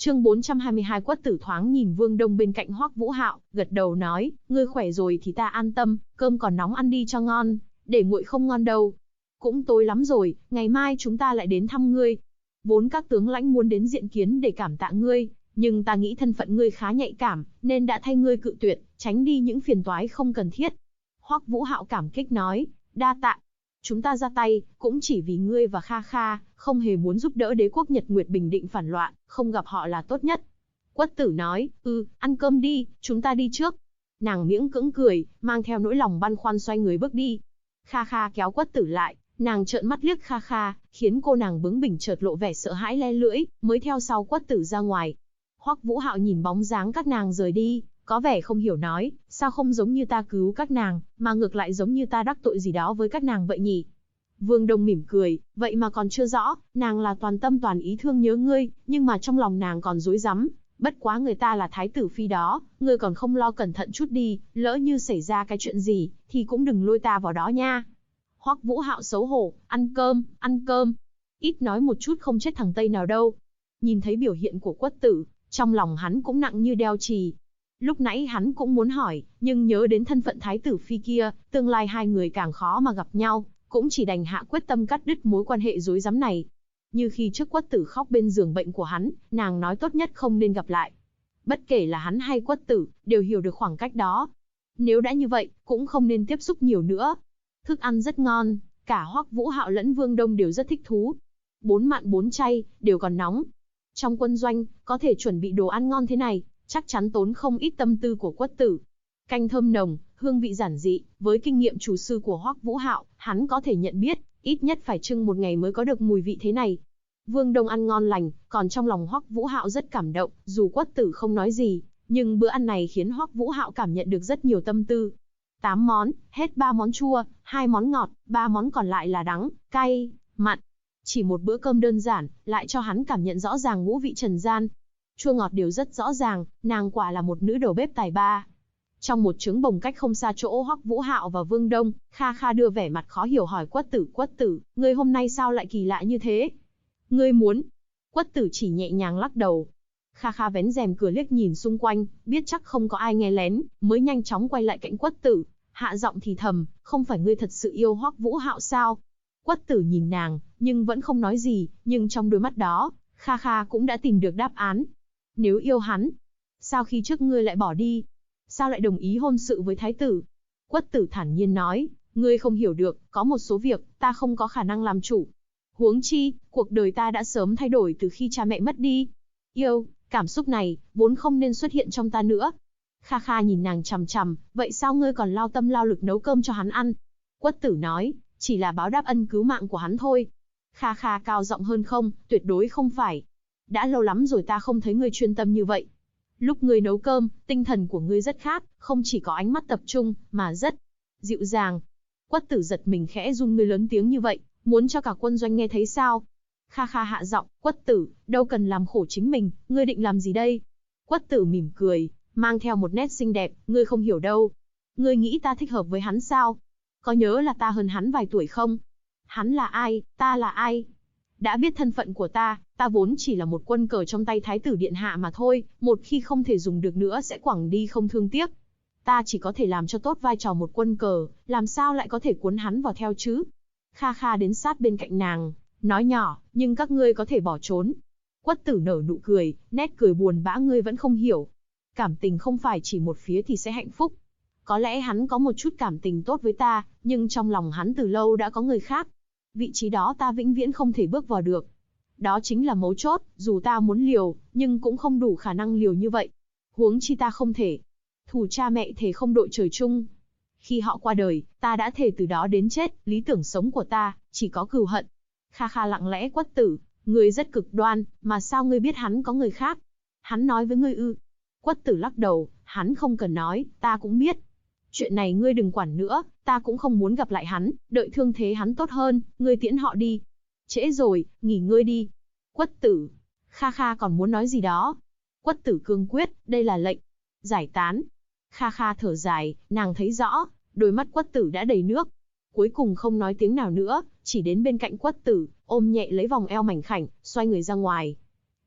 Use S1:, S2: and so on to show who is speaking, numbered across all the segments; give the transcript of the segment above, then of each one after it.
S1: Chương 422 Quất Tử thoáng nhìn Vương Đông bên cạnh Hoắc Vũ Hạo, gật đầu nói, ngươi khỏe rồi thì ta an tâm, cơm còn nóng ăn đi cho ngon, để nguội không ngon đâu. Cũng tối lắm rồi, ngày mai chúng ta lại đến thăm ngươi. Vốn các tướng lãnh muốn đến diện kiến để cảm tạ ngươi, nhưng ta nghĩ thân phận ngươi khá nhạy cảm, nên đã thay ngươi cự tuyệt, tránh đi những phiền toái không cần thiết. Hoắc Vũ Hạo cảm kích nói, đa tạ. Chúng ta ra tay, cũng chỉ vì ngươi và Kha Kha, không hề muốn giúp đỡ đế quốc Nhật Nguyệt bình định phản loạn, không gặp họ là tốt nhất. Quất Tử nói, ăn cơm đi, chúng ta đi trước. Nàng miễn cưỡng cười, mang theo nỗi lòng băn khoăn xoay người bước đi. Kha Kha kéo Quất Tử lại, nàng trợn mắt liếc Kha Kha, khiến cô nàng bướng bỉnh chợt lộ vẻ sợ hãi le lưỡi, mới theo sau Quất Tử ra ngoài. Hoắc Vũ Hạo nhìn bóng dáng các nàng rời đi, có vẻ không hiểu nói, sao không giống như ta cứu các nàng, mà ngược lại giống như ta đắc tội gì đó với các nàng vậy nhỉ? Vương Đông mỉm cười, vậy mà còn chưa rõ, nàng là toàn tâm toàn ý thương nhớ ngươi, nhưng mà trong lòng nàng còn rối rắm. Bất quá người ta là thái tử phi đó, ngươi còn không lo cẩn thận chút đi, lỡ như xảy ra cái chuyện gì, thì cũng đừng lôi ta vào đó nha. Hoắc Vũ Hạo xấu hổ, ăn cơm. Ít nói một chút không chết thằng Tây nào đâu. Nhìn thấy biểu hiện của Quất Tử, trong lòng hắn cũng nặng như đeo chì. Lúc nãy hắn cũng muốn hỏi, nhưng nhớ đến thân phận thái tử phi kia, tương lai hai người càng khó mà gặp nhau, cũng chỉ đành hạ quyết tâm cắt đứt mối quan hệ rối rắm này. Như khi trước Quất Tử khóc bên giường bệnh của hắn, nàng nói tốt nhất không nên gặp lại. Bất kể là hắn hay Quất Tử, đều hiểu được khoảng cách đó. Nếu đã như vậy, cũng không nên tiếp xúc nhiều nữa. Thức ăn rất ngon, cả Hoắc Vũ Hạo lẫn Vương Đông đều rất thích thú. 4 mặn 4 chay, đều còn nóng. Trong quân doanh, có thể chuẩn bị đồ ăn ngon thế này, chắc chắn tốn không ít tâm tư của Quất Tử. Canh thơm nồng, hương vị giản dị, với kinh nghiệm chủ sư của Hoắc Vũ Hạo, hắn có thể nhận biết, ít nhất phải chưng một ngày mới có được mùi vị thế này. Vương Đông ăn ngon lành, còn trong lòng Hoắc Vũ Hạo rất cảm động, dù Quất Tử không nói gì, nhưng bữa ăn này khiến Hoắc Vũ Hạo cảm nhận được rất nhiều tâm tư. 8 món, hết 3 món chua, 2 món ngọt, 3 món còn lại là đắng, cay, mặn. Chỉ một bữa cơm đơn giản, lại cho hắn cảm nhận rõ ràng ngũ vị trần gian. Chua ngọt đều rất rõ ràng, nàng quả là một nữ đầu bếp tài ba. Trong một trứng bồng cách không xa chỗ Hoắc Vũ Hạo và Vương Đông, Kha Kha đưa vẻ mặt khó hiểu hỏi Quất Tử, ngươi hôm nay sao lại kỳ lạ như thế? Ngươi muốn? Quất Tử chỉ nhẹ nhàng lắc đầu. Kha Kha vén rèm cửa liếc nhìn xung quanh, biết chắc không có ai nghe lén, mới nhanh chóng quay lại cạnh Quất Tử, hạ giọng thì thầm, không phải ngươi thật sự yêu Hoắc Vũ Hạo sao? Quất Tử nhìn nàng, nhưng vẫn không nói gì, nhưng trong đôi mắt đó, Kha Kha cũng đã tìm được đáp án. Nếu yêu hắn, sao khi trước ngươi lại bỏ đi? Sao lại đồng ý hôn sự với thái tử? Quất Tử thản nhiên nói, ngươi không hiểu được, có một số việc, ta không có khả năng làm chủ. Huống chi, cuộc đời ta đã sớm thay đổi từ khi cha mẹ mất đi. Yêu, cảm xúc này, vốn không nên xuất hiện trong ta nữa. Kha Kha nhìn nàng chằm chằm, vậy sao ngươi còn lao tâm lao lực nấu cơm cho hắn ăn? Quất Tử nói, chỉ là báo đáp ân cứu mạng của hắn thôi. Kha Kha cao giọng hơn không, tuyệt đối không phải. Đã lâu lắm rồi ta không thấy ngươi chuyên tâm như vậy. Lúc ngươi nấu cơm, tinh thần của ngươi rất khác, không chỉ có ánh mắt tập trung, mà rất dịu dàng. Quất Tử giật mình khẽ run, ngươi lớn tiếng như vậy, muốn cho cả quân doanh nghe thấy sao? Kha Kha hạ giọng, Quất Tử, đâu cần làm khổ chính mình, ngươi định làm gì đây? Quất Tử mỉm cười, mang theo một nét xinh đẹp, ngươi không hiểu đâu. Ngươi nghĩ ta thích hợp với hắn sao? Có nhớ là ta hơn hắn vài tuổi không? Hắn là ai, ta là ai? Đã biết thân phận của ta vốn chỉ là một quân cờ trong tay thái tử điện hạ mà thôi, một khi không thể dùng được nữa sẽ quẳng đi không thương tiếc. Ta chỉ có thể làm cho tốt vai trò một quân cờ, làm sao lại có thể cuốn hắn vào theo chứ? Kha Kha đến sát bên cạnh nàng, nói nhỏ, nhưng các ngươi có thể bỏ trốn. Quất Tử nở nụ cười, nét cười buồn bã, ngươi vẫn không hiểu. Cảm tình không phải chỉ một phía thì sẽ hạnh phúc. Có lẽ hắn có một chút cảm tình tốt với ta, nhưng trong lòng hắn từ lâu đã có người khác. Vị trí đó ta vĩnh viễn không thể bước vào được. Đó chính là mấu chốt, dù ta muốn liều, nhưng cũng không đủ khả năng liều như vậy. Huống chi ta không thể. Thù cha mẹ thề không đội trời chung. Khi họ qua đời, ta đã thề từ đó đến chết, lý tưởng sống của ta, chỉ có cừu hận. Kha Kha lặng lẽ, Quất Tử, ngươi rất cực đoan, mà sao ngươi biết hắn có người khác? Hắn nói với ngươi ư? Quất Tử lắc đầu, hắn không cần nói, ta cũng biết. Chuyện này ngươi đừng quản nữa, ta cũng không muốn gặp lại hắn, đợi thương thế hắn tốt hơn, ngươi tiễn họ đi. Trễ rồi, nghỉ ngơi đi. Quất Tử. Kha Kha còn muốn nói gì đó. Quất Tử cương quyết, đây là lệnh. Giải tán. Kha Kha thở dài, nàng thấy rõ, đôi mắt Quất Tử đã đầy nước. Cuối cùng không nói tiếng nào nữa, chỉ đến bên cạnh Quất Tử, ôm nhẹ lấy vòng eo mảnh khảnh, xoay người ra ngoài.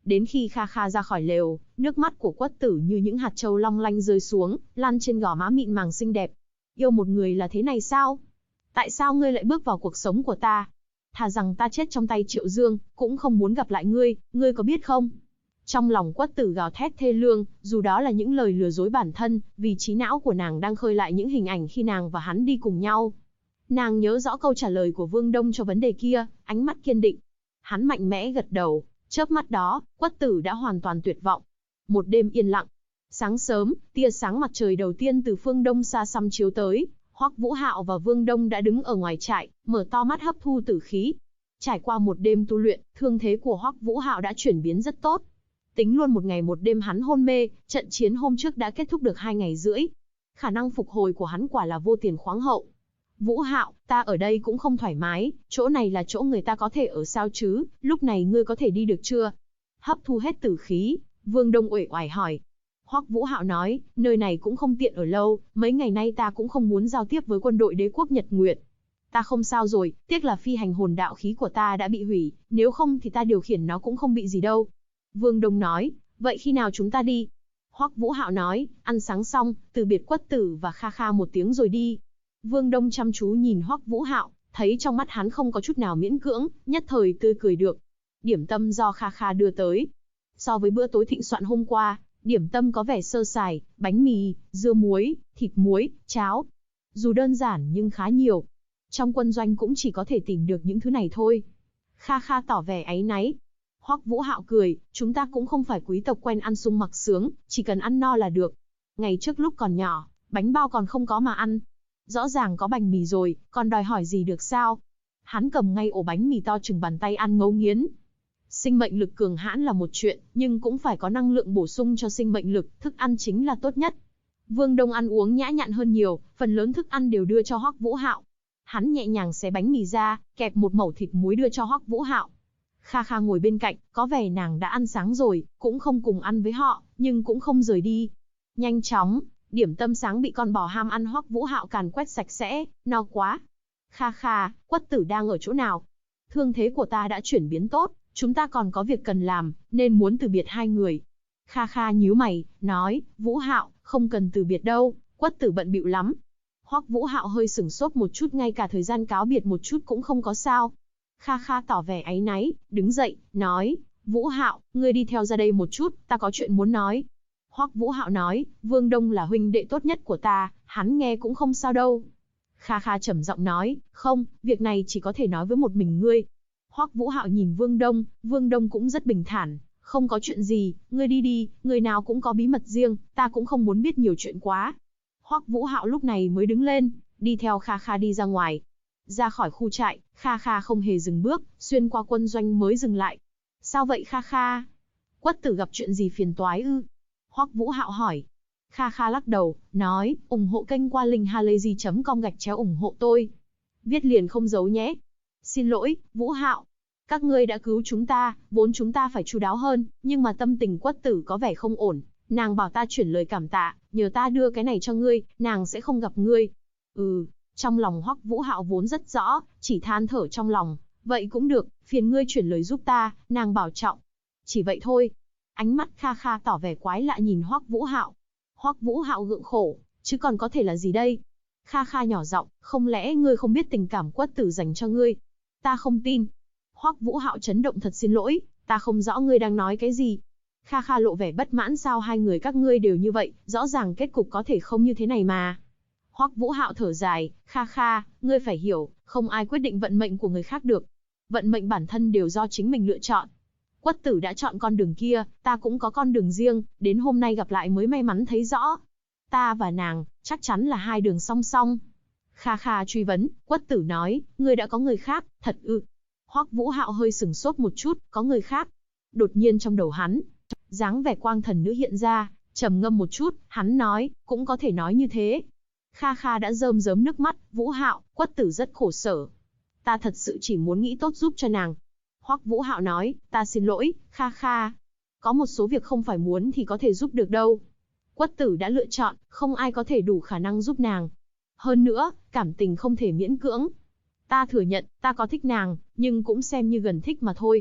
S1: Đến khi Kha Kha ra khỏi lều, nước mắt của Quất Tử như những hạt châu long lanh rơi xuống, lăn trên gò má mịn màng xinh đẹp. Yêu một người là thế này sao? Tại sao ngươi lại bước vào cuộc sống của ta? Thà rằng ta chết trong tay Triệu Dương, cũng không muốn gặp lại ngươi, ngươi có biết không? Trong lòng Quất Tử gào thét thê lương, dù đó là những lời lừa dối bản thân, vì trí não của nàng đang khơi lại những hình ảnh khi nàng và hắn đi cùng nhau. Nàng nhớ rõ câu trả lời của Vương Đông cho vấn đề kia, ánh mắt kiên định. Hắn mạnh mẽ gật đầu, chớp mắt đó, Quất Tử đã hoàn toàn tuyệt vọng. Một đêm yên lặng. Sáng sớm, tia sáng mặt trời đầu tiên từ phương đông xa xăm chiếu tới, Hoắc Vũ Hạo và Vương Đông đã đứng ở ngoài trại, mở to mắt hấp thu tử khí. Trải qua một đêm tu luyện, thương thế của Hoắc Vũ Hạo đã chuyển biến rất tốt. Tính luôn một ngày một đêm hắn hôn mê, trận chiến hôm trước đã kết thúc được 2 ngày rưỡi. Khả năng phục hồi của hắn quả là vô tiền khoáng hậu. Vũ Hạo, ta ở đây cũng không thoải mái, chỗ này là chỗ người ta có thể ở sao chứ, lúc này ngươi có thể đi được chưa? Hấp thu hết tử khí, Vương Đông uể oải hỏi. Hoắc Vũ Hạo nói, nơi này cũng không tiện ở lâu, mấy ngày nay ta cũng không muốn giao tiếp với quân đội đế quốc Nhật Nguyệt. Ta không sao rồi, tiếc là phi hành hồn đạo khí của ta đã bị hủy, nếu không thì ta điều khiển nó cũng không bị gì đâu. Vương Đông nói, vậy khi nào chúng ta đi? Hoắc Vũ Hạo nói, ăn sáng xong, từ biệt Quất Tử và Kha Kha một tiếng rồi đi. Vương Đông chăm chú nhìn Hoắc Vũ Hạo, thấy trong mắt hắn không có chút nào miễn cưỡng, nhất thời tươi cười được. Điểm tâm do Kha Kha đưa tới. So với bữa tối thịnh soạn hôm qua, điểm tâm có vẻ sơ sài, bánh mì, dưa muối, thịt muối, cháo. Dù đơn giản nhưng khá nhiều. Trong quân doanh cũng chỉ có thể tìm được những thứ này thôi. Kha Kha tỏ vẻ áy náy. Hoắc Vũ Hạo cười, chúng ta cũng không phải quý tộc quen ăn sung mặc sướng, chỉ cần ăn no là được. Ngày trước lúc còn nhỏ, bánh bao còn không có mà ăn. Rõ ràng có bánh mì rồi, còn đòi hỏi gì được sao? Hắn cầm ngay ổ bánh mì to chừng bàn tay ăn ngấu nghiến. Sinh mệnh lực cường hãn là một chuyện, nhưng cũng phải có năng lượng bổ sung cho sinh mệnh lực, thức ăn chính là tốt nhất. Vương Đông ăn uống nhã nhặn hơn nhiều, phần lớn thức ăn đều đưa cho Hoắc Vũ Hạo. Hắn nhẹ nhàng xé bánh mì ra, kẹp một mẩu thịt muối đưa cho Hoắc Vũ Hạo. Kha Kha ngồi bên cạnh, có vẻ nàng đã ăn sáng rồi, cũng không cùng ăn với họ, nhưng cũng không rời đi. Nhanh chóng, điểm tâm sáng bị con bò ham ăn Hoắc Vũ Hạo càn quét sạch sẽ, no quá. Kha Kha, Quất Tử đang ở chỗ nào? Thương thế của ta đã chuyển biến tốt, chúng ta còn có việc cần làm, nên muốn từ biệt hai người. Kha Kha nhíu mày, nói, Vũ Hạo, không cần từ biệt đâu, Quất Tử bận bịu lắm. Hoắc Vũ Hạo hơi sửng sốt một chút, ngay cả thời gian cáo biệt một chút cũng không có sao. Kha Kha tỏ vẻ áy náy, đứng dậy, nói, Vũ Hạo, ngươi đi theo ra đây một chút, ta có chuyện muốn nói. Hoắc Vũ Hạo nói, Vương Đông là huynh đệ tốt nhất của ta, hắn nghe cũng không sao đâu. Kha Kha trầm giọng nói, không, việc này chỉ có thể nói với một mình ngươi. Hoắc Vũ Hạo nhìn Vương Đông cũng rất bình thản, không có chuyện gì, ngươi đi đi, người nào cũng có bí mật riêng, ta cũng không muốn biết nhiều chuyện quá. Hoắc Vũ Hạo lúc này mới đứng lên, đi theo Kha Kha đi ra ngoài. Ra khỏi khu trại, Kha Kha không hề dừng bước, xuyên qua quân doanh mới dừng lại. Sao vậy Kha Kha? Quất Tử gặp chuyện gì phiền toái ư? Hoắc Vũ Hạo hỏi. Kha Kha lắc đầu, nói, ủng hộ kênh qua linkhalazy.com/ủng hộ tôi. Viết liền không giấu nhé. Xin lỗi, Vũ Hạo. Các ngươi đã cứu chúng ta, vốn chúng ta phải chu đáo hơn, nhưng mà tâm tình Quất Tử có vẻ không ổn. Nàng bảo ta chuyển lời cảm tạ, nhờ ta đưa cái này cho ngươi, nàng sẽ không gặp ngươi. Trong lòng Hoắc Vũ Hạo vốn rất rõ, chỉ than thở trong lòng. Vậy cũng được, phiền ngươi chuyển lời giúp ta, nàng bảo trọng. Chỉ vậy thôi. Ánh mắt Kha Kha tỏ vẻ quái lạ nhìn Hoắc Vũ Hạo. Hoắc Vũ Hạo gượng khổ, chứ còn có thể là gì đây? Kha Kha nhỏ giọng, không lẽ ngươi không biết tình cảm Quất Tử dành cho ngươi? Ta không tin. Hoắc Vũ Hạo chấn động, thật xin lỗi, ta không rõ ngươi đang nói cái gì. Kha Kha lộ vẻ bất mãn, sao hai người các ngươi đều như vậy, rõ ràng kết cục có thể không như thế này mà. Hoắc Vũ Hạo thở dài, Kha Kha, ngươi phải hiểu, không ai quyết định vận mệnh của người khác được. Vận mệnh bản thân đều do chính mình lựa chọn. Quất Tử đã chọn con đường kia, ta cũng có con đường riêng, đến hôm nay gặp lại mới may mắn thấy rõ. Ta và nàng, chắc chắn là hai đường song song. Kha Kha truy vấn, Quất Tử nói, ngươi đã có người khác, thật ư? Hoắc Vũ Hạo hơi sửng sốt một chút, có người khác. Đột nhiên trong đầu hắn, dáng vẻ quang thần nữ hiện ra, trầm ngâm một chút, hắn nói, cũng có thể nói như thế. Kha Kha đã rơm rớm nước mắt, Vũ Hạo, Quất Tử rất khổ sở. Ta thật sự chỉ muốn nghĩ tốt giúp cho nàng. Hoắc Vũ Hạo nói, ta xin lỗi, Kha Kha. Có một số việc không phải muốn thì có thể giúp được đâu. Quất Tử đã lựa chọn, không ai có thể đủ khả năng giúp nàng. Hơn nữa, cảm tình không thể miễn cưỡng. Ta thừa nhận, ta có thích nàng, nhưng cũng xem như gần thích mà thôi.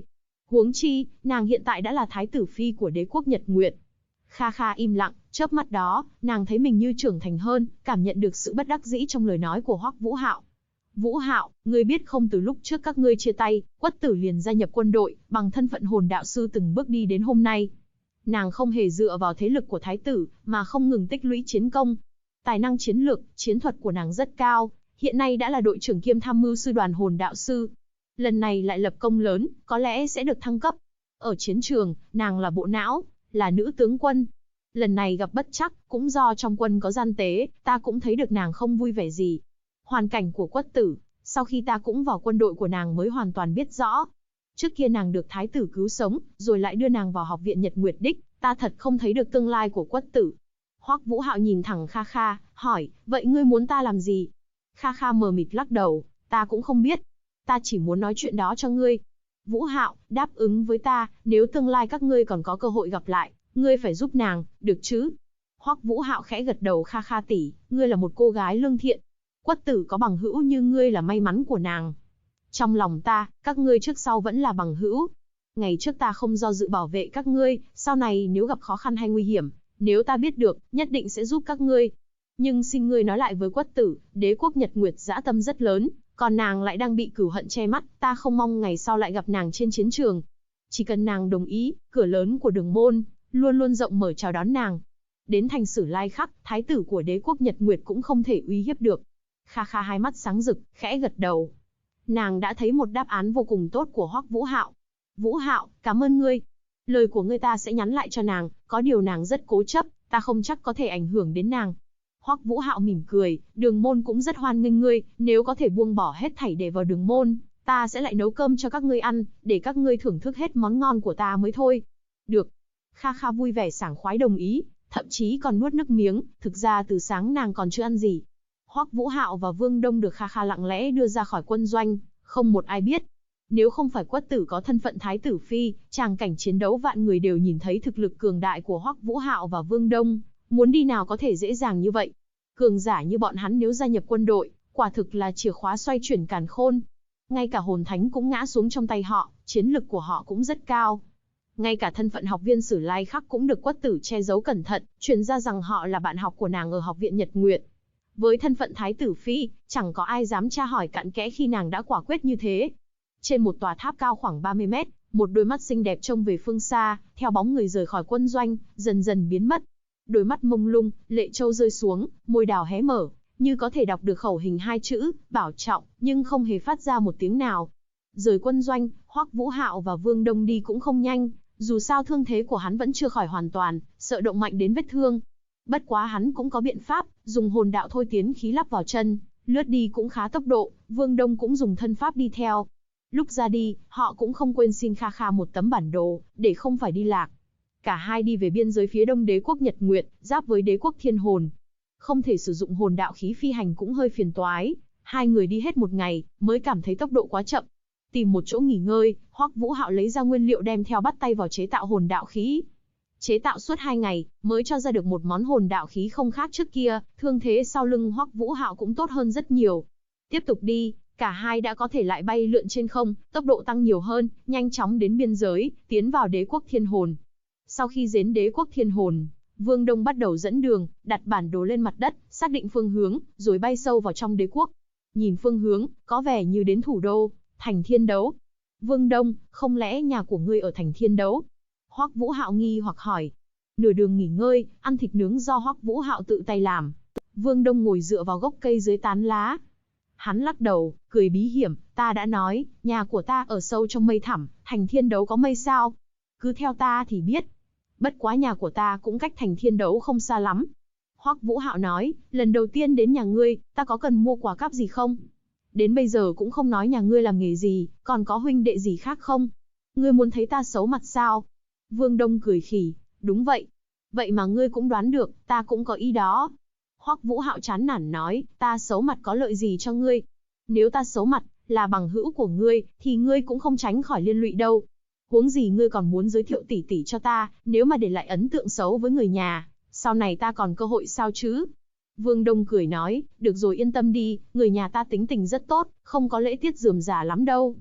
S1: Huống chi, nàng hiện tại đã là thái tử phi của đế quốc Nhật Nguyệt. Kha Kha im lặng, chớp mắt đó, nàng thấy mình như trưởng thành hơn, cảm nhận được sự bất đắc dĩ trong lời nói của Hoắc Vũ Hạo. Vũ Hạo, ngươi biết không, từ lúc trước các ngươi chia tay, Quất Tử liền gia nhập quân đội, bằng thân phận hồn đạo sư từng bước đi đến hôm nay. Nàng không hề dựa vào thế lực của thái tử, mà không ngừng tích lũy chiến công. Tài năng chiến lược, chiến thuật của nàng rất cao, hiện nay đã là đội trưởng kiêm tham mưu sư đoàn hồn đạo sư. Lần này lại lập công lớn, có lẽ sẽ được thăng cấp. Ở chiến trường, nàng là bộ não, là nữ tướng quân. Lần này gặp bất trắc, cũng do trong quân có gian tế, ta cũng thấy được nàng không vui vẻ gì. Hoàn cảnh của Quất Tử, sau khi ta cũng vào quân đội của nàng mới hoàn toàn biết rõ. Trước kia nàng được thái tử cứu sống, rồi lại đưa nàng vào học viện Nhật Nguyệt Đích, ta thật không thấy được tương lai của Quất Tử. Hoắc Vũ Hạo nhìn thẳng Kha Kha, hỏi, vậy ngươi muốn ta làm gì? Kha Kha mờ mịt lắc đầu, ta cũng không biết. Ta chỉ muốn nói chuyện đó cho ngươi. Vũ Hạo, đáp ứng với ta, nếu tương lai các ngươi còn có cơ hội gặp lại, ngươi phải giúp nàng, được chứ? Hoắc Vũ Hạo khẽ gật đầu. Kha Kha tỷ, ngươi là một cô gái lương thiện. Quất Tử có bằng hữu như ngươi là may mắn của nàng. Trong lòng ta, các ngươi trước sau vẫn là bằng hữu. Ngày trước ta không do dự bảo vệ các ngươi, sau này nếu gặp khó khăn hay nguy hiểm, nếu ta biết được, nhất định sẽ giúp các ngươi. Nhưng xin ngươi nói lại với Quất Tử, đế quốc Nhật Nguyệt dã tâm rất lớn, còn nàng lại đang bị cửu hận che mắt, ta không mong ngày sau lại gặp nàng trên chiến trường. Chỉ cần nàng đồng ý, cửa lớn của Đường Môn luôn luôn rộng mở chào đón nàng. Đến thành Sử Lai Khắc, thái tử của đế quốc Nhật Nguyệt cũng không thể uy hiếp được. Kha Kha hai mắt sáng rực, khẽ gật đầu. Nàng đã thấy một đáp án vô cùng tốt của Hoắc Vũ Hạo. Vũ Hạo, cảm ơn ngươi. Lời của ngươi ta sẽ nhắn lại cho nàng, có điều nàng rất cố chấp, ta không chắc có thể ảnh hưởng đến nàng. Hoắc Vũ Hạo mỉm cười, Đường Môn cũng rất hoan nghênh ngươi, nếu có thể buông bỏ hết thảy để vào Đường Môn, ta sẽ lại nấu cơm cho các ngươi ăn, để các ngươi thưởng thức hết món ngon của ta mới thôi. Được. Kha Kha vui vẻ sảng khoái đồng ý, thậm chí còn nuốt nước miếng, thực ra từ sáng nàng còn chưa ăn gì. Hoắc Vũ Hạo và Vương Đông được Kha Kha lặng lẽ đưa ra khỏi quân doanh, không một ai biết. Nếu không phải Quất Tử có thân phận thái tử phi, tràng cảnh chiến đấu vạn người đều nhìn thấy thực lực cường đại của Hoắc Vũ Hạo và Vương Đông, muốn đi nào có thể dễ dàng như vậy. Cường giả như bọn hắn nếu gia nhập quân đội, quả thực là chìa khóa xoay chuyển càn khôn. Ngay cả hồn thánh cũng ngã xuống trong tay họ, chiến lực của họ cũng rất cao. Ngay cả thân phận học viên Sử Lai Khắc cũng được Quất Tử che giấu cẩn thận, truyền ra rằng họ là bạn học của nàng ở học viện Nhật Nguyệt. Với thân phận thái tử phi, chẳng có ai dám tra hỏi cặn kẽ khi nàng đã quả quyết như thế. Trên một tòa tháp cao khoảng 30 mét, một đôi mắt xinh đẹp trông về phương xa, theo bóng người rời khỏi quân doanh, dần dần biến mất. Đôi mắt mông lung, lệ châu rơi xuống, môi đào hé mở, như có thể đọc được khẩu hình hai chữ, bảo trọng, nhưng không hề phát ra một tiếng nào. Rời quân doanh, Hoắc Vũ Hạo và Vương Đông đi cũng không nhanh, dù sao thương thế của hắn vẫn chưa khỏi hoàn toàn, sợ động mạnh đến vết thương. Bất quá hắn cũng có biện pháp, dùng hồn đạo thôi tiến khí lắp vào chân, lướt đi cũng khá tốc độ, Vương Đông cũng dùng thân pháp đi theo. Lúc ra đi, họ cũng không quên xin Kha Kha một tấm bản đồ, để không phải đi lạc. Cả hai đi về biên giới phía đông đế quốc Nhật Nguyệt, giáp với đế quốc Thiên Hồn. Không thể sử dụng hồn đạo khí phi hành cũng hơi phiền toái, hai người đi hết một ngày, mới cảm thấy tốc độ quá chậm. Tìm một chỗ nghỉ ngơi, Hoắc Vũ Hạo lấy ra nguyên liệu đem theo bắt tay vào chế tạo hồn đạo khí. Chế tạo suốt 2 ngày, mới cho ra được một món hồn đạo khí không khác trước kia, thương thế sau lưng Hoắc Vũ Hạo cũng tốt hơn rất nhiều. Tiếp tục đi, cả hai đã có thể lại bay lượn trên không, tốc độ tăng nhiều hơn, nhanh chóng đến biên giới, tiến vào đế quốc Thiên Hồn. Sau khi đến đế quốc Thiên Hồn, Vương Đông bắt đầu dẫn đường, đặt bản đồ lên mặt đất, xác định phương hướng, rồi bay sâu vào trong đế quốc. Nhìn phương hướng, có vẻ như đến thủ đô, thành Thiên Đấu. Vương Đông, không lẽ nhà của ngươi ở thành Thiên Đấu? Hoắc Vũ Hạo nghi hoặc hỏi. Nửa đường nghỉ ngơi, ăn thịt nướng do Hoắc Vũ Hạo tự tay làm. Vương Đông ngồi dựa vào gốc cây dưới tán lá. Hắn lắc đầu, cười bí hiểm, ta đã nói, nhà của ta ở sâu trong mây thẳm, thành Thiên Đấu có mây sao? Cứ theo ta thì biết. Bất quá nhà của ta cũng cách thành Thiên Đấu không xa lắm. Hoắc Vũ Hạo nói, lần đầu tiên đến nhà ngươi, ta có cần mua quà cáp gì không? Đến bây giờ cũng không nói nhà ngươi làm nghề gì, còn có huynh đệ gì khác không? Ngươi muốn thấy ta xấu mặt sao? Vương Đông cười khỉ, đúng vậy. Vậy mà ngươi cũng đoán được, ta cũng có ý đó. Hoắc Vũ Hạo chán nản nói, ta xấu mặt có lợi gì cho ngươi? Nếu ta xấu mặt, là bằng hữu của ngươi, thì ngươi cũng không tránh khỏi liên lụy đâu. Huống gì ngươi còn muốn giới thiệu tỷ tỷ cho ta, nếu mà để lại ấn tượng xấu với người nhà, sau này ta còn cơ hội sao chứ? Vương Đông cười nói, được rồi yên tâm đi, người nhà ta tính tình rất tốt, không có lễ tiết rườm rà lắm đâu.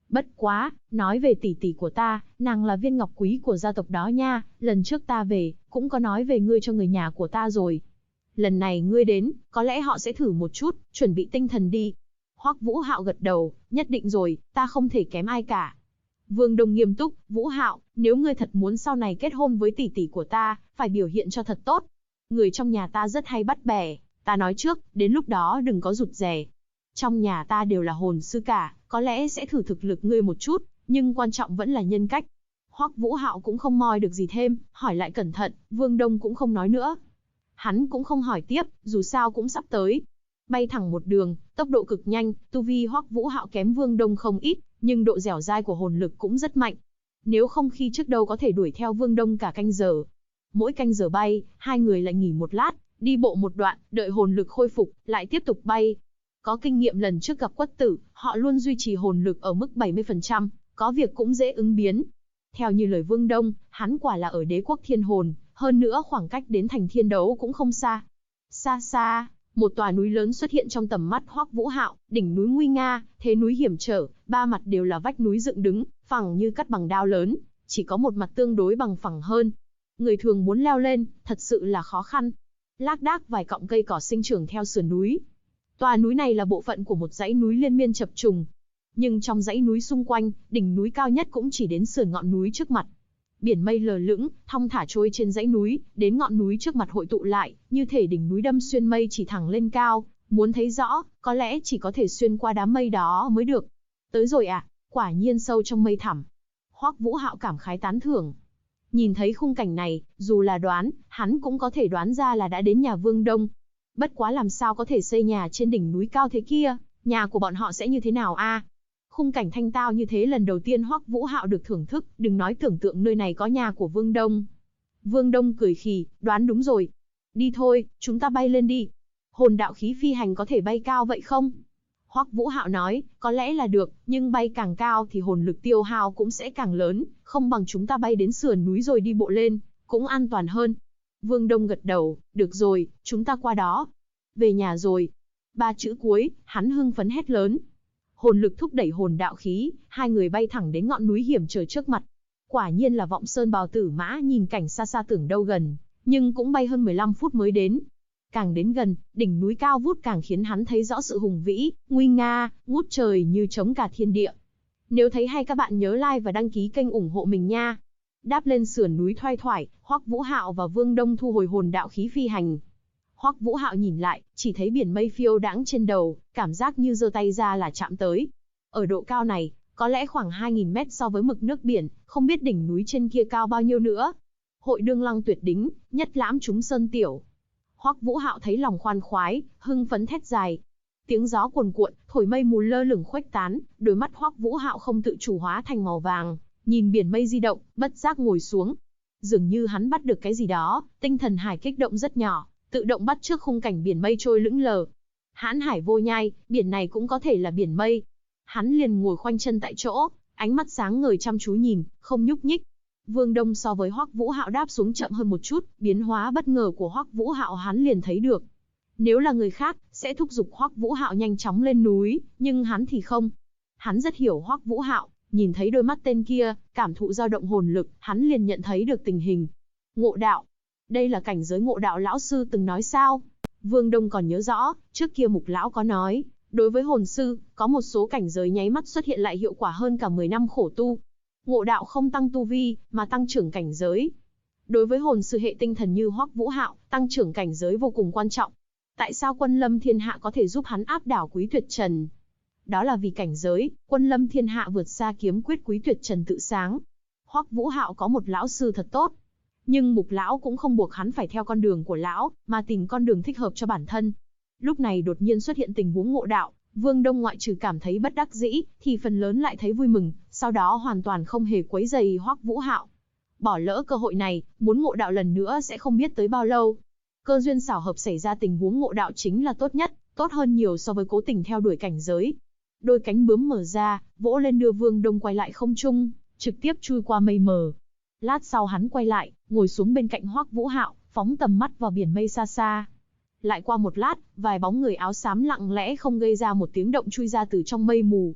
S1: Bất quá, nói về tỷ tỷ của ta, nàng là viên ngọc quý của gia tộc đó nha, lần trước ta về, cũng có nói về ngươi cho người nhà của ta rồi. Lần này ngươi đến, có lẽ họ sẽ thử một chút, chuẩn bị tinh thần đi. Hoắc Vũ Hạo gật đầu, nhất định rồi, ta không thể kém ai cả. Vương Đông nghiêm túc, Vũ Hạo, nếu ngươi thật muốn sau này kết hôn với tỷ tỷ của ta, phải biểu hiện cho thật tốt. Người trong nhà ta rất hay bắt bẻ, ta nói trước, đến lúc đó đừng có rụt rè. Trong nhà ta đều là hồn sư cả, có lẽ sẽ thử thực lực ngươi một chút, nhưng quan trọng vẫn là nhân cách. Hoắc Vũ Hạo cũng không moi được gì thêm, hỏi lại cẩn thận, Vương Đông cũng không nói nữa. Hắn cũng không hỏi tiếp, dù sao cũng sắp tới. Bay thẳng một đường, tốc độ cực nhanh, tu vi Hoắc Vũ Hạo kém Vương Đông không ít, nhưng độ dẻo dai của hồn lực cũng rất mạnh. Nếu không khi trước đâu có thể đuổi theo Vương Đông cả canh giờ. Mỗi canh giờ bay, hai người lại nghỉ một lát, đi bộ một đoạn, đợi hồn lực khôi phục, lại tiếp tục bay. Có kinh nghiệm lần trước gặp Quất Tử, họ luôn duy trì hồn lực ở mức 70%, có việc cũng dễ ứng biến. Theo như lời Vương Đông, hắn quả là ở đế quốc thiên hồn, hơn nữa khoảng cách đến thành thiên đấu cũng không xa. Xa xa, một tòa núi lớn xuất hiện trong tầm mắt Hoắc Vũ Hạo, đỉnh núi nguy nga, thế núi hiểm trở, ba mặt đều là vách núi dựng đứng, phẳng như cắt bằng đao lớn, chỉ có một mặt tương đối bằng phẳng hơn. Người thường muốn leo lên, thật sự là khó khăn. Lác đác vài cọng cây cỏ sinh trưởng theo sườn núi. Tòa núi này là bộ phận của một dãy núi liên miên chập trùng. Nhưng trong dãy núi xung quanh, đỉnh núi cao nhất cũng chỉ đến sườn ngọn núi trước mặt. Biển mây lờ lững, thong thả trôi trên dãy núi, đến ngọn núi trước mặt hội tụ lại, như thể đỉnh núi đâm xuyên mây chỉ thẳng lên cao. Muốn thấy rõ, có lẽ chỉ có thể xuyên qua đám mây đó mới được. Tới rồi à, quả nhiên sâu trong mây thẳm. Hoắc Vũ Hạo cảm khái tán thưởng. Nhìn thấy khung cảnh này, dù là đoán, hắn cũng có thể đoán ra là đã đến nhà Vương Đông. Bất quá làm sao có thể xây nhà trên đỉnh núi cao thế kia, nhà của bọn họ sẽ như thế nào a? Khung cảnh thanh tao như thế lần đầu tiên Hoắc Vũ Hạo được thưởng thức, đừng nói tưởng tượng nơi này có nhà của Vương Đông. Vương Đông cười khì, đoán đúng rồi. Đi thôi, chúng ta bay lên đi. Hồn đạo khí phi hành có thể bay cao vậy không? Hoắc Vũ Hạo nói, có lẽ là được, nhưng bay càng cao thì hồn lực tiêu hao cũng sẽ càng lớn, không bằng chúng ta bay đến sườn núi rồi đi bộ lên, cũng an toàn hơn. Vương Đông gật đầu, được rồi, chúng ta qua đó. Về nhà rồi. Ba chữ cuối, hắn hưng phấn hét lớn. Hồn lực thúc đẩy hồn đạo khí, hai người bay thẳng đến ngọn núi hiểm trở trước mặt. Quả nhiên là Vọng Sơn Bào Tử Mã nhìn cảnh xa xa tưởng đâu gần, nhưng cũng bay hơn 15 phút mới đến. Càng đến gần, đỉnh núi cao vút càng khiến hắn thấy rõ sự hùng vĩ, nguy nga, ngút trời như trống cả thiên địa. Nếu thấy hay các bạn nhớ like và đăng ký kênh ủng hộ mình nha. Đáp lên sườn núi thoai thoải, Hoắc Vũ Hạo và Vương Đông thu hồi hồn đạo khí phi hành. Hoắc Vũ Hạo nhìn lại, chỉ thấy biển mây phiêu đãng trên đầu, cảm giác như giơ tay ra là chạm tới. Ở độ cao này, có lẽ khoảng 2000 mét so với mực nước biển, không biết đỉnh núi trên kia cao bao nhiêu nữa. Hội đương lăng tuyệt đính, nhất lãm chúng sơn tiểu. Hoắc Vũ Hạo thấy lòng khoan khoái, hưng phấn thét dài. Tiếng gió cuồn cuộn, thổi mây mù lơ lửng khuếch tán, đôi mắt Hoắc Vũ Hạo không tự chủ hóa thành màu vàng, nhìn biển mây di động, bất giác ngồi xuống. Dường như hắn bắt được cái gì đó, tinh thần hải kích động rất nhỏ, tự động bắt trước khung cảnh biển mây trôi lững lờ. Hãn hải vô nhai, biển này cũng có thể là biển mây. Hắn liền ngồi khoanh chân tại chỗ, ánh mắt sáng ngời chăm chú nhìn, không nhúc nhích. Vương Đông so với Hoắc Vũ Hạo đáp xuống chậm hơn một chút, biến hóa bất ngờ của Hoắc Vũ Hạo hắn liền thấy được. Nếu là người khác, sẽ thúc giục Hoắc Vũ Hạo nhanh chóng lên núi, nhưng hắn thì không. Hắn rất hiểu Hoắc Vũ Hạo, nhìn thấy đôi mắt tên kia, cảm thụ dao động hồn lực, hắn liền nhận thấy được tình hình. Ngộ đạo. Đây là cảnh giới ngộ đạo lão sư từng nói sao? Vương Đông còn nhớ rõ, trước kia Mục lão có nói, đối với hồn sư, có một số cảnh giới nháy mắt xuất hiện lại hiệu quả hơn cả 10 năm khổ tu. Ngộ đạo không tăng tu vi, mà tăng trưởng cảnh giới. Đối với hồn sư hệ tinh thần như Hoắc Vũ Hạo, tăng trưởng cảnh giới vô cùng quan trọng. Tại sao Quân Lâm Thiên Hạ có thể giúp hắn áp đảo Quý Tuyệt Trần? Đó là vì cảnh giới, Quân Lâm Thiên Hạ vượt xa kiếm quyết Quý Tuyệt Trần tự sáng. Hoắc Vũ Hạo có một lão sư thật tốt, nhưng Mục lão cũng không buộc hắn phải theo con đường của lão, mà tìm con đường thích hợp cho bản thân. Lúc này đột nhiên xuất hiện tình huống ngộ đạo, Vương Đông ngoại trừ cảm thấy bất đắc dĩ, thì phần lớn lại thấy vui mừng, sau đó hoàn toàn không hề quấy rầy Hoắc Vũ Hạo. Bỏ lỡ cơ hội này, muốn ngộ đạo lần nữa sẽ không biết tới bao lâu. Cơ duyên xảo hợp xảy ra tình huống ngộ đạo chính là tốt nhất, tốt hơn nhiều so với cố tình theo đuổi cảnh giới. Đôi cánh bướm mở ra, vỗ lên đưa Vương Đông quay lại không trung, trực tiếp chui qua mây mờ. Lát sau hắn quay lại, ngồi xuống bên cạnh Hoắc Vũ Hạo, phóng tầm mắt vào biển mây xa xa. Lại qua một lát, vài bóng người áo xám lặng lẽ không gây ra một tiếng động chui ra từ trong mây mù.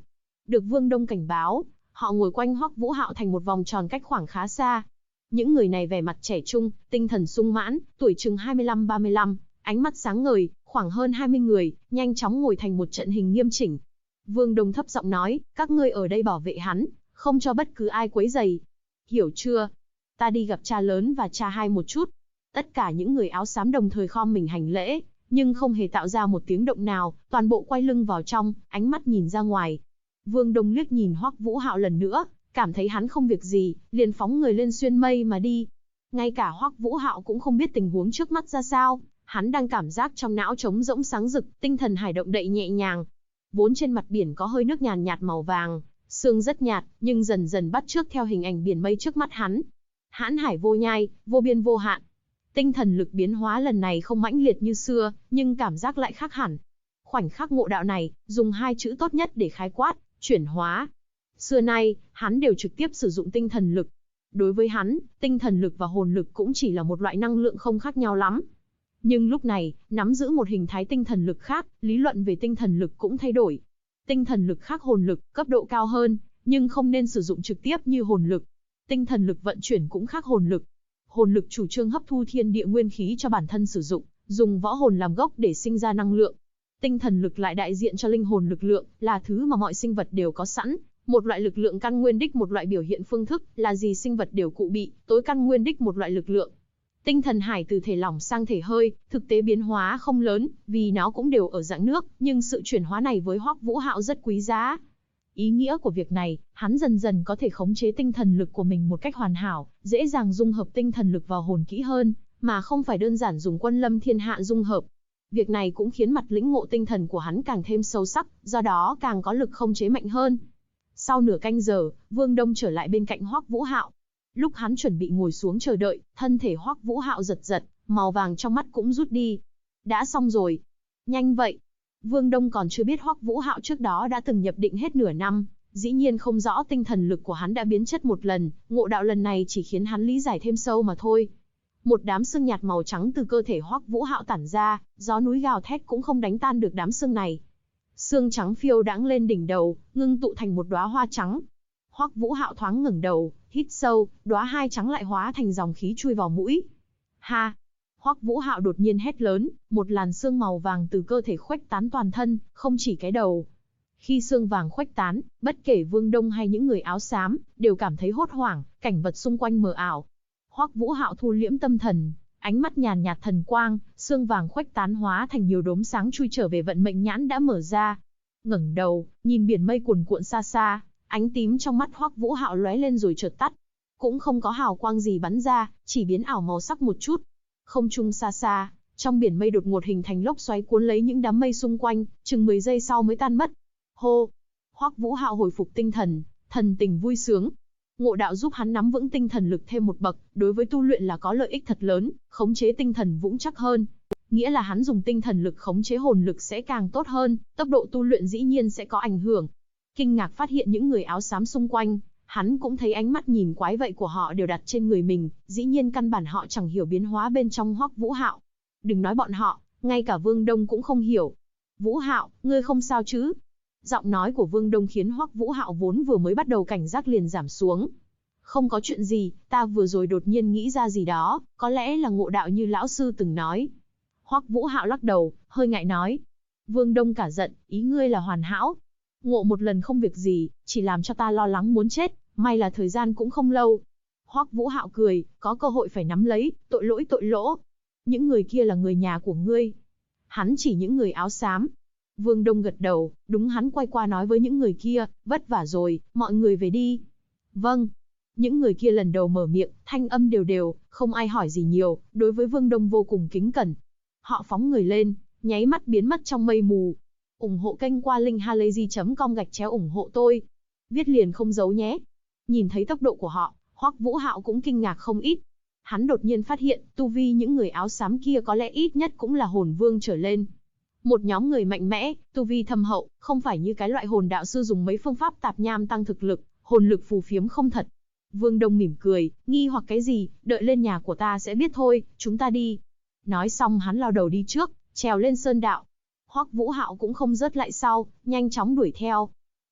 S1: Được Vương Đông cảnh báo, họ ngồi quanh Hoắc Vũ Hạo thành một vòng tròn cách khoảng khá xa. Những người này vẻ mặt trẻ trung, tinh thần sung mãn, tuổi chừng 25-35, ánh mắt sáng ngời, khoảng hơn 20 người, nhanh chóng ngồi thành một trận hình nghiêm chỉnh. Vương Đông thấp giọng nói, các ngươi ở đây bảo vệ hắn, không cho bất cứ ai quấy rầy. Hiểu chưa? Ta đi gặp cha lớn và cha hai một chút. Tất cả những người áo xám đồng thời khom mình hành lễ, nhưng không hề tạo ra một tiếng động nào, toàn bộ quay lưng vào trong, ánh mắt nhìn ra ngoài. Vương Đông liếc nhìn Hoắc Vũ Hạo lần nữa, cảm thấy hắn không việc gì, liền phóng người lên xuyên mây mà đi. Ngay cả Hoắc Vũ Hạo cũng không biết tình huống trước mắt ra sao, hắn đang cảm giác trong não trống rỗng sáng rực, tinh thần hải động đậy nhẹ nhàng. Vốn trên mặt biển có hơi nước nhàn nhạt màu vàng, sương rất nhạt, nhưng dần dần bắt chước theo hình ảnh biển mây trước mắt hắn. Hãn hải vô nhai, vô biên vô hạn. Tinh thần lực biến hóa lần này không mãnh liệt như xưa, nhưng cảm giác lại khác hẳn. Khoảnh khắc ngộ đạo này, dùng hai chữ tốt nhất để khái quát, chuyển hóa. Xưa nay, hắn đều trực tiếp sử dụng tinh thần lực. Đối với hắn, tinh thần lực và hồn lực cũng chỉ là một loại năng lượng không khác nhau lắm. Nhưng lúc này, nắm giữ một hình thái tinh thần lực khác, lý luận về tinh thần lực cũng thay đổi. Tinh thần lực khác hồn lực, cấp độ cao hơn, nhưng không nên sử dụng trực tiếp như hồn lực. Tinh thần lực vận chuyển cũng khác hồn lực. Hồn lực chủ trương hấp thu thiên địa nguyên khí cho bản thân sử dụng, dùng võ hồn làm gốc để sinh ra năng lượng. Tinh thần lực lại đại diện cho linh hồn lực lượng, là thứ mà mọi sinh vật đều có sẵn, một loại lực lượng căn nguyên đích một loại biểu hiện phương thức, là gì sinh vật đều cụ bị, tối căn nguyên đích một loại lực lượng. Tinh thần hải từ thể lỏng sang thể hơi, thực tế biến hóa không lớn, vì nó cũng đều ở dạng nước, nhưng sự chuyển hóa này với Hoắc Vũ Hạo rất quý giá. Ý nghĩa của việc này, hắn dần dần có thể khống chế tinh thần lực của mình một cách hoàn hảo, dễ dàng dung hợp tinh thần lực vào hồn kỹ hơn, mà không phải đơn giản dùng quân lâm thiên hạ dung hợp. Việc này cũng khiến mặt lĩnh ngộ tinh thần của hắn càng thêm sâu sắc, do đó càng có lực khống chế mạnh hơn. Sau nửa canh giờ, Vương Đông trở lại bên cạnh Hoắc Vũ Hạo. Lúc hắn chuẩn bị ngồi xuống chờ đợi, thân thể Hoắc Vũ Hạo giật giật, màu vàng trong mắt cũng rút đi. Đã xong rồi. Nhanh vậy. Vương Đông còn chưa biết Hoắc Vũ Hạo trước đó đã từng nhập định hết nửa năm, dĩ nhiên không rõ tinh thần lực của hắn đã biến chất một lần, ngộ đạo lần này chỉ khiến hắn lý giải thêm sâu mà thôi. Một đám sương nhạt màu trắng từ cơ thể Hoắc Vũ Hạo tản ra, gió núi gào thét cũng không đánh tan được đám sương này. Sương trắng phiêu đãng lên đỉnh đầu, ngưng tụ thành một đóa hoa trắng. Hoắc Vũ Hạo thoáng ngẩng đầu, hít sâu, đóa hai trắng lại hóa thành dòng khí chui vào mũi. Ha! Hoắc Vũ Hạo đột nhiên hét lớn, một làn sương màu vàng từ cơ thể khuếch tán toàn thân, không chỉ cái đầu. Khi sương vàng khuếch tán, bất kể Vương Đông hay những người áo xám, đều cảm thấy hốt hoảng, cảnh vật xung quanh mờ ảo. Hoắc Vũ Hạo thu liễm tâm thần, ánh mắt nhàn nhạt thần quang, sương vàng khuếch tán hóa thành nhiều đốm sáng chui trở về vận mệnh nhãn đã mở ra. Ngẩng đầu, nhìn biển mây cuồn cuộn xa xa, ánh tím trong mắt Hoắc Vũ Hạo lóe lên rồi chợt tắt. Cũng không có hào quang gì bắn ra, chỉ biến ảo màu sắc một chút. Không trung xa xa, trong biển mây đột ngột hình thành lốc xoáy cuốn lấy những đám mây xung quanh, chừng 10 giây sau mới tan mất. Hô! Hoắc Vũ Hạo hồi phục tinh thần, thần tình vui sướng. Ngộ đạo giúp hắn nắm vững tinh thần lực thêm một bậc, đối với tu luyện là có lợi ích thật lớn, khống chế tinh thần vững chắc hơn. Nghĩa là hắn dùng tinh thần lực khống chế hồn lực sẽ càng tốt hơn, tốc độ tu luyện dĩ nhiên sẽ có ảnh hưởng. Kinh ngạc phát hiện những người áo xám xung quanh, hắn cũng thấy ánh mắt nhìn quái vậy của họ đều đặt trên người mình, dĩ nhiên căn bản họ chẳng hiểu biến hóa bên trong Hoắc Vũ Hạo. Đừng nói bọn họ, ngay cả Vương Đông cũng không hiểu. Vũ Hạo, ngươi không sao chứ? Giọng nói của Vương Đông khiến Hoắc Vũ Hạo vốn vừa mới bắt đầu cảnh giác liền giảm xuống. Không có chuyện gì, ta vừa rồi đột nhiên nghĩ ra gì đó, có lẽ là ngộ đạo như lão sư từng nói. Hoắc Vũ Hạo lắc đầu, hơi ngại nói. Vương Đông cả giận, ý ngươi là hoàn hảo. Ngộ một lần không việc gì, chỉ làm cho ta lo lắng muốn chết, may là thời gian cũng không lâu. Hoắc Vũ Hạo cười, có cơ hội phải nắm lấy, tội lỗi tội lỗ. Những người kia là người nhà của ngươi. Hắn chỉ những người áo xám. Vương Đông gật đầu, đúng, hắn quay qua nói với những người kia, vất vả rồi, mọi người về đi. Vâng. Những người kia lần đầu mở miệng, thanh âm đều đều, không ai hỏi gì nhiều, đối với Vương Đông vô cùng kính cẩn. Họ phóng người lên, nháy mắt biến mất trong mây mù. Ủng hộ kênh qua linkhalazy.com/ủng hộ tôi. Viết liền không giấu nhé. Nhìn thấy tốc độ của họ, Hoắc Vũ Hạo cũng kinh ngạc không ít. Hắn đột nhiên phát hiện, tu vi những người áo xám kia có lẽ ít nhất cũng là hồn vương trở lên. Một nhóm người mạnh mẽ, tu vi thâm hậu, không phải như cái loại hồn đạo sư dùng mấy phương pháp tạp nham tăng thực lực, hồn lực phù phiếm không thật. Vương Đông mỉm cười, nghi hoặc cái gì, đợi lên nhà của ta sẽ biết thôi, chúng ta đi. Nói xong hắn lao đầu đi trước, trèo lên sơn đạo. Hoắc Vũ Hạo cũng không rớt lại sau, nhanh chóng đuổi theo.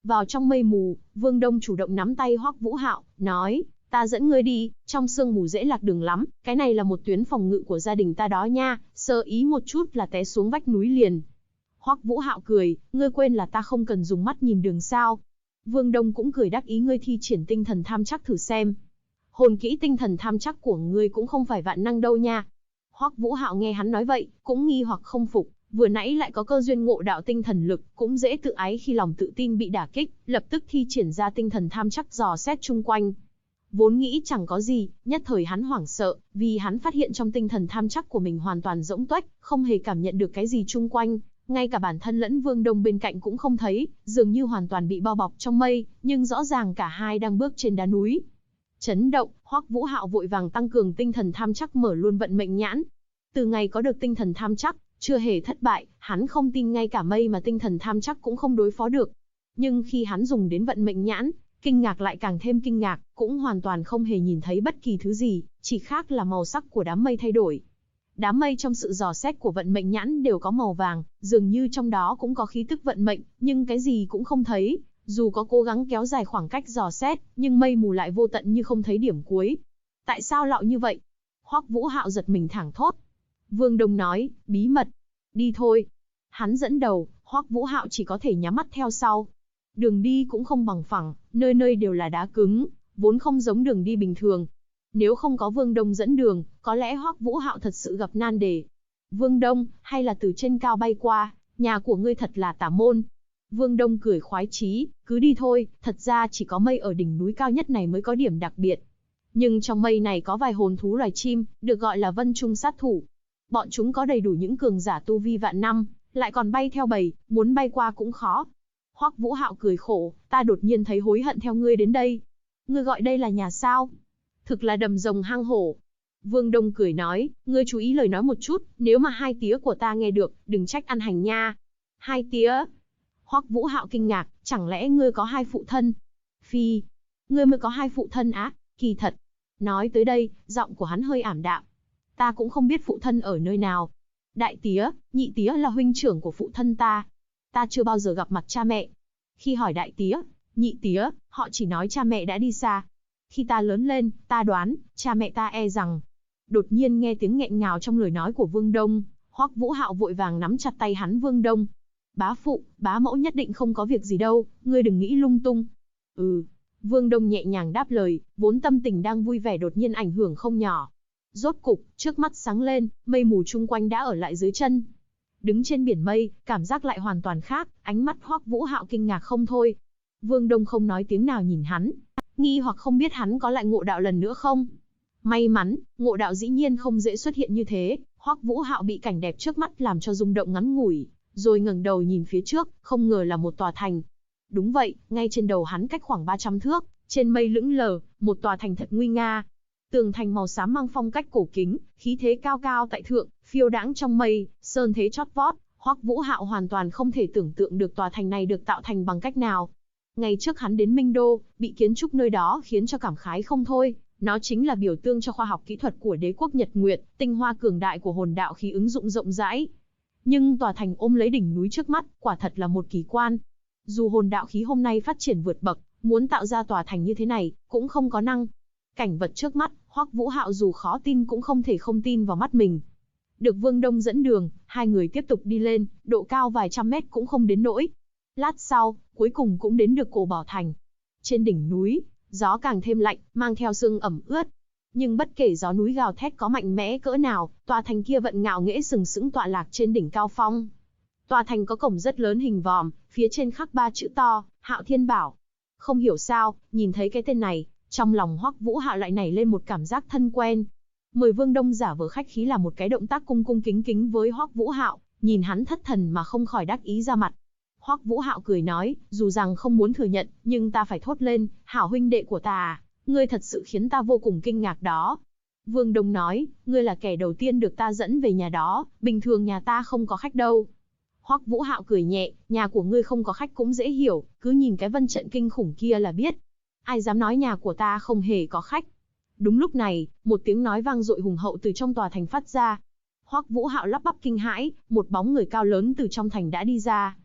S1: Vào trong mây mù, Vương Đông chủ động nắm tay Hoắc Vũ Hạo, nói, ta dẫn ngươi đi, trong sương mù dễ lạc đường lắm, cái này là một tuyến phòng ngự của gia đình ta đó nha, sơ ý một chút là té xuống vách núi liền. Hoắc Vũ Hạo cười, ngươi quên là ta không cần dùng mắt nhìn đường sao. Vương Đông cũng cười đắc ý, ngươi thi triển tinh thần tham chắc thử xem. Hồn kỹ tinh thần tham chắc của ngươi cũng không phải vạn năng đâu nha. Hoắc Vũ Hạo nghe hắn nói vậy, cũng nghi hoặc không phục, vừa nãy lại có cơ duyên ngộ đạo tinh thần lực, cũng dễ tự ái khi lòng tự tin bị đả kích, lập tức thi triển ra tinh thần tham chắc dò xét chung quanh. Vốn nghĩ chẳng có gì, nhất thời hắn hoảng sợ, vì hắn phát hiện trong tinh thần tham chắc của mình hoàn toàn rỗng tuếch, không hề cảm nhận được cái gì chung quanh, ngay cả bản thân lẫn Vương Đông bên cạnh cũng không thấy, dường như hoàn toàn bị bao bọc trong mây, nhưng rõ ràng cả hai đang bước trên đá núi. Chấn động, Hoắc Vũ Hạo vội vàng tăng cường tinh thần tham chắc, mở luôn vận mệnh nhãn. Từ ngày có được tinh thần tham chắc, chưa hề thất bại, hắn không tin ngay cả mây mà tinh thần tham chắc cũng không đối phó được. Nhưng khi hắn dùng đến vận mệnh nhãn, kinh ngạc lại càng thêm kinh ngạc, cũng hoàn toàn không hề nhìn thấy bất kỳ thứ gì, chỉ khác là màu sắc của đám mây thay đổi. Đám mây trong sự dò xét của vận mệnh nhãn đều có màu vàng, dường như trong đó cũng có khí tức vận mệnh, nhưng cái gì cũng không thấy. Dù có cố gắng kéo dài khoảng cách dò xét, nhưng mây mù lại vô tận như không thấy điểm cuối. Tại sao lạo như vậy? Hoắc Vũ Hạo giật mình thảng thốt. Vương Đông nói, bí mật. Đi thôi. Hắn dẫn đầu, Hoắc Vũ Hạo chỉ có thể nhắm mắt theo sau. Đường đi cũng không bằng phẳng, nơi nơi đều là đá cứng, vốn không giống đường đi bình thường. Nếu không có Vương Đông dẫn đường, có lẽ Hoắc Vũ Hạo thật sự gặp nan đề. Vương Đông, hay là từ trên cao bay qua, nhà của ngươi thật là tà môn. Vương Đông cười khoái chí, cứ đi thôi, thật ra chỉ có mây ở đỉnh núi cao nhất này mới có điểm đặc biệt. Nhưng trong mây này có vài hồn thú loài chim, được gọi là vân trung sát thủ. Bọn chúng có đầy đủ những cường giả tu vi vạn năm, lại còn bay theo bầy, muốn bay qua cũng khó. Hoắc Vũ Hạo cười khổ, ta đột nhiên thấy hối hận theo ngươi đến đây. Ngươi gọi đây là nhà sao? Thực là đầm rồng hang hổ. Vương Đông cười nói, ngươi chú ý lời nói một chút, nếu mà hai tía của ta nghe được, đừng trách ăn hành nha. Hai tía? Hoắc Vũ Hạo kinh ngạc, chẳng lẽ ngươi có hai phụ thân? Phi, ngươi mới có hai phụ thân á? Kỳ thật. Nói tới đây, giọng của hắn hơi ảm đạm. Ta cũng không biết phụ thân ở nơi nào. Đại tía, nhị tía là huynh trưởng của phụ thân ta. Ta chưa bao giờ gặp mặt cha mẹ. Khi hỏi đại tía, nhị tía, họ chỉ nói cha mẹ đã đi xa. Khi ta lớn lên, ta đoán, cha mẹ ta e rằng. Đột nhiên nghe tiếng nghẹn ngào trong lời nói của Vương Đông, Hoắc Vũ Hạo vội vàng nắm chặt tay hắn. Vương Đông, bá phụ, bá mẫu nhất định không có việc gì đâu, ngươi đừng nghĩ lung tung. Ừ. Vương Đông nhẹ nhàng đáp lời, vốn tâm tình đang vui vẻ đột nhiên ảnh hưởng không nhỏ. Rốt cục, trước mắt sáng lên, mây mù chung quanh đã ở lại dưới chân. Đứng trên biển mây, cảm giác lại hoàn toàn khác, ánh mắt Hoắc Vũ Hạo kinh ngạc không thôi. Vương Đông không nói tiếng nào nhìn hắn, nghi hoặc không biết hắn có lại ngộ đạo lần nữa không. May mắn, ngộ đạo dĩ nhiên không dễ xuất hiện như thế, Hoắc Vũ Hạo bị cảnh đẹp trước mắt làm cho rung động ngắn ngủi, rồi ngẩng đầu nhìn phía trước, không ngờ là một tòa thành. Đúng vậy, ngay trên đầu hắn cách khoảng 300 thước, trên mây lững lờ, một tòa thành thật nguy nga. Tường thành màu xám mang phong cách cổ kính, khí thế cao cao tại thượng, phiêu đãng trong mây, sơn thế chót vót, Hoắc Vũ Hạo hoàn toàn không thể tưởng tượng được tòa thành này được tạo thành bằng cách nào. Ngày trước hắn đến Minh Đô, bị kiến trúc nơi đó khiến cho cảm khái không thôi, nó chính là biểu tượng cho khoa học kỹ thuật của đế quốc Nhật Nguyệt, tinh hoa cường đại của hồn đạo khí ứng dụng rộng rãi. Nhưng tòa thành ôm lấy đỉnh núi trước mắt, quả thật là một kỳ quan. Dù hồn đạo khí hôm nay phát triển vượt bậc, muốn tạo ra tòa thành như thế này, cũng không có năng. Cảnh vật trước mắt, Hoắc Vũ Hạo dù khó tin cũng không thể không tin vào mắt mình. Được Vương Đông dẫn đường, hai người tiếp tục đi lên, độ cao vài trăm mét cũng không đến nỗi. Lát sau, cuối cùng cũng đến được Cổ Bảo Thành. Trên đỉnh núi, gió càng thêm lạnh, mang theo sương ẩm ướt. Nhưng bất kể gió núi gào thét có mạnh mẽ cỡ nào, tòa thành kia vẫn ngạo nghễ sừng sững tọa lạc trên đỉnh cao phong. Tòa thành có cổng rất lớn hình vòm, phía trên khắc 3 chữ to, Hạo Thiên Bảo. Không hiểu sao, nhìn thấy cái tên này, trong lòng Hoắc Vũ Hạo lại nảy lên một cảm giác thân quen. Mời Vương Đông giả vờ khách khí làm một cái động tác cung cung kính kính với Hoắc Vũ Hạo, nhìn hắn thất thần mà không khỏi đắc ý ra mặt. Hoắc Vũ Hạo cười nói, dù rằng không muốn thừa nhận, nhưng ta phải thốt lên, hảo huynh đệ của ta à, ngươi thật sự khiến ta vô cùng kinh ngạc đó. Vương Đông nói, ngươi là kẻ đầu tiên được ta dẫn về nhà đó, bình thường nhà ta không có khách đâu. Hoắc Vũ Hạo cười nhẹ, nhà của ngươi không có khách cũng dễ hiểu, cứ nhìn cái vân trận kinh khủng kia là biết. Ai dám nói nhà của ta không hề có khách. Đúng lúc này, một tiếng nói vang dội hùng hậu từ trong tòa thành phát ra. Hoắc Vũ Hạo lắp bắp kinh hãi, một bóng người cao lớn từ trong thành đã đi ra.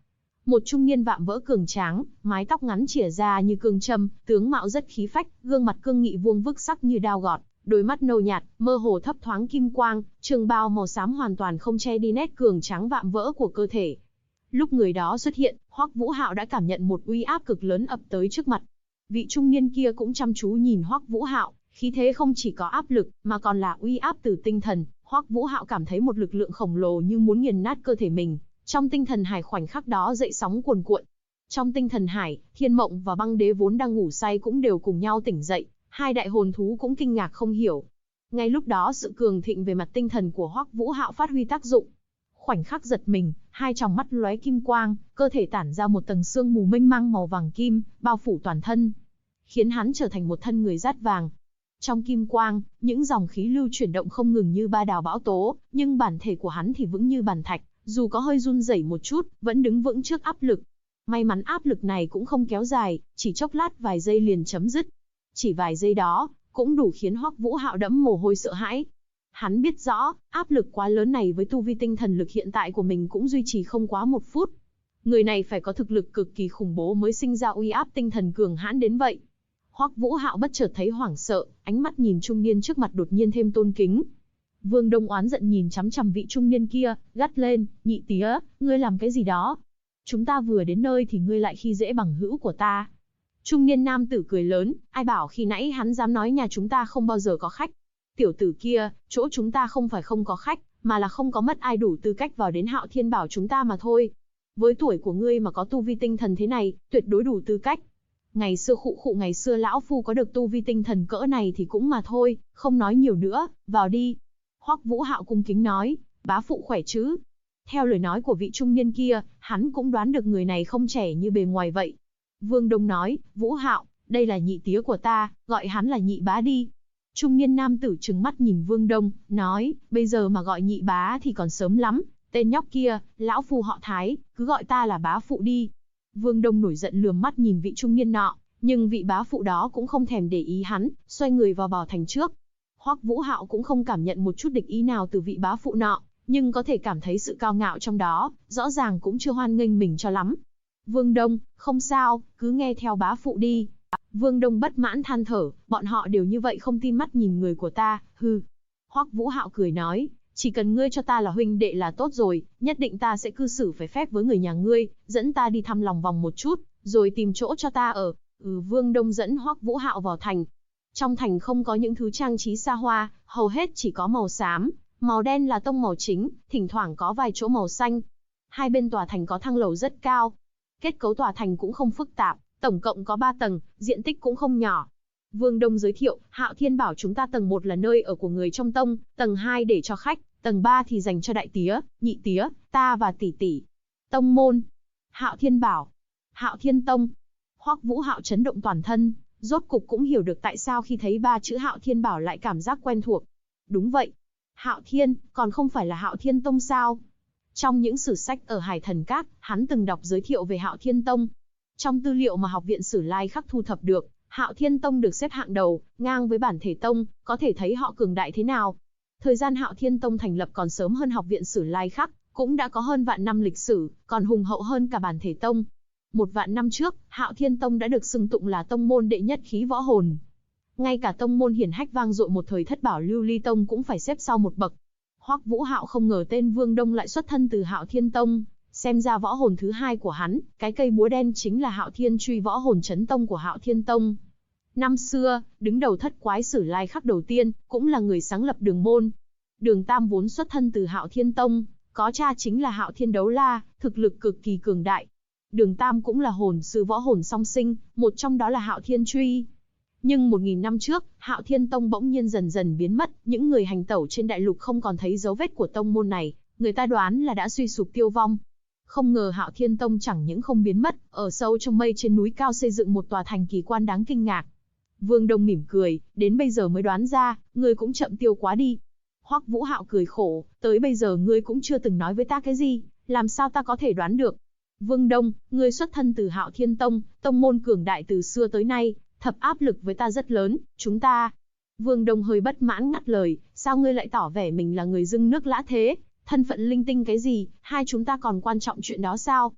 S1: Một trung niên vạm vỡ cường tráng, mái tóc ngắn chỉa ra như cương châm, tướng mạo rất khí phách, gương mặt cương nghị vuông vức sắc như đao gọt, đôi mắt nâu nhạt, mơ hồ thấp thoáng kim quang, trường bào màu xám hoàn toàn không che đi nét cường tráng vạm vỡ của cơ thể. Lúc người đó xuất hiện, Hoắc Vũ Hạo đã cảm nhận một uy áp cực lớn ập tới trước mặt. Vị trung niên kia cũng chăm chú nhìn Hoắc Vũ Hạo, khí thế không chỉ có áp lực, mà còn là uy áp từ tinh thần. Hoắc Vũ Hạo cảm thấy một lực lượng khổng lồ như muốn nghiền nát cơ thể mình. Trong tinh thần hải khoảnh khắc đó dậy sóng cuồn cuộn. Trong tinh thần hải, Thiên Mộng và Băng Đế vốn đang ngủ say cũng đều cùng nhau tỉnh dậy, hai đại hồn thú cũng kinh ngạc không hiểu. Ngay lúc đó sự cường thịnh về mặt tinh thần của Hoắc Vũ Hạo phát huy tác dụng. Khoảnh khắc giật mình, hai tròng mắt lóe kim quang, cơ thể tản ra một tầng sương mù mênh mang màu vàng kim, bao phủ toàn thân, khiến hắn trở thành một thân người dát vàng. Trong kim quang, những dòng khí lưu chuyển động không ngừng như ba đào bão tố, nhưng bản thể của hắn thì vững như bàn thạch, dù có hơi run rẩy một chút, vẫn đứng vững trước áp lực. May mắn áp lực này cũng không kéo dài, chỉ chốc lát vài giây liền chấm dứt. Chỉ vài giây đó, cũng đủ khiến Hoắc Vũ Hạo đẫm mồ hôi sợ hãi. Hắn biết rõ, áp lực quá lớn này với tu vi tinh thần lực hiện tại của mình cũng duy trì không quá 1 phút. Người này phải có thực lực cực kỳ khủng bố mới sinh ra uy áp tinh thần cường hãn đến vậy. Hoắc Vũ Hạo bất chợt thấy hoảng sợ, ánh mắt nhìn trung niên trước mặt đột nhiên thêm tôn kính. Vương Đông oán giận nhìn chằm chằm vị trung niên kia, gắt lên, nhị tía, ngươi làm cái gì đó? Chúng ta vừa đến nơi thì ngươi lại khi dễ bằng hữu của ta. Trung niên nam tử cười lớn, ai bảo khi nãy hắn dám nói nhà chúng ta không bao giờ có khách. Tiểu tử kia, chỗ chúng ta không phải không có khách, mà là không có mất ai đủ tư cách vào đến Hạo Thiên Bảo chúng ta mà thôi. Với tuổi của ngươi mà có tu vi tinh thần thế này, tuyệt đối đủ tư cách. Ngày xưa ngày xưa lão phu có được tu vi tinh thần cỡ này thì cũng mà thôi, không nói nhiều nữa, vào đi. Hoắc Vũ Hạo cung kính nói, bá phụ khỏe chứ? Theo lời nói của vị trung niên kia, hắn cũng đoán được người này không trẻ như bề ngoài vậy. Vương Đông nói, Vũ Hạo, đây là nhị tía của ta, gọi hắn là nhị bá đi. Trung niên nam tử trừng mắt nhìn Vương Đông, nói, bây giờ mà gọi nhị bá thì còn sớm lắm, tên nhóc kia, lão phu họ Thái, cứ gọi ta là bá phụ đi. Vương Đông nổi giận lườm mắt nhìn vị trung niên nọ, nhưng vị bá phụ đó cũng không thèm để ý hắn, xoay người vào thành trước. Hoắc Vũ Hạo cũng không cảm nhận một chút địch ý nào từ vị bá phụ nọ, nhưng có thể cảm thấy sự cao ngạo trong đó, rõ ràng cũng chưa hoan nghênh mình cho lắm. Vương Đông, không sao, cứ nghe theo bá phụ đi. Vương Đông bất mãn than thở, bọn họ đều như vậy không tin mắt nhìn người của ta, hừ. Hoắc Vũ Hạo cười nói, chỉ cần ngươi cho ta là huynh đệ là tốt rồi, nhất định ta sẽ cư xử phải phép với người nhà ngươi, dẫn ta đi thăm lòng vòng một chút, rồi tìm chỗ cho ta ở. Vương Đông dẫn Hoắc Vũ Hạo vào thành. Trong thành không có những thứ trang trí xa hoa, hầu hết chỉ có màu xám, màu đen là tông màu chính, thỉnh thoảng có vài chỗ màu xanh. Hai bên tòa thành có thang lầu rất cao. Kết cấu tòa thành cũng không phức tạp, tổng cộng có 3 tầng, diện tích cũng không nhỏ. Vương Đông giới thiệu, Hạo Thiên bảo chúng ta tầng 1 là nơi ở của người trong tông, tầng 2 để cho khách, tầng 3 thì dành cho đại tía, nhị tía, ta và tỷ tỷ. Tông môn, Hạo Thiên bảo, Hạo Thiên tông. Hoắc Vũ Hạo chấn động toàn thân, rốt cục cũng hiểu được tại sao khi thấy 3 chữ Hạo Thiên bảo lại cảm giác quen thuộc. Đúng vậy, Hạo Thiên, còn không phải là Hạo Thiên tông sao? Trong những sử sách ở Hải Thần Các, hắn từng đọc giới thiệu về Hạo Thiên tông. Trong tư liệu mà Học viện Sử Lai Khắc thu thập được, Hạo Thiên tông được xếp hạng đầu, ngang với Bản Thể tông, có thể thấy họ cường đại thế nào. Thời gian Hạo Thiên tông thành lập còn sớm hơn Học viện Sử Lai Khắc, cũng đã có hơn vạn năm lịch sử, còn hùng hậu hơn cả Bản Thể tông. 1 vạn năm trước, Hạo Thiên tông đã được xưng tụng là tông môn đệ nhất khí võ hồn. Ngay cả tông môn hiển hách vang dội một thời thất bảo Lưu Ly tông cũng phải xếp sau một bậc. Hoắc Vũ Hạo không ngờ tên Vương Đông lại xuất thân từ Hạo Thiên tông, xem ra võ hồn thứ hai của hắn, cái cây búa đen chính là Hạo Thiên truy võ hồn chấn tông của Hạo Thiên tông. Năm xưa, đứng đầu thất quái Sử Lai Khắc đầu tiên, cũng là người sáng lập Đường môn. Đường Tam vốn xuất thân từ Hạo Thiên tông, có cha chính là Hạo Thiên Đấu La, thực lực cực kỳ cường đại. Đường Tam cũng là hồn sư võ hồn song sinh, một trong đó là Hạo Thiên truy. Nhưng 1000 năm trước, Hạo Thiên tông bỗng nhiên dần dần biến mất, những người hành tẩu trên đại lục không còn thấy dấu vết của tông môn này, người ta đoán là đã suy sụp tiêu vong. Không ngờ Hạo Thiên tông chẳng những không biến mất, ở sâu trong mây trên núi cao xây dựng một tòa thành kỳ quan đáng kinh ngạc. Vương Đông mỉm cười, đến bây giờ mới đoán ra, ngươi cũng chậm tiêu quá đi. Hoắc Vũ Hạo cười khổ, tới bây giờ ngươi cũng chưa từng nói với ta cái gì, làm sao ta có thể đoán được. Vương Đông, ngươi xuất thân từ Hạo Thiên tông, tông môn cường đại từ xưa tới nay, thập áp lực với ta rất lớn, chúng ta. Vương Đông hơi bất mãn ngắt lời, sao ngươi lại tỏ vẻ mình là người dưng nước lã thế, thân phận linh tinh cái gì, hai chúng ta còn quan trọng chuyện đó sao?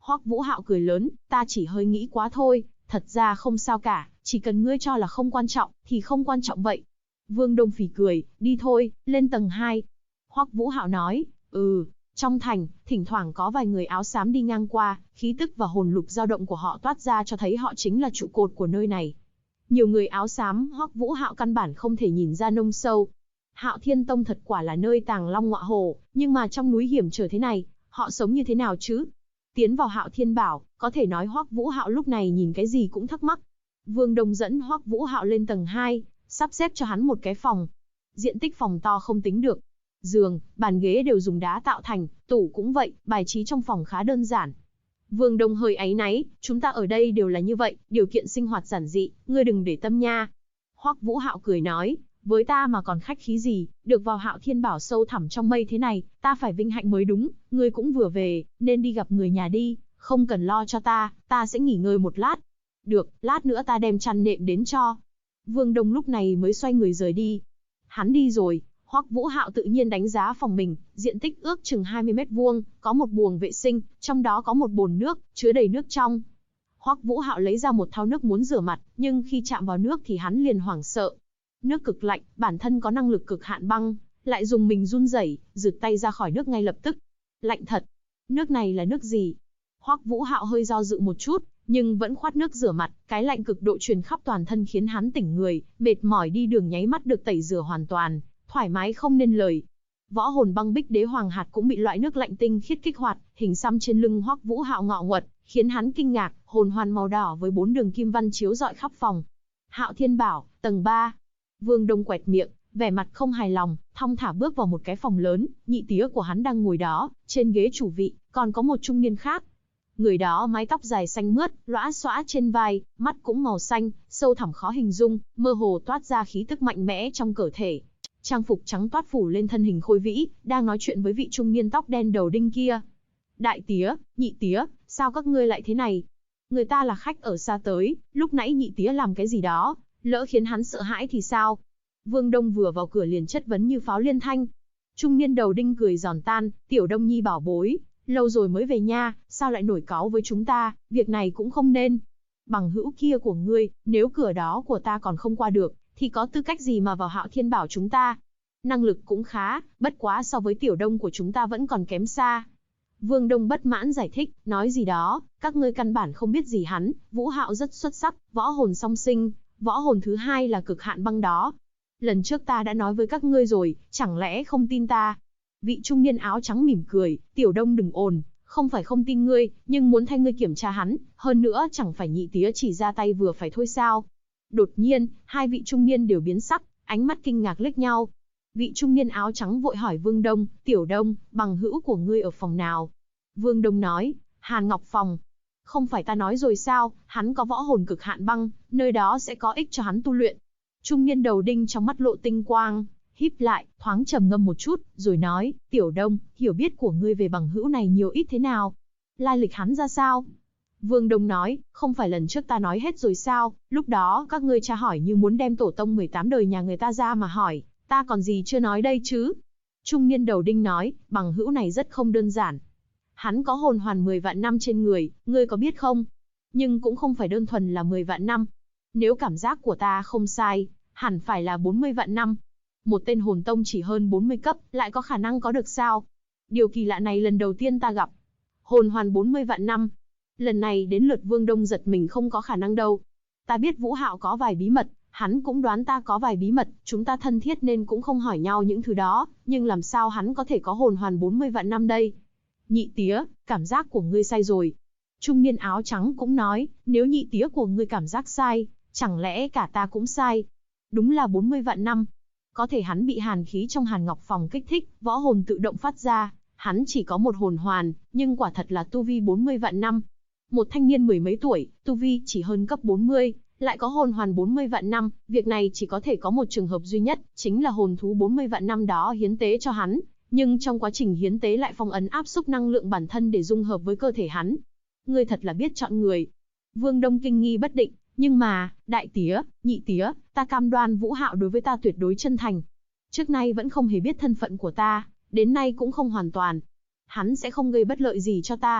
S1: Hoắc Vũ Hạo cười lớn, ta chỉ hơi nghĩ quá thôi, thật ra không sao cả, chỉ cần ngươi cho là không quan trọng, thì không quan trọng vậy. Vương Đông phì cười, đi thôi, lên tầng 2. Hoắc Vũ Hạo nói, trong thành, thỉnh thoảng có vài người áo xám đi ngang qua, khí tức và hồn lục dao động của họ toát ra cho thấy họ chính là trụ cột của nơi này. Nhiều người áo xám, Hoắc Vũ Hạo căn bản không thể nhìn ra nông sâu. Hạo Thiên Tông thật quả là nơi tàng long ngọa hổ, nhưng mà trong núi hiểm trở thế này, họ sống như thế nào chứ? Tiến vào Hạo Thiên Bảo, có thể nói Hoắc Vũ Hạo lúc này nhìn cái gì cũng thắc mắc. Vương Đông dẫn Hoắc Vũ Hạo lên tầng 2, sắp xếp cho hắn một cái phòng. Diện tích phòng to không tính được. Giường, bàn ghế đều dùng đá tạo thành, tủ cũng vậy, bài trí trong phòng khá đơn giản. Vương Đông hơi áy náy, chúng ta ở đây đều là như vậy, điều kiện sinh hoạt giản dị, ngươi đừng để tâm nha. Hoắc Vũ Hạo cười nói, với ta mà còn khách khí gì, được vào Hạo Thiên Bảo sâu thẳm trong mây thế này, ta phải vinh hạnh mới đúng, ngươi cũng vừa về, nên đi gặp người nhà đi, không cần lo cho ta sẽ nghỉ ngơi một lát. Được, lát nữa ta đem chăn nệm đến cho. Vương Đông lúc này mới xoay người rời đi. Hắn đi rồi, Hoắc Vũ Hạo tự nhiên đánh giá phòng mình, diện tích ước chừng 20 mét vuông, có một buồng vệ sinh, trong đó có một bồn nước, chứa đầy nước trong. Hoắc Vũ Hạo lấy ra một thau nước muốn rửa mặt, nhưng khi chạm vào nước thì hắn liền hoảng sợ. Nước cực lạnh, bản thân có năng lực cực hạn băng, lại dùng mình run rẩy, giật tay ra khỏi nước ngay lập tức. Lạnh thật. Nước này là nước gì? Hoắc Vũ Hạo hơi do dự một chút, nhưng vẫn khoát nước rửa mặt, cái lạnh cực độ truyền khắp toàn thân khiến hắn tỉnh người, mệt mỏi đi đường nháy mắt được tẩy rửa hoàn toàn, thoải mái không nên lời. Võ hồn băng bích đế hoàng hạt cũng bị loại nước lạnh tinh khiết kích hoạt, hình xăm trên lưng Hoắc Vũ Hạo ngọ nguậy, khiến hắn kinh ngạc, hồn hoàn màu đỏ với 4 đường kim văn chiếu rọi khắp phòng. Hạo Thiên Bảo, tầng 3. Vương Đông quẹt miệng, vẻ mặt không hài lòng, thong thả bước vào một cái phòng lớn, nhị tía của hắn đang ngồi đó, trên ghế chủ vị, còn có một trung niên khác. Người đó mái tóc dài xanh mướt, lõa xõa trên vai, mắt cũng màu xanh, sâu thẳm khó hình dung, mơ hồ toát ra khí tức mạnh mẽ trong cơ thể. Trang phục trắng toát phủ lên thân hình khôi vĩ, đang nói chuyện với vị trung niên tóc đen đầu đinh kia. Đại tía, nhị tía, sao các ngươi lại thế này? Người ta là khách ở xa tới, lúc nãy nhị tía làm cái gì đó, lỡ khiến hắn sợ hãi thì sao? Vương Đông vừa vào cửa liền chất vấn như pháo liên thanh. Trung niên đầu đinh cười giòn tan, tiểu Đông Nhi bảo bối, lâu rồi mới về nha, sao lại nổi cáu với chúng ta, việc này cũng không nên. Bằng hữu kia của ngươi, nếu cửa đó của ta còn không qua được, thì có tư cách gì mà vào Hạo Thiên Bảo chúng ta? Năng lực cũng khá, bất quá so với tiểu Đông của chúng ta vẫn còn kém xa. Vương Đông bất mãn giải thích, nói gì đó, các ngươi căn bản không biết gì hắn, Vũ Hạo rất xuất sắc, võ hồn song sinh, võ hồn thứ 2 là cực hạn băng đó. Lần trước ta đã nói với các ngươi rồi, chẳng lẽ không tin ta? Vị trung niên áo trắng mỉm cười, tiểu Đông đừng ồn, không phải không tin ngươi, nhưng muốn thay ngươi kiểm tra hắn, hơn nữa chẳng phải nhị tía chỉ ra tay vừa phải thôi sao? Đột nhiên, hai vị trung niên đều biến sắc, ánh mắt kinh ngạc liếc nhau. Vị trung niên áo trắng vội hỏi Vương Đông, tiểu Đông, bằng hữu của ngươi ở phòng nào? Vương Đông nói, Hàn Ngọc phòng. Không phải ta nói rồi sao, hắn có võ hồn cực hạn băng, nơi đó sẽ có ích cho hắn tu luyện. Trung niên đầu đinh trong mắt lộ tinh quang, híp lại, thoáng trầm ngâm một chút, rồi nói, tiểu Đông, hiểu biết của ngươi về bằng hữu này nhiều ít thế nào? Lai lịch hắn ra sao? Vương Đông nói, không phải lần trước ta nói hết rồi sao, lúc đó các ngươi tra hỏi như muốn đem tổ tông 18 đời nhà người ta ra mà hỏi, ta còn gì chưa nói đây chứ? Trung niên đầu đinh nói, bằng hữu này rất không đơn giản. Hắn có hồn hoàn 10 vạn năm trên người, ngươi có biết không? Nhưng cũng không phải đơn thuần là 10 vạn năm. Nếu cảm giác của ta không sai, hẳn phải là 40 vạn năm. Một tên hồn tông chỉ hơn 40 cấp, lại có khả năng có được sao? Điều kỳ lạ này lần đầu tiên ta gặp. Hồn hoàn 40 vạn năm. Lần này đến lượt Vương Đông giật mình không có khả năng đâu. Ta biết Vũ Hạo có vài bí mật, hắn cũng đoán ta có vài bí mật, chúng ta thân thiết nên cũng không hỏi nhau những thứ đó, nhưng làm sao hắn có thể có hồn hoàn 40 vạn năm đây? Nhị tía, cảm giác của ngươi sai rồi. Trung niên áo trắng cũng nói, nếu nhị tía của ngươi cảm giác sai, chẳng lẽ cả ta cũng sai? Đúng là 40 vạn năm. Có thể hắn bị hàn khí trong Hàn Ngọc phòng kích thích, võ hồn tự động phát ra, hắn chỉ có một hồn hoàn, nhưng quả thật là tu vi 40 vạn năm. Một thanh niên mười mấy tuổi, tu vi chỉ hơn cấp 40, lại có hồn hoàn 40 vạn năm, việc này chỉ có thể có một trường hợp duy nhất, chính là hồn thú 40 vạn năm đó hiến tế cho hắn, nhưng trong quá trình hiến tế lại phong ấn áp xúc năng lượng bản thân để dung hợp với cơ thể hắn. Ngươi thật là biết chọn người. Vương Đông kinh nghi bất định, nhưng mà, đại tía, nhị tía, ta cam đoan Vũ Hạo đối với ta tuyệt đối chân thành. Trước nay vẫn không hề biết thân phận của ta, đến nay cũng không hoàn toàn. Hắn sẽ không gây bất lợi gì cho ta.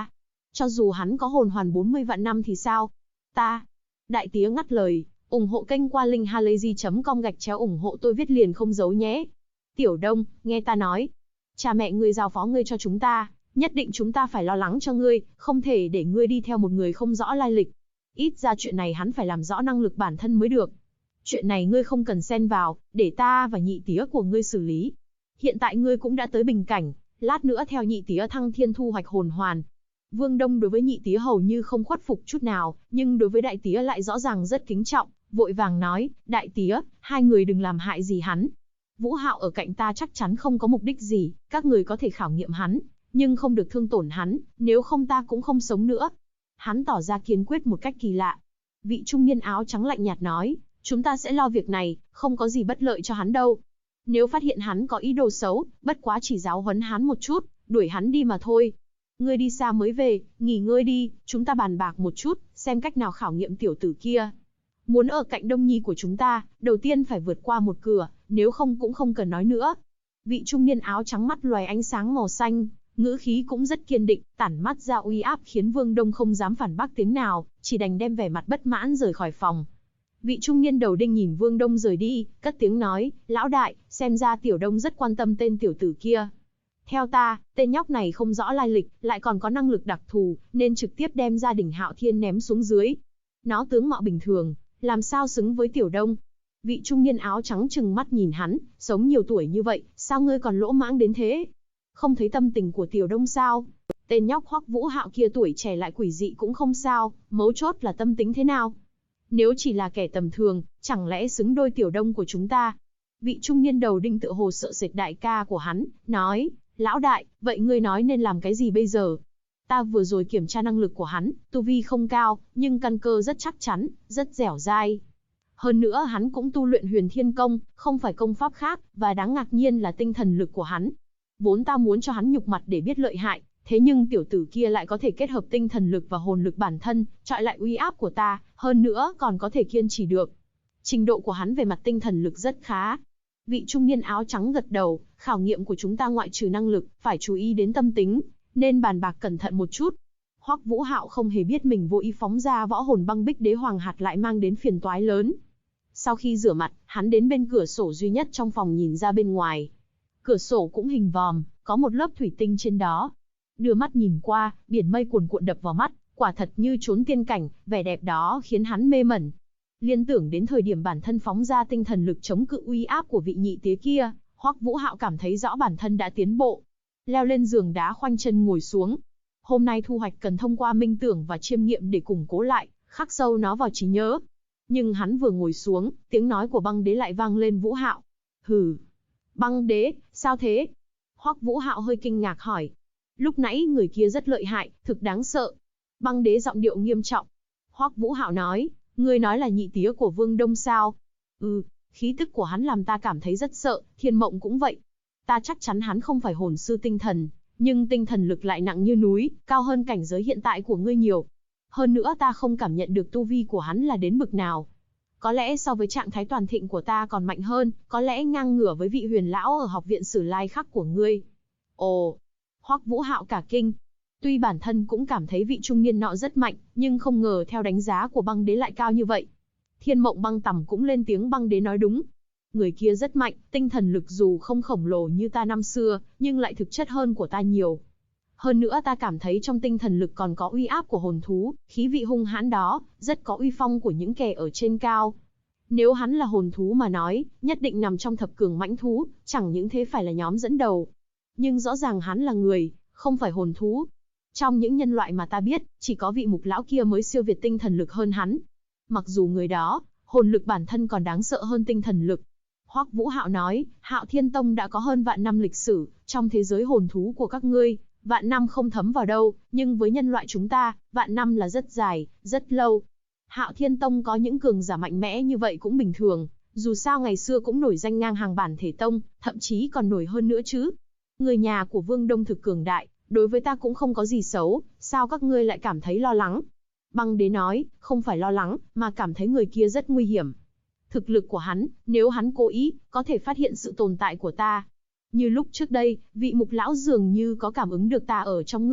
S1: Cho dù hắn có hồn hoàn 40 vạn năm thì sao? Ta. Đại tía ngắt lời, ủng hộ kênh qua link halayzi.com/ủng hộ tôi viết liền không giấu nhé. Tiểu Đông, nghe ta nói. Cha mẹ ngươi giao phó ngươi cho chúng ta, nhất định chúng ta phải lo lắng cho ngươi, không thể để ngươi đi theo một người không rõ lai lịch. Ít ra chuyện này hắn phải làm rõ năng lực bản thân mới được. Chuyện này ngươi không cần xen vào, để ta và nhị tía của ngươi xử lý. Hiện tại ngươi cũng đã tới bình cảnh, lát nữa theo nhị tía thăng thiên thu hoạch hồn hoàn. Vương Đông đối với nhị tía hầu như không khuất phục chút nào, nhưng đối với đại tía lại rõ ràng rất kính trọng, vội vàng nói, đại tía, hai người đừng làm hại gì hắn. Vũ Hạo ở cạnh ta chắc chắn không có mục đích gì, các người có thể khảo nghiệm hắn, nhưng không được thương tổn hắn, nếu không ta cũng không sống nữa. Hắn tỏ ra kiên quyết một cách kỳ lạ. Vị trung niên áo trắng lạnh nhạt nói, chúng ta sẽ lo việc này, không có gì bất lợi cho hắn đâu. Nếu phát hiện hắn có ý đồ xấu, bất quá chỉ giáo huấn hắn một chút, đuổi hắn đi mà thôi. Ngươi đi xa mới về, nghỉ ngơi đi, chúng ta bàn bạc một chút, xem cách nào khảo nghiệm tiểu tử kia. Muốn ở cạnh Đông Nhi của chúng ta, đầu tiên phải vượt qua một cửa, nếu không cũng không cần nói nữa. Vị trung niên áo trắng mắt loài ánh sáng màu xanh, ngữ khí cũng rất kiên định, tản mắt ra uy áp khiến Vương Đông không dám phản bác tiếng nào, chỉ đành đem vẻ mặt bất mãn rời khỏi phòng. Vị trung niên đầu đinh nhìn Vương Đông rời đi, cất tiếng nói, lão đại, xem ra Tiểu Đông rất quan tâm tên tiểu tử kia. Theo ta, tên nhóc này không rõ lai lịch, lại còn có năng lực đặc thù, nên trực tiếp đem gia đình Hạo Thiên ném xuống dưới. Nó tướng mạo bình thường, làm sao xứng với Tiểu Đông? Vị trung niên áo trắng trừng mắt nhìn hắn, sống nhiều tuổi như vậy, sao ngươi còn lỗ mãng đến thế? Không thấy tâm tình của Tiểu Đông sao? Tên nhóc Hoắc Vũ Hạo kia tuổi trẻ lại quỷ dị cũng không sao, mấu chốt là tâm tính thế nào? Nếu chỉ là kẻ tầm thường, chẳng lẽ xứng đôi Tiểu Đông của chúng ta? Vị trung niên đầu đinh tự hồ sợ sệt đại ca của hắn, nói, lão đại, vậy ngươi nói nên làm cái gì bây giờ? Ta vừa rồi kiểm tra năng lực của hắn, tu vi không cao, nhưng căn cơ rất chắc chắn, rất dẻo dai. Hơn nữa hắn cũng tu luyện Huyền Thiên Công, không phải công pháp khác, và đáng ngạc nhiên là tinh thần lực của hắn. Vốn ta muốn cho hắn nhục mặt để biết lợi hại, thế nhưng tiểu tử kia lại có thể kết hợp tinh thần lực và hồn lực bản thân, chọi lại uy áp của ta, hơn nữa còn có thể kiên trì được. Trình độ của hắn về mặt tinh thần lực rất khá. Vị trung niên áo trắng gật đầu, khảo nghiệm của chúng ta ngoại trừ năng lực, phải chú ý đến tâm tính, nên bàn bạc cẩn thận một chút. Hoắc Vũ Hạo không hề biết mình vô ý phóng ra võ hồn băng bích đế hoàng hạt lại mang đến phiền toái lớn. Sau khi rửa mặt, hắn đến bên cửa sổ duy nhất trong phòng nhìn ra bên ngoài. Cửa sổ cũng hình vòm, có một lớp thủy tinh trên đó. Đưa mắt nhìn qua, biển mây cuồn cuộn đập vào mắt, quả thật như chốn tiên cảnh, vẻ đẹp đó khiến hắn mê mẩn. Liên tưởng đến thời điểm bản thân phóng ra tinh thần lực chống cự uy áp của vị nhị tía kia, Hoắc Vũ Hạo cảm thấy rõ bản thân đã tiến bộ. Leo lên giường đá khoanh chân ngồi xuống. Hôm nay thu hoạch cần thông qua minh tưởng và chiêm nghiệm để củng cố lại, khắc sâu nó vào trí nhớ. Nhưng hắn vừa ngồi xuống, tiếng nói của băng đế lại vang lên. Vũ Hạo. Hừ. Băng đế, sao thế? Hoắc Vũ Hạo hơi kinh ngạc hỏi. Lúc nãy người kia rất lợi hại, thực đáng sợ. Băng đế giọng điệu nghiêm trọng. Hoắc Vũ Hạo nói, ngươi nói là nhị tía của Vương Đông sao? Khí tức của hắn làm ta cảm thấy rất sợ, Thiên Mộng cũng vậy. Ta chắc chắn hắn không phải hồn sư tinh thần, nhưng tinh thần lực lại nặng như núi, cao hơn cảnh giới hiện tại của ngươi nhiều. Hơn nữa ta không cảm nhận được tu vi của hắn là đến bực nào. Có lẽ so với trạng thái toàn thịnh của ta còn mạnh hơn, có lẽ ngang ngửa với vị huyền lão ở học viện Sử Lai Khắc của ngươi. Ồ, Hoắc Vũ Hạo cả kinh. Tuy bản thân cũng cảm thấy vị trung niên nọ rất mạnh, nhưng không ngờ theo đánh giá của băng đế lại cao như vậy. Thiên Mộng Băng Tầm cũng lên tiếng. Băng đế nói đúng. Người kia rất mạnh, tinh thần lực dù không khổng lồ như ta năm xưa, nhưng lại thực chất hơn của ta nhiều. Hơn nữa ta cảm thấy trong tinh thần lực còn có uy áp của hồn thú, khí vị hung hãn đó, rất có uy phong của những kẻ ở trên cao. Nếu hắn là hồn thú mà nói, nhất định nằm trong thập cường mãnh thú, chẳng những thế phải là nhóm dẫn đầu. Nhưng rõ ràng hắn là người, không phải hồn thú. Trong những nhân loại mà ta biết, chỉ có vị mục lão kia mới siêu việt tinh thần lực hơn hắn. Mặc dù người đó, hồn lực bản thân còn đáng sợ hơn tinh thần lực. Hoắc Vũ Hạo nói, Hạo Thiên Tông đã có hơn vạn năm lịch sử, trong thế giới hồn thú của các ngươi, vạn năm không thấm vào đâu, nhưng với nhân loại chúng ta, vạn năm là rất dài, rất lâu. Hạo Thiên Tông có những cường giả mạnh mẽ như vậy cũng bình thường, dù sao ngày xưa cũng nổi danh ngang hàng bản thể tông, thậm chí còn nổi hơn nữa chứ. Người nhà của Vương Đông thực cường đại, đối với ta cũng không có gì xấu, sao các ngươi lại cảm thấy lo lắng? Băng đế nói, không phải lo lắng, mà cảm thấy người kia rất nguy hiểm. Thực lực của hắn, nếu hắn cố ý, có thể phát hiện sự tồn tại của ta. Như lúc trước đây, vị mục lão dường như có cảm ứng được ta ở trong ngươi,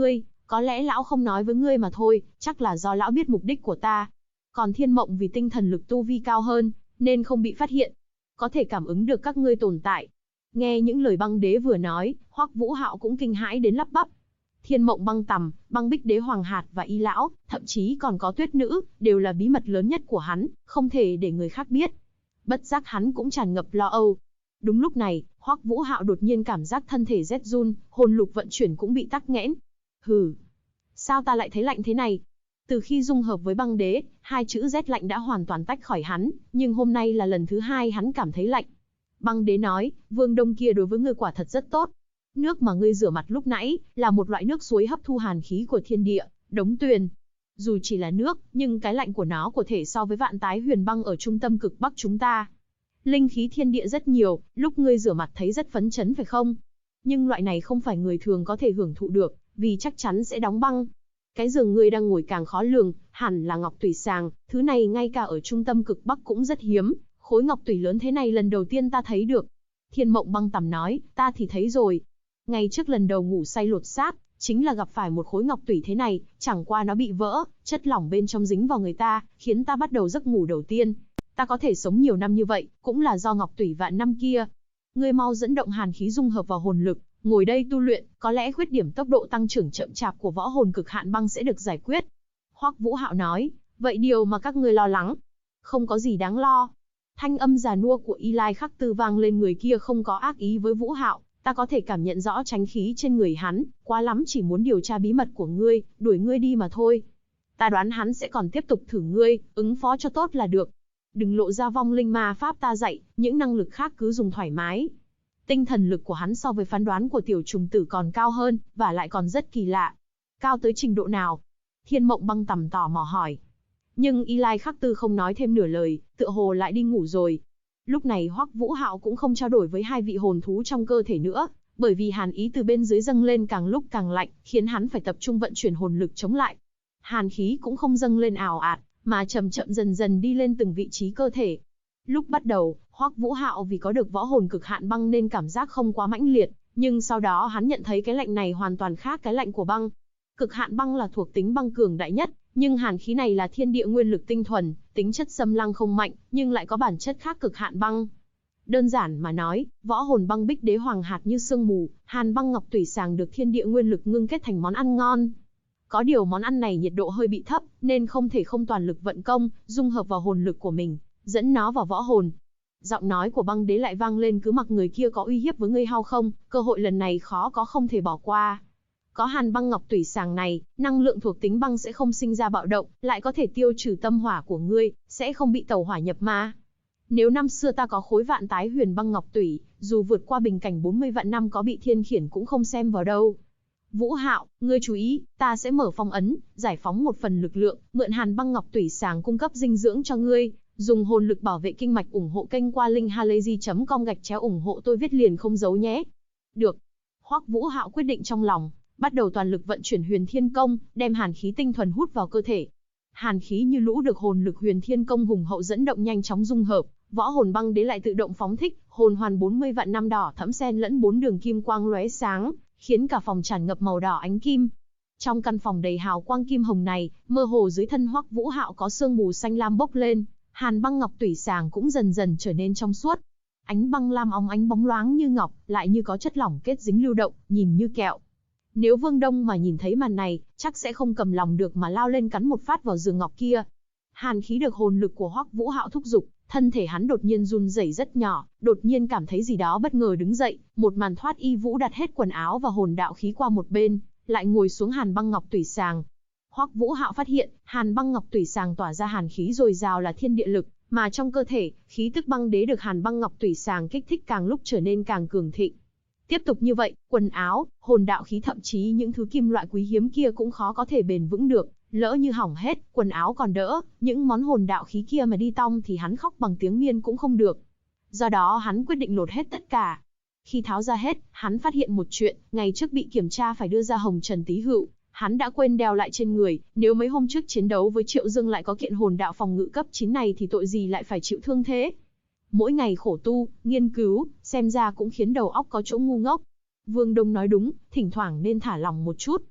S1: Có lẽ lão không nói với ngươi mà thôi, chắc là do lão biết mục đích của ta. Còn Thiên Mộng vì tinh thần lực tu vi cao hơn, nên không bị phát hiện. Có thể cảm ứng được các ngươi tồn tại. Nghe những lời băng đế vừa nói, Hoắc Vũ Hạo cũng kinh hãi đến lắp bắp. Thiên Mộng băng tầm, băng bích đế hoàng hạt và y lão, thậm chí còn có tuyết nữ, đều là bí mật lớn nhất của hắn, không thể để người khác biết. Bất giác hắn cũng tràn ngập lo âu. Đúng lúc này, Hoắc Vũ Hạo đột nhiên cảm giác thân thể rét run, hồn lục vận chuyển cũng bị tắc nghẽn. Hừ, sao ta lại thấy lạnh thế này? Từ khi dung hợp với băng đế, hai chữ rét lạnh đã hoàn toàn tách khỏi hắn, nhưng hôm nay là lần thứ hai hắn cảm thấy lạnh. Băng đế nói, Vương Đông kia đối với ngươi quả thật rất tốt. Nước mà ngươi rửa mặt lúc nãy, là một loại nước suối hấp thu hàn khí của thiên địa, đống tuyền. Dù chỉ là nước, nhưng cái lạnh của nó có thể so với vạn tái huyền băng ở trung tâm cực bắc chúng ta. Linh khí thiên địa rất nhiều, lúc ngươi rửa mặt thấy rất phấn chấn phải không? Nhưng loại này không phải người thường có thể hưởng thụ được, vì chắc chắn sẽ đóng băng. Cái giường ngươi đang ngồi càng khó lường, hẳn là ngọc tùy sàng, thứ này ngay cả ở trung tâm cực bắc cũng rất hiếm, khối ngọc tùy lớn thế này lần đầu tiên ta thấy được. Thiên Mộng băng tầm nói, ta thì thấy rồi. Ngày trước lần đầu ngủ say lột xác, chính là gặp phải một khối ngọc tùy thế này, chẳng qua nó bị vỡ, chất lỏng bên trong dính vào người ta, khiến ta bắt đầu giấc ngủ đầu tiên. Ta có thể sống nhiều năm như vậy, cũng là do ngọc tùy vạn năm kia. Ngươi mau dẫn động hàn khí dung hợp vào hồn lực, ngồi đây tu luyện, có lẽ khuyết điểm tốc độ tăng trưởng chậm chạp của võ hồn cực hạn băng sẽ được giải quyết. Hoắc Vũ Hạo nói, vậy điều mà các ngươi lo lắng, không có gì đáng lo. Thanh âm già nua của Y Lai Khắc Tư vang lên, người kia không có ác ý với Vũ Hạo, ta có thể cảm nhận rõ tránh khí trên người hắn, quá lắm chỉ muốn điều tra bí mật của ngươi, đuổi ngươi đi mà thôi. Ta đoán hắn sẽ còn tiếp tục thử ngươi, ứng phó cho tốt là được. Đừng lộ ra vong linh ma pháp ta dạy, những năng lực khác cứ dùng thoải mái. Tinh thần lực của hắn so với phán đoán của tiểu trùng tử còn cao hơn, và lại còn rất kỳ lạ. Cao tới trình độ nào? Thiên Mộng băng tầm tò mò hỏi. Nhưng Y Lai Khắc Tư không nói thêm nửa lời, tựa hồ lại đi ngủ rồi. Lúc này Hoắc Vũ Hạo cũng không trao đổi với hai vị hồn thú trong cơ thể nữa, bởi vì hàn ý từ bên dưới dâng lên càng lúc càng lạnh, khiến hắn phải tập trung vận chuyển hồn lực chống lại. Hàn khí cũng không dâng lên ào ạt, mà chậm chậm dần dần đi lên từng vị trí cơ thể. Lúc bắt đầu, Hoắc Vũ Hạo vì có được võ hồn cực hạn băng nên cảm giác không quá mãnh liệt, nhưng sau đó hắn nhận thấy cái lạnh này hoàn toàn khác cái lạnh của băng. Cực hạn băng là thuộc tính băng cường đại nhất, nhưng hàn khí này là thiên địa nguyên lực tinh thuần, tính chất xâm lăng không mạnh, nhưng lại có bản chất khác cực hạn băng. Đơn giản mà nói, võ hồn băng bích đế hoàng hạt như sương mù, hàn băng ngọc tùy sàng được thiên địa nguyên lực ngưng kết thành món ăn ngon. Có điều món ăn này nhiệt độ hơi bị thấp, nên không thể không toàn lực vận công, dung hợp vào hồn lực của mình, dẫn nó vào võ hồn. Giọng nói của băng đế lại vang lên, cứ mặc người kia có uy hiếp với ngươi hay không, cơ hội lần này khó có không thể bỏ qua. Có hàn băng ngọc tùy sàng này, năng lượng thuộc tính băng sẽ không sinh ra bạo động, lại có thể tiêu trừ tâm hỏa của ngươi, sẽ không bị tẩu hỏa nhập ma. Nếu năm xưa ta có khối vạn tái huyền băng ngọc tùy, dù vượt qua bình cảnh 40 vạn năm có bị thiên khiển cũng không xem vào đâu. Vũ Hạo, ngươi chú ý, ta sẽ mở phong ấn, giải phóng một phần lực lượng, mượn hàn băng ngọc tùy sàng cung cấp dinh dưỡng cho ngươi, dùng hồn lực bảo vệ kinh mạch. Ủng hộ kênh qua linkhalazy.com/ủng hộ tôi viết liền không giấu nhé. Được. Hoắc Vũ Hạo quyết định trong lòng, bắt đầu toàn lực vận chuyển Huyền Thiên Công, đem hàn khí tinh thuần hút vào cơ thể. Hàn khí như lũ được hồn lực Huyền Thiên Công hùng hậu dẫn động nhanh chóng dung hợp, võ hồn băng đế lại tự động phóng thích, hồn hoàn 40 vạn năm đỏ thẫm xen lẫn 4 đường kim quang lóe sáng, khiến cả phòng tràn ngập màu đỏ ánh kim. Trong căn phòng đầy hào quang kim hồng này, mơ hồ dưới thân Hoắc Vũ Hạo có sương mù xanh lam bốc lên, hàn băng ngọc tùy sàng cũng dần dần trở nên trong suốt. Ánh băng lam óng ánh bóng loáng như ngọc, lại như có chất lỏng kết dính lưu động, nhìn như kẹo. Nếu Vương Đông mà nhìn thấy màn này, chắc sẽ không cầm lòng được mà lao lên cắn một phát vào giường ngọc kia. Hàn khí được hồn lực của Hoắc Vũ Hạo thúc giục, thân thể hắn đột nhiên run rẩy rất nhỏ, đột nhiên cảm thấy gì đó bất ngờ đứng dậy, một màn thoát y vũ đặt hết quần áo và hồn đạo khí qua một bên, lại ngồi xuống hàn băng ngọc tùy sàng. Hoắc Vũ Hạo phát hiện, hàn băng ngọc tùy sàng tỏa ra hàn khí dồi dào là thiên địa lực, mà trong cơ thể, khí tức băng đế được hàn băng ngọc tùy sàng kích thích càng lúc trở nên càng cường thịnh. Tiếp tục như vậy, quần áo, hồn đạo khí thậm chí những thứ kim loại quý hiếm kia cũng khó có thể bền vững được, lỡ như hỏng hết, quần áo còn đỡ, những món hồn đạo khí kia mà đi tong thì hắn khóc bằng tiếng miên cũng không được. Do đó hắn quyết định lột hết tất cả. Khi tháo ra hết, hắn phát hiện một chuyện, ngày trước bị kiểm tra phải đưa ra hồng trần tý hữu, hắn đã quên đeo lại trên người, nếu mấy hôm trước chiến đấu với Triệu Dương lại có kiện hồn đạo phòng ngự cấp 9 này thì tội gì lại phải chịu thương thế. Mỗi ngày khổ tu, nghiên cứu, xem ra cũng khiến đầu óc có chỗ ngu ngốc. Vương Đông nói đúng, thỉnh thoảng nên thả lỏng một chút.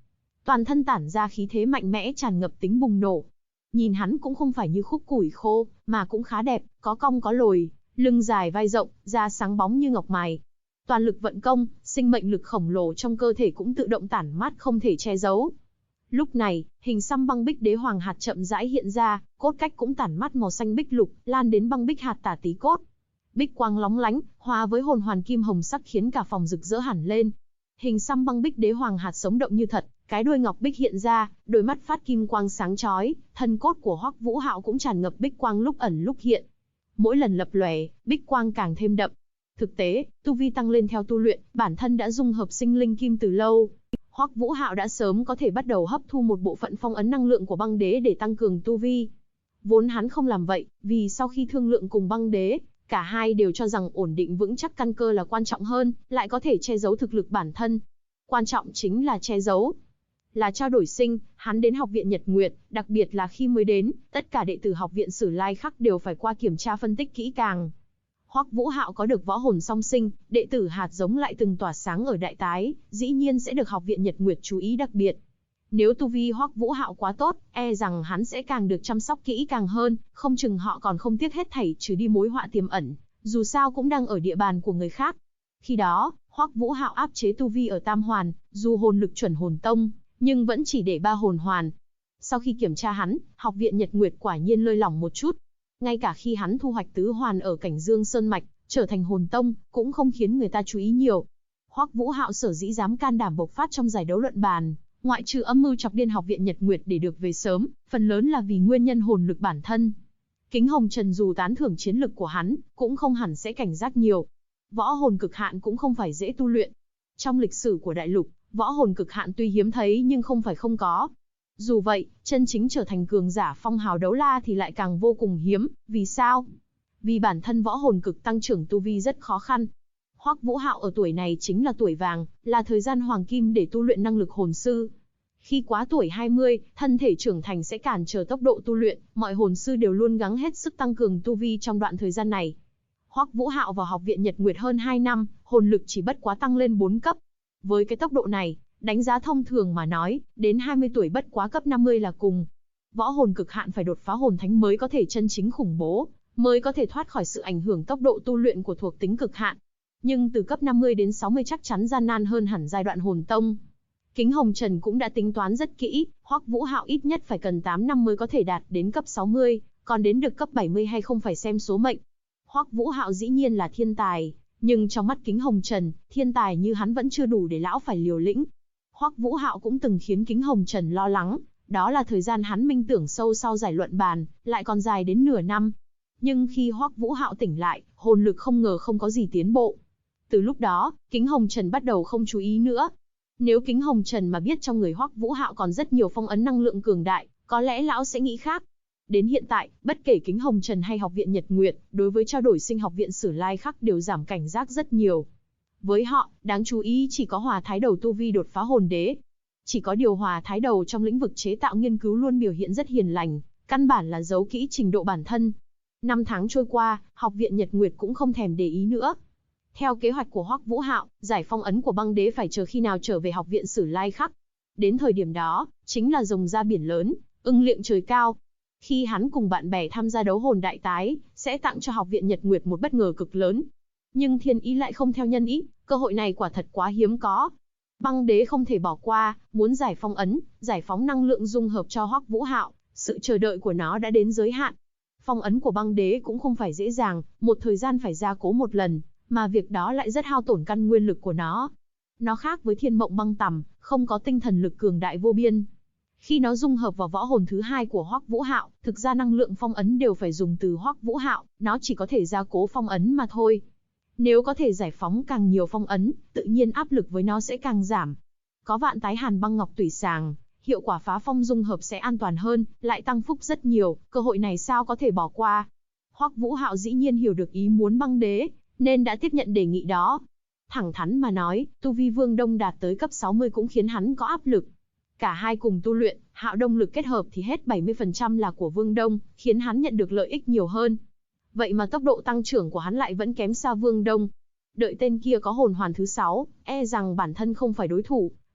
S1: toàn thân tản ra khí thế mạnh mẽ tràn ngập tính bùng nổ. Nhìn hắn cũng không phải như khúc củi khô, mà cũng khá đẹp, có cong có lồi, lưng dài vai rộng, da sáng bóng như ngọc mài. Toàn lực vận công, sinh mệnh lực khổng lồ trong cơ thể cũng tự động tản mát không thể che giấu. Lúc này, hình xăm băng bích đế hoàng hạt chậm rãi hiện ra, cốt cách cũng tản mát màu xanh bích lục, lan đến băng bích hạt tả tí cốt. Bích quang lóng lánh, hòa với hồn hoàn kim hồng sắc khiến cả phòng rực rỡ hẳn lên. Hình xăm băng bích đế hoàng hạt sống động như thật, cái đuôi ngọc bích hiện ra, đôi mắt phát kim quang sáng chói, thân cốt của Hoắc Vũ Hạo cũng tràn ngập bích quang lúc ẩn lúc hiện. Mỗi lần lập lòe, bích quang càng thêm đậm. Thực tế, tu vi tăng lên theo tu luyện, bản thân đã dung hợp sinh linh kim từ lâu. Hoắc Vũ Hạo đã sớm có thể bắt đầu hấp thu một bộ phận phong ấn năng lượng của băng đế để tăng cường tu vi. Vốn hắn không làm vậy, vì sau khi thương lượng cùng băng đế, cả hai đều cho rằng ổn định vững chắc căn cơ là quan trọng hơn, lại có thể che giấu thực lực bản thân. Quan trọng chính là che giấu. Là trao đổi sinh, hắn đến học viện Nhật Nguyệt, đặc biệt là khi mới đến, tất cả đệ tử học viện Sử Lai Khắc đều phải qua kiểm tra phân tích kỹ càng. Hoắc Vũ Hạo có được võ hồn song sinh, đệ tử hạt giống lại từng tỏa sáng ở đại tái, dĩ nhiên sẽ được học viện Nhật Nguyệt chú ý đặc biệt. Nếu tu vi Hoắc Vũ Hạo quá tốt, e rằng hắn sẽ càng được chăm sóc kỹ càng hơn, không chừng họ còn không tiếc hết thảy trừ đi mối họa tiềm ẩn, dù sao cũng đang ở địa bàn của người khác. Khi đó, Hoắc Vũ Hạo áp chế tu vi ở Tam Hoàn, dù hồn lực chuẩn hồn tông, nhưng vẫn chỉ để 3 hồn hoàn. Sau khi kiểm tra hắn, học viện Nhật Nguyệt quả nhiên lơi lỏng một chút. Ngay cả khi hắn thu hoạch tứ hoàn ở cảnh Dương Sơn Mạch, trở thành hồn tông, cũng không khiến người ta chú ý nhiều. Hoắc Vũ Hạo sở dĩ dám can đảm bộc phát trong giải đấu luận bàn, ngoại trừ âm mưu chọc điên học viện Nhật Nguyệt để được về sớm, phần lớn là vì nguyên nhân hồn lực bản thân. Kính Hồng Trần dù tán thưởng chiến lực của hắn, cũng không hẳn sẽ cảnh giác nhiều. Võ hồn cực hạn cũng không phải dễ tu luyện. Trong lịch sử của đại lục, võ hồn cực hạn tuy hiếm thấy nhưng không phải không có. Dù vậy, chân chính trở thành cường giả phong hào đấu la thì lại càng vô cùng hiếm. Vì sao? Vì bản thân võ hồn cực tăng trưởng tu vi rất khó khăn. Hoắc Vũ Hạo ở tuổi này chính là tuổi vàng, là thời gian hoàng kim để tu luyện năng lực hồn sư. Khi quá tuổi 20, thân thể trưởng thành sẽ cản trở tốc độ tu luyện, mọi hồn sư đều luôn gắng hết sức tăng cường tu vi trong đoạn thời gian này. Hoắc Vũ Hạo vào học viện Nhật Nguyệt hơn 2 năm, hồn lực chỉ bất quá tăng lên 4 cấp. Với cái tốc độ này, đánh giá thông thường mà nói, đến 20 tuổi bất quá cấp 50 là cùng. Võ hồn cực hạn phải đột phá hồn thánh mới có thể chân chính khủng bố, mới có thể thoát khỏi sự ảnh hưởng tốc độ tu luyện của thuộc tính cực hạn. Nhưng từ cấp 50 đến 60 chắc chắn gian nan hơn hẳn giai đoạn hồn tông. Kính Hồng Trần cũng đã tính toán rất kỹ, Hoắc Vũ Hạo ít nhất phải cần 8 năm mới có thể đạt đến cấp 60, còn đến được cấp 70 hay không phải xem số mệnh. Hoắc Vũ Hạo dĩ nhiên là thiên tài, nhưng trong mắt Kính Hồng Trần, thiên tài như hắn vẫn chưa đủ để lão phải liều lĩnh. Hoắc Vũ Hạo cũng từng khiến Kính Hồng Trần lo lắng, đó là thời gian hắn minh tưởng sâu sau giải luận bàn, lại còn dài đến nửa năm. Nhưng khi Hoắc Vũ Hạo tỉnh lại, hồn lực không ngờ không có gì tiến bộ. Từ lúc đó, Kính Hồng Trần bắt đầu không chú ý nữa. Nếu Kính Hồng Trần mà biết trong người Hoắc Vũ Hạo còn rất nhiều phong ấn năng lượng cường đại, có lẽ lão sẽ nghĩ khác. Đến hiện tại, bất kể Kính Hồng Trần hay học viện Nhật Nguyệt, đối với trao đổi sinh học viện Sử Lai Khắc đều giảm cảnh giác rất nhiều. Với họ, đáng chú ý chỉ có Hòa Thái Đầu tu vi đột phá hồn đế. Chỉ có điều Hòa Thái Đầu trong lĩnh vực chế tạo nghiên cứu luôn biểu hiện rất hiền lành, căn bản là giấu kỹ trình độ bản thân. 5 tháng trôi qua, học viện Nhật Nguyệt cũng không thèm để ý nữa. Theo kế hoạch của Hoắc Vũ Hạo, giải phong ấn của băng đế phải chờ khi nào trở về học viện Sử Lai Khắc. Đến thời điểm đó, chính là rồng ra biển lớn, ưng liệng trời cao. Khi hắn cùng bạn bè tham gia đấu hồn đại tái, sẽ tặng cho học viện Nhật Nguyệt một bất ngờ cực lớn. Nhưng thiên ý lại không theo nhân ý, cơ hội này quả thật quá hiếm có. Băng đế không thể bỏ qua, muốn giải phong ấn, giải phóng năng lượng dung hợp cho Hoắc Vũ Hạo, sự chờ đợi của nó đã đến giới hạn. Phong ấn của băng đế cũng không phải dễ dàng, một thời gian phải gia cố một lần, mà việc đó lại rất hao tổn căn nguyên lực của nó. Nó khác với thiên mộng băng tằm, không có tinh thần lực cường đại vô biên. Khi nó dung hợp vào võ hồn thứ 2 của Hoắc Vũ Hạo, thực ra năng lượng phong ấn đều phải dùng từ Hoắc Vũ Hạo, nó chỉ có thể gia cố phong ấn mà thôi. Nếu có thể giải phóng càng nhiều phong ấn, tự nhiên áp lực với nó sẽ càng giảm. Có vạn tái hàn băng ngọc tùy sàng, hiệu quả phá phong dung hợp sẽ an toàn hơn, lại tăng phúc rất nhiều, cơ hội này sao có thể bỏ qua. Hoắc Vũ Hạo dĩ nhiên hiểu được ý muốn băng đế, nên đã tiếp nhận đề nghị đó. Thẳng thắn mà nói, tu vi Vương Đông đạt tới cấp 60 cũng khiến hắn có áp lực. Cả hai cùng tu luyện, Hạo Đông lực kết hợp thì hết 70% là của Vương Đông, khiến hắn nhận được lợi ích nhiều hơn. Vậy mà tốc độ tăng trưởng của hắn lại vẫn kém xa Vương Đông. Đợi tên kia có hồn hoàn thứ 6, e rằng bản thân không phải đối thủ,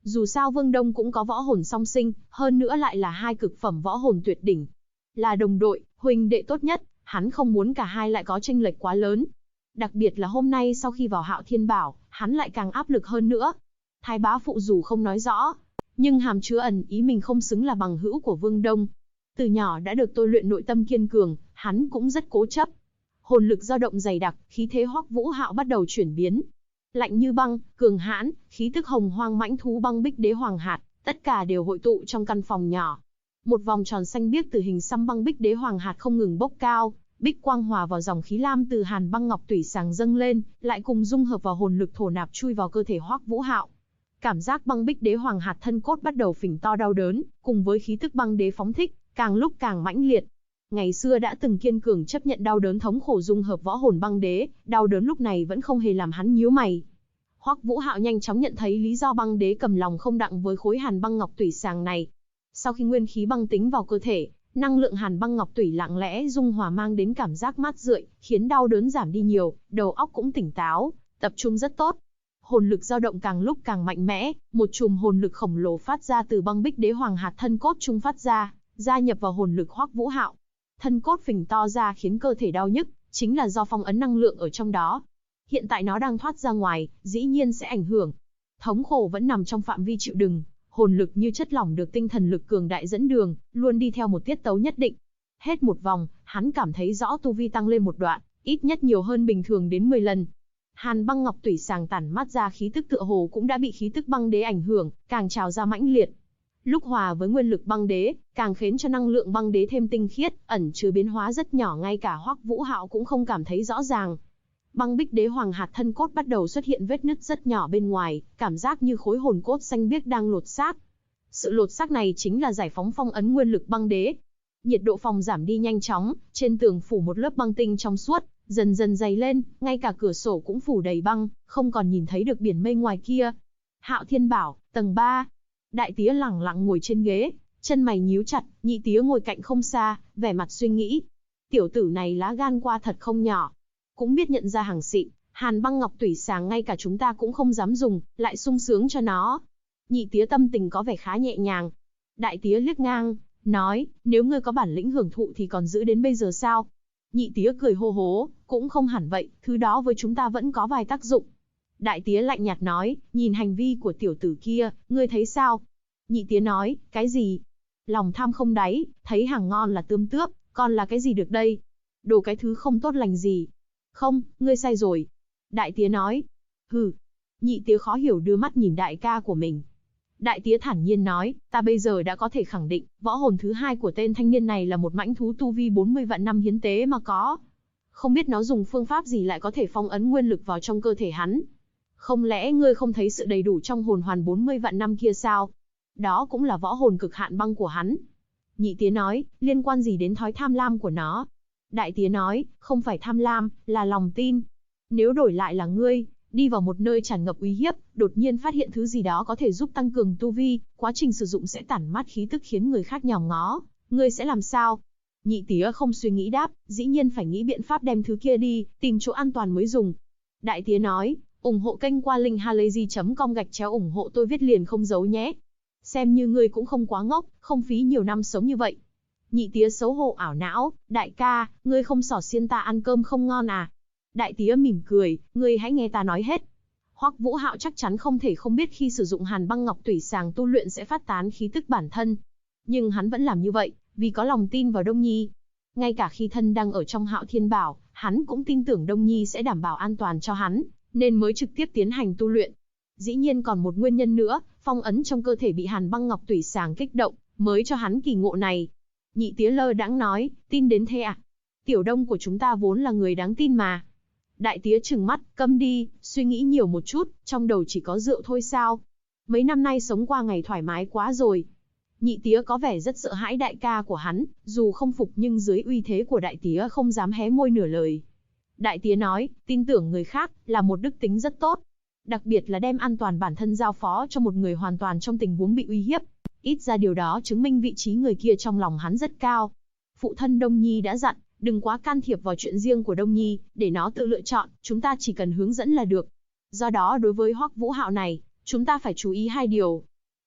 S1: Dù sao Vương Đông cũng có võ hồn song sinh, hơn nữa lại là hai cực phẩm võ hồn tuyệt đỉnh. Là đồng đội, huynh đệ tốt nhất, hắn không muốn cả hai lại có chênh lệch quá lớn. Đặc biệt là hôm nay sau khi vào Hạo Thiên Bảo, hắn lại càng áp lực hơn nữa. Thái bá phụ dù không nói rõ, nhưng hàm chứa ẩn ý mình không xứng là bằng hữu của Vương Đông. Từ nhỏ đã được tôi luyện nội tâm kiên cường, hắn cũng rất cố chấp. Hồn lực dao động dày đặc, khí thế Hoắc Vũ Hạo bắt đầu chuyển biến. Lạnh như băng, cường hãn, khí tức hồng hoang mãnh thú băng bích đế hoàng hạt, tất cả đều hội tụ trong căn phòng nhỏ. Một vòng tròn xanh biếc từ hình xăm băng bích đế hoàng hạt không ngừng bốc cao, bích quang hòa vào dòng khí lam từ hàn băng ngọc tủy sàng dâng lên, lại cùng dung hợp vào hồn lực thổ nạp chui vào cơ thể Hoắc Vũ Hạo. Cảm giác băng bích đế hoàng hạt thân cốt bắt đầu phình to đau đớn, cùng với khí tức băng đế phóng thích, càng lúc càng mãnh liệt. Ngày xưa đã từng kiên cường chấp nhận đau đớn thống khổ dung hợp võ hồn băng đế, đau đớn lúc này vẫn không hề làm hắn nhíu mày. Hoắc Vũ Hạo nhanh chóng nhận thấy lý do băng đế cầm lòng không đặng với khối hàn băng ngọc tủy sàng này. Sau khi nguyên khí băng tính vào cơ thể, năng lượng hàn băng ngọc tủy lặng lẽ dung hòa mang đến cảm giác mát rượi, khiến đau đớn giảm đi nhiều, đầu óc cũng tỉnh táo, tập trung rất tốt. Hồn lực dao động càng lúc càng mạnh mẽ, một chùm hồn lực khổng lồ phát ra từ băng bích đế hoàng hạt thân cốt trung phát ra, gia nhập vào hồn lực Hoắc Vũ Hạo. Thân cốt phình to ra khiến cơ thể đau nhức, chính là do phong ấn năng lượng ở trong đó. Hiện tại nó đang thoát ra ngoài, dĩ nhiên sẽ ảnh hưởng. Thống khổ vẫn nằm trong phạm vi chịu đựng, hồn lực như chất lỏng được tinh thần lực cường đại dẫn đường, luôn đi theo một tiết tấu nhất định. Hết một vòng, hắn cảm thấy rõ tu vi tăng lên một đoạn, ít nhất nhiều hơn bình thường đến 10 lần. Hàn băng ngọc tủy sàng tản mát ra khí tức tựa hồ cũng đã bị khí tức băng đế ảnh hưởng, càng trào ra mãnh liệt. Lúc hòa với nguyên lực băng đế, càng khiến cho năng lượng băng đế thêm tinh khiết, ẩn chứa biến hóa rất nhỏ ngay cả Hoắc Vũ Hạo cũng không cảm thấy rõ ràng. Băng bích đế hoàng hạt thân cốt bắt đầu xuất hiện vết nứt rất nhỏ bên ngoài, cảm giác như khối hồn cốt xanh biếc đang lột xác. Sự lột xác này chính là giải phóng phong ấn nguyên lực băng đế. Nhiệt độ phòng giảm đi nhanh chóng, trên tường phủ một lớp băng tinh trong suốt, dần dần dày lên, ngay cả cửa sổ cũng phủ đầy băng, không còn nhìn thấy được biển mây ngoài kia. Hạo Thiên Bảo, tầng 3. Đại tía lẳng lặng ngồi trên ghế, chân mày nhíu chặt, nhị tía ngồi cạnh không xa, vẻ mặt suy nghĩ. Tiểu tử này lá gan qua thật không nhỏ. Cũng biết nhận ra hàng xịn, hàn băng ngọc tủy sàng ngay cả chúng ta cũng không dám dùng, lại sung sướng cho nó. Nhị tía tâm tình có vẻ khá nhẹ nhàng. Đại tía liếc ngang, nói, nếu ngươi có bản lĩnh hưởng thụ thì còn giữ đến bây giờ sao? Nhị tía cười hô hố, cũng không hẳn vậy, thứ đó với chúng ta vẫn có vài tác dụng. Đại tía lạnh nhạt nói, nhìn hành vi của tiểu tử kia, ngươi thấy sao? Nhị tía nói, cái gì? Lòng tham không đáy, thấy hàng ngon là tươm tướp, còn là cái gì được đây? Đồ cái thứ không tốt lành gì? Không, ngươi sai rồi. Đại tía nói. Hừ. Nhị tía khó hiểu đưa mắt nhìn đại ca của mình. Đại tía thản nhiên nói, ta bây giờ đã có thể khẳng định, võ hồn thứ hai của tên thanh niên này là một mãnh thú tu vi 40 vạn năm hiến tế mà có. Không biết nó dùng phương pháp gì lại có thể phong ấn nguyên lực vào trong cơ thể hắn. Không lẽ ngươi không thấy sự đầy đủ trong hồn hoàn 40 vạn năm kia sao? Đó cũng là võ hồn cực hạn băng của hắn. Nhị tía nói, liên quan gì đến thói tham lam của nó? Đại tía nói, không phải tham lam, là lòng tin. Nếu đổi lại là ngươi, đi vào một nơi tràn ngập uy hiếp, đột nhiên phát hiện thứ gì đó có thể giúp tăng cường tu vi, quá trình sử dụng sẽ tản mát khí tức khiến người khác nhòm ngó, ngươi sẽ làm sao? Nhị tía không suy nghĩ đáp, dĩ nhiên phải nghĩ biện pháp đem thứ kia đi, tìm chỗ an toàn mới dùng. Đại tía nói, ủng hộ kênh qua linkhalazy.com/ủng hộ tôi viết liền không giấu nhé. Xem như ngươi cũng không quá ngốc, không phí nhiều năm sống như vậy. Nhị tía xấu hổ ảo não, đại ca, ngươi không xỏ xiên ta ăn cơm không ngon à? Đại tía mỉm cười, ngươi hãy nghe ta nói hết. Hoắc Vũ Hạo chắc chắn không thể không biết khi sử dụng hàn băng ngọc tủy sàng tu luyện sẽ phát tán khí tức bản thân. Nhưng hắn vẫn làm như vậy, vì có lòng tin vào Đông Nhi. Ngay cả khi thân đang ở trong Hạo Thiên Bảo, hắn cũng tin tưởng Đông Nhi sẽ đảm bảo an toàn cho hắn, nên mới trực tiếp tiến hành tu luyện. Dĩ nhiên còn một nguyên nhân nữa, phong ấn trong cơ thể bị hàn băng ngọc tủy sàng kích động, mới cho hắn kỳ ngộ này. Nhị tía lơ đãng nói, tin đến thế à? Tiểu Đông của chúng ta vốn là người đáng tin mà. Đại tía trừng mắt, câm đi, suy nghĩ nhiều một chút, trong đầu chỉ có rượu thôi sao? Mấy năm nay sống qua ngày thoải mái quá rồi. Nhị tía có vẻ rất sợ hãi đại ca của hắn, dù không phục nhưng dưới uy thế của đại tía không dám hé môi nửa lời. Đại tía nói, tin tưởng người khác là một đức tính rất tốt. Đặc biệt là đem an toàn bản thân giao phó cho một người hoàn toàn trong tình huống bị uy hiếp. Ít ra điều đó chứng minh vị trí người kia trong lòng hắn rất cao. Phụ thân Đông Nhi đã dặn, đừng quá can thiệp vào chuyện riêng của Đông Nhi, để nó tự lựa chọn, chúng ta chỉ cần hướng dẫn là được. Do đó đối với Hoắc Vũ Hạo này, chúng ta phải chú ý hai điều.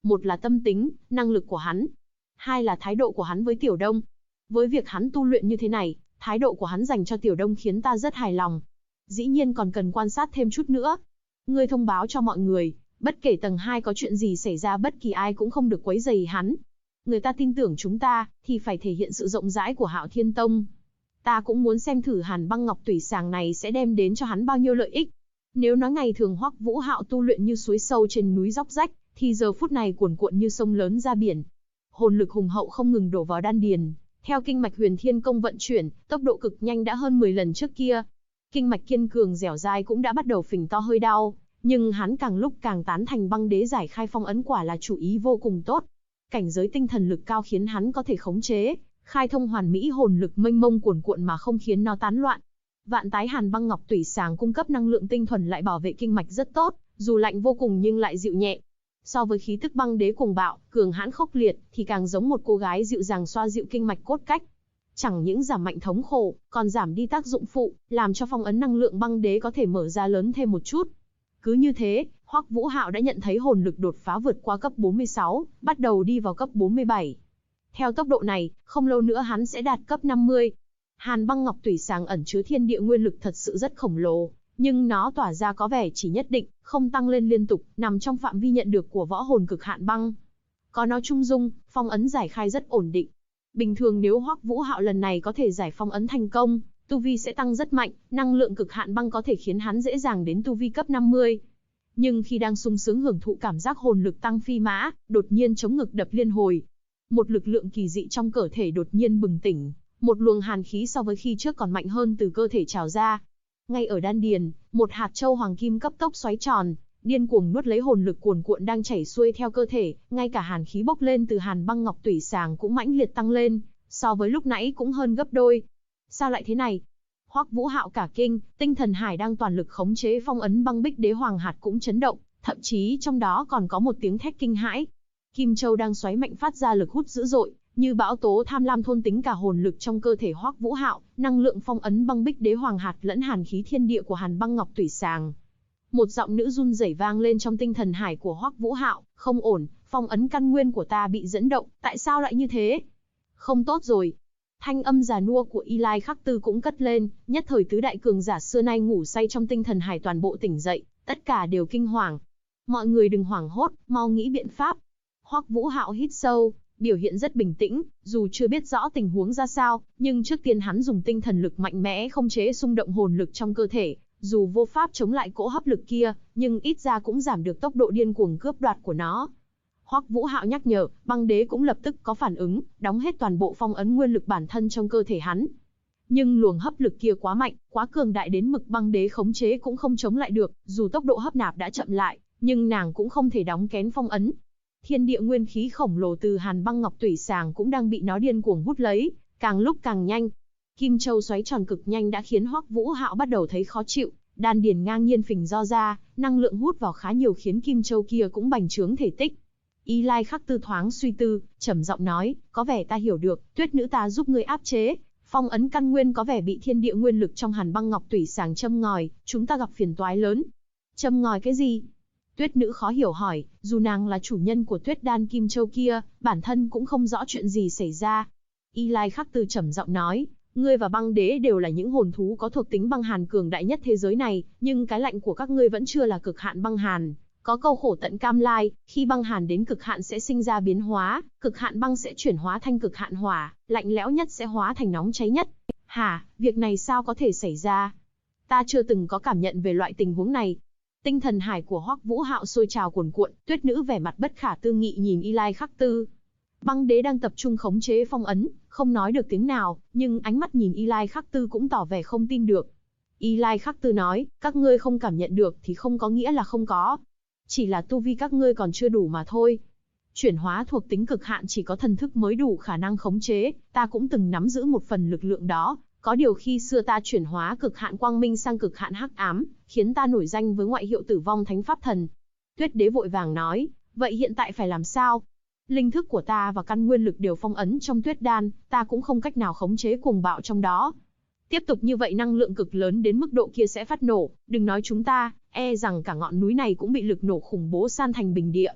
S1: Một là tâm tính, năng lực của hắn. Hai là thái độ của hắn với Tiểu Đông. Với việc hắn tu luyện như thế này, thái độ của hắn dành cho Tiểu Đông khiến ta rất hài lòng. Dĩ nhiên còn cần quan sát thêm chút nữa. Ngươi thông báo cho mọi người, bất kể tầng 2 có chuyện gì xảy ra bất kỳ ai cũng không được quấy rầy hắn. Người ta tin tưởng chúng ta, thì phải thể hiện sự rộng rãi của Hạo Thiên Tông. Ta cũng muốn xem thử Hàn Băng Ngọc Tủy Sàng này sẽ đem đến cho hắn bao nhiêu lợi ích. Nếu nói ngày thường Hoắc Vũ Hạo tu luyện như suối sâu trên núi dốc rách, thì giờ phút này cuồn cuộn như sông lớn ra biển. Hồn lực hùng hậu không ngừng đổ vào đan điền, theo kinh mạch Huyền Thiên Công vận chuyển, tốc độ cực nhanh đã hơn 10 lần trước kia. Kinh mạch kiên cường dẻo dai cũng đã bắt đầu phình to hơi đau, nhưng hắn càng lúc càng tán thành Băng Đế giải khai phong ấn quả là chủ ý vô cùng tốt. Cảnh giới tinh thần lực cao khiến hắn có thể khống chế, khai thông hoàn mỹ hồn lực mênh mông cuồn cuộn mà không khiến nó tán loạn. Vạn tái Hàn Băng Ngọc Tủy Sàng cung cấp năng lượng tinh thuần lại bảo vệ kinh mạch rất tốt, dù lạnh vô cùng nhưng lại dịu nhẹ. So với khí tức Băng Đế cuồng bạo, cường hãn khốc liệt, thì càng giống một cô gái dịu dàng xoa dịu kinh mạch cốt cách. Chẳng những giảm mạnh thống khổ, còn giảm đi tác dụng phụ, làm cho phong ấn năng lượng Băng Đế có thể mở ra lớn thêm một chút. Cứ như thế, Hoắc Vũ Hạo đã nhận thấy hồn lực đột phá vượt qua cấp 46, bắt đầu đi vào cấp 47. Theo tốc độ này, không lâu nữa hắn sẽ đạt cấp 50. Hàn Băng Ngọc Tủy Sàng ẩn chứa thiên địa nguyên lực thật sự rất khổng lồ, nhưng nó tỏa ra có vẻ chỉ nhất định, không tăng lên liên tục, nằm trong phạm vi nhận được của võ hồn cực hạn băng. Có nó trung dung, phong ấn giải khai rất ổn định. Bình thường nếu Hoắc Vũ Hạo lần này có thể giải phong ấn thành công, tu vi sẽ tăng rất mạnh, năng lượng cực hạn băng có thể khiến hắn dễ dàng đến tu vi cấp 50. Nhưng khi đang sung sướng hưởng thụ cảm giác hồn lực tăng phi mã, đột nhiên chống ngực đập liên hồi. Một lực lượng kỳ dị trong cơ thể đột nhiên bừng tỉnh, một luồng hàn khí so với khi trước còn mạnh hơn từ cơ thể trào ra. Ngay ở đan điền, một hạt châu hoàng kim cấp tốc xoáy tròn, điên cuồng nuốt lấy hồn lực cuồn cuộn đang chảy xuôi theo cơ thể, ngay cả hàn khí bốc lên từ Hàn Băng Ngọc Tủy Sàng cũng mãnh liệt tăng lên, so với lúc nãy cũng hơn gấp đôi. Sao lại thế này? Hoắc Vũ Hạo cả kinh, tinh thần hải đang toàn lực khống chế phong ấn Băng Bích Đế Hoàng hạt cũng chấn động, thậm chí trong đó còn có một tiếng thét kinh hãi. Kim Châu đang xoáy mạnh phát ra lực hút dữ dội, như bão tố tham lam thôn tính cả hồn lực trong cơ thể Hoắc Vũ Hạo, năng lượng phong ấn Băng Bích Đế Hoàng hạt lẫn hàn khí thiên địa của Hàn Băng Ngọc Tủy Sàng. Một giọng nữ run rẩy vang lên trong tinh thần hải của Hoắc Vũ Hạo, không ổn, phong ấn căn nguyên của ta bị dẫn động, tại sao lại như thế? Không tốt rồi. Thanh âm già nua của Y Lai Khắc Tư cũng cất lên, nhất thời tứ đại cường giả xưa nay ngủ say trong tinh thần hải toàn bộ tỉnh dậy, tất cả đều kinh hoàng. Mọi người đừng hoảng hốt, mau nghĩ biện pháp. Hoắc Vũ Hạo hít sâu, biểu hiện rất bình tĩnh, dù chưa biết rõ tình huống ra sao, nhưng trước tiên hắn dùng tinh thần lực mạnh mẽ không chế xung động hồn lực trong cơ thể, dù vô pháp chống lại cỗ hấp lực kia, nhưng ít ra cũng giảm được tốc độ điên cuồng cướp đoạt của nó. Hoắc Vũ Hạo nhắc nhở, Băng Đế cũng lập tức có phản ứng, đóng hết toàn bộ phong ấn nguyên lực bản thân trong cơ thể hắn. Nhưng luồng hấp lực kia quá mạnh, quá cường đại đến mực Băng Đế khống chế cũng không chống lại được, dù tốc độ hấp nạp đã chậm lại, nhưng nàng cũng không thể đóng kén phong ấn. Thiên địa nguyên khí khổng lồ từ Hàn Băng Ngọc Tủy Sàng cũng đang bị nó điên cuồng hút lấy, càng lúc càng nhanh. Kim Châu xoáy tròn cực nhanh đã khiến Hoắc Vũ Hạo bắt đầu thấy khó chịu, đan điền ngang nhiên phình do ra, năng lượng hút vào khá nhiều khiến Kim Châu kia cũng bành trướng thể tích. Y Lai Khắc Tư thoáng suy tư, trầm giọng nói, có vẻ ta hiểu được, Tuyết nữ ta giúp ngươi áp chế, phong ấn căn nguyên có vẻ bị thiên địa nguyên lực trong Hàn Băng Ngọc Tủy Sàng châm ngòi, chúng ta gặp phiền toái lớn. Châm ngòi cái gì? Tuyết nữ khó hiểu hỏi, dù nàng là chủ nhân của Tuyết đan Kim Châu kia, bản thân cũng không rõ chuyện gì xảy ra. Y Lai Khắc Tư trầm giọng nói, ngươi và Băng Đế đều là những hồn thú có thuộc tính băng hàn cường đại nhất thế giới này, nhưng cái lạnh của các ngươi vẫn chưa là cực hạn băng hàn. Có câu khổ tận cam lai, khi băng hàn đến cực hạn sẽ sinh ra biến hóa, cực hạn băng sẽ chuyển hóa thành cực hạn hỏa, lạnh lẽo nhất sẽ hóa thành nóng cháy nhất. Hả, việc này sao có thể xảy ra? Ta chưa từng có cảm nhận về loại tình huống này. Tinh thần hải của Hoắc Vũ Hạo sôi trào cuồn cuộn, Tuyết nữ vẻ mặt bất khả tư nghị nhìn Y Lai Khắc Tư. Băng Đế đang tập trung khống chế phong ấn, không nói được tiếng nào, nhưng ánh mắt nhìn Y Lai Khắc Tư cũng tỏ vẻ không tin được. Y Lai Khắc Tư nói, các ngươi không cảm nhận được thì không có nghĩa là không có. Chỉ là tu vi các ngươi còn chưa đủ mà thôi. Chuyển hóa thuộc tính cực hạn chỉ có thần thức mới đủ khả năng khống chế, ta cũng từng nắm giữ một phần lực lượng đó. Có điều khi xưa ta chuyển hóa cực hạn quang minh sang cực hạn hắc ám, khiến ta nổi danh với ngoại hiệu Tử Vong Thánh Pháp Thần. Tuyết Đế vội vàng nói, vậy hiện tại phải làm sao? Linh thức của ta và căn nguyên lực đều phong ấn trong Tuyết đan, ta cũng không cách nào khống chế cuồng bạo trong đó. Tiếp tục như vậy năng lượng cực lớn đến mức độ kia sẽ phát nổ, đừng nói chúng ta, e rằng cả ngọn núi này cũng bị lực nổ khủng bố san thành bình địa.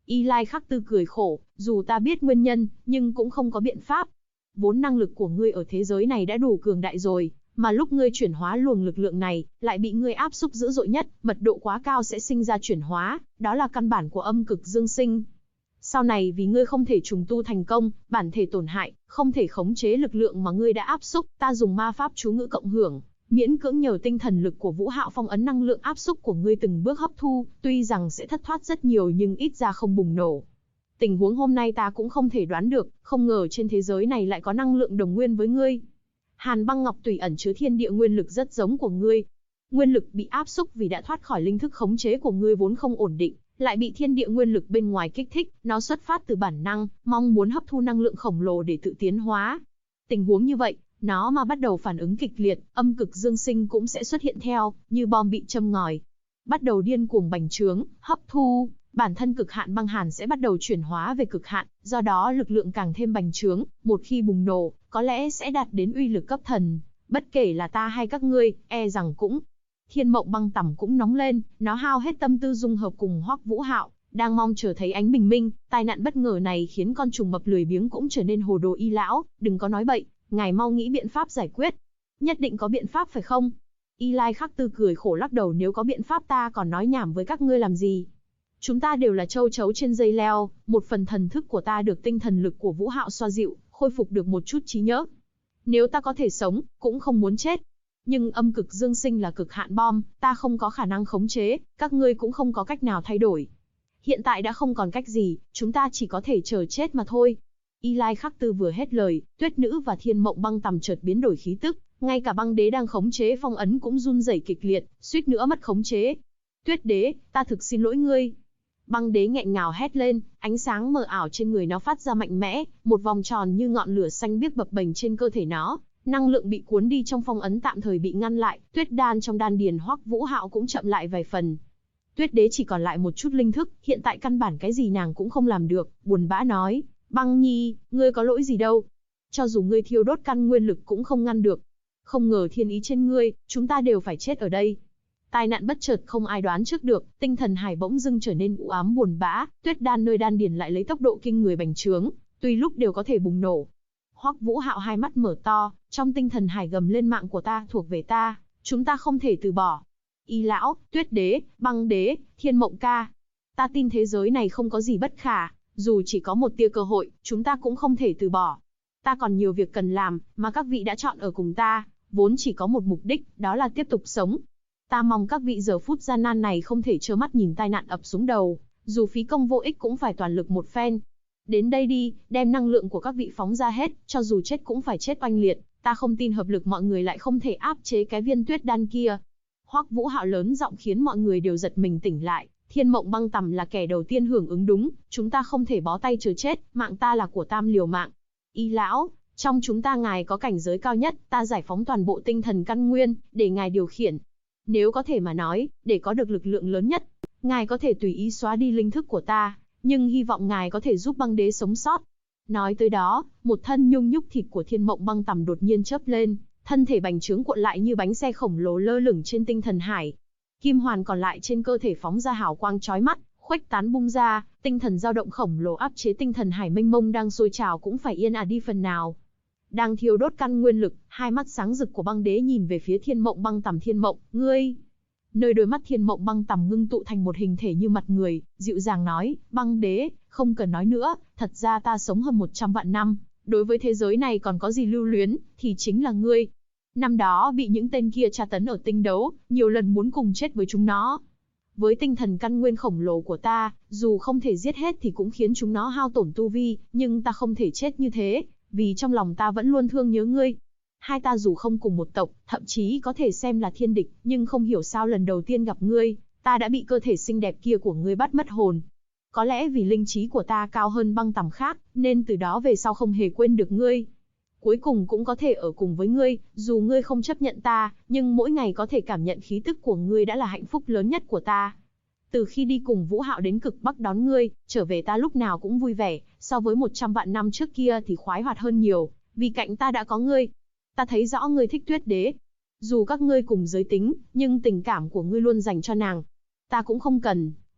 S1: Y Lai Khắc Tư cười khổ, dù ta biết nguyên nhân, nhưng cũng không có biện pháp. Vốn năng lực của ngươi ở thế giới này đã đủ cường đại rồi, mà lúc ngươi chuyển hóa luồng lực lượng này, lại bị ngươi áp xúc dữ dội nhất, mật độ quá cao sẽ sinh ra chuyển hóa, đó là căn bản của âm cực dương sinh. Sau này vì ngươi không thể trùng tu thành công, bản thể tổn hại, không thể khống chế lực lượng mà ngươi đã áp xúc, ta dùng ma pháp chú ngữ cộng hưởng, miễn cưỡng nhờ tinh thần lực của Vũ Hạo phong ấn năng lượng áp xúc của ngươi từng bước hấp thu, tuy rằng sẽ thất thoát rất nhiều nhưng ít ra không bùng nổ. Tình huống hôm nay ta cũng không thể đoán được, không ngờ trên thế giới này lại có năng lượng đồng nguyên với ngươi. Hàn Băng Ngọc Tùy ẩn chứa thiên địa nguyên lực rất giống của ngươi. Nguyên lực bị áp xúc vì đã thoát khỏi linh thức khống chế của ngươi vốn không ổn định, lại bị thiên địa nguyên lực bên ngoài kích thích, nó xuất phát từ bản năng, mong muốn hấp thu năng lượng khổng lồ để tự tiến hóa. Tình huống như vậy, nó mà bắt đầu phản ứng kịch liệt, âm cực dương sinh cũng sẽ xuất hiện theo, như bom bị châm ngòi. Bắt đầu điên cuồng bành trướng, hấp thu, bản thân cực hạn băng hàn sẽ bắt đầu chuyển hóa về cực hạn, do đó lực lượng càng thêm bành trướng, một khi bùng nổ, có lẽ sẽ đạt đến uy lực cấp thần. Bất kể là ta hay các ngươi, e rằng cũng. Thiên Mộng Băng Tằm cũng nóng lên, nó hao hết tâm tư dung hợp cùng Hoắc Vũ Hạo, đang mong chờ thấy ánh bình minh. Tai nạn bất ngờ này khiến con trùng mập lười biếng cũng trở nên hồ đồ. Y lão, đừng có nói bậy, ngài mau nghĩ biện pháp giải quyết. Nhất định có biện pháp phải không? Y Lai Khắc Tư cười khổ lắc đầu, nếu có biện pháp ta còn nói nhảm với các ngươi làm gì? Chúng ta đều là châu chấu trên dây leo, một phần thần thức của ta được tinh thần lực của Vũ Hạo xoa dịu, khôi phục được một chút trí nhớ. Nếu ta có thể sống, cũng không muốn chết. Nhưng âm cực dương sinh là cực hạn bom, ta không có khả năng khống chế, các ngươi cũng không có cách nào thay đổi. Hiện tại đã không còn cách gì, chúng ta chỉ có thể chờ chết mà thôi. Y Lai Khắc Tư vừa hết lời, Tuyết Nữ và Thiên Mộng Băng Tằm chợt biến đổi khí tức, ngay cả băng đế đang khống chế phong ấn cũng run rẩy kịch liệt, suýt nữa mất khống chế. Tuyết Đế, ta thực xin lỗi ngươi. Băng đế nghẹn ngào hét lên, ánh sáng mờ ảo trên người nó phát ra mạnh mẽ, một vòng tròn như ngọn lửa xanh biếc bập bềnh trên cơ thể nó. Năng lượng bị cuốn đi trong phong ấn tạm thời bị ngăn lại, tuyết đan trong đan điền Hoắc Vũ Hạo cũng chậm lại vài phần. Tuyết Đế chỉ còn lại một chút linh thức, hiện tại căn bản cái gì nàng cũng không làm được, buồn bã nói, Băng Nhi, ngươi có lỗi gì đâu. Cho dù ngươi thiêu đốt căn nguyên lực cũng không ngăn được. Không ngờ thiên ý trên ngươi, chúng ta đều phải chết ở đây. Tai nạn bất chợt không ai đoán trước được, tinh thần hải bỗng dưng trở nên u ám buồn bã, tuyết đan nơi đan điền lại lấy tốc độ kinh người bành trướng, tùy lúc đều có thể bùng nổ. Hoắc Vũ Hạo hai mắt mở to, trong tinh thần hải gầm lên, mạng của ta thuộc về ta, chúng ta không thể từ bỏ. Y lão, Tuyết Đế, Băng Đế, Thiên Mộng ca, ta tin thế giới này không có gì bất khả, dù chỉ có một tia cơ hội, chúng ta cũng không thể từ bỏ. Ta còn nhiều việc cần làm, mà các vị đã chọn ở cùng ta, vốn chỉ có một mục đích, đó là tiếp tục sống. Ta mong các vị giờ phút gian nan này không thể trơ mắt nhìn tai nạn ập xuống đầu, dù phí công vô ích cũng phải toàn lực một phen. Đến đây đi, đem năng lượng của các vị phóng ra hết, cho dù chết cũng phải chết oanh liệt, ta không tin hợp lực mọi người lại không thể áp chế cái viên tuyết đan kia. Hoắc Vũ Hạo lớn giọng khiến mọi người đều giật mình tỉnh lại, Thiên Mộng Băng Tằm là kẻ đầu tiên hưởng ứng đúng, chúng ta không thể bó tay chờ chết, mạng ta là của tam liều mạng. Y lão, trong chúng ta ngài có cảnh giới cao nhất, ta giải phóng toàn bộ tinh thần căn nguyên, để ngài điều khiển. Nếu có thể mà nói, để có được lực lượng lớn nhất, ngài có thể tùy ý xóa đi linh thức của ta, nhưng hy vọng ngài có thể giúp Băng Đế sống sót. Nói tới đó, một thân nhung nhúc thịt của Thiên Mộng Băng Tằm đột nhiên chớp lên, thân thể bành trướng cuộn lại như bánh xe khổng lồ lơ lửng trên tinh thần hải. Kim hoàn còn lại trên cơ thể phóng ra hào quang chói mắt, khuếch tán bung ra, tinh thần dao động khổng lồ áp chế tinh thần hải mênh mông đang sôi trào cũng phải yên ả đi phần nào. Đang thiêu đốt căn nguyên lực, hai mắt sáng rực của Băng Đế nhìn về phía Thiên Mộng Băng Tằm. Thiên Mộng, ngươi. Nơi đôi mắt Thiên Mộng Băng Tằm ngưng tụ thành một hình thể như mặt người, dịu dàng nói, Băng Đế, không cần nói nữa, thật ra ta sống hơn 100 vạn năm, đối với thế giới này còn có gì lưu luyến, thì chính là ngươi. Năm đó bị những tên kia tra tấn ở tinh đấu, nhiều lần muốn cùng chết với chúng nó. Với tinh thần căn nguyên khổng lồ của ta, dù không thể giết hết thì cũng khiến chúng nó hao tổn tu vi, nhưng ta không thể chết như thế, vì trong lòng ta vẫn luôn thương nhớ ngươi. Hai ta dù không cùng một tộc, thậm chí có thể xem là thiên địch, nhưng không hiểu sao lần đầu tiên gặp ngươi, ta đã bị cơ thể xinh đẹp kia của ngươi bắt mất hồn. Có lẽ vì linh trí của ta cao hơn Băng Tằm khác, nên từ đó về sau không hề quên được ngươi. Cuối cùng cũng có thể ở cùng với ngươi, dù ngươi không chấp nhận ta, nhưng mỗi ngày có thể cảm nhận khí tức của ngươi đã là hạnh phúc lớn nhất của ta. Từ khi đi cùng Vũ Hạo đến cực Bắc đón ngươi, trở về ta lúc nào cũng vui vẻ, so với 100 vạn năm trước kia thì khoái hoạt hơn nhiều, vì cạnh ta đã có ngươi. Ta thấy rõ ngươi thích Tuyết Đế. Dù các ngươi cùng giới tính, nhưng tình cảm của ngươi luôn dành cho nàng. Ta cũng không cần,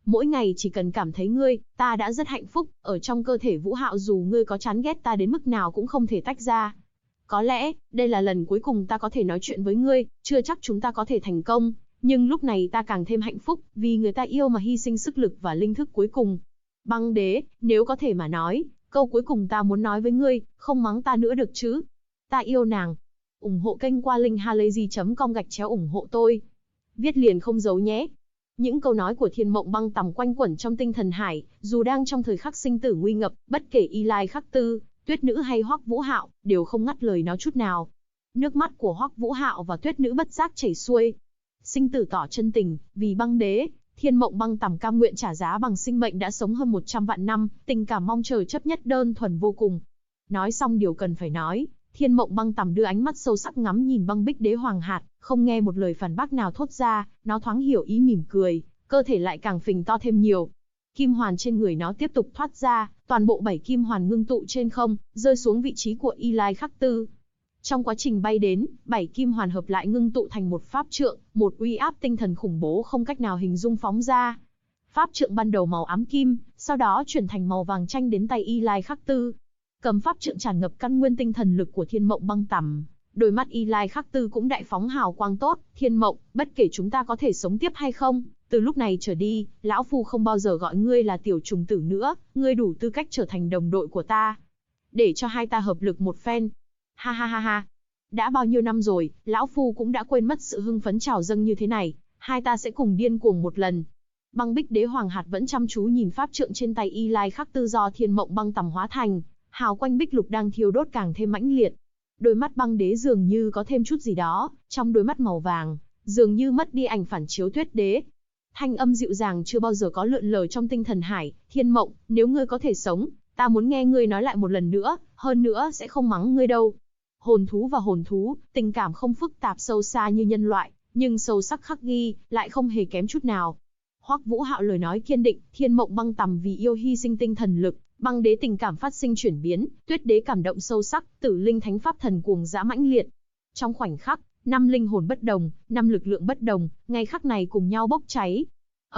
S1: Mỗi ngày chỉ cần cảm thấy ngươi, ta đã rất hạnh phúc, ở trong cơ thể Vũ Hạo dù ngươi có chán ghét ta đến mức nào cũng không thể tách ra. Có lẽ, đây là lần cuối cùng ta có thể nói chuyện với ngươi, chưa chắc chúng ta có thể thành công, nhưng lúc này ta càng thêm hạnh phúc, vì người ta yêu mà hy sinh sức lực và linh thức cuối cùng. Băng đế, nếu có thể mà nói, câu cuối cùng ta muốn nói với ngươi, không mắng ta nữa được chứ? Ta yêu nàng. Ủng hộ kênh qua linkhalazy.com/ủng hộ tôi. Viết liền không giấu nhé. Những câu nói của Thiên Mộng Băng Tầm quanh quẩn trong tinh thần hải, dù đang trong thời khắc sinh tử nguy ngập, bất kể Y Lai Khắc Tư, Tuyết Nữ hay Hoắc Vũ Hạo, đều không ngắt lời nó chút nào. Nước mắt của Hoắc Vũ Hạo và Tuyết Nữ bất giác chảy xuôi. Sinh tử tỏ chân tình, vì băng đế, Thiên Mộng Băng Tầm cam nguyện trả giá bằng sinh mệnh đã sống hơn 100 vạn năm, tình cảm mong chờ chấp nhất đơn thuần vô cùng. Nói xong điều cần phải nói, Thiên Mộng Băng Tầm đưa ánh mắt sâu sắc ngắm nhìn Băng Bích Đế Hoàng Hạt, không nghe một lời phản bác nào thốt ra, nó thoáng hiểu ý mỉm cười, cơ thể lại càng phình to thêm nhiều. Kim hoàn trên người nó tiếp tục thoát ra, toàn bộ 7 kim hoàn ngưng tụ trên không, rơi xuống vị trí của Y Lai Khắc Tư. Trong quá trình bay đến, 7 kim hoàn hợp lại ngưng tụ thành một pháp trượng, một uy áp tinh thần khủng bố không cách nào hình dung phóng ra. Pháp trượng ban đầu màu ám kim, sau đó chuyển thành màu vàng chanh đến tay Y Lai Khắc Tư. Cầm pháp trượng tràn ngập căn nguyên tinh thần lực của Thiên Mộng Băng Tầm, đôi mắt Y Lai Khắc Tư cũng đại phóng hào quang tốt. Thiên Mộng, bất kể chúng ta có thể sống tiếp hay không, từ lúc này trở đi, lão phu không bao giờ gọi ngươi là tiểu trùng tử nữa, ngươi đủ tư cách trở thành đồng đội của ta. Để cho hai ta hợp lực một phen. Ha ha ha ha. Đã bao nhiêu năm rồi, lão phu cũng đã quên mất sự hưng phấn trào dâng như thế này, hai ta sẽ cùng điên cuồng một lần. Băng Bích Đế Hoàng Hạt vẫn chăm chú nhìn pháp trượng trên tay Y Lai Khắc Tư do Thiên Mộng Băng Tầm hóa thành, hào quanh bích lục đang thiêu đốt càng thêm mãnh liệt. Đôi mắt băng đế dường như có thêm chút gì đó, trong đôi mắt màu vàng, dường như mất đi ảnh phản chiếu Tuyết Đế. Thanh âm dịu dàng chưa bao giờ có lượn lờ trong tinh thần hải, Thiên Mộng, nếu ngươi có thể sống, ta muốn nghe ngươi nói lại một lần nữa, hơn nữa sẽ không mắng ngươi đâu. Hồn thú và hồn thú, tình cảm không phức tạp sâu xa như nhân loại, nhưng sâu sắc khắc ghi, lại không hề kém chút nào. Hoắc Vũ Hạo lời nói kiên định, Thiên Mộng Băng Tầm vì yêu hy sinh tinh thần lực, băng đế tình cảm phát sinh chuyển biến, Tuyết Đế cảm động sâu sắc, Tử Linh Thánh Pháp Thần cuồng dã mãnh liệt. Trong khoảnh khắc, 5 linh hồn bất đồng, 5 lực lượng bất đồng, ngay khắc này cùng nhau bốc cháy.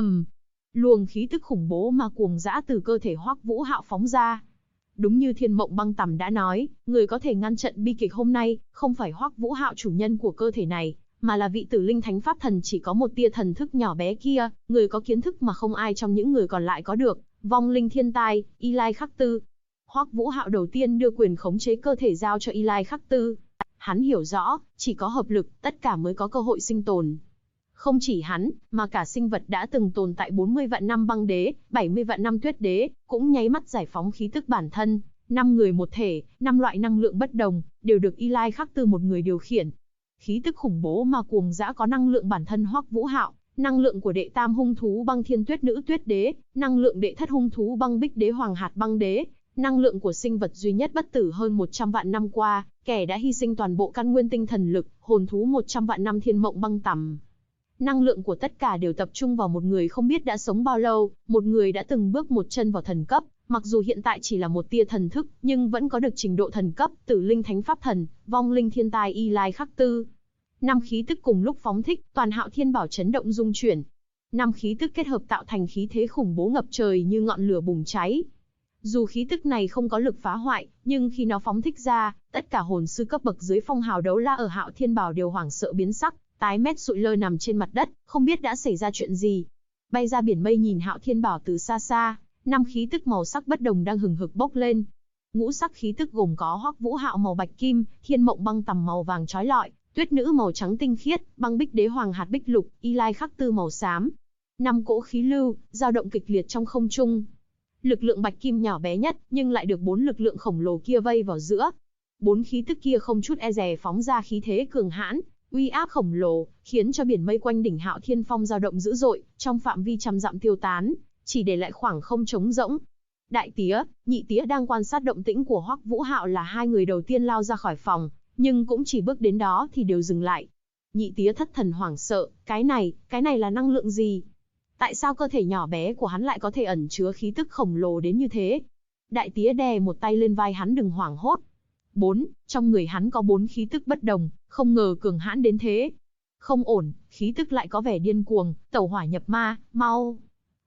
S1: Luồng khí tức khủng bố mà cuồng dã từ cơ thể Hoắc Vũ Hạo phóng ra. Đúng như Thiên Mộng Băng Tầm đã nói, người có thể ngăn trận bi kịch hôm nay, không phải Hoắc Vũ Hạo chủ nhân của cơ thể này, mà là vị Tử Linh Thánh Pháp Thần chỉ có một tia thần thức nhỏ bé kia, người có kiến thức mà không ai trong những người còn lại có được, vong linh thiên tai, Y Lai Khắc Tư. Hoắc Vũ Hạo đầu tiên đưa quyền khống chế cơ thể giao cho Y Lai Khắc Tư. Hắn hiểu rõ, chỉ có hợp lực, tất cả mới có cơ hội sinh tồn. Không chỉ hắn, mà cả sinh vật đã từng tồn tại 40 vạn năm băng đế, 70 vạn năm tuyết đế, cũng nháy mắt giải phóng khí tức bản thân. 5 người một thể, 5 loại năng lượng bất đồng, đều được Y Lai Khắc Tư một người điều khiển. Khí tức khủng bố mà cuồng dã có năng lượng bản thân Hoắc Vũ Hạo, năng lượng của đệ tam hung thú băng thiên tuyết nữ tuyết đế, năng lượng đệ thất hung thú băng bích đế hoàng hạt băng đế, năng lượng của sinh vật duy nhất bất tử hơn 100 vạn năm qua, kẻ đã hy sinh toàn bộ căn nguyên tinh thần lực, hồn thú 100 vạn năm Thiên Mộng Băng Tầm. Năng lượng của tất cả đều tập trung vào một người không biết đã sống bao lâu, một người đã từng bước một chân vào thần cấp, mặc dù hiện tại chỉ là một tia thần thức, nhưng vẫn có được trình độ thần cấp, Tử Linh Thánh Pháp Thần, vong linh thiên tai Y Lai Khắc Tư. 5 khí tức cùng lúc phóng thích, toàn Hạo Thiên Bảo chấn động rung chuyển. 5 khí tức kết hợp tạo thành khí thế khủng bố ngập trời như ngọn lửa bùng cháy. Dù khí tức này không có lực phá hoại, nhưng khi nó phóng thích ra, tất cả hồn sư cấp bậc dưới phong hào đấu la ở Hạo Thiên Bảo đều hoảng sợ biến sắc, tái mét sụi lơ nằm trên mặt đất, không biết đã xảy ra chuyện gì. Bay ra biển mây nhìn Hạo Thiên Bảo từ xa xa, 5 khí tức màu sắc bất đồng đang hừng hực bốc lên. Ngũ sắc khí tức gồm có Hoắc Vũ Hạo màu bạch kim, Thiên Mộng Băng Tầm màu vàng chói lọi, Tuyết Nữ màu trắng tinh khiết, Băng Bích Đế Hoàng hạt bích lục, Y Lai Khắc Tư màu xám. 5 cỗ khí lưu dao động kịch liệt trong không trung. Lực lượng bạch kim nhỏ bé nhất, nhưng lại được 4 lực lượng khổng lồ kia vây vào giữa. 4 khí tức kia không chút e dè phóng ra khí thế cường hãn, uy áp khổng lồ, khiến cho biển mây quanh đỉnh Hạo Thiên Phong dao động dữ dội, trong phạm vi trăm dặm tiêu tán, chỉ để lại khoảng không trống rỗng. Đại tía, nhị tía đang quan sát động tĩnh của Hoắc Vũ Hạo là hai người đầu tiên lao ra khỏi phòng, nhưng cũng chỉ bước đến đó thì đều dừng lại. Nhị tía thất thần hoảng sợ, cái này là năng lượng gì? Tại sao cơ thể nhỏ bé của hắn lại có thể ẩn chứa khí tức khổng lồ đến như thế? Đại tía đè một tay lên vai hắn đừng hoảng hốt. Trong người hắn có 4 khí tức bất đồng, không ngờ cường hãn đến thế. Không ổn, khí tức lại có vẻ điên cuồng, tẩu hỏa nhập ma, mau.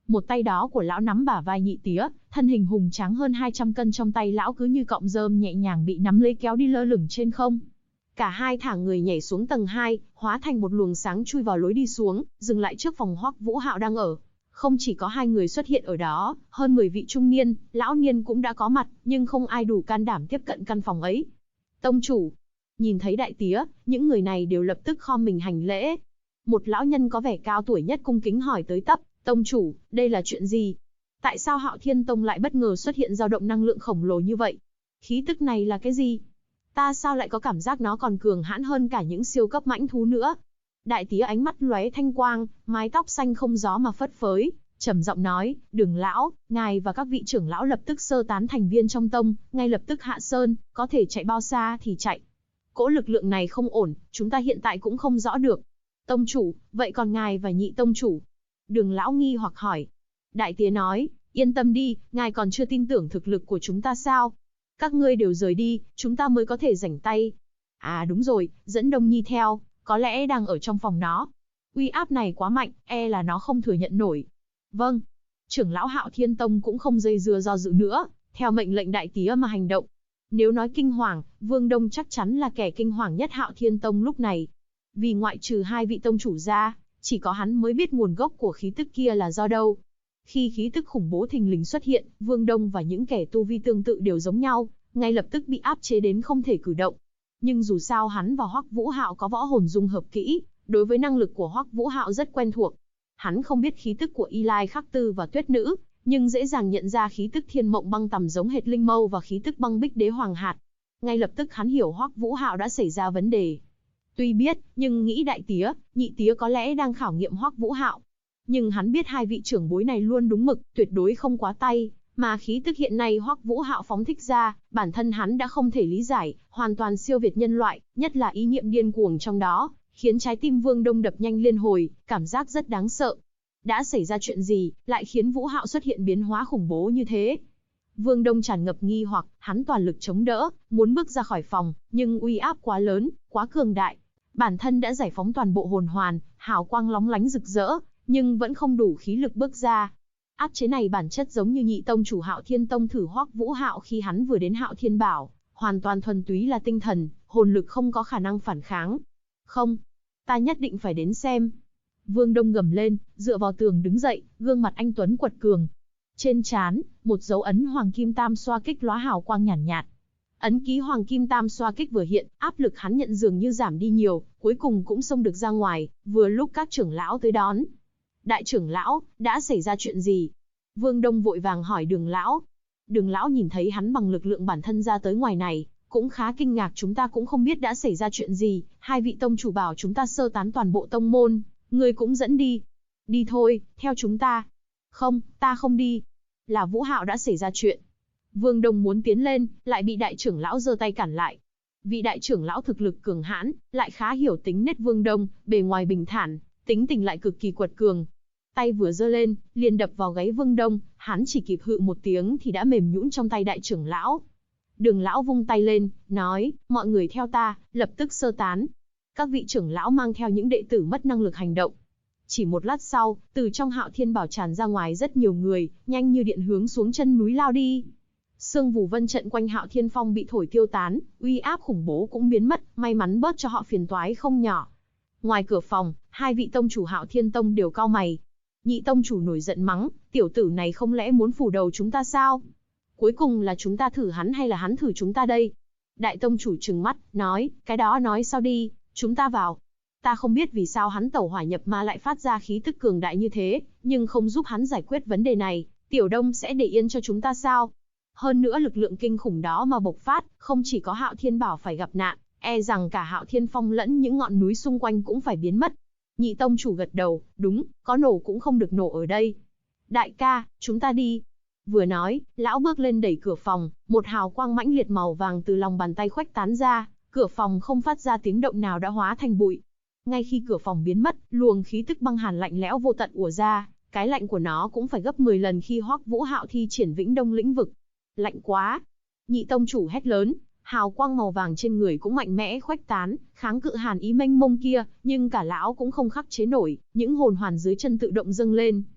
S1: Một tay đó của lão nắm bả vai Nhị Tía, thân hình hùng tráng hơn 200 cân trong tay lão cứ như cọng rơm nhẹ nhàng bị nắm lấy kéo đi lơ lửng trên không. Cả hai thả người nhảy xuống tầng 2, hóa thành một luồng sáng chui vào lối đi xuống, dừng lại trước phòng Hoắc Vũ Hạo đang ở. Không chỉ có hai người xuất hiện ở đó, hơn 10 vị trung niên, lão niên cũng đã có mặt, nhưng không ai đủ can đảm tiếp cận căn phòng ấy. Tông chủ, nhìn thấy đại tía, những người này đều lập tức khom mình hành lễ. Một lão nhân có vẻ cao tuổi nhất cung kính hỏi tới tấp, tông chủ, đây là chuyện gì? Tại sao Hạo Thiên Tông lại bất ngờ xuất hiện dao động năng lượng khổng lồ như vậy? Khí tức này là cái gì? Ta sao lại có cảm giác nó còn cường hãn hơn cả những siêu cấp mãnh thú nữa? Đại tía ánh mắt lóe thanh quang, mái tóc xanh không gió mà phất phới, trầm giọng nói, Đường lão, ngài và các vị trưởng lão lập tức sơ tán thành viên trong tông, ngay lập tức hạ sơn, có thể chạy bao xa thì chạy. Cỗ lực lượng này không ổn, chúng ta hiện tại cũng không rõ được. Tông chủ, vậy còn ngài và Nhị tông chủ? Đường lão nghi hoặc hỏi. Đại tía nói, yên tâm đi, ngài còn chưa tin tưởng thực lực của chúng ta sao? Các ngươi đều rời đi, chúng ta mới có thể rảnh tay. À đúng rồi, dẫn Đông Nhi theo, có lẽ đang ở trong phòng nó. Uy áp này quá mạnh, e là nó không thừa nhận nổi. Vâng. Trưởng lão Hạo Thiên Tông cũng không dây dưa do dự nữa, theo mệnh lệnh đại tía mà hành động. Nếu nói kinh hoàng, Vương Đông chắc chắn là kẻ kinh hoàng nhất Hạo Thiên Tông lúc này. Vì ngoại trừ hai vị tông chủ ra, chỉ có hắn mới biết nguồn gốc của khí tức kia là do đâu. Khi khí tức khủng bố thình lình xuất hiện, Vương Đông và những kẻ tu vi tương tự đều giống nhau, ngay lập tức bị áp chế đến không thể cử động. Nhưng dù sao hắn và Hoắc Vũ Hạo có võ hồn dung hợp kỹ, đối với năng lực của Hoắc Vũ Hạo rất quen thuộc. Hắn không biết khí tức của Y Lai Khắc Tư và Tuyết Nữ, nhưng dễ dàng nhận ra khí tức Thiên Mộng Băng Tầm giống hệt Linh Mâu và khí tức Băng Bích Đế Hoàng Hạt. Ngay lập tức hắn hiểu Hoắc Vũ Hạo đã xảy ra vấn đề. Tuy biết, nhưng nghĩ đại tía, nhị tía có lẽ đang khảo nghiệm Hoắc Vũ Hạo. Nhưng hắn biết hai vị trưởng bối này luôn đúng mực, tuyệt đối không quá tay, mà khí tức hiện nay Hoắc Vũ Hạo phóng thích ra, bản thân hắn đã không thể lý giải, hoàn toàn siêu việt nhân loại, nhất là ý niệm điên cuồng trong đó, khiến trái tim Vương Đông đập nhanh liên hồi, cảm giác rất đáng sợ. Đã xảy ra chuyện gì, lại khiến Vũ Hạo xuất hiện biến hóa khủng bố như thế? Vương Đông tràn ngập nghi hoặc, hắn toàn lực chống đỡ, muốn bước ra khỏi phòng, nhưng uy áp quá lớn, quá cường đại. Bản thân đã giải phóng toàn bộ hồn hoàn, hào quang lóng lánh rực rỡ, nhưng vẫn không đủ khí lực bước ra. Áp chế này bản chất giống như Nhị tông chủ Hạo Thiên Tông thử Hoắc Vũ Hạo khi hắn vừa đến Hạo Thiên Bảo, hoàn toàn thuần túy là tinh thần, hồn lực không có khả năng phản kháng. Không, ta nhất định phải đến xem. Vương Đông gầm lên, dựa vào tường đứng dậy, gương mặt anh tuấn quật cường. Trên trán, một dấu ấn hoàng kim tam xoa kích lóa hào quang nhàn nhạt. Ấn ký hoàng kim tam xoa kích vừa hiện, áp lực hắn nhận dường như giảm đi nhiều, cuối cùng cũng xông được ra ngoài, vừa lúc các trưởng lão tới đón. Đại trưởng lão, đã xảy ra chuyện gì? Vương Đông vội vàng hỏi Đường lão. Đường lão nhìn thấy hắn bằng lực lượng bản thân ra tới ngoài này, cũng khá kinh ngạc. Chúng ta cũng không biết đã xảy ra chuyện gì, hai vị tông chủ bảo chúng ta sơ tán toàn bộ tông môn, ngươi cũng dẫn đi. Đi thôi, theo chúng ta. Không, ta không đi. Là Vũ Hạo đã xảy ra chuyện. Vương Đông muốn tiến lên, lại bị đại trưởng lão giơ tay cản lại. Vị đại trưởng lão thực lực cường hãn, lại khá hiểu tính nết Vương Đông, bề ngoài bình thản, tính tình lại cực kỳ quật cường. Tay vừa giơ lên, liền đập vào gáy Vương Đông, hắn chỉ kịp hự một tiếng thì đã mềm nhũn trong tay đại trưởng lão. Đường lão vung tay lên, nói, mọi người theo ta, lập tức sơ tán. Các vị trưởng lão mang theo những đệ tử mất năng lực hành động. Chỉ một lát sau, từ trong Hạo Thiên Bảo tràn ra ngoài rất nhiều người, nhanh như điện hướng xuống chân núi lao đi. Sương mù vân trận quanh Hạo Thiên Phong bị thổi tiêu tán, uy áp khủng bố cũng biến mất, may mắn bớt cho họ phiền toái không nhỏ. Ngoài cửa phòng, hai vị tông chủ Hạo Thiên Tông đều cau mày. Nhị tông chủ nổi giận mắng, tiểu tử này không lẽ muốn phủ đầu chúng ta sao? Cuối cùng là chúng ta thử hắn hay là hắn thử chúng ta đây? Đại tông chủ trừng mắt, nói, cái đó nói sao đi, chúng ta vào. Ta không biết vì sao hắn tẩu hỏa nhập ma lại phát ra khí tức cường đại như thế, nhưng không giúp hắn giải quyết vấn đề này, Tiểu Đông sẽ để yên cho chúng ta sao? Hơn nữa lực lượng kinh khủng đó mà bộc phát, không chỉ có Hạo Thiên Bảo phải gặp nạn, e rằng cả Hạo Thiên Phong lẫn những ngọn núi xung quanh cũng phải biến mất. Nhị tông chủ gật đầu, đúng, có nổ cũng không được nổ ở đây. Đại ca, chúng ta đi. Vừa nói, lão bước lên đẩy cửa phòng, một hào quang mãnh liệt màu vàng từ lòng bàn tay khuếch tán ra, cửa phòng không phát ra tiếng động nào đã hóa thành bụi. Ngay khi cửa phòng biến mất, luồng khí tức băng hàn lạnh lẽo vô tận ùa ra, cái lạnh của nó cũng phải gấp 10 lần khi Hoắc Vũ Hạo thi triển Vĩnh Đông lĩnh vực. Lạnh quá! Nhị tông chủ hét lớn, hào quang màu vàng trên người cũng mạnh mẽ khuếch tán, kháng cự hàn ý mênh mông kia, nhưng cả lão cũng không khắc chế nổi, những hồn hoàn dưới chân tự động dâng lên.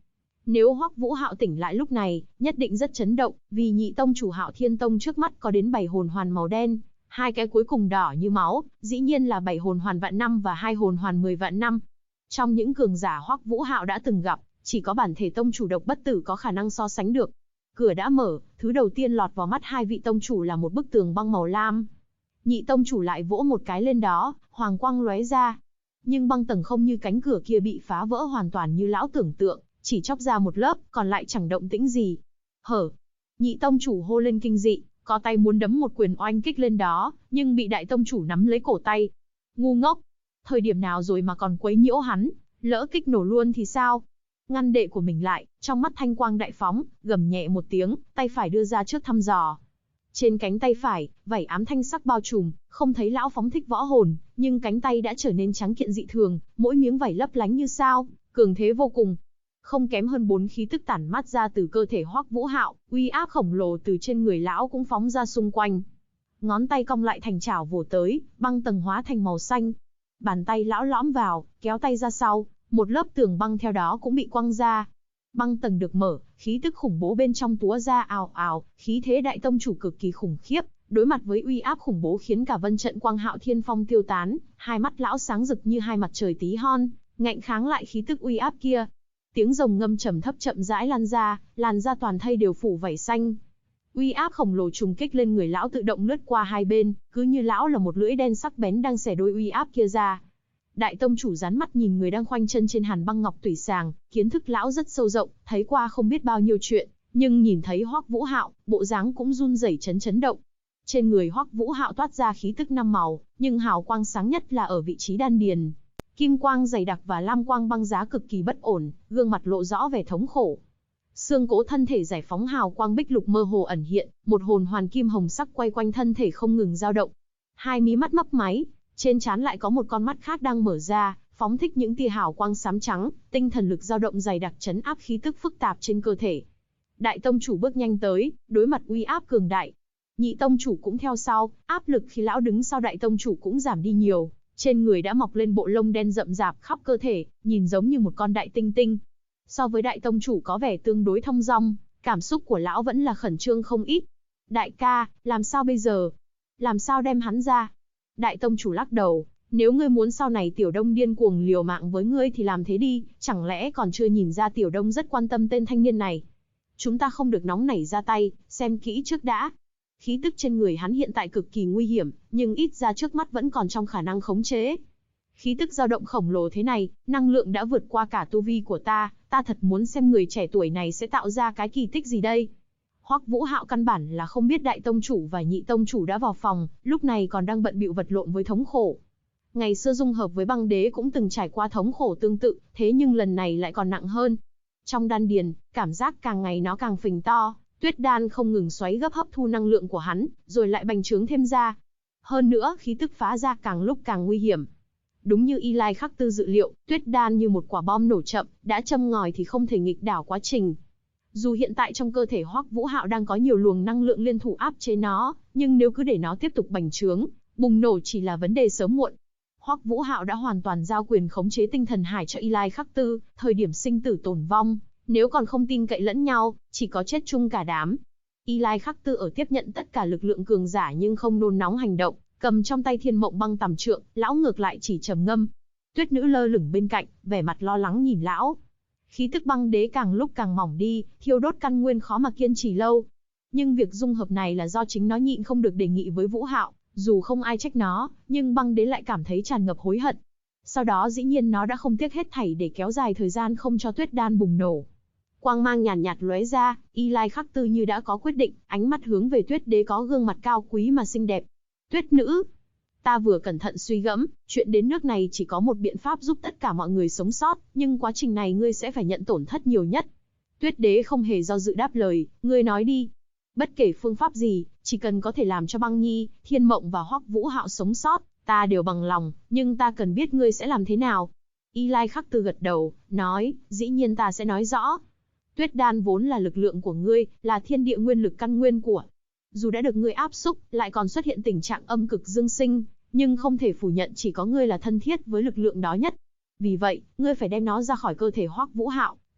S1: Nếu Hoắc Vũ Hạo tỉnh lại lúc này, nhất định rất chấn động, vì nhị tông chủ Hạo Thiên Tông trước mắt có đến 7 hồn hoàn màu đen, hai cái cuối cùng đỏ như máu, dĩ nhiên là 7 hồn hoàn vạn năm và 2 hồn hoàn 10 vạn năm. Trong những cường giả Hoắc Vũ Hạo đã từng gặp, chỉ có bản thể tông chủ Độc Bất Tử có khả năng so sánh được. Cửa đã mở, thứ đầu tiên lọt vào mắt hai vị tông chủ là một bức tường băng màu lam. Nhị tông chủ lại vỗ một cái lên đó, hoàng quang lóe ra. Nhưng băng tầng không như cánh cửa kia bị phá vỡ hoàn toàn như lão tưởng tượng, chỉ chóc ra một lớp, còn lại chẳng động tĩnh gì. Hở! Nhị tông chủ hô lên kinh dị, có tay muốn đấm một quyền oanh kích lên đó, nhưng bị đại tông chủ nắm lấy cổ tay. Ngu ngốc! Thời điểm nào rồi mà còn quấy nhiễu hắn, lỡ kích nổ luôn thì sao? Ngăn đệ của mình lại, trong mắt thanh quang đại phóng, gầm nhẹ một tiếng, tay phải đưa ra trước thăm dò. Trên cánh tay phải, vảy ám thanh sắc bao trùm, không thấy lão phóng thích võ hồn, nhưng cánh tay đã trở nên trắng kiện dị thường, mỗi miếng vảy lấp lánh như sao, cường thế vô cùng. Không kém hơn 4 khí tức tản mát ra từ cơ thể Hoắc Vũ Hạo, uy áp khổng lồ từ trên người lão cũng phóng ra xung quanh. Ngón tay cong lại thành chảo vồ tới, băng tầng hóa thành màu xanh. Bàn tay lão lõm vào, kéo tay ra sau, một lớp tường băng theo đó cũng bị quăng ra. Băng tầng được mở, khí tức khủng bố bên trong túa ra ào ào, khí thế đại tông chủ cực kỳ khủng khiếp, đối mặt với uy áp khủng bố khiến cả vân trận quang Hạo Thiên Phong tiêu tán, hai mắt lão sáng rực như hai mặt trời tí hon, ngạnh kháng lại khí tức uy áp kia. Tiếng rồng ngâm trầm thấp chậm rãi lan ra, làn da toàn thây đều phủ vảy xanh. Uy áp khổng lồ trùng kích lên người lão tự động lướt qua hai bên, cứ như lão là một lưỡi đen sắc bén đang xẻ đôi uy áp kia ra. Đại tông chủ dán mắt nhìn người đang khoanh chân trên hàn băng ngọc tủy sàng, kiến thức lão rất sâu rộng, thấy qua không biết bao nhiêu chuyện, nhưng nhìn thấy Hoắc Vũ Hạo, bộ dáng cũng run rẩy chấn động. Trên người Hoắc Vũ Hạo toát ra khí tức 5 màu, nhưng hào quang sáng nhất là ở vị trí đan điền. Kim quang dày đặc và lam quang băng giá cực kỳ bất ổn, gương mặt lộ rõ vẻ thống khổ. Xương cố thân thể giải phóng hào quang bích lục mơ hồ ẩn hiện, một hồn hoàn kim hồng sắc quay quanh thân thể không ngừng dao động. Hai mí mắt mấp máy, trên trán lại có một con mắt khác đang mở ra, phóng thích những tia hào quang xám trắng, tinh thần lực dao động dày đặc trấn áp khí tức phức tạp trên cơ thể. Đại tông chủ bước nhanh tới, đối mặt uy áp cường đại. Nhị tông chủ cũng theo sau, áp lực khi lão đứng sau đại tông chủ cũng giảm đi nhiều, trên người đã mọc lên bộ lông đen rậm rạp khắp cơ thể, nhìn giống như một con đại tinh tinh. So với đại tông chủ có vẻ tương đối thong dong, cảm xúc của lão vẫn là khẩn trương không ít. Đại ca, làm sao bây giờ? Làm sao đem hắn ra? Đại tông chủ lắc đầu, nếu ngươi muốn sau này Tiểu Đông điên cuồng liều mạng với ngươi thì làm thế đi, chẳng lẽ còn chưa nhìn ra Tiểu Đông rất quan tâm tên thanh niên này? Chúng ta không được nóng nảy ra tay, xem kỹ trước đã. Khí tức trên người hắn hiện tại cực kỳ nguy hiểm, nhưng ít ra trước mắt vẫn còn trong khả năng khống chế. Khí tức dao động khổng lồ thế này, năng lượng đã vượt qua cả tu vi của ta thật muốn xem người trẻ tuổi này sẽ tạo ra cái kỳ tích gì đây. Hoắc Vũ Hạo căn bản là không biết đại tông chủ và nhị tông chủ đã vào phòng, lúc này còn đang bận bịu vật lộn với thống khổ. Ngày xưa dung hợp với băng đế cũng từng trải qua thống khổ tương tự, thế nhưng lần này lại còn nặng hơn. Trong đan điền, cảm giác càng ngày nó càng phình to, tuyết đan không ngừng xoáy gấp hấp thu năng lượng của hắn, rồi lại bành trướng thêm ra. Hơn nữa, khí tức phá ra càng lúc càng nguy hiểm. Đúng như Y Lai Khắc Tư dự liệu, tuyết đan như một quả bom nổ chậm, đã châm ngòi thì không thể nghịch đảo quá trình. Dù hiện tại trong cơ thể Hoắc Vũ Hạo đang có nhiều luồng năng lượng liên thủ áp chế nó, nhưng nếu cứ để nó tiếp tục bành trướng, bùng nổ chỉ là vấn đề sớm muộn. Hoắc Vũ Hạo đã hoàn toàn giao quyền khống chế tinh thần hải cho Y Lai Khắc Tư, thời điểm sinh tử tồn vong, nếu còn không tin cậy lẫn nhau, chỉ có chết chung cả đám. Y Lai Khắc Tư ở tiếp nhận tất cả lực lượng cường giả nhưng không nôn nóng hành động, cầm trong tay Thiên Mộng Băng Tầm Trượng, lão ngược lại chỉ trầm ngâm. Tuyết Nữ lơ lửng bên cạnh, vẻ mặt lo lắng nhìn lão. Khí tức băng đế càng lúc càng mỏng đi, thiêu đốt căn nguyên khó mà kiên trì lâu. Nhưng việc dung hợp này là do chính nó nhịn không được đề nghị với Vũ Hạo, dù không ai trách nó, nhưng băng đế lại cảm thấy tràn ngập hối hận. Sau đó dĩ nhiên nó đã không tiếc hết thảy để kéo dài thời gian không cho tuyết đan bùng nổ. Quang mang nhàn nhạt lóe ra, Y Lai Khắc Tư như đã có quyết định, ánh mắt hướng về Tuyết Đế có gương mặt cao quý mà xinh đẹp. Tuyết Nữ, ta vừa cẩn thận suy gẫm, chuyện đến nước này chỉ có một biện pháp giúp tất cả mọi người sống sót, nhưng quá trình này ngươi sẽ phải nhận tổn thất nhiều nhất. Tuyết Đế không hề do dự đáp lời, ngươi nói đi. Bất kể phương pháp gì, chỉ cần có thể làm cho Băng Nhi, Thiên Mộng và Hoắc Vũ Hạo sống sót, ta đều bằng lòng, nhưng ta cần biết ngươi sẽ làm thế nào. Y Lai Khắc Tư gật đầu, nói, dĩ nhiên ta sẽ nói rõ. Tuyết đan vốn là lực lượng của ngươi, là thiên địa nguyên lực căn nguyên của. Dù đã được ngươi áp xúc, lại còn xuất hiện tình trạng âm cực dương sinh, nhưng không thể phủ nhận chỉ có ngươi là thân thiết với lực lượng đó nhất. Vì vậy, ngươi phải đem nó ra khỏi cơ thể Hoắc Vũ Hạo,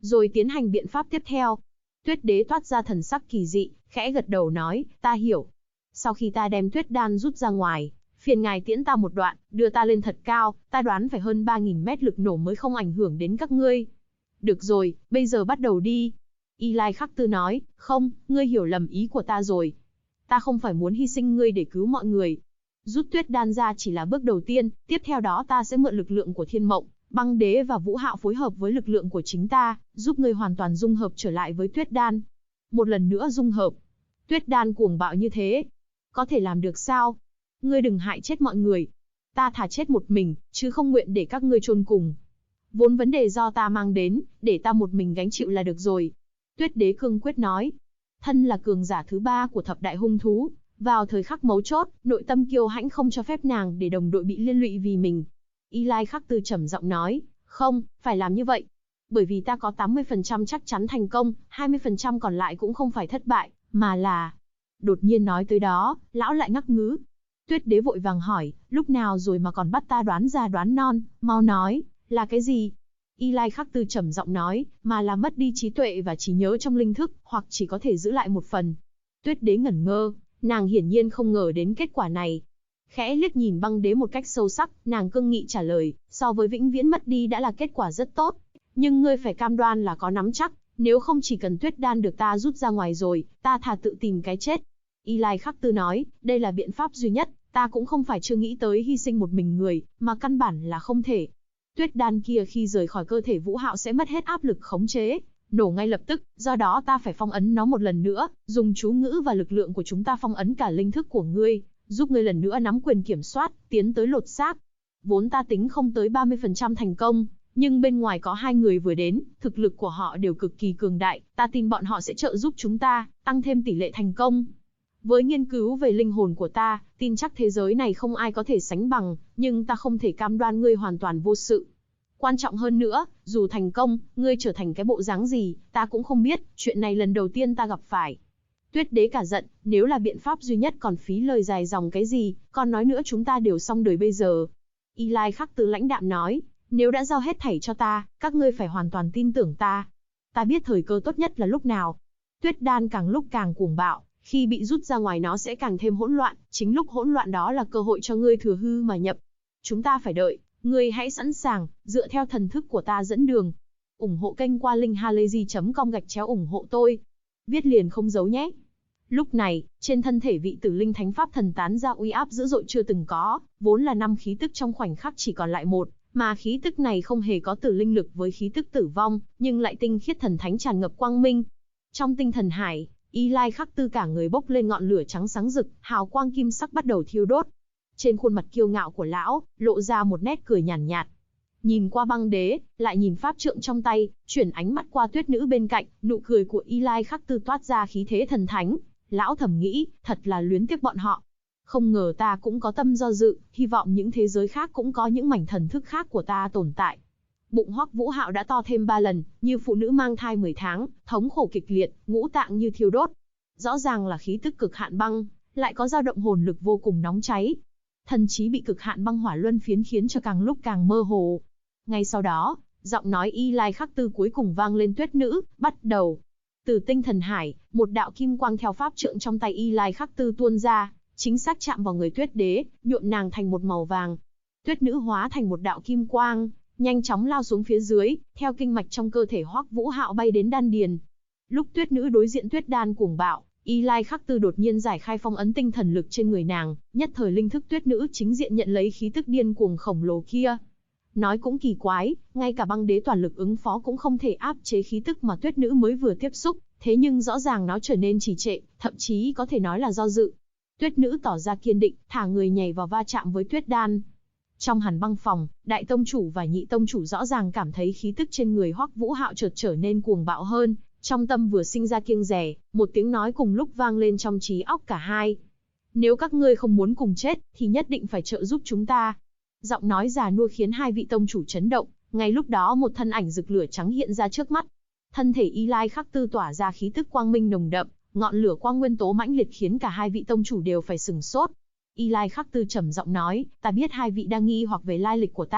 S1: rồi tiến hành biện pháp tiếp theo. Tuyết đế toát ra thần sắc kỳ dị, khẽ gật đầu nói, ta hiểu. Sau khi ta đem tuyết đan rút ra ngoài, phiền ngài tiễn ta một đoạn, đưa ta lên thật cao, ta đoán phải hơn 3.000 mét lực nổ mới không ảnh hưởng đến các ngươi. Được rồi, bây giờ bắt đầu đi. Y Lai Khắc Tư nói, không, ngươi hiểu lầm ý của ta rồi. Ta không phải muốn hy sinh ngươi để cứu mọi người. Rút tuyết đan ra chỉ là bước đầu tiên, tiếp theo đó ta sẽ mượn lực lượng của Thiên Mộng, Băng Đế và Vũ Hạo phối hợp với lực lượng của chính ta, giúp ngươi hoàn toàn dung hợp trở lại với tuyết đan. Một lần nữa dung hợp. Tuyết đan cuồng bạo như thế. Có thể làm được sao? Ngươi đừng hại chết mọi người. Ta thà chết một mình, chứ không nguyện để các ngươi chôn cùng. Vốn vấn đề do ta mang đến, để ta một mình gánh chịu là được rồi. Tuyết đế cương quyết nói. Thân là cường giả thứ 3 của thập đại hung thú, vào thời khắc mấu chốt, nội tâm kiêu hãnh không cho phép nàng để đồng đội bị liên lụy vì mình. Y Lai Khắc Tư trầm giọng nói, không, phải làm như vậy. Bởi vì ta có 80% chắc chắn thành công, 20% còn lại cũng không phải thất bại, mà là... Đột nhiên nói tới đó, lão lại ngắc ngứ. Tuyết đế vội vàng hỏi, lúc nào rồi mà còn bắt ta đoán già đoán non, mau nói, là cái gì? Y Lai Khắc Tư trầm giọng nói, mà là mất đi trí tuệ và trí nhớ trong linh thức, hoặc chỉ có thể giữ lại một phần. Tuyết đế ngẩn ngơ, nàng hiển nhiên không ngờ đến kết quả này. Khẽ liếc nhìn Băng Đế một cách sâu sắc, nàng cương nghị trả lời, so với vĩnh viễn mất đi đã là kết quả rất tốt. Nhưng ngươi phải cam đoan là có nắm chắc, nếu không chỉ cần tuyết đan được ta rút ra ngoài rồi, ta thà tự tìm cái chết. Y Lai Khắc Tư nói, đây là biện pháp duy nhất, ta cũng không phải chưa nghĩ tới hy sinh một mình người, mà căn bản là không thể. Tuyết đan kia khi rời khỏi cơ thể Vũ Hạo sẽ mất hết áp lực khống chế, nổ ngay lập tức, do đó ta phải phong ấn nó một lần nữa, dùng chú ngữ và lực lượng của chúng ta phong ấn cả linh thức của ngươi, giúp ngươi lần nữa nắm quyền kiểm soát, tiến tới lột xác. Vốn ta tính không tới 30% thành công, nhưng bên ngoài có 2 người vừa đến, thực lực của họ đều cực kỳ cường đại, ta tin bọn họ sẽ trợ giúp chúng ta, tăng thêm tỷ lệ thành công. Với nghiên cứu về linh hồn của ta, tin chắc thế giới này không ai có thể sánh bằng, nhưng ta không thể cam đoan ngươi hoàn toàn vô sự. Quan trọng hơn nữa, dù thành công, ngươi trở thành cái bộ dáng gì, ta cũng không biết, chuyện này lần đầu tiên ta gặp phải. Tuyết đế cả giận, nếu là biện pháp duy nhất còn phí lời dài dòng cái gì, còn nói nữa chúng ta đều xong đời bây giờ. Y Lai Khắc Tư lãnh đạm nói, nếu đã giao hết thảy cho ta, các ngươi phải hoàn toàn tin tưởng ta. Ta biết thời cơ tốt nhất là lúc nào. Tuyết đan càng lúc càng cuồng bạo, khi bị rút ra ngoài nó sẽ càng thêm hỗn loạn, chính lúc hỗn loạn đó là cơ hội cho ngươi thừa hư mà nhập. Chúng ta phải đợi, ngươi hãy sẵn sàng, dựa theo thần thức của ta dẫn đường. Ủng hộ kênh qua linkhalazy.com/ủng hộ tôi. Viết liền không giấu nhé. Lúc này, trên thân thể vị tử linh thánh pháp thần tán ra uy áp dữ dội chưa từng có, vốn là 5 khí tức trong khoảnh khắc chỉ còn lại 1, mà khí tức này không hề có tử linh lực với khí tức tử vong, nhưng lại tinh khiết thần thánh tràn ngập quang minh. Trong tinh thần hải, Y Lai Khắc Tư cả người bốc lên ngọn lửa trắng sáng rực, hào quang kim sắc bắt đầu thiêu đốt. Trên khuôn mặt kiêu ngạo của lão, lộ ra một nét cười nhàn nhạt. Nhìn qua Băng Đế, lại nhìn pháp trượng trong tay, chuyển ánh mắt qua tuyết nữ bên cạnh, nụ cười của Y Lai Khắc Tư toát ra khí thế thần thánh. Lão thầm nghĩ, thật là luyến tiếc bọn họ. Không ngờ ta cũng có tâm do dự, hy vọng những thế giới khác cũng có những mảnh thần thức khác của ta tồn tại. Bụng Hoắc Vũ Hạo đã to thêm 3 lần, như phụ nữ mang thai 10 tháng, thống khổ kịch liệt, ngũ tạng như thiêu đốt. Rõ ràng là khí tức cực hạn băng, lại có dao động hồn lực vô cùng nóng cháy. Thần trí bị cực hạn băng hỏa luân phiến khiến cho càng lúc càng mơ hồ. Ngay sau đó, giọng nói Y Lai Khắc Tư cuối cùng vang lên, tuyết nữ, bắt đầu. Từ tinh thần hải, một đạo kim quang theo pháp trượng trong tay Y Lai Khắc Tư tuôn ra, chính xác chạm vào người tuyết đế, nhuộm nàng thành một màu vàng. Tuyết nữ hóa thành một đạo kim quang, nhanh chóng lao xuống phía dưới, theo kinh mạch trong cơ thể Hoắc Vũ Hạo bay đến đan điền. Lúc tuyết nữ đối diện tuyết đan cuồng bạo, Y Lai Khắc Tư đột nhiên giải khai phong ấn tinh thần lực trên người nàng, nhất thời linh thức tuyết nữ chính diện nhận lấy khí tức điên cuồng khổng lồ kia. Nói cũng kỳ quái, ngay cả Băng Đế toàn lực ứng phó cũng không thể áp chế khí tức mà tuyết nữ mới vừa tiếp xúc, thế nhưng rõ ràng nó trở nên trì trệ, thậm chí có thể nói là do dự. Tuyết nữ tỏ ra kiên định, thả người nhảy vào va chạm với tuyết đan. Trong Hàn Băng phòng, đại tông chủ và nhị tông chủ rõ ràng cảm thấy khí tức trên người Hoắc Vũ Hạo chợt trở nên cuồng bạo hơn, trong tâm vừa sinh ra kiêng dè, một tiếng nói cùng lúc vang lên trong trí óc cả hai. Nếu các ngươi không muốn cùng chết, thì nhất định phải trợ giúp chúng ta. Giọng nói già nua khiến hai vị tông chủ chấn động, ngay lúc đó một thân ảnh rực lửa trắng hiện ra trước mắt. Thân thể Y Lai Khắc Tư tỏa ra khí tức quang minh nồng đậm, ngọn lửa quang nguyên tố mãnh liệt khiến cả hai vị tông chủ đều phải sửng sốt. Y Lai Khắc Tư trầm giọng nói, ta biết hai vị đang nghi hoặc về lai lịch của ta,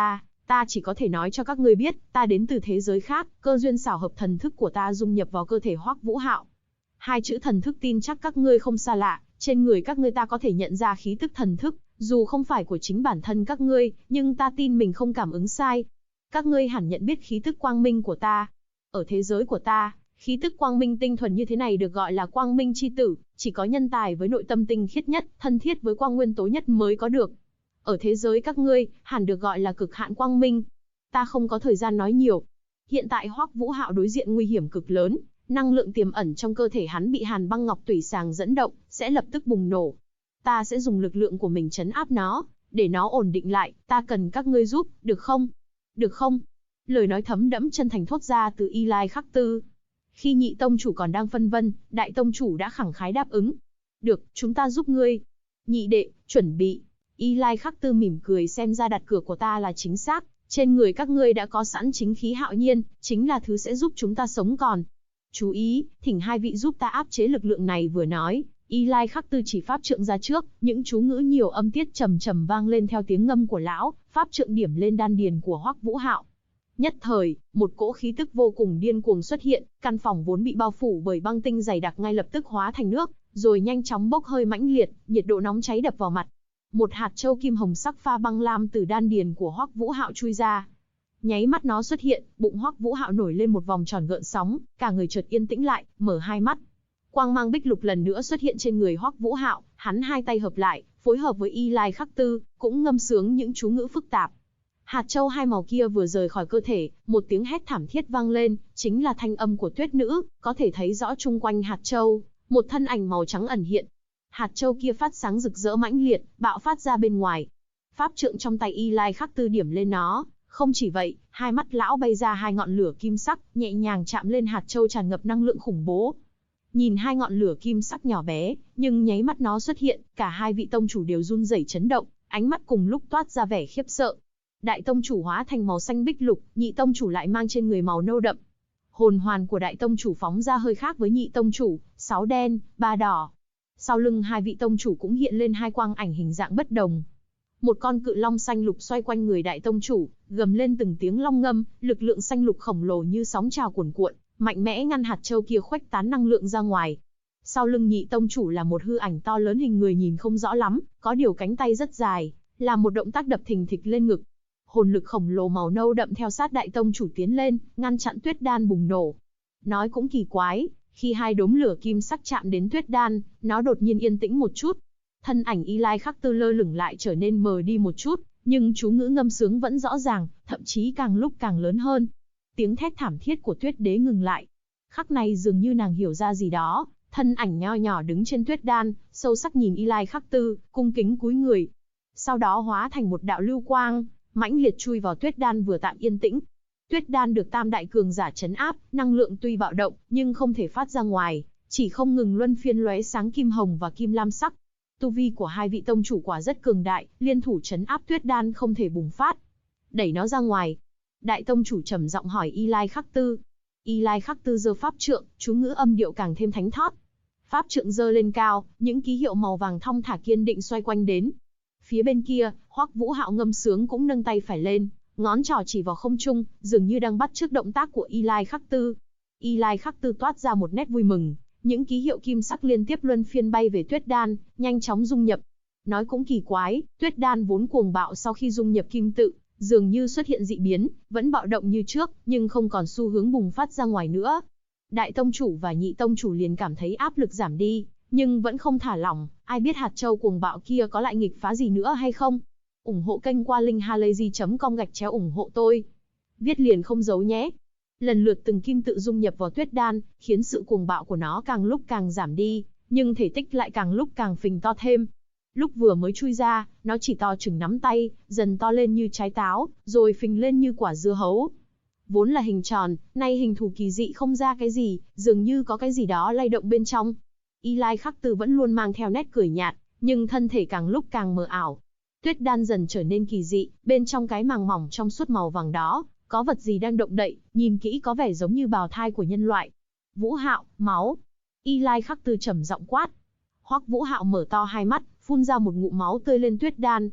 S1: Ta chỉ có thể nói cho các ngươi biết, ta đến từ thế giới khác, cơ duyên xảo hợp thần thức của ta dung nhập vào cơ thể Hoắc Vũ Hạo. Hai chữ thần thức tin chắc các ngươi không xa lạ, trên người các ngươi ta có thể nhận ra khí tức thần thức, dù không phải của chính bản thân các ngươi, nhưng ta tin mình không cảm ứng sai. Các ngươi hẳn nhận biết khí tức quang minh của ta. Ở thế giới của ta, khí tức quang minh tinh thuần như thế này được gọi là quang minh chi tử, chỉ có nhân tài với nội tâm tinh khiết nhất, thân thiết với quang nguyên tố nhất mới có được. Ở thế giới các ngươi, hẳn được gọi là cực hạn quang minh. Ta không có thời gian nói nhiều. Hiện tại Hoắc Vũ Hạo đối diện nguy hiểm cực lớn, năng lượng tiềm ẩn trong cơ thể hắn bị Hàn Băng Ngọc Tủy Sàng dẫn động, sẽ lập tức bùng nổ. Ta sẽ dùng lực lượng của mình trấn áp nó, để nó ổn định lại, ta cần các ngươi giúp, được không? Được không? Lời nói thấm đẫm chân thành thốt ra từ Y Lai Khắc Tư. Khi nhị tông chủ còn đang phân vân, đại tông chủ đã khẳng khái đáp ứng. Được, chúng ta giúp ngươi. Nhị đệ, chuẩn bị. Y Lai Khắc Tư mỉm cười xem ra đặt cược của ta là chính xác, trên người các ngươi đã có sẵn chính khí hạo nhiên, chính là thứ sẽ giúp chúng ta sống còn. Chú ý, thỉnh hai vị giúp ta áp chế lực lượng này vừa nói, Y Lai Khắc Tư chỉ pháp trượng ra trước, những chú ngữ nhiều âm tiết trầm trầm vang lên theo tiếng ngâm của lão, pháp trượng điểm lên đan điền của Hoắc Vũ Hạo. Nhất thời, một cỗ khí tức vô cùng điên cuồng xuất hiện, căn phòng vốn bị bao phủ bởi băng tinh dày đặc ngay lập tức hóa thành nước, rồi nhanh chóng bốc hơi mãnh liệt, nhiệt độ nóng cháy đập vào mặt. Một hạt châu kim hồng sắc pha băng lam từ đan điền của Hoắc Vũ Hạo chui ra. Nháy mắt nó xuất hiện, bụng Hoắc Vũ Hạo nổi lên một vòng tròn gợn sóng, cả người chợt yên tĩnh lại, mở hai mắt. Quang mang bích lục lần nữa xuất hiện trên người Hoắc Vũ Hạo, hắn hai tay hợp lại, phối hợp với Y Lai Khắc Tư, cũng ngâm sướng những chú ngữ phức tạp. Hạt châu hai màu kia vừa rời khỏi cơ thể, một tiếng hét thảm thiết vang lên, chính là thanh âm của Tuyết Nữ, có thể thấy rõ chung quanh hạt châu, một thân ảnh màu trắng ẩn hiện. Hạt châu kia phát sáng rực rỡ mãnh liệt, bạo phát ra bên ngoài. Pháp trượng trong tay Y Lai Khắc Tư điểm lên nó, không chỉ vậy, hai mắt lão bay ra hai ngọn lửa kim sắc, nhẹ nhàng chạm lên hạt châu tràn ngập năng lượng khủng bố. Nhìn hai ngọn lửa kim sắc nhỏ bé, nhưng nháy mắt nó xuất hiện, cả hai vị tông chủ đều run rẩy chấn động, ánh mắt cùng lúc toát ra vẻ khiếp sợ. Đại tông chủ hóa thành màu xanh bích lục, nhị tông chủ lại mang trên người màu nâu đậm. Hồn hoàn của đại tông chủ phóng ra hơi khác với nhị tông chủ, 6 đen, 3 đỏ. Sau lưng hai vị tông chủ cũng hiện lên hai quang ảnh hình dạng bất đồng. Một con cự long xanh lục xoay quanh người đại tông chủ, gầm lên từng tiếng long ngâm, lực lượng xanh lục khổng lồ như sóng trào cuồn cuộn, mạnh mẽ ngăn hạt châu kia khuếch tán năng lượng ra ngoài. Sau lưng nhị tông chủ là một hư ảnh to lớn hình người nhìn không rõ lắm, có điều cánh tay rất dài, làm một động tác đập thình thịch lên ngực. Hồn lực khổng lồ màu nâu đậm theo sát đại tông chủ tiến lên, ngăn chặn tuyết đan bùng nổ. Nói cũng kỳ quái, khi hai đốm lửa kim sắc chạm đến tuyết đan, nó đột nhiên yên tĩnh một chút. Thân ảnh Y Lai Khắc Tư lơ lửng lại trở nên mờ đi một chút, nhưng chú ngữ ngâm sướng vẫn rõ ràng, thậm chí càng lúc càng lớn hơn. Tiếng thét thảm thiết của Tuyết Đế ngừng lại. Khắc này dường như nàng hiểu ra gì đó, thân ảnh nho nhỏ đứng trên tuyết đan, sâu sắc nhìn Y Lai Khắc Tư, cung kính cúi người. Sau đó hóa thành một đạo lưu quang, mãnh liệt chui vào tuyết đan vừa tạm yên tĩnh. Tuyết đan được tam đại cường giả trấn áp, năng lượng tuy bạo động, nhưng không thể phát ra ngoài, chỉ không ngừng luân phiên lóe sáng kim hồng và kim lam sắc. Tu vi của hai vị tông chủ quả rất cường đại, liên thủ trấn áp tuyết đan không thể bùng phát. Đẩy nó ra ngoài. Đại tông chủ trầm giọng hỏi Y Lai Khắc Tư. Y Lai Khắc Tư giơ pháp trượng, chú ngữ âm điệu càng thêm thánh thót. Pháp trượng giơ lên cao, những ký hiệu màu vàng thong thả kiên định xoay quanh đến. Phía bên kia, Hoắc Vũ Hạo ngâm sướng cũng nâng tay phải lên, ngón trỏ chỉ vào không trung, dường như đang bắt chước động tác của Y Lai Khắc Tư. Y Lai Khắc Tư toát ra một nét vui mừng, những ký hiệu kim sắc liên tiếp luân phiên bay về tuyết đan, nhanh chóng dung nhập. Nói cũng kỳ quái, tuyết đan vốn cuồng bạo sau khi dung nhập kim tự, dường như xuất hiện dị biến, vẫn bạo động như trước, nhưng không còn xu hướng bùng phát ra ngoài nữa. Đại tông chủ và nhị tông chủ liền cảm thấy áp lực giảm đi, nhưng vẫn không thả lỏng, ai biết hạt châu cuồng bạo kia có lại nghịch phá gì nữa hay không. Ủng hộ kênh qua linkhalazy.com/ủng hộ tôi. Viết liền không giấu nhé. Lần lượt từng kim tự dung nhập vào tuyết đan, khiến sự cuồng bạo của nó càng lúc càng giảm đi, nhưng thể tích lại càng lúc càng phình to thêm. Lúc vừa mới chui ra, nó chỉ to chừng nắm tay, dần to lên như trái táo, rồi phình lên như quả dưa hấu. Vốn là hình tròn, nay hình thù kỳ dị không ra cái gì, dường như có cái gì đó lay động bên trong. Y Lai Khắc Tư vẫn luôn mang theo nét cười nhạt, nhưng thân thể càng lúc càng mờ ảo. Tuyết đan dần trở nên kỳ dị, bên trong cái màng mỏng trong suốt màu vàng đó, có vật gì đang động đậy, nhìn kỹ có vẻ giống như bào thai của nhân loại. Vũ Hạo, máu. Y Lai Khắc Tư trầm giọng quát. Hoắc Vũ Hạo mở to hai mắt, phun ra một ngụm máu tươi lên tuyết đan.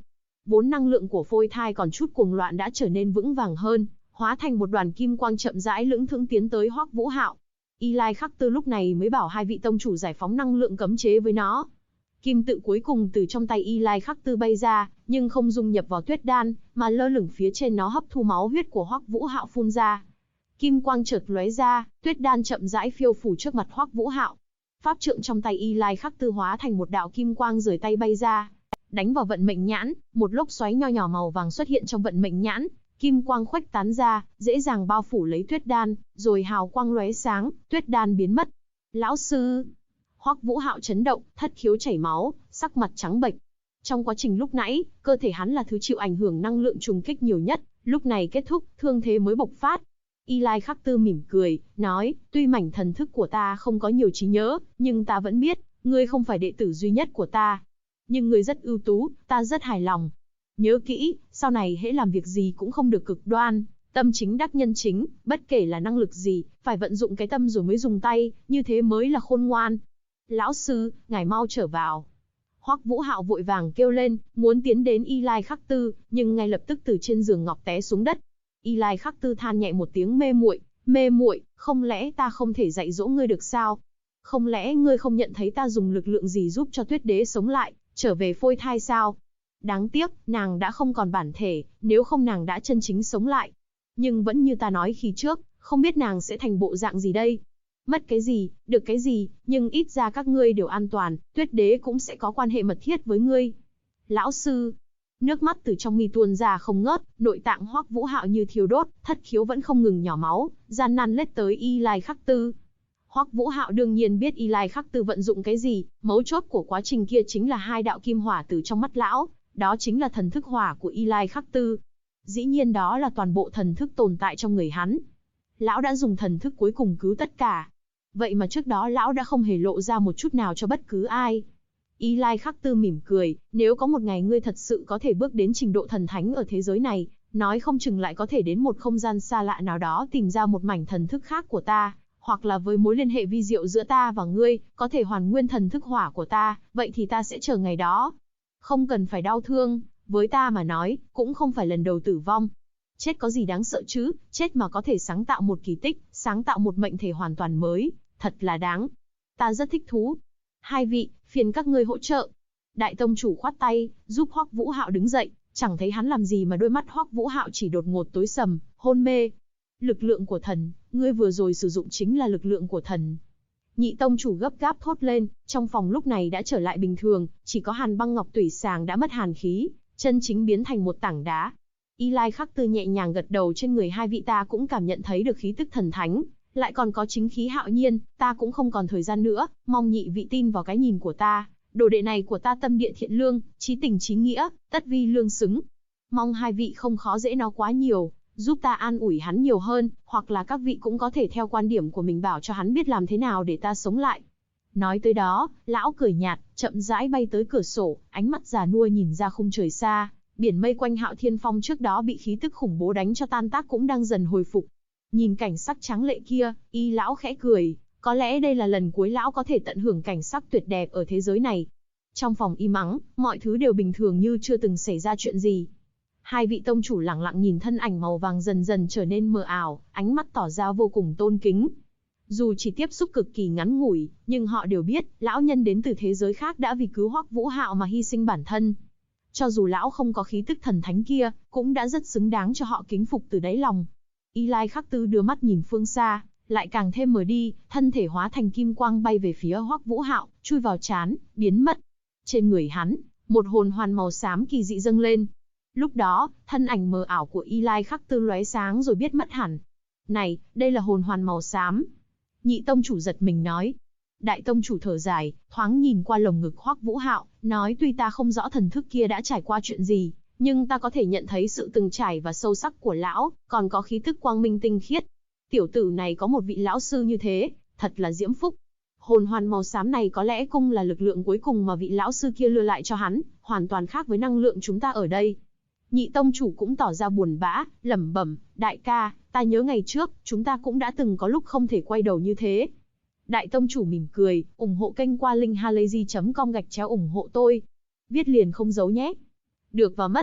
S1: Vốn năng lượng của phôi thai còn chút cuồng loạn đã trở nên vững vàng hơn, hóa thành một đoàn kim quang chậm rãi lững thững tiến tới Hoắc Vũ Hạo. Y Lai Khắc Tư lúc này mới bảo hai vị tông chủ giải phóng năng lượng cấm chế với nó. Kim tự cuối cùng từ trong tay Y Lai Khắc Tư bay ra, nhưng không dung nhập vào tuyết đan, mà lơ lửng phía trên nó hấp thu máu huyết của Hoắc Vũ Hạo phun ra. Kim quang chợt lóe ra, tuyết đan chậm rãi phiêu phù trước mặt Hoắc Vũ Hạo. Pháp trượng trong tay Y Lai Khắc Tư hóa thành một đạo kim quang rời tay bay ra, đánh vào vận mệnh nhãn, một lốc xoáy nho nhỏ màu vàng xuất hiện trong vận mệnh nhãn, kim quang khuếch tán ra, dễ dàng bao phủ lấy tuyết đan, rồi hào quang lóe sáng, tuyết đan biến mất. Lão sư! Hoắc Vũ Hạo chấn động, thất khiếu chảy máu, sắc mặt trắng bệch. Trong quá trình lúc nãy, cơ thể hắn là thứ chịu ảnh hưởng năng lượng trùng kích nhiều nhất, lúc này kết thúc, thương thế mới bộc phát. Y Lai Khắc Tư mỉm cười, nói, tuy mảnh thần thức của ta không có nhiều trí nhớ, nhưng ta vẫn biết, ngươi không phải đệ tử duy nhất của ta. Nhưng ngươi rất ưu tú, ta rất hài lòng. Nhớ kỹ, sau này hễ làm việc gì cũng không được cực đoan, tâm chính đắc nhân chính, bất kể là năng lực gì, phải vận dụng cái tâm rồi mới dùng tay, như thế mới là khôn ngoan. Lão sư, ngài mau trở vào. Hoắc Vũ Hạo vội vàng kêu lên, muốn tiến đến Y Lai Khắc Tư, nhưng ngay lập tức từ trên giường ngọc té xuống đất. Y Lai Khắc Tư than nhẹ một tiếng mê muội, không lẽ ta không thể dạy dỗ ngươi được sao? Không lẽ ngươi không nhận thấy ta dùng lực lượng gì giúp cho Tuyết Đế sống lại, trở về phôi thai sao? Đáng tiếc, nàng đã không còn bản thể, nếu không nàng đã chân chính sống lại. Nhưng vẫn như ta nói khi trước, không biết nàng sẽ thành bộ dạng gì đây? Mất cái gì, được cái gì, nhưng ít ra các ngươi đều an toàn, Tuyết Đế cũng sẽ có quan hệ mật thiết với ngươi. Lão sư! Nước mắt từ trong mi tuôn ra không ngớt, nội tạng Hoắc Vũ Hạo như thiêu đốt, thất khiếu vẫn không ngừng nhỏ máu, gian nan lết tới Y Lai Khắc Tư. Hoắc Vũ Hạo đương nhiên biết Y Lai Khắc Tư vận dụng cái gì, mấu chốt của quá trình kia chính là hai đạo kim hỏa từ trong mắt lão, đó chính là thần thức hỏa của Y Lai Khắc Tư. Dĩ nhiên đó là toàn bộ thần thức tồn tại trong người hắn. Lão đã dùng thần thức cuối cùng cứu tất cả. Vậy mà trước đó lão đã không hề lộ ra một chút nào cho bất cứ ai. Y Lai Khắc Tư mỉm cười, nếu có một ngày ngươi thật sự có thể bước đến trình độ thần thánh ở thế giới này, nói không chừng lại có thể đến một không gian xa lạ nào đó tìm ra một mảnh thần thức khác của ta, hoặc là với mối liên hệ vi diệu giữa ta và ngươi, có thể hoàn nguyên thần thức hỏa của ta, vậy thì ta sẽ chờ ngày đó. Không cần phải đau thương, với ta mà nói, cũng không phải lần đầu tử vong. Chết có gì đáng sợ chứ, chết mà có thể sáng tạo một kỳ tích, sáng tạo một mệnh thể hoàn toàn mới, thật là đáng. Ta rất thích thú. Hai vị, phiền các ngươi hỗ trợ. Đại tông chủ khoát tay, giúp Hoắc Vũ Hạo đứng dậy, chẳng thấy hắn làm gì mà đôi mắt Hoắc Vũ Hạo chỉ đột ngột tối sầm, hôn mê. Lực lượng của thần, ngươi vừa rồi sử dụng chính là lực lượng của thần. Nhị tông chủ gấp gáp thốt lên, trong phòng lúc này đã trở lại bình thường, chỉ có Hàn Băng Ngọc Tủy Sàng đã mất hàn khí, chân chính biến thành một tảng đá. Y Lai Khắc Tư nhẹ nhàng gật đầu, trên người hai vị ta cũng cảm nhận thấy được khí tức thần thánh, lại còn có chính khí hạo nhiên, ta cũng không còn thời gian nữa, mong nhị vị tin vào cái nhìn của ta, đồ đệ này của ta tâm địa thiện lương, chí tình chí nghĩa, tất vi lương xứng. Mong hai vị không khó dễ nó quá nhiều, giúp ta an ủi hắn nhiều hơn, hoặc là các vị cũng có thể theo quan điểm của mình bảo cho hắn biết làm thế nào để ta sống lại. Nói tới đó, lão cười nhạt, chậm rãi bay tới cửa sổ, ánh mắt già nua nhìn ra khung trời xa, biển mây quanh Hạo Thiên Phong trước đó bị khí tức khủng bố đánh cho tan tác cũng đang dần hồi phục. Nhìn cảnh sắc trắng lệ kia, Y lão khẽ cười, có lẽ đây là lần cuối lão có thể tận hưởng cảnh sắc tuyệt đẹp ở thế giới này. Trong phòng im ắng, mọi thứ đều bình thường như chưa từng xảy ra chuyện gì. Hai vị tông chủ lặng lặng nhìn thân ảnh màu vàng dần dần trở nên mờ ảo, ánh mắt tỏ ra vô cùng tôn kính. Dù chỉ tiếp xúc cực kỳ ngắn ngủi, nhưng họ đều biết, lão nhân đến từ thế giới khác đã vì cứu Hoắc Vũ Hạo mà hy sinh bản thân. Cho dù lão không có khí tức thần thánh kia, cũng đã rất xứng đáng cho họ kính phục từ đáy lòng. Y Lai Khắc Tư đưa mắt nhìn phương xa, lại càng thêm mờ đi, thân thể hóa thành kim quang bay về phía Hoắc Vũ Hạo, chui vào trán, biến mất. Trên người hắn, một hồn hoàn màu xám kỳ dị dâng lên. Lúc đó, thân ảnh mờ ảo của Y Lai Khắc Tư lóe sáng rồi biết mất hẳn. Này, đây là hồn hoàn màu xám. Nhị tông chủ giật mình nói. Đại tông chủ thở dài, thoáng nhìn qua lồng ngực Hoắc Vũ Hạo, nói tuy ta không rõ thần thức kia đã trải qua chuyện gì, nhưng ta có thể nhận thấy sự từng trải và sâu sắc của lão, còn có khí tức quang minh tinh khiết. Tiểu tử này có một vị lão sư như thế, thật là diễm phúc. Hồn hoàn màu xám này có lẽ cũng là lực lượng cuối cùng mà vị lão sư kia lưu lại cho hắn, hoàn toàn khác với năng lượng chúng ta ở đây. Nhị tông chủ cũng tỏ ra buồn bã, lẩm bẩm, đại ca, ta nhớ ngày trước, chúng ta cũng đã từng có lúc không thể quay đầu như thế. Đại tông chủ mỉm cười, ủng hộ kênh qua linkhalazy.com/ủng hộ tôi. Viết liền không giấu nhé. Được và mất.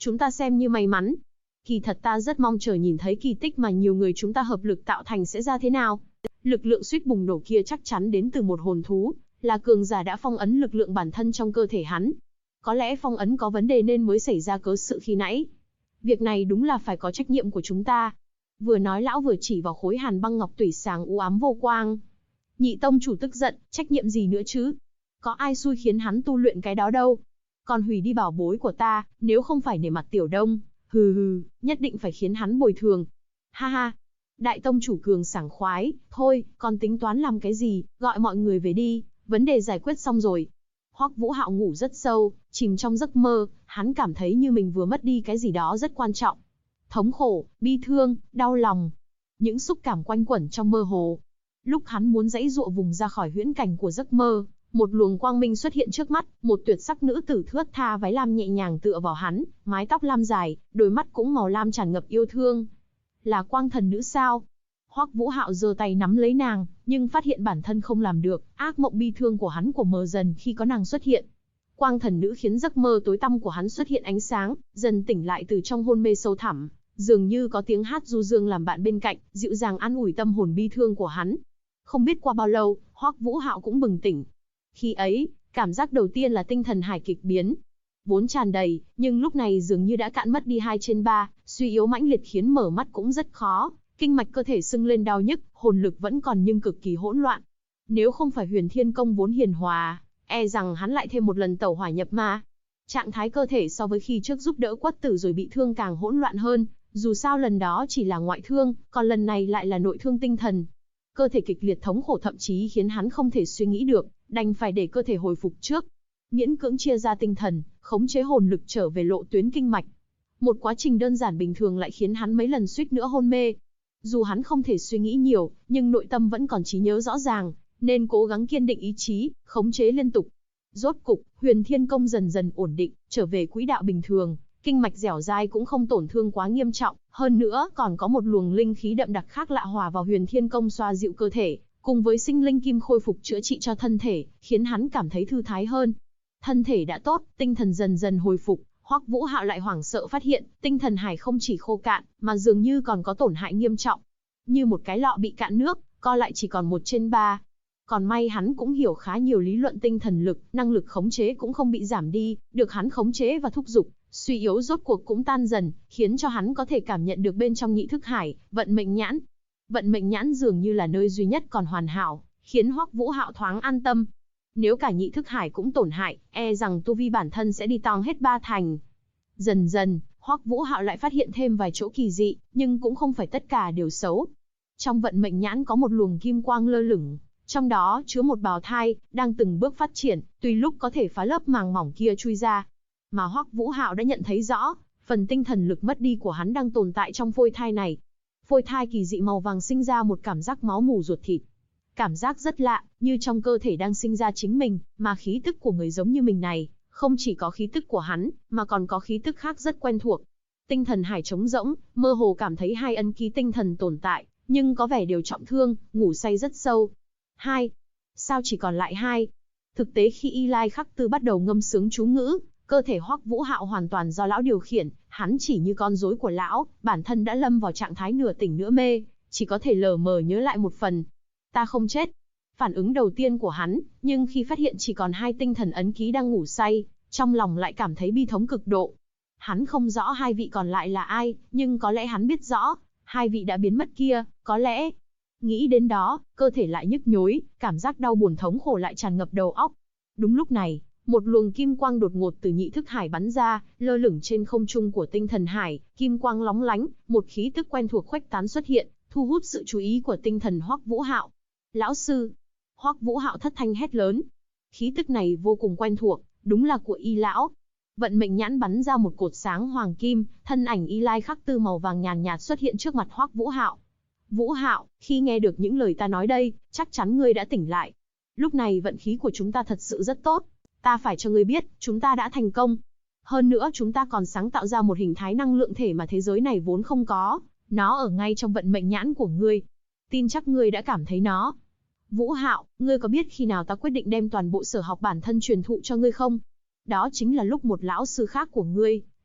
S1: Chúng ta xem như may mắn. Kỳ thật ta rất mong chờ nhìn thấy kỳ tích mà nhiều người chúng ta hợp lực tạo thành sẽ ra thế nào. Lực lượng suýt bùng nổ kia chắc chắn đến từ một hồn thú, là cường giả đã phong ấn lực lượng bản thân trong cơ thể hắn. Có lẽ phong ấn có vấn đề nên mới xảy ra cớ sự khi nãy. Việc này đúng là phải có trách nhiệm của chúng ta. Vừa nói lão vừa chỉ vào khối hàn băng ngọc tủy sáng u ám vô quang. Nhị tông chủ tức giận, trách nhiệm gì nữa chứ? Có ai xui khiến hắn tu luyện cái đó đâu. Còn hủy đi bảo bối của ta, nếu không phải nể mặt Tiểu Đông, hừ, nhất định phải khiến hắn bồi thường. Ha ha. Đại tông chủ cường sảng khoái, thôi, còn tính toán làm cái gì, gọi mọi người về đi, vấn đề giải quyết xong rồi. Hoắc Vũ Hạo ngủ rất sâu, chìm trong giấc mơ, hắn cảm thấy như mình vừa mất đi cái gì đó rất quan trọng. Thống khổ, bi thương, đau lòng. Những xúc cảm quanh quẩn trong mơ hồ. Lúc hắn muốn giãy giụa vùng ra khỏi huyễn cảnh của giấc mơ, một luồng quang minh xuất hiện trước mắt, một tuyệt sắc nữ tử thướt tha váy lam nhẹ nhàng tựa vào hắn, mái tóc lam dài, đôi mắt cũng màu lam tràn ngập yêu thương. Là Quang Thần Nữ sao? Hoắc Vũ Hạo giơ tay nắm lấy nàng, nhưng phát hiện bản thân không làm được, ác mộng bi thương của hắn của mờ dần khi có nàng xuất hiện. Quang Thần Nữ khiến giấc mơ tối tăm của hắn xuất hiện ánh sáng, dần tỉnh lại từ trong hôn mê sâu thẳm, dường như có tiếng hát du dương làm bạn bên cạnh, dịu dàng an ủi tâm hồn bi thương của hắn. Không biết qua bao lâu, Hoắc Vũ Hạo cũng bừng tỉnh. Khi ấy, cảm giác đầu tiên là tinh thần hải kịch biến. Vốn tràn đầy, nhưng lúc này dường như đã cạn mất đi 2/3, suy yếu mãnh liệt khiến mở mắt cũng rất khó, kinh mạch cơ thể sưng lên đau nhức, hồn lực vẫn còn nhưng cực kỳ hỗn loạn. Nếu không phải Huyền Thiên Công vốn hiền hòa, e rằng hắn lại thêm một lần tẩu hỏa nhập ma. Trạng thái cơ thể so với khi trước giúp đỡ Quất Tử rồi bị thương càng hỗn loạn hơn, dù sao lần đó chỉ là ngoại thương, còn lần này lại là nội thương tinh thần. Cơ thể kịch liệt thống khổ thậm chí khiến hắn không thể suy nghĩ được, đành phải để cơ thể hồi phục trước. Miễn cưỡng chia ra tinh thần, khống chế hồn lực trở về lộ tuyến kinh mạch. Một quá trình đơn giản bình thường lại khiến hắn mấy lần suýt nữa hôn mê. Dù hắn không thể suy nghĩ nhiều, nhưng nội tâm vẫn còn trí nhớ rõ ràng, nên cố gắng kiên định ý chí, khống chế liên tục. Rốt cục, Huyền Thiên Công dần dần ổn định, trở về quỹ đạo bình thường, kinh mạch dẻo dai cũng không tổn thương quá nghiêm trọng, hơn nữa còn có một luồng linh khí đậm đặc khác lạ hòa vào Huyền Thiên Công xoa dịu cơ thể, cùng với sinh linh kim khôi phục chữa trị cho thân thể, khiến hắn cảm thấy thư thái hơn. Thân thể đã tốt, tinh thần dần dần hồi phục, Hoắc Vũ Hạo lại hoảng sợ phát hiện, tinh thần hải không chỉ khô cạn, mà dường như còn có tổn hại nghiêm trọng. Như một cái lọ bị cạn nước, co lại chỉ còn 1/3. Còn may hắn cũng hiểu khá nhiều lý luận tinh thần lực, năng lực khống chế cũng không bị giảm đi, được hắn khống chế và thúc giục, suy yếu rốt cuộc cũng tan dần, khiến cho hắn có thể cảm nhận được bên trong nhị thức hải, vận mệnh nhãn. Vận mệnh nhãn dường như là nơi duy nhất còn hoàn hảo, khiến Hoắc Vũ Hạo thoáng an tâm. Nếu cả nhị thức hải cũng tổn hại, e rằng tu vi bản thân sẽ đi tong hết 3 thành. Dần dần, Hoắc Vũ Hạo lại phát hiện thêm vài chỗ kỳ dị, nhưng cũng không phải tất cả đều xấu. Trong vận mệnh nhãn có một luồng kim quang lơ lửng, trong đó chứa một bào thai, đang từng bước phát triển, tùy lúc có thể phá lớp màng mỏng kia chui ra. Mà Hoắc Vũ Hạo đã nhận thấy rõ, phần tinh thần lực mất đi của hắn đang tồn tại trong phôi thai này. Phôi thai kỳ dị màu vàng sinh ra một cảm giác máu mủ ruột thịt. Cảm giác rất lạ, như trong cơ thể đang sinh ra chính mình, mà khí tức của người giống như mình này, không chỉ có khí tức của hắn, mà còn có khí tức khác rất quen thuộc. Tinh thần hải trống rỗng, mơ hồ cảm thấy 2 ấn ký tinh thần tồn tại, nhưng có vẻ đều trọng thương, ngủ say rất sâu. 2. Sao chỉ còn lại 2? Thực tế khi Y Lai Khắc Tư bắt đầu ngâm sướng chú ngữ, cơ thể Hoắc Vũ Hạo hoàn toàn do lão điều khiển, hắn chỉ như con rối của lão, bản thân đã lâm vào trạng thái nửa tỉnh nửa mê, chỉ có thể lờ mờ nhớ lại một phần. Ta không chết. Phản ứng đầu tiên của hắn, nhưng khi phát hiện chỉ còn 2 tinh thần ấn ký đang ngủ say, trong lòng lại cảm thấy bi thống cực độ. Hắn không rõ 2 vị còn lại là ai, nhưng có lẽ hắn biết rõ, 2 vị đã biến mất kia, có lẽ. Nghĩ đến đó, cơ thể lại nhức nhối, cảm giác đau buồn thống khổ lại tràn ngập đầu óc. Đúng lúc này, một luồng kim quang đột ngột từ nhị thức hải bắn ra, lơ lửng trên không trung của tinh thần hải, kim quang lóng lánh, một khí tức quen thuộc khuếch tán xuất hiện, thu hút sự chú ý của tinh thần Hoắc Vũ Hạo. Lão sư! Hoắc Vũ Hạo thất thanh hét lớn. Khí tức này vô cùng quen thuộc, đúng là của Y lão. Vận mệnh nhãn bắn ra một cột sáng hoàng kim, thân ảnh Y Lai Khắc Tư màu vàng nhàn nhạt xuất hiện trước mặt Hoắc Vũ Hạo. Vũ Hạo, khi nghe được những lời ta nói đây, chắc chắn ngươi đã tỉnh lại. Lúc này vận khí của chúng ta thật sự rất tốt. Ta phải cho ngươi biết, chúng ta đã thành công. Hơn nữa chúng ta còn sáng tạo ra một hình thái năng lượng thể mà thế giới này vốn không có. Nó ở ngay trong vận mệnh nhãn của ngươi. Tin chắc ngươi đã cảm thấy nó. Vũ Hạo, ngươi có biết khi nào ta quyết định đem toàn bộ sở học bản thân truyền thụ cho ngươi không? Đó chính là lúc một lão sư khác của ngươi,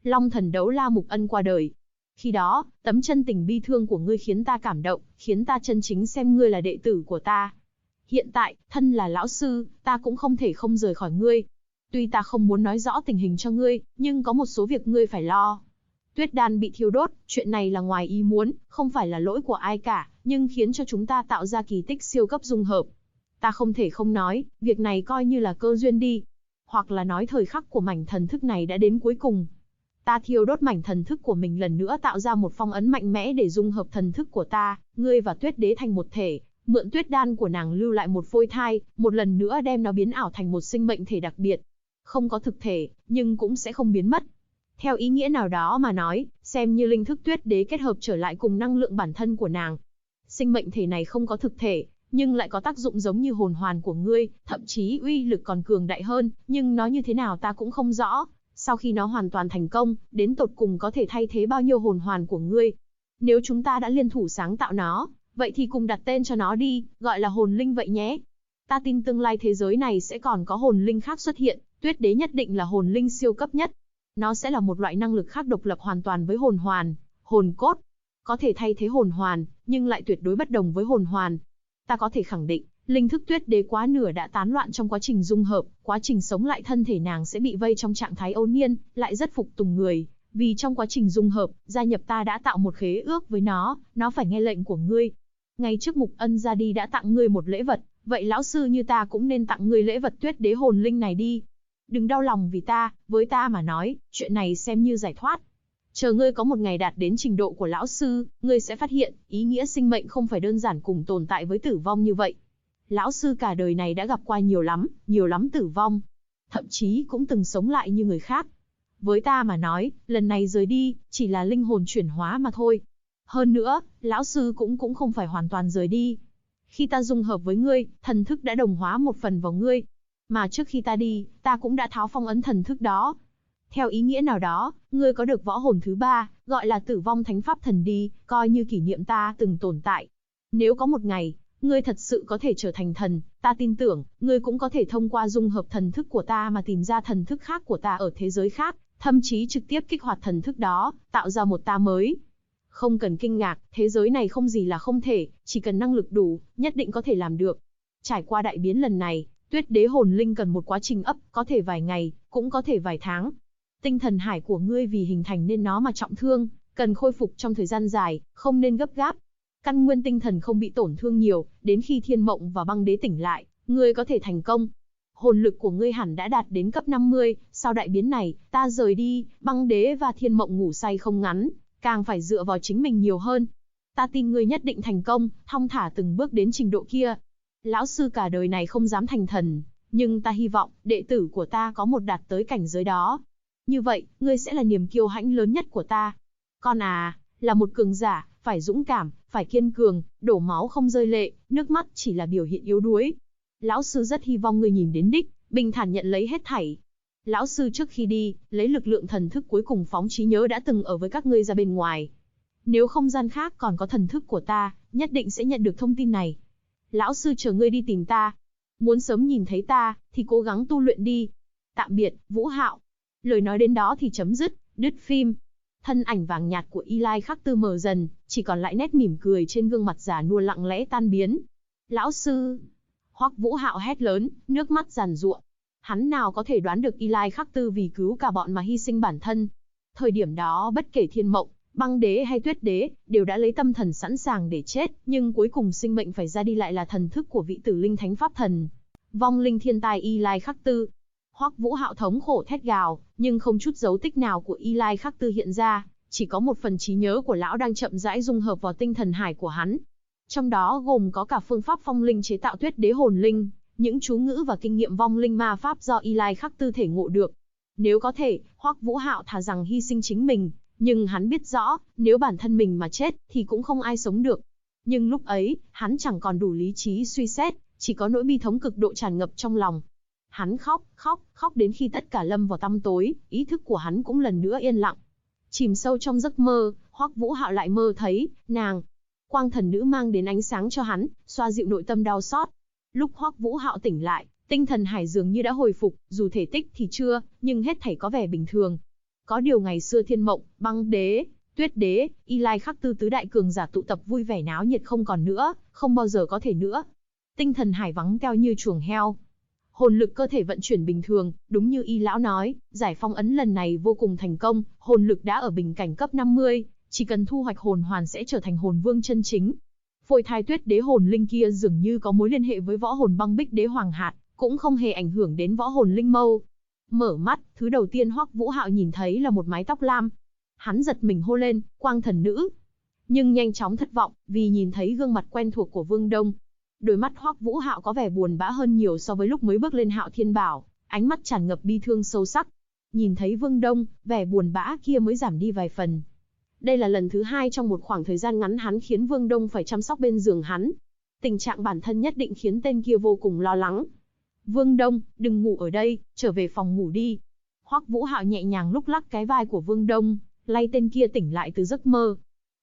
S1: Long thần đấu la Mục Ân qua đời. Khi đó, tấm chân tình bi thương của ngươi khiến ta cảm động, khiến ta chân chính xem ngươi là đệ tử của ta. Hiện tại, thân là lão sư, ta cũng không thể không rời khỏi ngươi. Tuy ta không muốn nói rõ tình hình cho ngươi, nhưng có một số việc ngươi phải lo. Tuyết đan bị thiêu đốt, chuyện này là ngoài ý muốn, không phải là lỗi của ai cả, nhưng khiến cho chúng ta tạo ra kỳ tích siêu cấp dung hợp. Ta không thể không nói, việc này coi như là cơ duyên đi. Hoặc là nói thời khắc của mảnh thần thức này đã đến cuối cùng. Ta thiêu đốt mảnh thần thức của mình lần nữa tạo ra một phong ấn mạnh mẽ để dung hợp thần thức của ta, ngươi và Tuyết Đế thành một thể, mượn tuyết đan của nàng lưu lại một phôi thai, một lần nữa đem nó biến ảo thành một sinh mệnh thể đặc biệt. Không có thực thể, nhưng cũng sẽ không biến mất. Theo ý nghĩa nào đó mà nói, xem như linh thức Tuyết Đế kết hợp trở lại cùng năng lượng bản thân của nàng. Sinh mệnh thể này không có thực thể, nhưng lại có tác dụng giống như hồn hoàn của ngươi, thậm chí uy lực còn cường đại hơn, nhưng nó như thế nào ta cũng không rõ. Sau khi nó hoàn toàn thành công, đến tột cùng có thể thay thế bao nhiêu hồn hoàn của ngươi. Nếu chúng ta đã liên thủ sáng tạo nó, vậy thì cùng đặt tên cho nó đi, gọi là hồn linh vậy nhé. Ta tin tương lai thế giới này sẽ còn có hồn linh khác xuất hiện, Tuyết Đế nhất định là hồn linh siêu cấp nhất. Nó sẽ là một loại năng lực khác độc lập hoàn toàn với hồn hoàn, hồn cốt. Có thể thay thế hồn hoàn, nhưng lại tuyệt đối bất đồng với hồn hoàn. Ta có thể khẳng định, linh thức Tuyết Đế quá nửa đã tán loạn trong quá trình dung hợp, quá trình sống lại thân thể nàng sẽ bị vây trong trạng thái ôn nhiên, lại rất phục tùng người. Vì trong quá trình dung hợp, gia nhập ta đã tạo một khế ước với nó phải nghe lệnh của ngươi. Ngay trước Mục Ân ra đi đã tặng ngươi một lễ vật, vậy lão sư như ta cũng nên tặng ngươi lễ vật Tuyết Đế hồn linh này đi. Đừng đau lòng vì ta, với ta mà nói, chuyện này xem như giải thoát. Chờ ngươi có một ngày đạt đến trình độ của lão sư, ngươi sẽ phát hiện, ý nghĩa sinh mệnh không phải đơn giản cùng tồn tại với tử vong như vậy. Lão sư cả đời này đã gặp qua nhiều lắm tử vong. Thậm chí cũng từng sống lại như người khác. Với ta mà nói, lần này rời đi, chỉ là linh hồn chuyển hóa mà thôi. Hơn nữa, lão sư cũng không phải hoàn toàn rời đi. Khi ta dung hợp với ngươi, thần thức đã đồng hóa một phần vào ngươi. Mà trước khi ta đi, ta cũng đã tháo phong ấn thần thức đó. Theo ý nghĩa nào đó, ngươi có được võ hồn thứ 3, gọi là Tử Vong Thánh Pháp Thần đi, coi như kỷ niệm ta từng tồn tại. Nếu có một ngày, ngươi thật sự có thể trở thành thần, ta tin tưởng, ngươi cũng có thể thông qua dung hợp thần thức của ta mà tìm ra thần thức khác của ta ở thế giới khác, thậm chí trực tiếp kích hoạt thần thức đó, tạo ra một ta mới. Không cần kinh ngạc, thế giới này không gì là không thể, chỉ cần năng lực đủ, nhất định có thể làm được. Trải qua đại biến lần này, Tuyết Đế hồn linh cần một quá trình ấp, có thể vài ngày, cũng có thể vài tháng. Tinh thần hải của ngươi vì hình thành nên nó mà trọng thương, cần khôi phục trong thời gian dài, không nên gấp gáp. Căn nguyên tinh thần không bị tổn thương nhiều, đến khi Thiên Mộng và Băng Đế tỉnh lại, ngươi có thể thành công. Hồn lực của ngươi hẳn đã đạt đến cấp 50, sau đại biến này, ta rời đi, Băng Đế và Thiên Mộng ngủ say không ngắn, càng phải dựa vào chính mình nhiều hơn. Ta tin ngươi nhất định thành công, thong thả từng bước đến trình độ kia. Lão sư cả đời này không dám thành thần, nhưng ta hy vọng, đệ tử của ta có một đạt tới cảnh giới đó. Như vậy, ngươi sẽ là niềm kiêu hãnh lớn nhất của ta. Con à, là một cường giả, phải dũng cảm, phải kiên cường, đổ máu không rơi lệ, nước mắt chỉ là biểu hiện yếu đuối. Lão sư rất hy vọng ngươi nhìn đến đích, bình thản nhận lấy hết thảy. Lão sư trước khi đi, lấy lực lượng thần thức cuối cùng phóng trí nhớ đã từng ở với các ngươi ra bên ngoài. Nếu không gian khác còn có thần thức của ta, nhất định sẽ nhận được thông tin này. Lão sư chờ ngươi đi tìm ta. Muốn sớm nhìn thấy ta, thì cố gắng tu luyện đi. Tạm biệt, Vũ Hạo. Lời nói đến đó thì chấm dứt, đứt phim. Thân ảnh vàng nhạt của Eli Khắc Tư mờ dần, chỉ còn lại nét mỉm cười trên gương mặt già nua lặng lẽ tan biến. Lão sư! Hoắc Vũ Hạo hét lớn, nước mắt giàn giụa. Hắn nào có thể đoán được Eli Khắc Tư vì cứu cả bọn mà hy sinh bản thân. Thời điểm đó bất kể Thiên Mộng, Băng Đế hay Tuyết Đế, đều đã lấy tâm thần sẵn sàng để chết, nhưng cuối cùng sinh mệnh phải ra đi lại là thần thức của vị Tử Linh Thánh Pháp Thần. Vong linh thiên tai Eli Khắc Tư. Hoắc Vũ Hạo thống khổ thét gào, nhưng không chút dấu tích nào của Eli Khắc Tư hiện ra, chỉ có một phần trí nhớ của lão đang chậm rãi dung hợp vào tinh thần hải của hắn. Trong đó gồm có cả phương pháp phong linh chế tạo Tuyết Đế hồn linh, những chú ngữ và kinh nghiệm vong linh ma pháp do Eli Khắc Tư thể ngộ được. Nếu có thể, Hoắc Vũ Hạo thà rằng hy sinh chính mình, nhưng hắn biết rõ, nếu bản thân mình mà chết, thì cũng không ai sống được. Nhưng lúc ấy, hắn chẳng còn đủ lý trí suy xét, chỉ có nỗi bi thống cực độ tràn ngập trong lòng. Hắn khóc đến khi tất cả lâm vào tăm tối, ý thức của hắn cũng lần nữa yên lặng. Chìm sâu trong giấc mơ, Hoắc Vũ Hạo lại mơ thấy, nàng, Quang Thần Nữ mang đến ánh sáng cho hắn, xoa dịu nội tâm đau xót. Lúc Hoắc Vũ Hạo tỉnh lại, tinh thần hải dường như đã hồi phục, dù thể tích thì chưa, nhưng hết thảy có vẻ bình thường. Có điều ngày xưa Thiên Mộng, Băng Đế, Tuyết Đế, Y Lai Khắc Tư tứ đại cường giả tụ tập vui vẻ náo nhiệt không còn nữa, không bao giờ có thể nữa. Tinh thần hải vắng teo như chuồng heo. Hồn lực cơ thể vận chuyển bình thường, đúng như Y lão nói, giải phong ấn lần này vô cùng thành công, hồn lực đã ở bình cảnh cấp 50, chỉ cần thu hoạch hồn hoàn sẽ trở thành hồn vương chân chính. Phôi thai Tuyết Đế hồn linh kia dường như có mối liên hệ với võ hồn Băng Bích Đế Hoàng Hạt, cũng không hề ảnh hưởng đến võ hồn linh mâu. Mở mắt, thứ đầu tiên Hoắc Vũ Hạo nhìn thấy là một mái tóc lam. Hắn giật mình hô lên, Quang thần nữ. Nhưng nhanh chóng thất vọng, vì nhìn thấy gương mặt quen thuộc của Vương Đông. Đôi mắt Hoắc Vũ Hạo có vẻ buồn bã hơn nhiều so với lúc mới bước lên Hạo Thiên Bảo, ánh mắt tràn ngập bi thương sâu sắc. Nhìn thấy Vương Đông, vẻ buồn bã kia mới giảm đi vài phần. Đây là lần thứ hai trong một khoảng thời gian ngắn hắn khiến Vương Đông phải chăm sóc bên giường hắn. Tình trạng bản thân nhất định khiến tên kia vô cùng lo lắng. Vương Đông, đừng ngủ ở đây, trở về phòng ngủ đi. Hoắc Vũ Hạo nhẹ nhàng lúc lắc cái vai của Vương Đông, lay tên kia tỉnh lại từ giấc mơ.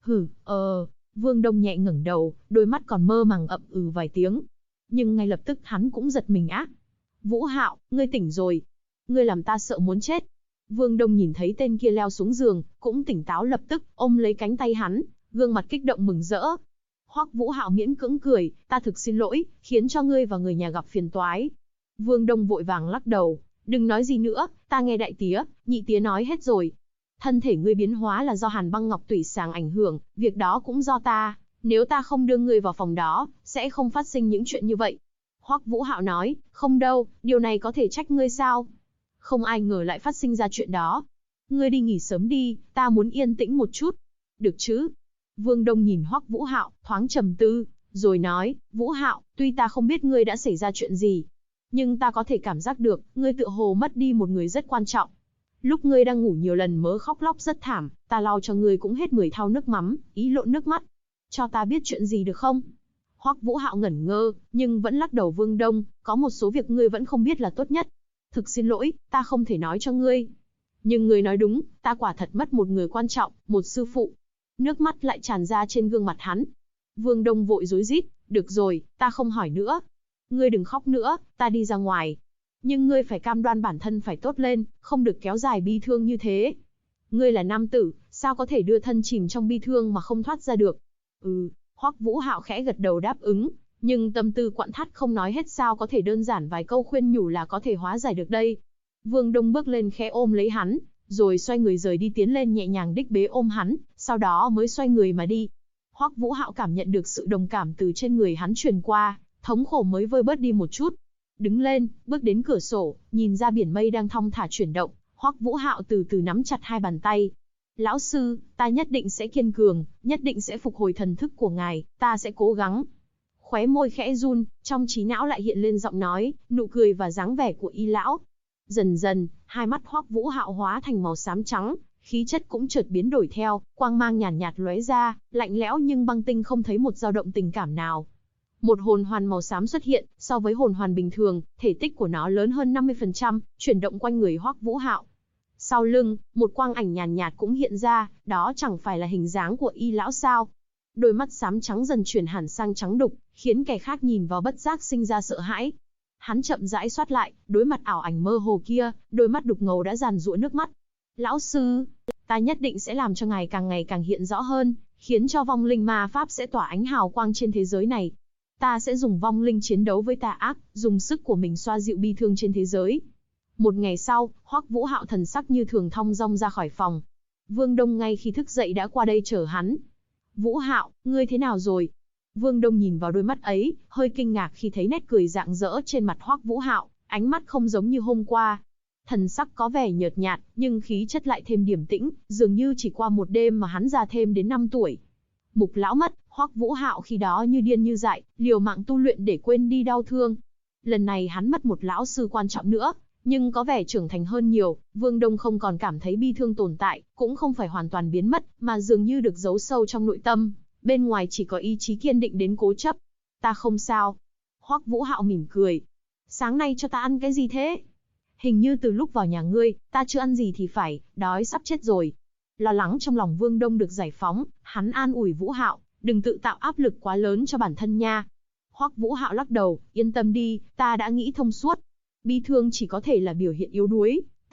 S1: Vương Đông nhẹ ngẩng đầu, đôi mắt còn mơ màng ậm ừ vài tiếng. Nhưng ngay lập tức hắn cũng giật mình á. Vũ Hạo, ngươi tỉnh rồi. Ngươi làm ta sợ muốn chết. Vương Đông nhìn thấy tên kia leo xuống giường, cũng tỉnh táo lập tức, ôm lấy cánh tay hắn, gương mặt kích động mừng rỡ. Hoắc Vũ Hạo miễn cưỡng cười, ta thực xin lỗi, khiến cho ngươi và người nhà gặp phiền toái. Vương Đông vội vàng lắc đầu, đừng nói gì nữa, ta nghe đại tía, nhị tía nói hết rồi. Thân thể ngươi biến hóa là do Hàn Băng Ngọc Tủy Sàng ảnh hưởng, việc đó cũng do ta, nếu ta không đưa ngươi vào phòng đó, sẽ không phát sinh những chuyện như vậy. Hoắc Vũ Hạo nói, không đâu, điều này có thể trách ngươi sao? Không ai ngờ lại phát sinh ra chuyện đó. Ngươi đi nghỉ sớm đi, ta muốn yên tĩnh một chút. Được chứ? Vương Đông nhìn Hoắc Vũ Hạo, thoáng trầm tư, rồi nói, Vũ Hạo, tuy ta không biết ngươi đã xảy ra chuyện gì, nhưng ta có thể cảm giác được, ngươi tựa hồ mất đi một người rất quan trọng. Lúc ngươi đang ngủ nhiều lần mớ khóc lóc rất thảm, ta lau cho ngươi cũng hết 10 thau nước mắm, ý lộn nước mắt. Cho ta biết chuyện gì được không? Hoắc Vũ Hạo ngẩn ngơ, nhưng vẫn lắc đầu. Vương Đông, có một số việc ngươi vẫn không biết là tốt nhất. Thực xin lỗi, ta không thể nói cho ngươi. Nhưng ngươi nói đúng, ta quả thật mất một người quan trọng, một sư phụ. Nước mắt lại tràn ra trên gương mặt hắn. Vương Đông vội rối rít, được rồi, ta không hỏi nữa. Ngươi đừng khóc nữa, ta đi ra ngoài. Nhưng ngươi phải cam đoan bản thân phải tốt lên, không được kéo dài bi thương như thế. Ngươi là nam tử, sao có thể đưa thân chìm trong bi thương mà không thoát ra được? Hoắc Vũ Hạo khẽ gật đầu đáp ứng, nhưng tâm tư quặn thắt không nói hết, sao có thể đơn giản vài câu khuyên nhủ là có thể hóa giải được đây. Vương Đông bước lên khẽ ôm lấy hắn, rồi xoay người rời đi, tiến lên nhẹ nhàng đích bế ôm hắn, sau đó mới xoay người mà đi. Hoắc Vũ Hạo cảm nhận được sự đồng cảm từ trên người hắn truyền qua, thống khổ mới vơi bớt đi một chút. Đứng lên, bước đến cửa sổ, nhìn ra biển mây đang thong thả chuyển động, Hoắc Vũ Hạo từ từ nắm chặt hai bàn tay. Lão sư, ta nhất định sẽ kiên cường, nhất định sẽ phục hồi thần thức của ngài, ta sẽ cố gắng. Khóe môi khẽ run, trong trí não lại hiện lên giọng nói, nụ cười và dáng vẻ của Y lão. Dần dần, hai mắt Hoắc Vũ Hạo hóa thành màu xám trắng, khí chất cũng chợt biến đổi theo, quang mang nhàn nhạt lóe ra, lạnh lẽo nhưng băng tinh, không thấy một dao động tình cảm nào. Một hồn hoàn màu xám xuất hiện, so với hồn hoàn bình thường, thể tích của nó lớn hơn 50%, chuyển động quanh người Hoắc Vũ Hạo. Sau lưng, một quang ảnh nhàn nhạt cũng hiện ra, đó chẳng phải là hình dáng của Y lão sao? Đôi mắt xám trắng dần chuyển hẳn sang trắng đục, khiến kẻ khác nhìn vào bất giác sinh ra sợ hãi. Hắn chậm rãi xoát lại, đối mặt ảo ảnh mơ hồ kia, đôi mắt đục ngầu đã giàn giụa nước mắt. Lão sư, ta nhất định sẽ làm cho ngài ngày càng hiện rõ hơn, khiến cho vong linh ma pháp sẽ tỏa ánh hào quang trên thế giới này. Ta sẽ dùng vong linh chiến đấu với tà ác, dùng sức của mình xoa dịu bi thương trên thế giới. Một ngày sau, Hoắc Vũ Hạo thần sắc như thường thong dong ra khỏi phòng. Vương Đông ngay khi thức dậy đã qua đây chờ hắn. Vũ Hạo, ngươi thế nào rồi? Vương Đông nhìn vào đôi mắt ấy, hơi kinh ngạc khi thấy nét cười rạng rỡ trên mặt Hoắc Vũ Hạo, ánh mắt không giống như hôm qua. Thần sắc có vẻ nhợt nhạt, nhưng khí chất lại thêm điềm tĩnh, dường như chỉ qua một đêm mà hắn già thêm đến 5 tuổi. Mục lão mất, Hoắc Vũ Hạo khi đó như điên như dại, liều mạng tu luyện để quên đi đau thương. Lần này hắn mất một lão sư quan trọng nữa, nhưng có vẻ trưởng thành hơn nhiều. Vương Đông không còn cảm thấy bi thương tồn tại, cũng không phải hoàn toàn biến mất, mà dường như được giấu sâu trong nội tâm. Bên ngoài chỉ có ý chí kiên định đến cố chấp. Ta không sao. Hoắc Vũ Hạo mỉm cười. Sáng nay cho ta ăn cái gì thế? Hình như từ lúc vào nhà ngươi, ta chưa ăn gì thì phải, đói sắp chết rồi. Lo lắng trong lòng Vương Đông được giải phóng, hắn an ủi Vũ Hạo, đừng tự tạo áp lực quá lớn cho bản thân nha. Hoắc Vũ Hạo lắc đầu, yên tâm đi, ta đã nghĩ thông suốt. Bi thương chỉ có thể là biểu hiện yếu đuối,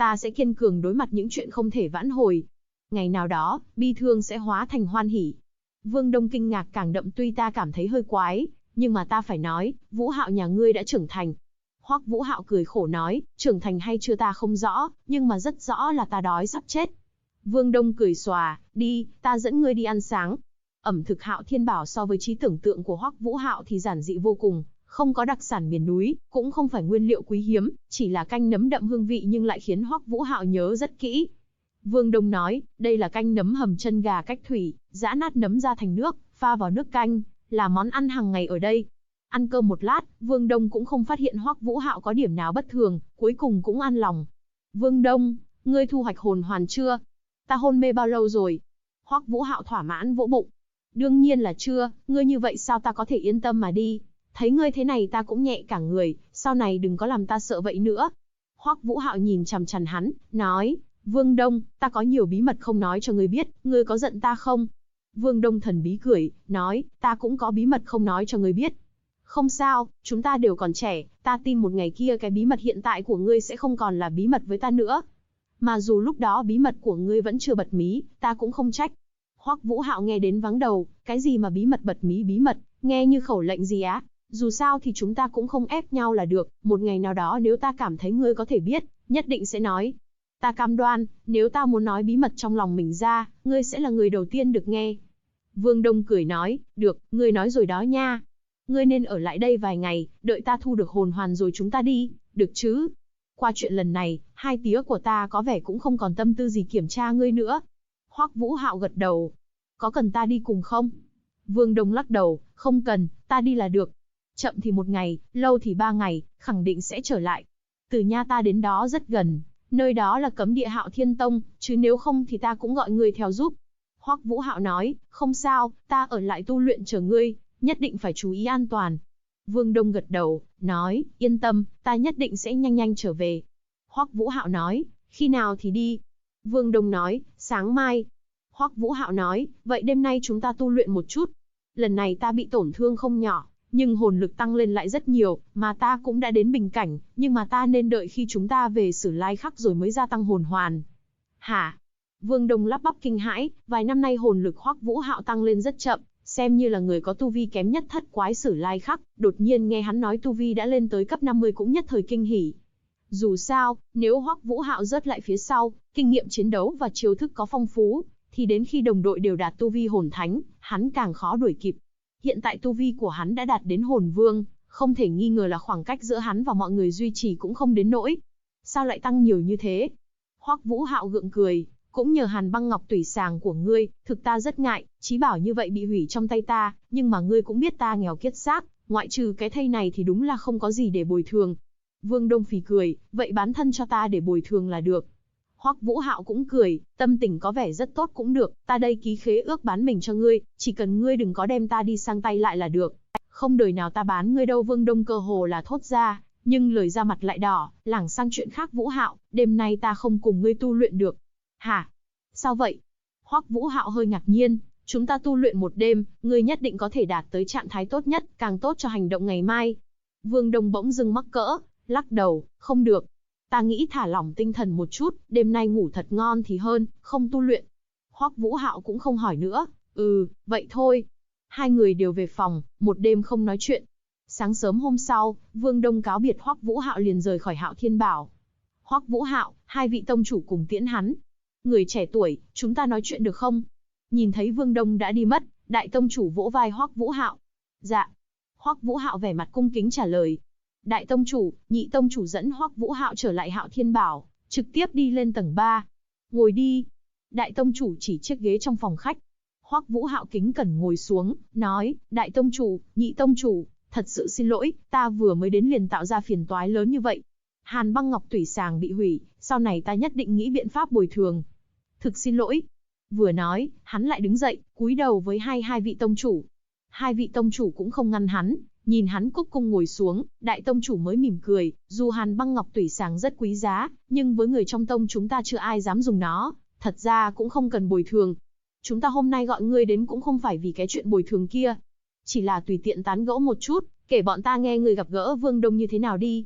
S1: Ta sẽ kiên cường đối mặt những chuyện không thể vãn hồi. Ngày nào đó, bi thương sẽ hóa thành hoan hỉ. Vương Đông kinh ngạc càng đậm, tuy ta cảm thấy hơi quái, nhưng mà ta phải nói, Vũ Hạo nhà ngươi đã trưởng thành. Hoắc Vũ Hạo cười khổ nói, trưởng thành hay chưa ta không rõ, nhưng mà rất rõ là ta đói sắp chết. Vương Đông cười xòa, đi, ta dẫn ngươi đi ăn sáng. Ẩm thực Hạo Thiên Bảo so với trí tưởng tượng của Hoắc Vũ Hạo thì giản dị vô cùng, không có đặc sản miền núi, cũng không phải nguyên liệu quý hiếm, chỉ là canh nấm đậm hương vị nhưng lại khiến Hoắc Vũ Hạo nhớ rất kỹ. Vương Đông nói, đây là canh nấm hầm chân gà cách thủy, giã nát nấm ra thành nước, pha vào nước canh, là món ăn hàng ngày ở đây. Ăn cơm một lát, Vương Đông cũng không phát hiện Hoắc Vũ Hạo có điểm nào bất thường, cuối cùng cũng an lòng. Vương Đông, ngươi thu hoạch hồn hoàn chưa? Ta hôn mê bao lâu rồi? Hoắc Vũ Hạo thỏa mãn vỗ bụng. Đương nhiên là chưa, ngươi như vậy sao ta có thể yên tâm mà đi? Thấy ngươi thế này ta cũng nhẹ cả người, sau này đừng có làm ta sợ vậy nữa. Hoắc Vũ Hạo nhìn chằm chằm hắn, nói, Vương Đông, ta có nhiều bí mật không nói cho ngươi biết, ngươi có giận ta không? Vương Đông thần bí cười, nói, ta cũng có bí mật không nói cho ngươi biết. Không sao, chúng ta đều còn trẻ, ta tin một ngày kia cái bí mật hiện tại của ngươi sẽ không còn là bí mật với ta nữa. Mà dù lúc đó bí mật của ngươi vẫn chưa bật mí, ta cũng không trách. Hoắc Vũ Hạo nghe đến vắng đầu, cái gì mà bí mật bật mí bí mật, nghe như khẩu lệnh gì á? Dù sao thì chúng ta cũng không ép nhau là được, một ngày nào đó nếu ta cảm thấy ngươi có thể biết, nhất định sẽ nói. Ta cam đoan, nếu ta muốn nói bí mật trong lòng mình ra, ngươi sẽ là người đầu tiên được nghe. Vương Đông cười nói, được, ngươi nói rồi đó nha. Ngươi nên ở lại đây vài ngày, đợi ta thu được hồn hoàn rồi chúng ta đi, được chứ? Qua chuyện lần này, hai tía của ta có vẻ cũng không còn tâm tư gì kiểm tra ngươi nữa. Hoắc Vũ Hạo gật đầu. Có cần ta đi cùng không? Vương Đông lắc đầu, không cần, ta đi là được. Chậm thì một ngày, lâu thì 3 ngày, khẳng định sẽ trở lại. Từ nhà ta đến đó rất gần, nơi đó là cấm địa Hạo Thiên Tông, chứ nếu không thì ta cũng gọi ngươi theo giúp. Hoắc Vũ Hạo nói, không sao, ta ở lại tu luyện chờ ngươi, nhất định phải chú ý an toàn. Vương Đông gật đầu, nói, yên tâm, ta nhất định sẽ nhanh nhanh trở về. Hoắc Vũ Hạo nói, khi nào thì đi? Vương Đông nói, sáng mai. Hoắc Vũ Hạo nói, vậy đêm nay chúng ta tu luyện một chút. Lần này ta bị tổn thương không nhỏ, nhưng hồn lực tăng lên lại rất nhiều, mà ta cũng đã đến bình cảnh, nhưng mà ta nên đợi khi chúng ta về Sử Lai Khắc rồi mới gia tăng hồn hoàn. Hả? Vương Đông lắp bắp kinh hãi, vài năm nay hồn lực Hoắc Vũ Hạo tăng lên rất chậm, xem như là người có tu vi kém nhất thất quái Sử Lai Khắc, đột nhiên nghe hắn nói tu vi đã lên tới cấp 50 cũng nhất thời kinh hỉ. Dù sao, nếu Hoắc Vũ Hạo rớt lại phía sau, kinh nghiệm chiến đấu và chiêu thức có phong phú, thì đến khi đồng đội đều đạt tu vi hồn thánh, hắn càng khó đuổi kịp. Hiện tại tu vi của hắn đã đạt đến hồn vương, không thể nghi ngờ là khoảng cách giữa hắn và mọi người duy trì cũng không đến nỗi. Sao lại tăng nhiều như thế? Hoắc Vũ Hạo gượng cười, cũng nhờ Hàn Băng Ngọc Tủy Sàng của ngươi, thực ta rất ngại, chí bảo như vậy bị hủy trong tay ta, nhưng mà ngươi cũng biết ta nghèo kiết xác, ngoại trừ cái thây này thì đúng là không có gì để bồi thường. Vương Đông phì cười, vậy bán thân cho ta để bồi thường là được. Hoắc Vũ Hạo cũng cười, tâm tình có vẻ rất tốt cũng được, ta đây ký khế ước bán mình cho ngươi, chỉ cần ngươi đừng có đem ta đi sang tay lại là được. Không đời nào ta bán ngươi đâu. Vương Đông cơ hồ là thốt ra, nhưng lời ra mặt lại đỏ, lảng sang chuyện khác. Vũ Hạo, đêm nay ta không cùng ngươi tu luyện được. Hả? Sao vậy? Hoắc Vũ Hạo hơi ngạc nhiên, chúng ta tu luyện một đêm, ngươi nhất định có thể đạt tới trạng thái tốt nhất, càng tốt cho hành động ngày mai. Vương Đông bỗng dưng mắc cỡ, lắc đầu, không được. Ta nghĩ thả lỏng tinh thần một chút, đêm nay ngủ thật ngon thì hơn, không tu luyện. Hoắc Vũ Hạo cũng không hỏi nữa, vậy thôi. Hai người đều về phòng, một đêm không nói chuyện. Sáng sớm hôm sau, Vương Đông cáo biệt Hoắc Vũ Hạo liền rời khỏi Hạo Thiên Bảo. Hoắc Vũ Hạo, hai vị tông chủ cùng tiễn hắn. Người trẻ tuổi, chúng ta nói chuyện được không? Nhìn thấy Vương Đông đã đi mất, đại tông chủ vỗ vai Hoắc Vũ Hạo. Dạ. Hoắc Vũ Hạo vẻ mặt cung kính trả lời. Đại tông chủ, nhị tông chủ dẫn Hoắc Vũ Hạo trở lại Hạo Thiên Bảo, trực tiếp đi lên tầng 3. Ngồi đi. Đại tông chủ chỉ chiếc ghế trong phòng khách. Hoắc Vũ Hạo kính cẩn ngồi xuống, nói, đại tông chủ, nhị tông chủ, thật sự xin lỗi, ta vừa mới đến liền tạo ra phiền toái lớn như vậy. Hàn Băng Ngọc Tủy Sàng bị hủy, sau này ta nhất định nghĩ biện pháp bồi thường. Thực xin lỗi. Vừa nói, hắn lại đứng dậy, cúi đầu với hai vị tông chủ. Hai vị tông chủ cũng không ngăn hắn, nhìn hắn cúc cung ngồi xuống, đại tông chủ mới mỉm cười, dù Hàn Băng Ngọc Tủy Sàng rất quý giá, nhưng với người trong tông chúng ta chưa ai dám dùng nó, thật ra cũng không cần bồi thường. Chúng ta hôm nay gọi ngươi đến cũng không phải vì cái chuyện bồi thường kia, chỉ là tùy tiện tán gẫu một chút, kể bọn ta nghe người gặp gỡ Vương Đông như thế nào đi.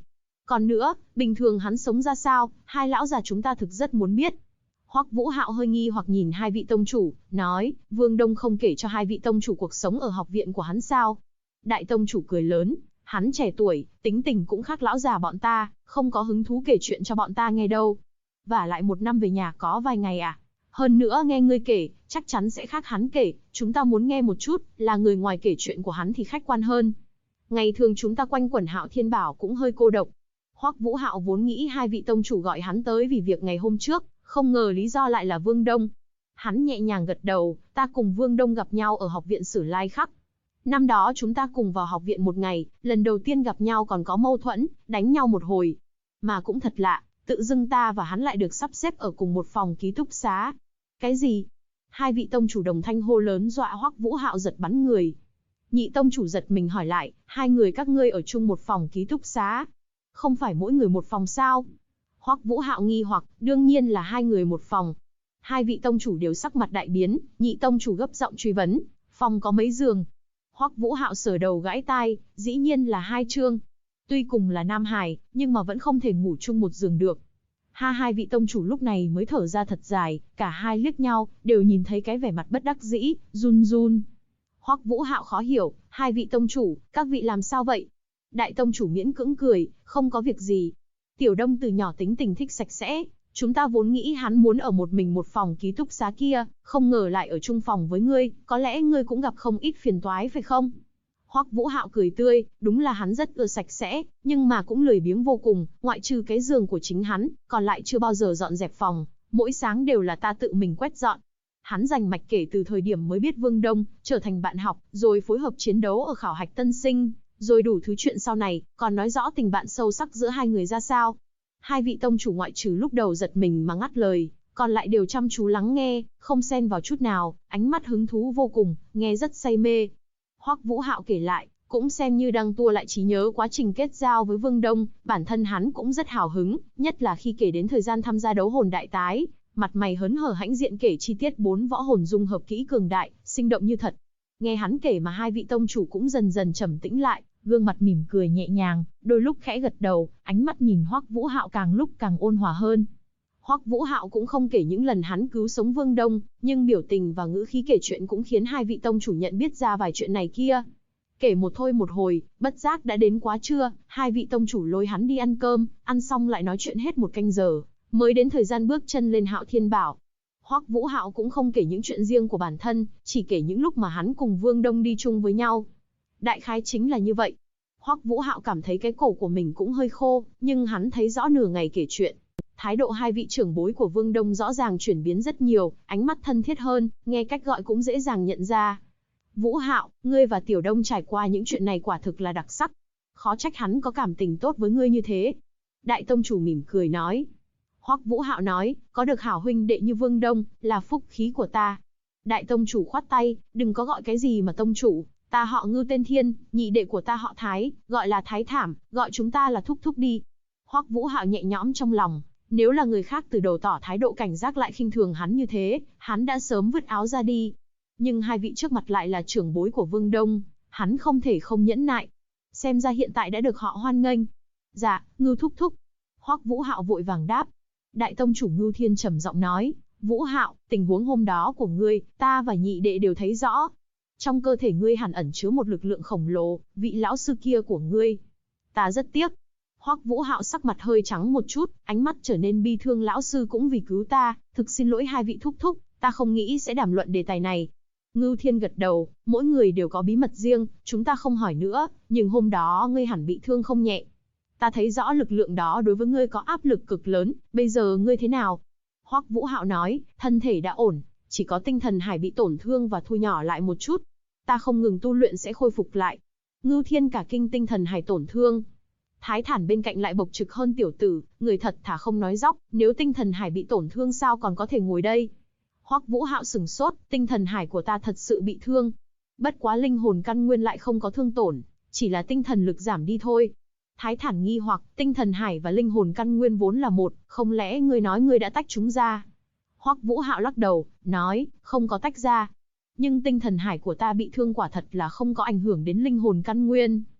S1: Còn nữa, bình thường hắn sống ra sao, hai lão già chúng ta thực rất muốn biết. Hoắc Vũ Hạo hơi nghi hoặc nhìn hai vị tông chủ, nói, Vương Đông không kể cho hai vị tông chủ cuộc sống ở học viện của hắn sao? Đại tông chủ cười lớn, hắn trẻ tuổi, tính tình cũng khác lão già bọn ta, không có hứng thú kể chuyện cho bọn ta nghe đâu. Vả lại một năm về nhà có vài ngày à? Hơn nữa nghe ngươi kể, chắc chắn sẽ khác hắn kể, chúng ta muốn nghe một chút, là người ngoài kể chuyện của hắn thì khách quan hơn. Ngày thường chúng ta quanh quẩn Hạo Thiên Bảo cũng hơi cô độc. Hoắc Vũ Hạo vốn nghĩ hai vị tông chủ gọi hắn tới vì việc ngày hôm trước, không ngờ lý do lại là Vương Đông. Hắn nhẹ nhàng gật đầu, ta cùng Vương Đông gặp nhau ở học viện Sử Lai Khắc. Năm đó chúng ta cùng vào học viện một ngày, lần đầu tiên gặp nhau còn có mâu thuẫn, đánh nhau một hồi. Mà cũng thật lạ, tự dưng ta và hắn lại được sắp xếp ở cùng một phòng ký túc xá. Cái gì? Hai vị tông chủ đồng thanh hô lớn dọa Hoắc Vũ Hạo giật bắn người. Nhị tông chủ giật mình hỏi lại, hai người các ngươi ở chung một phòng ký túc xá? Không phải mỗi người một phòng sao? Hoắc Vũ Hạo nghi hoặc, đương nhiên là hai người một phòng. Hai vị tông chủ đều sắc mặt đại biến, nhị tông chủ gấp giọng truy vấn, phòng có mấy giường? Hoắc Vũ Hạo sờ đầu gãi tai, dĩ nhiên là hai chương. Tuy cùng là nam hài, nhưng mà vẫn không thể ngủ chung một giường được. Hai vị tông chủ lúc này mới thở ra thật dài, cả hai liếc nhau, đều nhìn thấy cái vẻ mặt bất đắc dĩ, run run. Hoắc Vũ Hạo khó hiểu, hai vị tông chủ, các vị làm sao vậy? Đại tông chủ miễn cưỡng cười, không có việc gì. Tiểu Đông từ nhỏ tính tình thích sạch sẽ, chúng ta vốn nghĩ hắn muốn ở một mình một phòng ký túc xá kia, không ngờ lại ở chung phòng với ngươi, có lẽ ngươi cũng gặp không ít phiền toái phải không? Hoắc Vũ Hạo cười tươi, đúng là hắn rất ưa sạch sẽ, nhưng mà cũng lười biếng vô cùng, ngoại trừ cái giường của chính hắn, còn lại chưa bao giờ dọn dẹp phòng, mỗi sáng đều là ta tự mình quét dọn. Hắn rành mạch kể từ thời điểm mới biết Vương Đông, trở thành bạn học, rồi phối hợp chiến đấu ở khảo hạch tân sinh, rồi đủ thứ chuyện sau này, còn nói rõ tình bạn sâu sắc giữa hai người ra sao. Hai vị tông chủ ngoại trừ lúc đầu giật mình mà ngắt lời, còn lại đều chăm chú lắng nghe, không xen vào chút nào, ánh mắt hứng thú vô cùng, nghe rất say mê. Hoắc Vũ Hạo kể lại, cũng xem như đang tua lại trí nhớ quá trình kết giao với Vương Đông, bản thân hắn cũng rất hào hứng, nhất là khi kể đến thời gian tham gia đấu hồn đại tái, mặt mày hớn hở hãnh diện kể chi tiết 4 võ hồn dung hợp kỹ cường đại, sinh động như thật. Nghe hắn kể mà hai vị tông chủ cũng dần dần trầm tĩnh lại, gương mặt mỉm cười nhẹ nhàng, đôi lúc khẽ gật đầu, ánh mắt nhìn Hoắc Vũ Hạo càng lúc càng ôn hòa hơn. Hoắc Vũ Hạo cũng không kể những lần hắn cứu sống Vương Đông, nhưng biểu tình và ngữ khí kể chuyện cũng khiến hai vị tông chủ nhận biết ra vài chuyện này kia. Kể một thôi một hồi, bất giác đã đến quá trưa, hai vị tông chủ lôi hắn đi ăn cơm, ăn xong lại nói chuyện hết một canh giờ, mới đến thời gian bước chân lên Hạo Thiên Bảo. Hoắc Vũ Hạo cũng không kể những chuyện riêng của bản thân, chỉ kể những lúc mà hắn cùng Vương Đông đi chung với nhau. Đại khái chính là như vậy. Hoắc Vũ Hạo cảm thấy cái cổ của mình cũng hơi khô, nhưng hắn thấy rõ nửa ngày kể chuyện. Thái độ hai vị trưởng bối của Vương Đông rõ ràng chuyển biến rất nhiều, ánh mắt thân thiết hơn, nghe cách gọi cũng dễ dàng nhận ra. Vũ Hạo, ngươi và Tiểu Đông trải qua những chuyện này quả thực là đặc sắc. Khó trách hắn có cảm tình tốt với ngươi như thế. Đại tông chủ mỉm cười nói. Hoắc Vũ Hạo nói, có được hảo huynh đệ như Vương Đông, là phúc khí của ta. Đại tông chủ khoát tay, đừng có gọi cái gì mà tông chủ, ta họ Ngưu tên Thiên, nhị đệ của ta họ Thái, gọi là Thái Thảm, gọi chúng ta là thúc thúc đi. Hoắc Vũ Hạo nhẹ nhõm trong lòng, nếu là người khác từ đầu tỏ thái độ cảnh giác lại khinh thường hắn như thế, hắn đã sớm vứt áo ra đi. Nhưng hai vị trước mặt lại là trưởng bối của Vương Đông, hắn không thể không nhẫn nại. Xem ra hiện tại đã được họ hoan nghênh. Dạ, Ngưu thúc thúc. Hoắc Vũ Hạo vội vàng đáp. Đại tông chủ Ngưu Thiên trầm giọng nói, Vũ Hạo, tình huống hôm đó của ngươi, ta và nhị đệ đều thấy rõ. Trong cơ thể ngươi hẳn ẩn chứa một lực lượng khổng lồ, vị lão sư kia của ngươi. Ta rất tiếc. Hoắc Vũ Hạo sắc mặt hơi trắng một chút, ánh mắt trở nên bi thương, lão sư cũng vì cứu ta, thực xin lỗi hai vị thúc thúc, ta không nghĩ sẽ đàm luận đề tài này. Ngưu Thiên gật đầu, mỗi người đều có bí mật riêng, chúng ta không hỏi nữa, nhưng hôm đó ngươi hẳn bị thương không nhẹ. Ta thấy rõ lực lượng đó đối với ngươi có áp lực cực lớn, bây giờ ngươi thế nào? Hoắc Vũ Hạo nói, thân thể đã ổn, chỉ có tinh thần hải bị tổn thương và thu nhỏ lại một chút. Ta không ngừng tu luyện sẽ khôi phục lại. Ngưu Thiên cả kinh, tinh thần hải tổn thương. Thái Thản bên cạnh lại bộc trực hơn, tiểu tử, người thật thà không nói dóc, nếu tinh thần hải bị tổn thương sao còn có thể ngồi đây? Hoắc Vũ Hạo sừng sốt, tinh thần hải của ta thật sự bị thương. Bất quá linh hồn căn nguyên lại không có thương tổn, chỉ là tinh thần lực giảm đi thôi. Thái Thản nghi hoặc, tinh thần hải và linh hồn căn nguyên vốn là một, không lẽ ngươi nói ngươi đã tách chúng ra? Hoắc Vũ Hạo lắc đầu, nói, không có tách ra. Nhưng tinh thần hải của ta bị thương quả thật là không có ảnh hưởng đến linh hồn căn nguyên.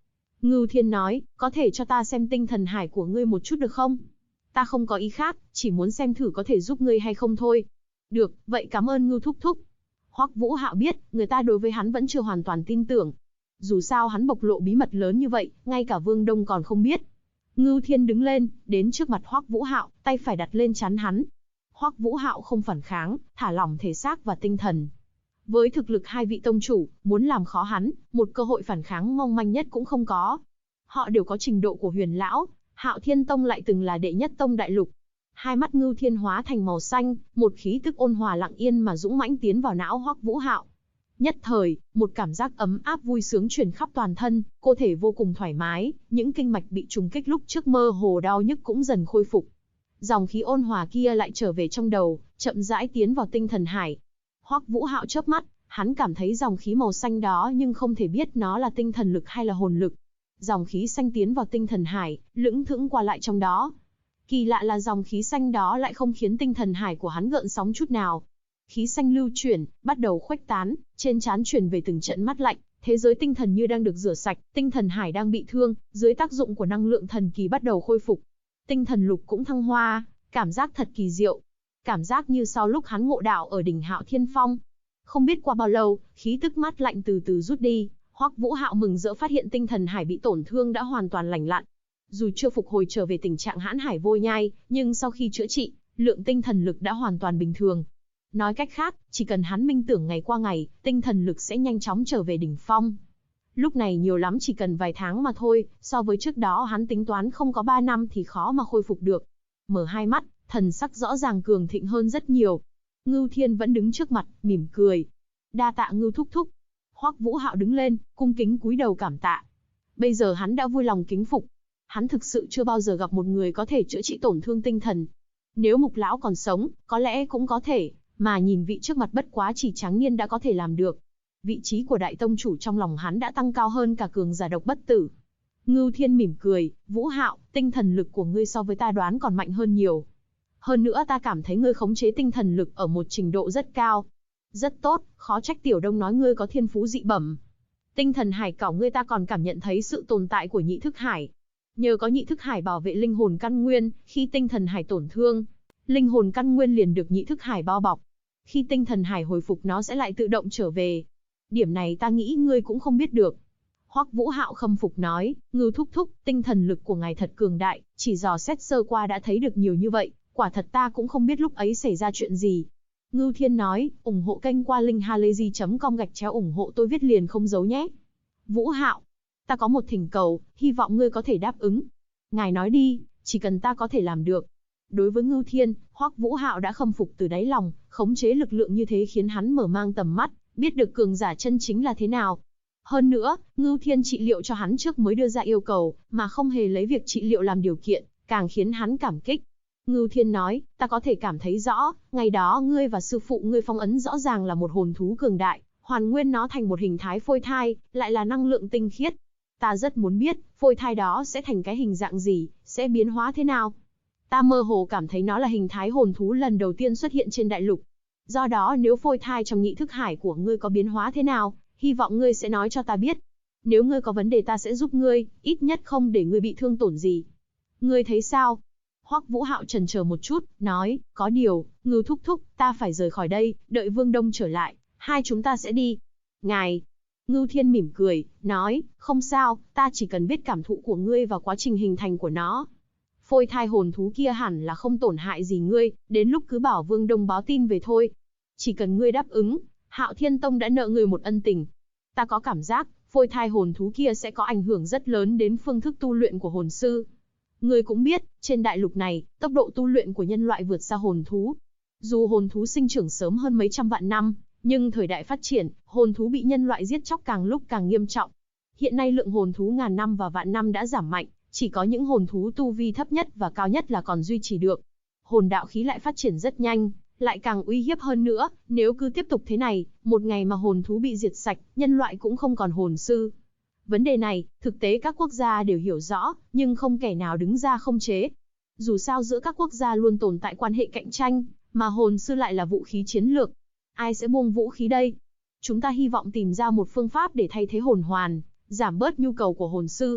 S1: Ngưu Thiên nói, có thể cho ta xem tinh thần hải của ngươi một chút được không? Ta không có ý khác, chỉ muốn xem thử có thể giúp ngươi hay không thôi. Được, vậy cảm ơn Ngưu thúc thúc. Hoắc Vũ Hạo biết, người ta đối với hắn vẫn chưa hoàn toàn tin tưởng. Dù sao hắn bộc lộ bí mật lớn như vậy, ngay cả Vương Đông còn không biết. Ngưu Thiên đứng lên, đến trước mặt Hoắc Vũ Hạo, tay phải đặt lên trán hắn. Hoắc Vũ Hạo không phản kháng, thả lỏng thể xác và tinh thần. Với thực lực hai vị tông chủ, muốn làm khó hắn, một cơ hội phản kháng mong manh nhất cũng không có. Họ đều có trình độ của Huyền lão, Hạo Thiên Tông lại từng là đệ nhất tông đại lục. Hai mắt Ngưu Thiên hóa thành màu xanh, một khí tức ôn hòa lặng yên mà dũng mãnh tiến vào não Hoắc Vũ Hạo. Nhất thời, một cảm giác ấm áp vui sướng truyền khắp toàn thân, cơ thể vô cùng thoải mái, những kinh mạch bị trùng kích lúc trước mơ hồ đau nhức cũng dần khôi phục. Dòng khí ôn hòa kia lại trở về trong đầu, chậm rãi tiến vào tinh thần hải. Hoắc Vũ Hạo chớp mắt, hắn cảm thấy dòng khí màu xanh đó nhưng không thể biết nó là tinh thần lực hay là hồn lực. Dòng khí xanh tiến vào tinh thần hải, lững thững qua lại trong đó. Kỳ lạ là dòng khí xanh đó lại không khiến tinh thần hải của hắn gợn sóng chút nào. Khí xanh lưu chuyển, bắt đầu khuếch tán, trên trán truyền về từng trận mát lạnh, thế giới tinh thần như đang được rửa sạch, tinh thần hải đang bị thương, dưới tác dụng của năng lượng thần kỳ bắt đầu khôi phục. Tinh thần lục cũng thăng hoa, cảm giác thật kỳ diệu. Cảm giác như sau lúc hắn ngộ đạo ở đỉnh Hạo Thiên Phong. Không biết qua bao lâu, khí tức mát lạnh từ từ rút đi, Hoắc Vũ Hạo mừng rỡ phát hiện tinh thần hải bị tổn thương đã hoàn toàn lành lặn. Dù chưa phục hồi trở về tình trạng hãn hải vô nhai, nhưng sau khi chữa trị, lượng tinh thần lực đã hoàn toàn bình thường. Nói cách khác, chỉ cần hắn minh tưởng ngày qua ngày, tinh thần lực sẽ nhanh chóng trở về đỉnh phong. Lúc này nhiều lắm chỉ cần vài tháng mà thôi, so với trước đó hắn tính toán không có 3 năm thì khó mà khôi phục được. Mở hai mắt, thần sắc rõ ràng cường thịnh hơn rất nhiều. Ngưu Thiên vẫn đứng trước mặt, mỉm cười. Đa tạ Ngưu thúc thúc. Hoắc Vũ Hạo đứng lên, cung kính cúi đầu cảm tạ. Bây giờ hắn đã vui lòng kính phục. Hắn thực sự chưa bao giờ gặp một người có thể chữa trị tổn thương tinh thần. Nếu Mục lão còn sống, có lẽ cũng có thể, mà nhìn vị trước mặt bất quá chỉ tráng niên đã có thể làm được. Vị trí của đại tông chủ trong lòng hắn đã tăng cao hơn cả cường giả độc bất tử. Ngưu Thiên mỉm cười, Vũ Hạo, tinh thần lực của ngươi so với ta đoán còn mạnh hơn nhiều. Hơn nữa ta cảm thấy ngươi khống chế tinh thần lực ở một trình độ rất cao. Rất tốt, khó trách Tiểu Đông nói ngươi có thiên phú dị bẩm. Tinh thần hải cảo ngươi ta còn cảm nhận thấy sự tồn tại của nhị thức hải. Nhờ có nhị thức hải bảo vệ linh hồn căn nguyên, khi tinh thần hải tổn thương, linh hồn căn nguyên liền được nhị thức hải bao bọc. Khi tinh thần hải hồi phục nó sẽ lại tự động trở về. Điểm này ta nghĩ ngươi cũng không biết được. Hoắc Vũ Hạo khâm phục nói, Ngưu thúc thúc, tinh thần lực của ngài thật cường đại, chỉ dò xét sơ qua đã thấy được nhiều như vậy, quả thật ta cũng không biết lúc ấy xảy ra chuyện gì. Ngưu Thiên nói, ủng hộ kênh qua linkhalazy.com/ủng hộ tôi viết liền không giấu nhé. Vũ Hạo, ta có một thỉnh cầu, hy vọng ngươi có thể đáp ứng. Ngài nói đi, chỉ cần ta có thể làm được. Đối với Ngưu Thiên, Hoắc Vũ Hạo đã khâm phục từ đáy lòng, khống chế lực lượng như thế khiến hắn mở mang tầm mắt, biết được cường giả chân chính là thế nào. Hơn nữa, Ngưu Thiên trị liệu cho hắn trước mới đưa ra yêu cầu, mà không hề lấy việc trị liệu làm điều kiện, càng khiến hắn cảm kích. Ngưu Thiên nói, ta có thể cảm thấy rõ, ngày đó ngươi và sư phụ ngươi phong ấn rõ ràng là một hồn thú cường đại, hoàn nguyên nó thành một hình thái phôi thai, lại là năng lượng tinh khiết. Ta rất muốn biết, phôi thai đó sẽ thành cái hình dạng gì, sẽ biến hóa thế nào. Ta mơ hồ cảm thấy nó là hình thái hồn thú lần đầu tiên xuất hiện trên đại lục. Do đó nếu phôi thai trong nhị thức hải của ngươi có biến hóa thế nào, hy vọng ngươi sẽ nói cho ta biết. Nếu ngươi có vấn đề ta sẽ giúp ngươi, ít nhất không để ngươi bị thương tổn gì. Ngươi thấy sao? Hoắc Vũ Hạo chần chờ một chút, nói, có điều, Ngưu thúc thúc, ta phải rời khỏi đây, đợi Vương Đông trở lại, hai chúng ta sẽ đi. Ngài. Ngưu Thiên mỉm cười, nói, không sao, ta chỉ cần biết cảm thụ của ngươi và quá trình hình thành của nó. Phôi thai hồn thú kia hẳn là không tổn hại gì ngươi, đến lúc cứ bảo Vương Đông báo tin về thôi. Chỉ cần ngươi đáp ứng, Hạo Thiên Tông đã nợ ngươi một ân tình. Ta có cảm giác, phôi thai hồn thú kia sẽ có ảnh hưởng rất lớn đến phương thức tu luyện của hồn sư. Ngươi cũng biết, trên đại lục này, tốc độ tu luyện của nhân loại vượt xa hồn thú. Dù hồn thú sinh trưởng sớm hơn mấy trăm vạn năm, nhưng thời đại phát triển, hồn thú bị nhân loại giết chóc càng lúc càng nghiêm trọng. Hiện nay lượng hồn thú ngàn năm và vạn năm đã giảm mạnh, chỉ có những hồn thú tu vi thấp nhất và cao nhất là còn duy trì được. Hồn đạo khí lại phát triển rất nhanh, lại càng uy hiếp hơn nữa, nếu cứ tiếp tục thế này, một ngày mà hồn thú bị diệt sạch, nhân loại cũng không còn hồn sư. Vấn đề này, thực tế các quốc gia đều hiểu rõ, nhưng không kẻ nào đứng ra khống chế. Dù sao giữa các quốc gia luôn tồn tại quan hệ cạnh tranh, mà hồn sư lại là vũ khí chiến lược. Ai sẽ buông vũ khí đây? Chúng ta hy vọng tìm ra một phương pháp để thay thế hồn hoàn, giảm bớt nhu cầu của hồn sư.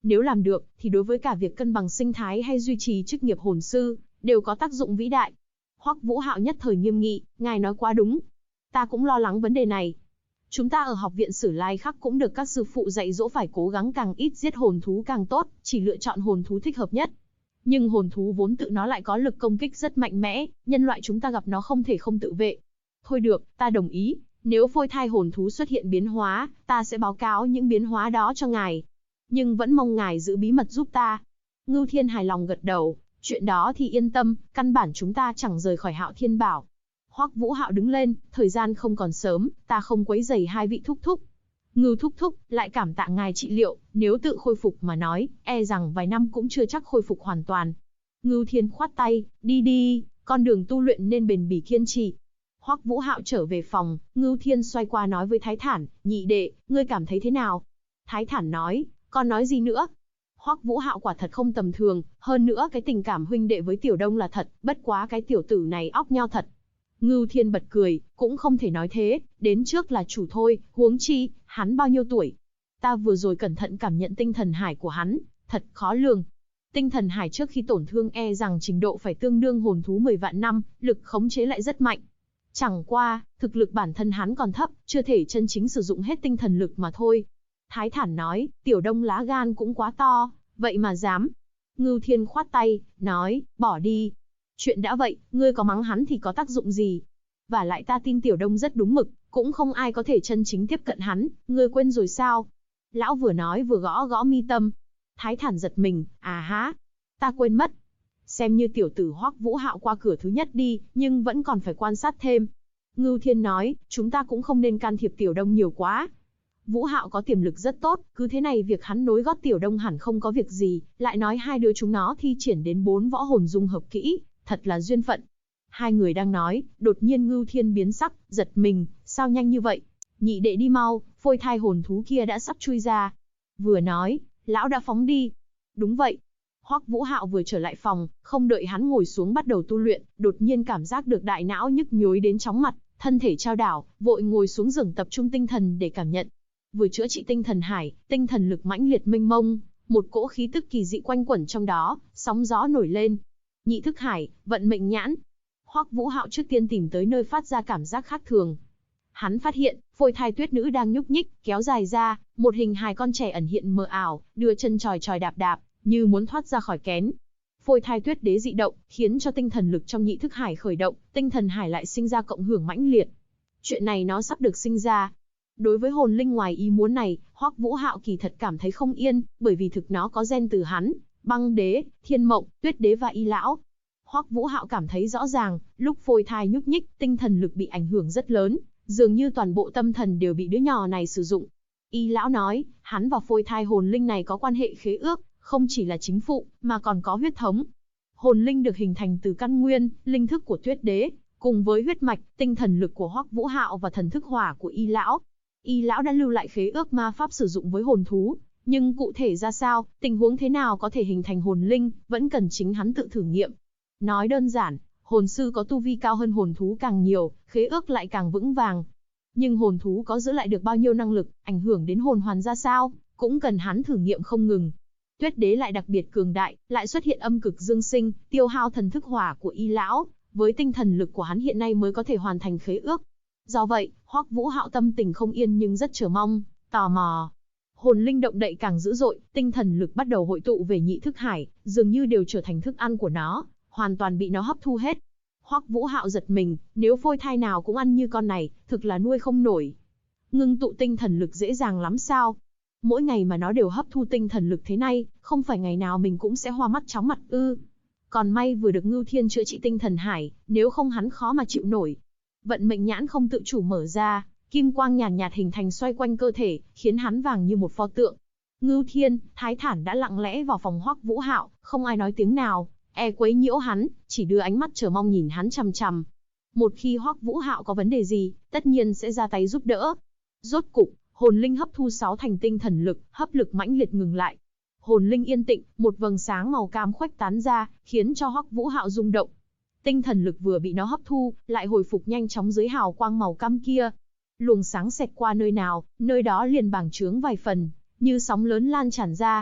S1: Nếu làm được, thì đối với cả việc cân bằng sinh thái hay duy trì chức nghiệp hồn sư, đều có tác dụng vĩ đại. Hoắc Vũ Hạo nhất thời nghiêm nghị, ngài nói quá đúng. Ta cũng lo lắng vấn đề này. Chúng ta ở học viện Sử Lai Khắc cũng được các sư phụ dạy dỗ phải cố gắng càng ít giết hồn thú càng tốt, chỉ lựa chọn hồn thú thích hợp nhất. Nhưng hồn thú vốn tự nó lại có lực công kích rất mạnh mẽ, nhân loại chúng ta gặp nó không thể không tự vệ. Thôi được, ta đồng ý, nếu phôi thai hồn thú xuất hiện biến hóa, ta sẽ báo cáo những biến hóa đó cho ngài. Nhưng vẫn mong ngài giữ bí mật giúp ta. Ngưu Thiên hài lòng gật đầu, chuyện đó thì yên tâm, căn bản chúng ta chẳng rời khỏi Hạo Thiên Bảo. Hoắc Vũ Hạo đứng lên, thời gian không còn sớm, ta không quấy rầy hai vị thúc thúc. Ngưu thúc thúc, lại cảm tạ ngài trị liệu, nếu tự khôi phục mà nói, e rằng vài năm cũng chưa chắc khôi phục hoàn toàn. Ngưu Thiên khoát tay, đi đi, con đường tu luyện nên bền bỉ kiên trì. Hoắc Vũ Hạo trở về phòng, Ngưu Thiên xoay qua nói với Thái Thản, nhị đệ, ngươi cảm thấy thế nào? Thái Thản nói, còn nói gì nữa? Hoắc Vũ Hạo quả thật không tầm thường, hơn nữa cái tình cảm huynh đệ với Tiểu Đông là thật, bất quá cái tiểu tử này óc nho thật. Ngưu Thiên bật cười, cũng không thể nói thế, đến trước là chủ thôi, huống chi, hắn bao nhiêu tuổi? Ta vừa rồi cẩn thận cảm nhận tinh thần hải của hắn, thật khó lường. Tinh thần hải trước khi tổn thương e rằng trình độ phải tương đương hồn thú 10 vạn năm, lực khống chế lại rất mạnh. Chẳng qua, thực lực bản thân hắn còn thấp, chưa thể chân chính sử dụng hết tinh thần lực mà thôi. Thái Thản nói, Tiểu Đông lá gan cũng quá to, vậy mà dám. Ngưu Thiên khoát tay, nói, bỏ đi. Chuyện đã vậy, ngươi có mắng hắn thì có tác dụng gì? Và lại ta tin Tiểu Đông rất đúng mực, cũng không ai có thể chân chính tiếp cận hắn, ngươi quên rồi sao? Lão vừa nói vừa gõ gõ mi tâm. Thái Thản giật mình, à há, ta quên mất. Xem như tiểu tử Hoắc Vũ Hạo qua cửa thứ nhất đi, nhưng vẫn còn phải quan sát thêm. Ngưu Thiên nói, chúng ta cũng không nên can thiệp Tiểu Đông nhiều quá. Vũ Hạo có tiềm lực rất tốt, cứ thế này việc hắn nối gót Tiểu Đông hẳn không có việc gì, lại nói hai đứa chúng nó thi triển đến 4 võ hồn dung hợp kỹ, thật là duyên phận. Hai người đang nói, đột nhiên Ngưu Thiên biến sắc, giật mình, sao nhanh như vậy? Nhị đệ đi mau, phôi thai hồn thú kia đã sắp chui ra. Vừa nói, lão đã phóng đi. Đúng vậy. Hoắc Vũ Hạo vừa trở lại phòng, không đợi hắn ngồi xuống bắt đầu tu luyện, đột nhiên cảm giác được đại não nhức nhối đến chóng mặt, thân thể chao đảo, vội ngồi xuống giường tập trung tinh thần để cảm nhận. Vừa chữa trị tinh thần hải, tinh thần lực mãnh liệt mênh mông, một cỗ khí tức kỳ dị quanh quẩn trong đó, sóng gió nổi lên. Nhị thức hải, vận mệnh nhãn. Hoắc Vũ Hạo trước tiên tìm tới nơi phát ra cảm giác khác thường. Hắn phát hiện, phôi thai tuyết nữ đang nhúc nhích, kéo dài ra, một hình hài con trẻ ẩn hiện mờ ảo, đưa chân chòi chòi đạp đạp, như muốn thoát ra khỏi kén. Phôi thai tuyết đế dị động, khiến cho tinh thần lực trong nhị thức hải khởi động, tinh thần hải lại sinh ra cộng hưởng mãnh liệt. Chuyện này nó sắp được sinh ra. Đối với hồn linh ngoài ý muốn này, Hoắc Vũ Hạo kỳ thật cảm thấy không yên, bởi vì thực nó có gen từ hắn, băng đế, thiên mộng, tuyết đế và y lão. Hoắc Vũ Hạo cảm thấy rõ ràng, lúc phôi thai nhúc nhích, tinh thần lực bị ảnh hưởng rất lớn, dường như toàn bộ tâm thần đều bị đứa nhỏ này sử dụng. Y lão nói, hắn và phôi thai hồn linh này có quan hệ khế ước, không chỉ là chính phụ, mà còn có huyết thống. Hồn linh được hình thành từ căn nguyên, linh thức của tuyết đế, cùng với huyết mạch, tinh thần lực của Hoắc Vũ Hạo và thần thức hỏa của Y lão. Y lão đã lưu lại khế ước ma pháp sử dụng với hồn thú, nhưng cụ thể ra sao, tình huống thế nào có thể hình thành hồn linh, vẫn cần chính hắn tự thử nghiệm. Nói đơn giản, hồn sư có tu vi cao hơn hồn thú càng nhiều, khế ước lại càng vững vàng. Nhưng hồn thú có giữ lại được bao nhiêu năng lực, ảnh hưởng đến hồn hoàn ra sao, cũng cần hắn thử nghiệm không ngừng. Tuyết đế lại đặc biệt cường đại, lại xuất hiện âm cực dương sinh, tiêu hao thần thức hỏa của Y lão, với tinh thần lực của hắn hiện nay mới có thể hoàn thành khế ước. Do vậy, Hoắc Vũ Hạo tâm tình không yên nhưng rất chờ mong, tò mò. Hồn linh động đậy càng dữ dội, tinh thần lực bắt đầu hội tụ về nhị thức hải, dường như đều trở thành thức ăn của nó, hoàn toàn bị nó hấp thu hết. Hoắc Vũ Hạo giật mình, nếu phôi thai nào cũng ăn như con này, thực là nuôi không nổi. Ngưng tụ tinh thần lực dễ dàng lắm sao? Mỗi ngày mà nó đều hấp thu tinh thần lực thế này, không phải ngày nào mình cũng sẽ hoa mắt chóng mặt ư? Còn may vừa được Ngưu Thiên chữa trị tinh thần hải, nếu không hắn khó mà chịu nổi. Vận mệnh nhãn không tự chủ mở ra, kim quang nhàn nhạt hình thành xoay quanh cơ thể, khiến hắn vàng như một pho tượng. Ngưu Thiên, Thái Thản đã lặng lẽ vào phòng Hoắc Vũ Hạo, không ai nói tiếng nào, e quấy nhiễu hắn, chỉ đưa ánh mắt chờ mong nhìn hắn chằm chằm. Một khi Hoắc Vũ Hạo có vấn đề gì, tất nhiên sẽ ra tay giúp đỡ. Rốt cục, hồn linh hấp thu 6 thành tinh thần lực, hấp lực mãnh liệt ngừng lại. Hồn linh yên tĩnh, một vầng sáng màu cam khuếch tán ra, khiến cho Hoắc Vũ Hạo rung động. Tinh thần lực vừa bị nó hấp thu, lại hồi phục nhanh chóng dưới hào quang màu cam kia. Luồng sáng xẹt qua nơi nào, nơi đó liền bàng trướng vài phần, như sóng lớn lan tràn ra.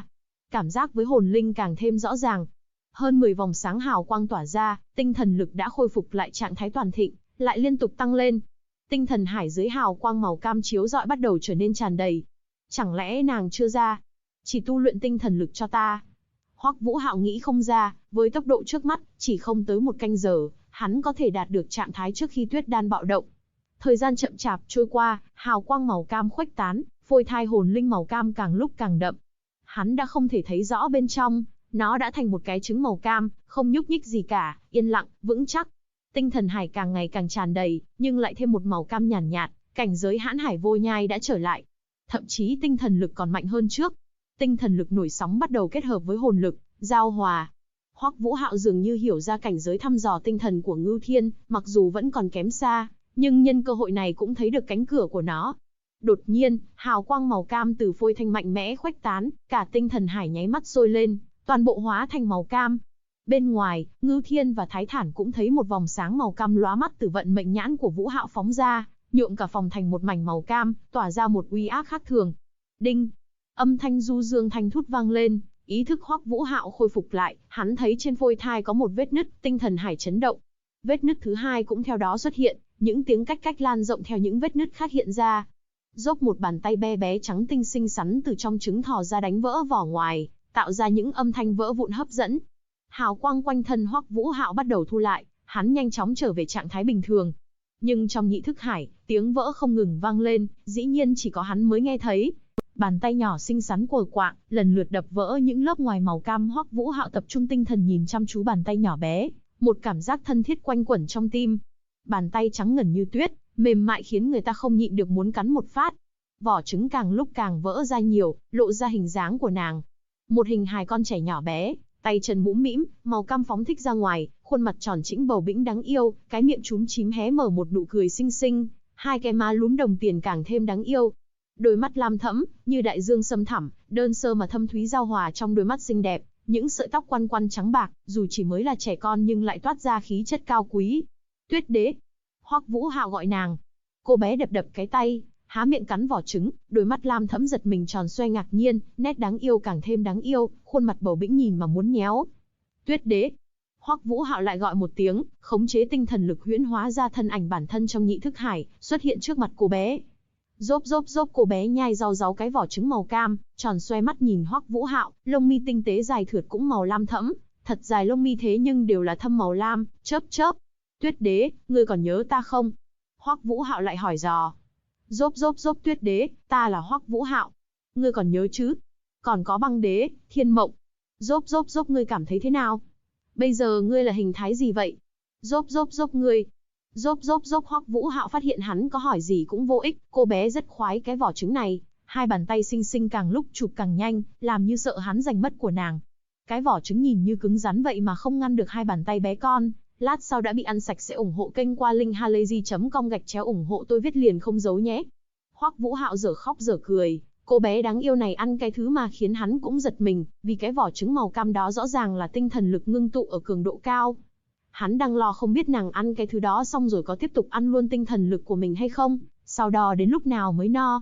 S1: cảm giác với hồn linh càng thêm rõ ràng. Hơn 10 vòng sáng hào quang tỏa ra, tinh thần lực đã khôi phục lại trạng thái toàn thịnh, lại liên tục tăng lên. Tinh thần hải dưới hào quang màu cam chiếu rọi bắt đầu trở nên tràn đầy. Chẳng lẽ nàng chưa ra? Chỉ tu luyện tinh thần lực cho ta. Hoắc Vũ Hạo nghĩ không ra, với tốc độ trước mắt, chỉ không tới một canh giờ, hắn có thể đạt được trạng thái trước khi tuyết đan bạo động. Thời gian chậm chạp trôi qua, hào quang màu cam khuếch tán, phôi thai hồn linh màu cam càng lúc càng đậm. Hắn đã không thể thấy rõ bên trong, nó đã thành một cái trứng màu cam, không nhúc nhích gì cả, yên lặng, vững chắc. Tinh thần hải càng ngày càng tràn đầy, nhưng lại thêm một màu cam nhàn nhạt, cảnh giới hãn hải vô nhai đã trở lại. Thậm chí tinh thần lực còn mạnh hơn trước. Tinh thần lực nổi sóng bắt đầu kết hợp với hồn lực, giao hòa. Hoắc Vũ Hạo dường như hiểu ra cảnh giới thăm dò tinh thần của Ngưu Thiên, mặc dù vẫn còn kém xa, nhưng nhân cơ hội này cũng thấy được cánh cửa của nó. Đột nhiên, hào quang màu cam từ phôi thanh mạnh mẽ khuếch tán, cả tinh thần hải nháy mắt sôi lên, toàn bộ hóa thành màu cam. Bên ngoài, Ngưu Thiên và Thái Thản cũng thấy một vòng sáng màu cam lóa mắt từ vận mệnh nhãn của Vũ Hạo phóng ra, nhuộm cả phòng thành một mảnh màu cam, tỏa ra một uy áp khác thường. Đinh! Âm thanh du dương thanh thút vang lên, ý thức Hoắc Vũ Hạo khôi phục lại, hắn thấy trên phôi thai có một vết nứt, tinh thần hải chấn động. Vết nứt thứ hai cũng theo đó xuất hiện, những tiếng cách cách lan rộng theo những vết nứt khác hiện ra. Dốc một bàn tay bé bé trắng tinh xinh xắn từ trong trứng thò ra đánh vỡ vỏ ngoài, tạo ra những âm thanh vỡ vụn hấp dẫn. Hào quang quanh thân Hoắc Vũ Hạo bắt đầu thu lại, hắn nhanh chóng trở về trạng thái bình thường. Nhưng trong nhị thức hải, tiếng vỡ không ngừng vang lên, dĩ nhiên chỉ có hắn mới nghe thấy. Bàn tay nhỏ xinh xắn của quạng, lần lượt đập vỡ những lớp ngoài màu cam. Hoắc Vũ Hạo tập trung tinh thần nhìn chăm chú bàn tay nhỏ bé, một cảm giác thân thiết quanh quẩn trong tim. Bàn tay trắng ngần như tuyết, mềm mại khiến người ta không nhịn được muốn cắn một phát. Vỏ trứng càng lúc càng vỡ ra nhiều, lộ ra hình dáng của nàng. Một hình hài con trẻ nhỏ bé, tay chân mũm mĩm, màu cam phóng thích ra ngoài, khuôn mặt tròn trĩnh bầu bĩnh đáng yêu, cái miệng chúm chím hé mở một nụ cười xinh xinh, hai cái má lúm đồng tiền càng thêm đáng yêu. Đôi mắt lam thẫm, như đại dương sâm thẳm, đơn sơ mà thâm thúy giao hòa trong đôi mắt xinh đẹp, những sợi tóc quăn quăn trắng bạc, dù chỉ mới là trẻ con nhưng lại toát ra khí chất cao quý. Tuyết Đế. Hoắc Vũ Hạo gọi nàng. Cô bé đập đập cái tay, há miệng cắn vỏ trứng, đôi mắt lam thẫm giật mình tròn xoe ngạc nhiên, nét đáng yêu càng thêm đáng yêu, khuôn mặt bầu bĩnh nhìn mà muốn nhéo. Tuyết Đế. Hoắc Vũ Hạo lại gọi một tiếng, khống chế tinh thần lực huyễn hóa ra thân ảnh bản thân trong nhị thức hải, xuất hiện trước mặt cô bé. Rốp rốp rốp, cô bé nhai rau ráu cái vỏ trứng màu cam, tròn xoe mắt nhìn Hoắc Vũ Hạo, lông mi tinh tế dài thượt cũng màu lam thẫm, thật dài lông mi thế nhưng đều là thâm màu lam, chớp chớp. Tuyết Đế, ngươi còn nhớ ta không? Hoắc Vũ Hạo lại hỏi dò. Rốp rốp rốp, Tuyết Đế, ta là Hoắc Vũ Hạo. Ngươi còn nhớ chứ? Còn có Băng Đế, Thiên Mộng. Rốp rốp rốp, ngươi cảm thấy thế nào? Bây giờ ngươi là hình thái gì vậy? Rốp rốp rốp ngươi. Rốp rốp rốp, Hoắc Vũ Hạo phát hiện hắn có hỏi gì cũng vô ích, cô bé rất khoái cái vỏ trứng này, hai bàn tay xinh xinh càng lúc chụp càng nhanh, làm như sợ hắn giành mất của nàng. Cái vỏ trứng nhìn như cứng rắn vậy mà không ngăn được hai bàn tay bé con, lát sau đã bị ăn sạch. Sẽ ủng hộ kênh qua linkhalazy.com/ủng hộ tôi viết liền không giấu nhé. Hoắc Vũ Hạo dở khóc dở cười, cô bé đáng yêu này ăn cái thứ mà khiến hắn cũng giật mình, vì cái vỏ trứng màu cam đó rõ ràng là tinh thần lực ngưng tụ ở cường độ cao. Hắn đang lo không biết nàng ăn cái thứ đó xong rồi có tiếp tục ăn luôn tinh thần lực của mình hay không, sau đó đến lúc nào mới no.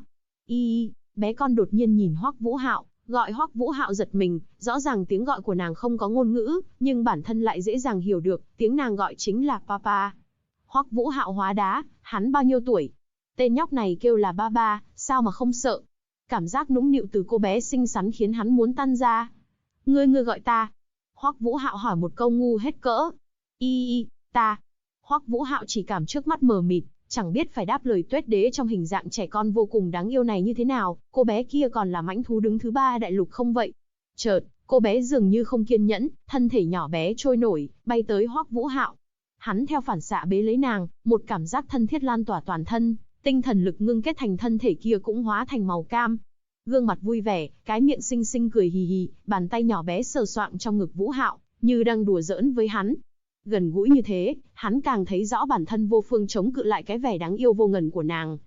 S1: Bé con đột nhiên nhìn Hoắc Vũ Hạo, gọi Hoắc Vũ Hạo giật mình, rõ ràng tiếng gọi của nàng không có ngôn ngữ, nhưng bản thân lại dễ dàng hiểu được, tiếng nàng gọi chính là Papa. Hoắc Vũ Hạo hóa đá, hắn bao nhiêu tuổi? Tên nhóc này kêu là Baba, sao mà không sợ? Cảm giác nũng nịu từ cô bé xinh xắn khiến hắn muốn tan ra. Ngươi gọi ta? Hoắc Vũ Hạo hỏi một câu ngu hết cỡ. Ta. Hoắc Vũ Hạo chỉ cảm trước mắt mờ mịt, chẳng biết phải đáp lời Tuyết Đế trong hình dạng trẻ con vô cùng đáng yêu này như thế nào. Cô bé kia còn là mãnh thú đứng thứ 3 đại lục không vậy? Chợt, cô bé dường như không kiên nhẫn, thân thể nhỏ bé trôi nổi, bay tới Hoắc Vũ Hạo. Hắn theo phản xạ bế lấy nàng, một cảm giác thân thiết lan tỏa toàn thân, tinh thần lực ngưng kết thành thân thể kia cũng hóa thành màu cam. Gương mặt vui vẻ, cái miệng xinh xinh cười hì hì, bàn tay nhỏ bé sờ soạng trong ngực Vũ Hạo, như đang đùa giỡn với hắn. Gần gũi như thế, hắn càng thấy rõ bản thân vô phương chống cự lại cái vẻ đáng yêu vô ngần của nàng.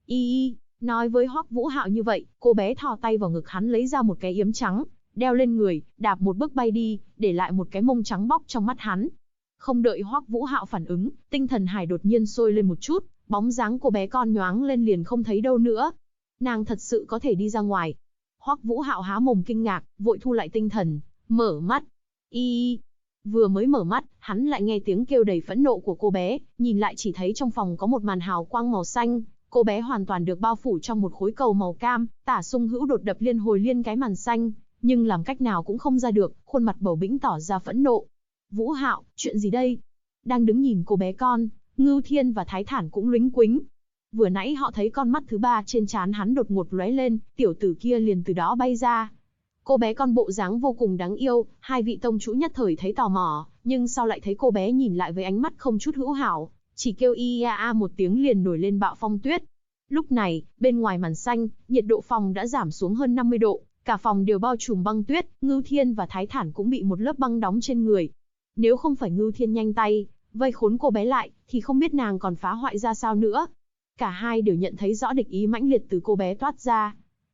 S1: Nói với Hoắc Vũ Hạo như vậy, cô bé thò tay vào ngực hắn lấy ra một cái yếm trắng, đeo lên người, đạp một bước bay đi, để lại một cái mông trắng bóc trong mắt hắn. Không đợi Hoắc Vũ Hạo phản ứng, tinh thần hải đột nhiên sôi lên một chút, bóng dáng cô bé con nhoáng lên liền không thấy đâu nữa. Nàng thật sự có thể đi ra ngoài. Hoắc Vũ Hạo há mồm kinh ngạc, vội thu lại tinh thần, mở mắt. Y vừa mới mở mắt, hắn lại nghe tiếng kêu đầy phẫn nộ của cô bé, nhìn lại chỉ thấy trong phòng có một màn hào quang màu xanh, cô bé hoàn toàn được bao phủ trong một khối cầu màu cam, tả sung hữu đột đập liên hồi liên cái màn xanh, nhưng làm cách nào cũng không ra được, khuôn mặt bầu bĩnh tỏ ra phẫn nộ. Vũ Hạo, chuyện gì đây? Đang đứng nhìn cô bé con, Ngưu Thiên và Thái Thản cũng luống quĩnh. Vừa nãy họ thấy con mắt thứ ba trên trán hắn đột ngột lóe lên, tiểu tử kia liền từ đó bay ra. Cô bé con bộ dáng vô cùng đáng yêu, hai vị tông chủ nhất thời thấy tò mò, nhưng sau lại thấy cô bé nhìn lại với ánh mắt không chút hữu hảo, chỉ kêu y a một tiếng liền nổi lên bạo phong tuyết. Lúc này, bên ngoài màn xanh, nhiệt độ phòng đã giảm xuống hơn 50 độ, cả phòng đều bao trùm băng tuyết, Ngưu Thiên và Thái Thản cũng bị một lớp băng đóng trên người. Nếu không phải Ngưu Thiên nhanh tay, vây khốn cô bé lại, thì không biết nàng còn phá hoại ra sao nữa. Cả hai đều nhận thấy rõ địch ý mãnh liệt từ cô bé toát ra.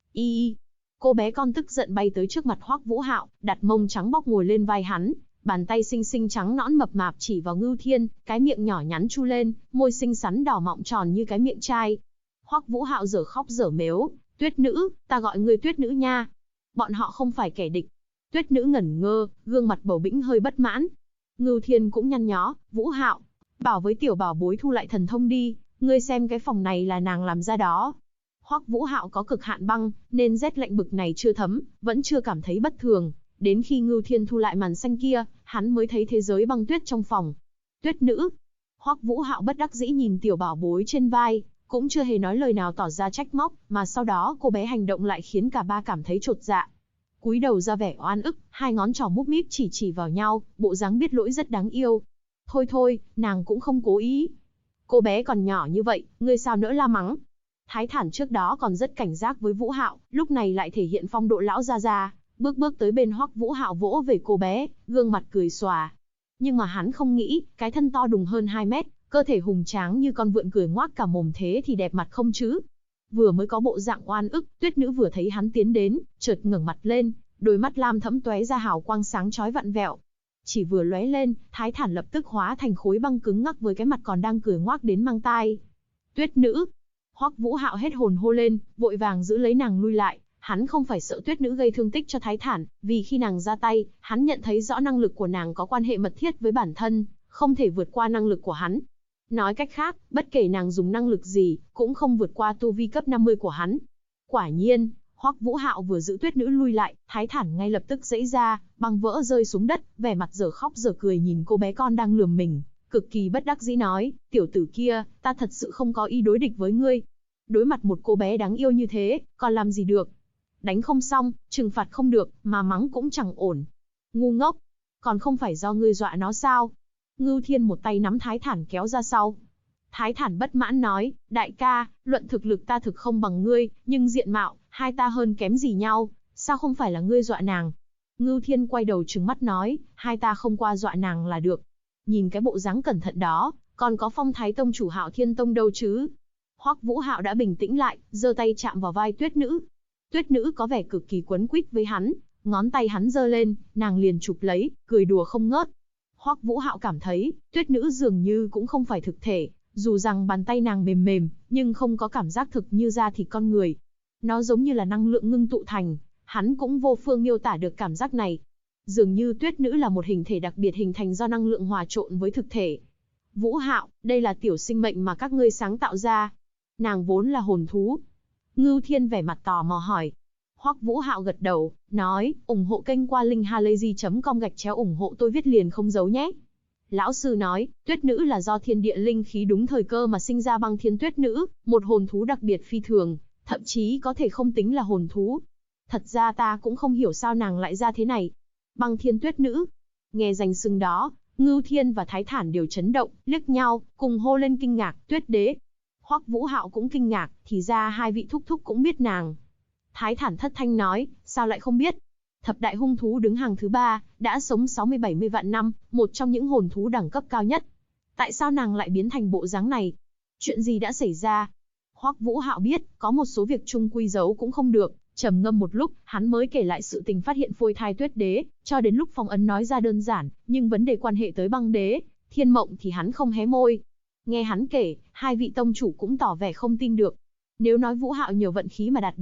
S1: Cô bé con tức giận bay tới trước mặt Hoắc Vũ Hạo, đặt mông trắng bóc ngồi lên vai hắn, bàn tay xinh xinh trắng nõn mập mạp chỉ vào Ngưu Thiên, cái miệng nhỏ nhắn chu lên, môi xinh xắn đỏ mọng tròn như cái miệng trai. Hoắc Vũ Hạo dở khóc dở mếu, Tuyết nữ, ta gọi ngươi Tuyết nữ nha. Bọn họ không phải kẻ địch. Tuyết nữ ngẩn ngơ, gương mặt bầu bĩnh hơi bất mãn. Ngưu Thiên cũng nhăn nhó, Vũ Hạo, bảo với tiểu bảo bối thu lại thần thông đi, ngươi xem cái phòng này là nàng làm ra đó. Hoắc Vũ Hạo có cực hạn băng, nên rét lạnh bực này chưa thấm, vẫn chưa cảm thấy bất thường. Đến khi Ngưu Thiên thu lại màn xanh kia, hắn mới thấy thế giới băng tuyết trong phòng. Tuyết nữ. Hoắc Vũ Hạo bất đắc dĩ nhìn tiểu bảo bối trên vai, cũng chưa hề nói lời nào tỏ ra trách móc, mà sau đó cô bé hành động lại khiến cả ba cảm thấy chột dạ. Cúi đầu ra vẻ oan ức, hai ngón trỏ múp míp chỉ vào nhau, bộ dáng biết lỗi rất đáng yêu. Thôi thôi, nàng cũng không cố ý. Cô bé còn nhỏ như vậy, ngươi sao nỡ la mắng? Thái Thản trước đó còn rất cảnh giác với Vũ Hạo, lúc này lại thể hiện phong độ lão gia, bước tới bên Hoắc Vũ Hạo vỗ về cô bé, gương mặt cười xòa. Nhưng mà hắn không nghĩ, cái thân to đùng hơn 2 mét, cơ thể hùng tráng như con vượn cười ngoác cả mồm thế thì đẹp mặt không chứ? Vừa mới có bộ dạng oan ức, Tuyết nữ vừa thấy hắn tiến đến, chợt ngẩng mặt lên, đôi mắt lam thẫm tóe ra hào quang sáng chói vặn vẹo. Chỉ vừa lóe lên, Thái Thản lập tức hóa thành khối băng cứng ngắc với cái mặt còn đang cười ngoác đến mang tai. Tuyết nữ. Hoắc Vũ Hạo hết hồn hô lên, vội vàng giữ lấy nàng lui lại. Hắn không phải sợ Tuyết nữ gây thương tích cho Thái Thản, vì khi nàng ra tay, hắn nhận thấy rõ năng lực của nàng có quan hệ mật thiết với bản thân, không thể vượt qua năng lực của hắn. Nói cách khác, bất kể nàng dùng năng lực gì, cũng không vượt qua tu vi cấp 50 của hắn. Quả nhiên, Hoắc Vũ Hạo vừa giữ Tuyết nữ lui lại, Thái Thản ngay lập tức giãy ra, băng vỡ rơi xuống đất, vẻ mặt dở khóc dở cười nhìn cô bé con đang lườm mình, cực kỳ bất đắc dĩ nói, tiểu tử kia, ta thật sự không có ý đối địch với ngươi. Đối mặt một cô bé đáng yêu như thế, còn làm gì được? Đánh không xong, trừng phạt không được, mà mắng cũng chẳng ổn. Ngu ngốc, còn không phải do ngươi dọa nó sao? Ngưu Thiên một tay nắm Thái Thản kéo ra sau. Thái Thản bất mãn nói, đại ca, luận thực lực ta thực không bằng ngươi, nhưng diện mạo, hai ta hơn kém gì nhau, sao không phải là ngươi dọa nàng? Ngưu Thiên quay đầu trừng mắt nói, hai ta không qua dọa nàng là được. Nhìn cái bộ dáng cẩn thận đó, còn có phong thái tông chủ Hạo Thiên Tông đâu chứ? Hoắc Vũ Hạo đã bình tĩnh lại, giơ tay chạm vào vai Tuyết nữ. Tuyết nữ có vẻ cực kỳ quấn quýt với hắn, ngón tay hắn giơ lên, nàng liền chụp lấy, cười đùa không ngớt. Hoắc Vũ Hạo cảm thấy, Tuyết nữ dường như cũng không phải thực thể, dù rằng bàn tay nàng mềm mềm, nhưng không có cảm giác thực như da thịt con người. Nó giống như là năng lượng ngưng tụ thành, hắn cũng vô phương miêu tả được cảm giác này. Dường như Tuyết nữ là một hình thể đặc biệt hình thành do năng lượng hòa trộn với thực thể. Vũ Hạo, đây là tiểu sinh mệnh mà các ngươi sáng tạo ra. Nàng vốn là hồn thú. Ngưu Thiên vẻ mặt tò mò hỏi. Hoắc Vũ Hạo gật đầu, nói, ủng hộ kênh qua link halayzi.com ủng hộ tôi viết liền không giấu nhé. Lão sư nói, Tuyết nữ là do thiên địa linh khí đúng thời cơ mà sinh ra băng thiên tuyết nữ, một hồn thú đặc biệt phi thường, thậm chí có thể không tính là hồn thú. Thật ra ta cũng không hiểu sao nàng lại ra thế này. Băng thiên tuyết nữ. Nghe danh xưng đó, Ngưu Thiên và Thái Thản đều chấn động, liếc nhau, cùng hô lên kinh ngạc, Tuyết đế. Hoắc Vũ Hạo cũng kinh ngạc, thì ra hai vị thúc thúc cũng biết nàng. Thái Thản thất thanh nói, sao lại không biết? Thập đại hung thú đứng hàng thứ 3, đã sống 60-70 vạn năm, một trong những hồn thú đẳng cấp cao nhất. Tại sao nàng lại biến thành bộ dáng này? Chuyện gì đã xảy ra? Hoắc Vũ Hạo biết, có một số việc chung quy giấu cũng không được, trầm ngâm một lúc, hắn mới kể lại sự tình phát hiện phôi thai Tuyết đế, cho đến lúc phong ấn nói ra đơn giản, nhưng vấn đề quan hệ tới băng đế, Thiên Mộng thì hắn không hé môi. Nghe hắn kể, hai vị tông chủ cũng tỏ vẻ không tin được. Nếu nói Vũ Hạo nhiều vận khí mà đạt được,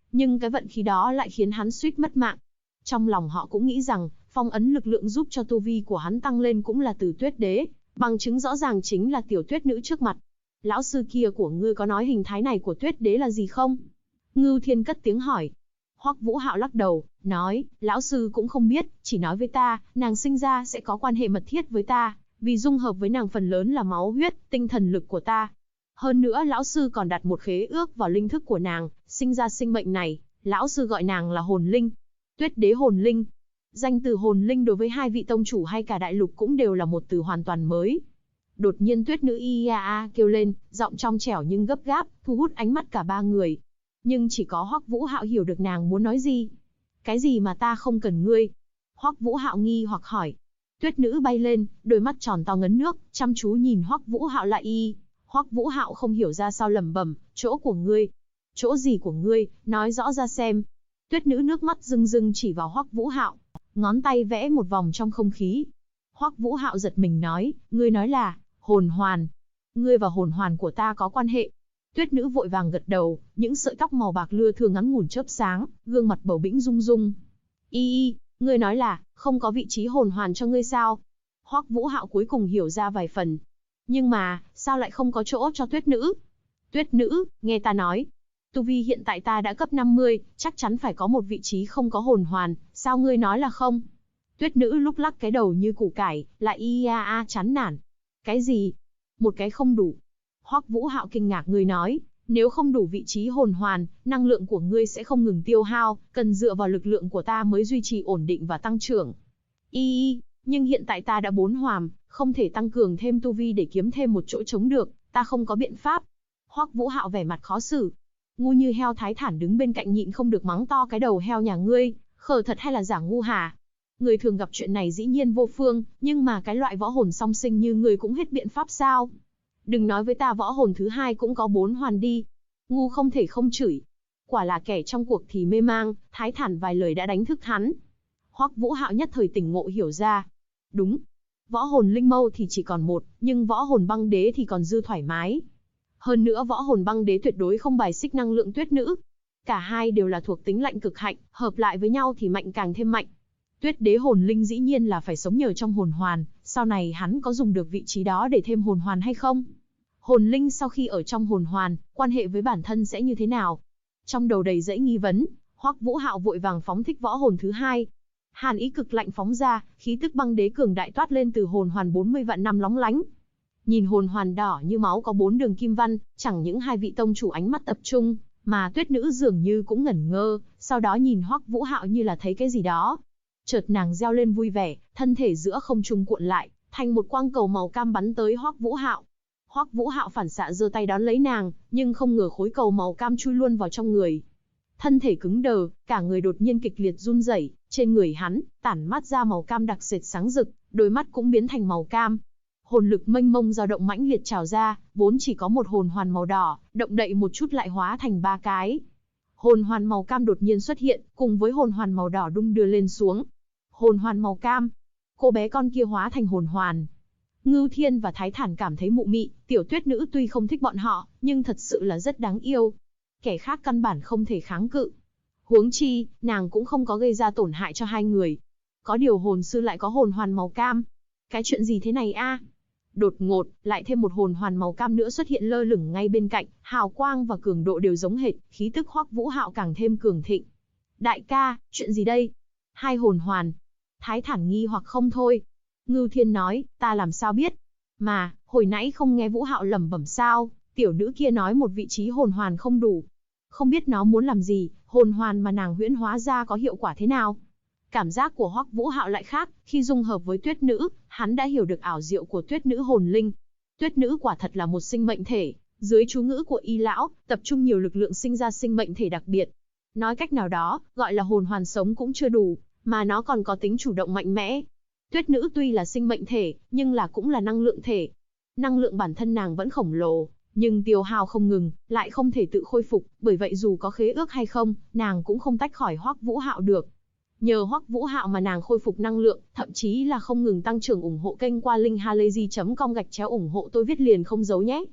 S1: Nhưng cái vận khí đó lại khiến hắn suýt mất mạng. Trong lòng họ cũng nghĩ rằng, phong ấn lực lượng giúp cho tu vi của hắn tăng lên cũng là từ Tuyết Đế, bằng chứng rõ ràng chính là tiểu tuyết nữ trước mặt. Lão sư kia của ngươi có nói hình thái này của Tuyết Đế là gì không? Ngưu Thiên cất tiếng hỏi. Hoắc Vũ Hạo lắc đầu, nói, lão sư cũng không biết, chỉ nói với ta, nàng sinh ra sẽ có quan hệ mật thiết với ta, vì dung hợp với nàng phần lớn là máu huyết, tinh thần lực của ta. Hơn nữa lão sư còn đặt một khế ước vào linh thức của nàng, sinh ra sinh mệnh này, lão sư gọi nàng là hồn linh. Tuyết Đế hồn linh. Danh từ hồn linh đối với hai vị tông chủ hay cả đại lục cũng đều là một từ hoàn toàn mới. Đột nhiên Tuyết nữ Ia kêu lên, giọng trong trẻo nhưng gấp gáp, thu hút ánh mắt cả ba người. Nhưng chỉ có Hoắc Vũ Hạo hiểu được nàng muốn nói gì. Cái gì mà ta không cần ngươi? Hoắc Vũ Hạo nghi hoặc hỏi. Tuyết nữ bay lên, đôi mắt tròn to ngấn nước, chăm chú nhìn Hoắc Vũ Hạo lại. Hoắc Vũ Hạo không hiểu ra sao lẩm bẩm, chỗ của ngươi. Chỗ gì của ngươi, nói rõ ra xem. Tuyết nữ nước mắt rưng rưng chỉ vào Hoắc Vũ Hạo, ngón tay vẽ một vòng trong không khí. Hoắc Vũ Hạo giật mình nói, ngươi nói là hồn hoàn. Ngươi và hồn hoàn của ta có quan hệ. Tuyết nữ vội vàng gật đầu, những sợi tóc màu bạc lưa thưa ngắn ngủn chớp sáng, gương mặt bầu bĩnh rung rung. Ngươi nói là không có vị trí hồn hoàn cho ngươi sao? Hoắc Vũ Hạo cuối cùng hiểu ra vài phần. Nhưng mà, sao lại không có chỗ cho Tuyết nữ? Tuyết nữ, nghe ta nói. Tu vi hiện tại ta đã cấp 50, chắc chắn phải có một vị trí không có hồn hoàn, sao ngươi nói là không? Tuyết nữ lúc lắc cái đầu như củ cải, lại chán nản. Cái gì? Một cái không đủ. Hoắc Vũ Hạo kinh ngạc ngươi nói, nếu không đủ vị trí hồn hoàn, năng lượng của ngươi sẽ không ngừng tiêu hao, cần dựa vào lực lượng của ta mới duy trì ổn định và tăng trưởng. Nhưng hiện tại ta đã 4 hòm, không thể tăng cường thêm tu vi để kiếm thêm một chỗ trống được, ta không có biện pháp. Hoắc Vũ Hạo vẻ mặt khó xử. Ngu như heo Thái Thản đứng bên cạnh nhịn không được mắng to cái đầu heo nhà ngươi, khờ thật hay là giả ngu hả? Người thường gặp chuyện này dĩ nhiên vô phương, nhưng mà cái loại võ hồn song sinh như ngươi cũng hết biện pháp sao? Đừng nói với ta võ hồn thứ hai cũng có 4 hoàn đi. Ngu không thể không chửi. Quả là kẻ trong cuộc thì mê mang, Thái Thản vài lời đã đánh thức hắn. Hoắc Vũ Hạo nhất thời tỉnh ngộ hiểu ra. Đúng, võ hồn linh mâu thì chỉ còn một, nhưng võ hồn băng đế thì còn dư thoải mái. Hơn nữa võ hồn băng đế tuyệt đối không bài xích năng lượng tuyết nữ. Cả hai đều là thuộc tính lạnh cực hạnh, hợp lại với nhau thì mạnh càng thêm mạnh. Tuyết đế hồn linh dĩ nhiên là phải sống nhờ trong hồn hoàn, sau này hắn có dùng được vị trí đó để thêm hồn hoàn hay không? Hồn linh sau khi ở trong hồn hoàn, quan hệ với bản thân sẽ như thế nào? Trong đầu đầy dẫy nghi vấn, Hoắc Vũ Hạo vội vàng phóng thích võ hồn thứ hai. Hàn ý cực lạnh phóng ra, khí tức băng đế cường đại toát lên từ hồn hoàn 40 vạn năm lóng lánh. Nhìn hồn hoàn đỏ như máu có 4 đường kim văn, chẳng những hai vị tông chủ ánh mắt tập trung, mà Tuyết nữ dường như cũng ngẩn ngơ, sau đó nhìn Hoắc Vũ Hạo như là thấy cái gì đó. Chợt nàng reo lên vui vẻ, thân thể giữa không trung cuộn lại, thành một quang cầu màu cam bắn tới Hoắc Vũ Hạo. Hoắc Vũ Hạo phản xạ giơ tay đón lấy nàng, nhưng không ngờ khối cầu màu cam chui luôn vào trong người. Thân thể cứng đờ, cả người đột nhiên kịch liệt run rẩy, trên người hắn tản mát ra màu cam đặc sệt sáng rực, đôi mắt cũng biến thành màu cam. Hồn lực mênh mông dao động mãnh liệt trào ra, vốn chỉ có một hồn hoàn màu đỏ, động đậy một chút lại hóa thành 3 cái. Hồn hoàn màu cam đột nhiên xuất hiện, cùng với hồn hoàn màu đỏ đung đưa lên xuống. Hồn hoàn màu cam, cô bé con kia hóa thành hồn hoàn. Ngưu Thiên và Thái Thản cảm thấy mụ mị, tiểu tuyết nữ tuy không thích bọn họ, nhưng thật sự là rất đáng yêu. Kẻ khác căn bản không thể kháng cự. Huống chi, nàng cũng không có gây ra tổn hại cho hai người. Có điều hồn sư lại có hồn hoàn màu cam. Cái chuyện gì thế này a? Đột ngột, lại thêm một hồn hoàn màu cam nữa xuất hiện lơ lửng ngay bên cạnh, hào quang và cường độ đều giống hệt, khí tức Hoắc Vũ Hạo càng thêm cường thịnh. Đại ca, chuyện gì đây? 2 hồn hoàn. Thái Thản nghi hoặc không thôi. Ngưu Thiên nói, ta làm sao biết? Mà, hồi nãy không nghe Vũ Hạo lẩm bẩm sao? Tiểu nữ kia nói một vị trí hồn hoàn không đủ. Không biết nó muốn làm gì, hồn hoàn mà nàng huyễn hóa ra có hiệu quả thế nào? Cảm giác của Hoắc Vũ Hạo lại khác, khi dung hợp với tuyết nữ, hắn đã hiểu được ảo diệu của tuyết nữ hồn linh. Tuyết nữ quả thật là một sinh mệnh thể, dưới chú ngữ của Y lão, tập trung nhiều lực lượng sinh ra sinh mệnh thể đặc biệt. Nói cách nào đó, gọi là hồn hoàn sống cũng chưa đủ, mà nó còn có tính chủ động mạnh mẽ. Tuyết nữ tuy là sinh mệnh thể, nhưng cũng là năng lượng thể. Năng lượng bản thân nàng vẫn khổng lồ, nhưng tiêu hao không ngừng, lại không thể tự khôi phục, bởi vậy dù có khế ước hay không, nàng cũng không tách khỏi Hoắc Vũ Hạo được. Nhờ Hoắc Vũ Hạo mà nàng khôi phục năng lượng, thậm chí là không ngừng tăng trưởng ủng hộ kênh qua link halayzi.com/ủng hộ tôi viết liền không giấu nhé.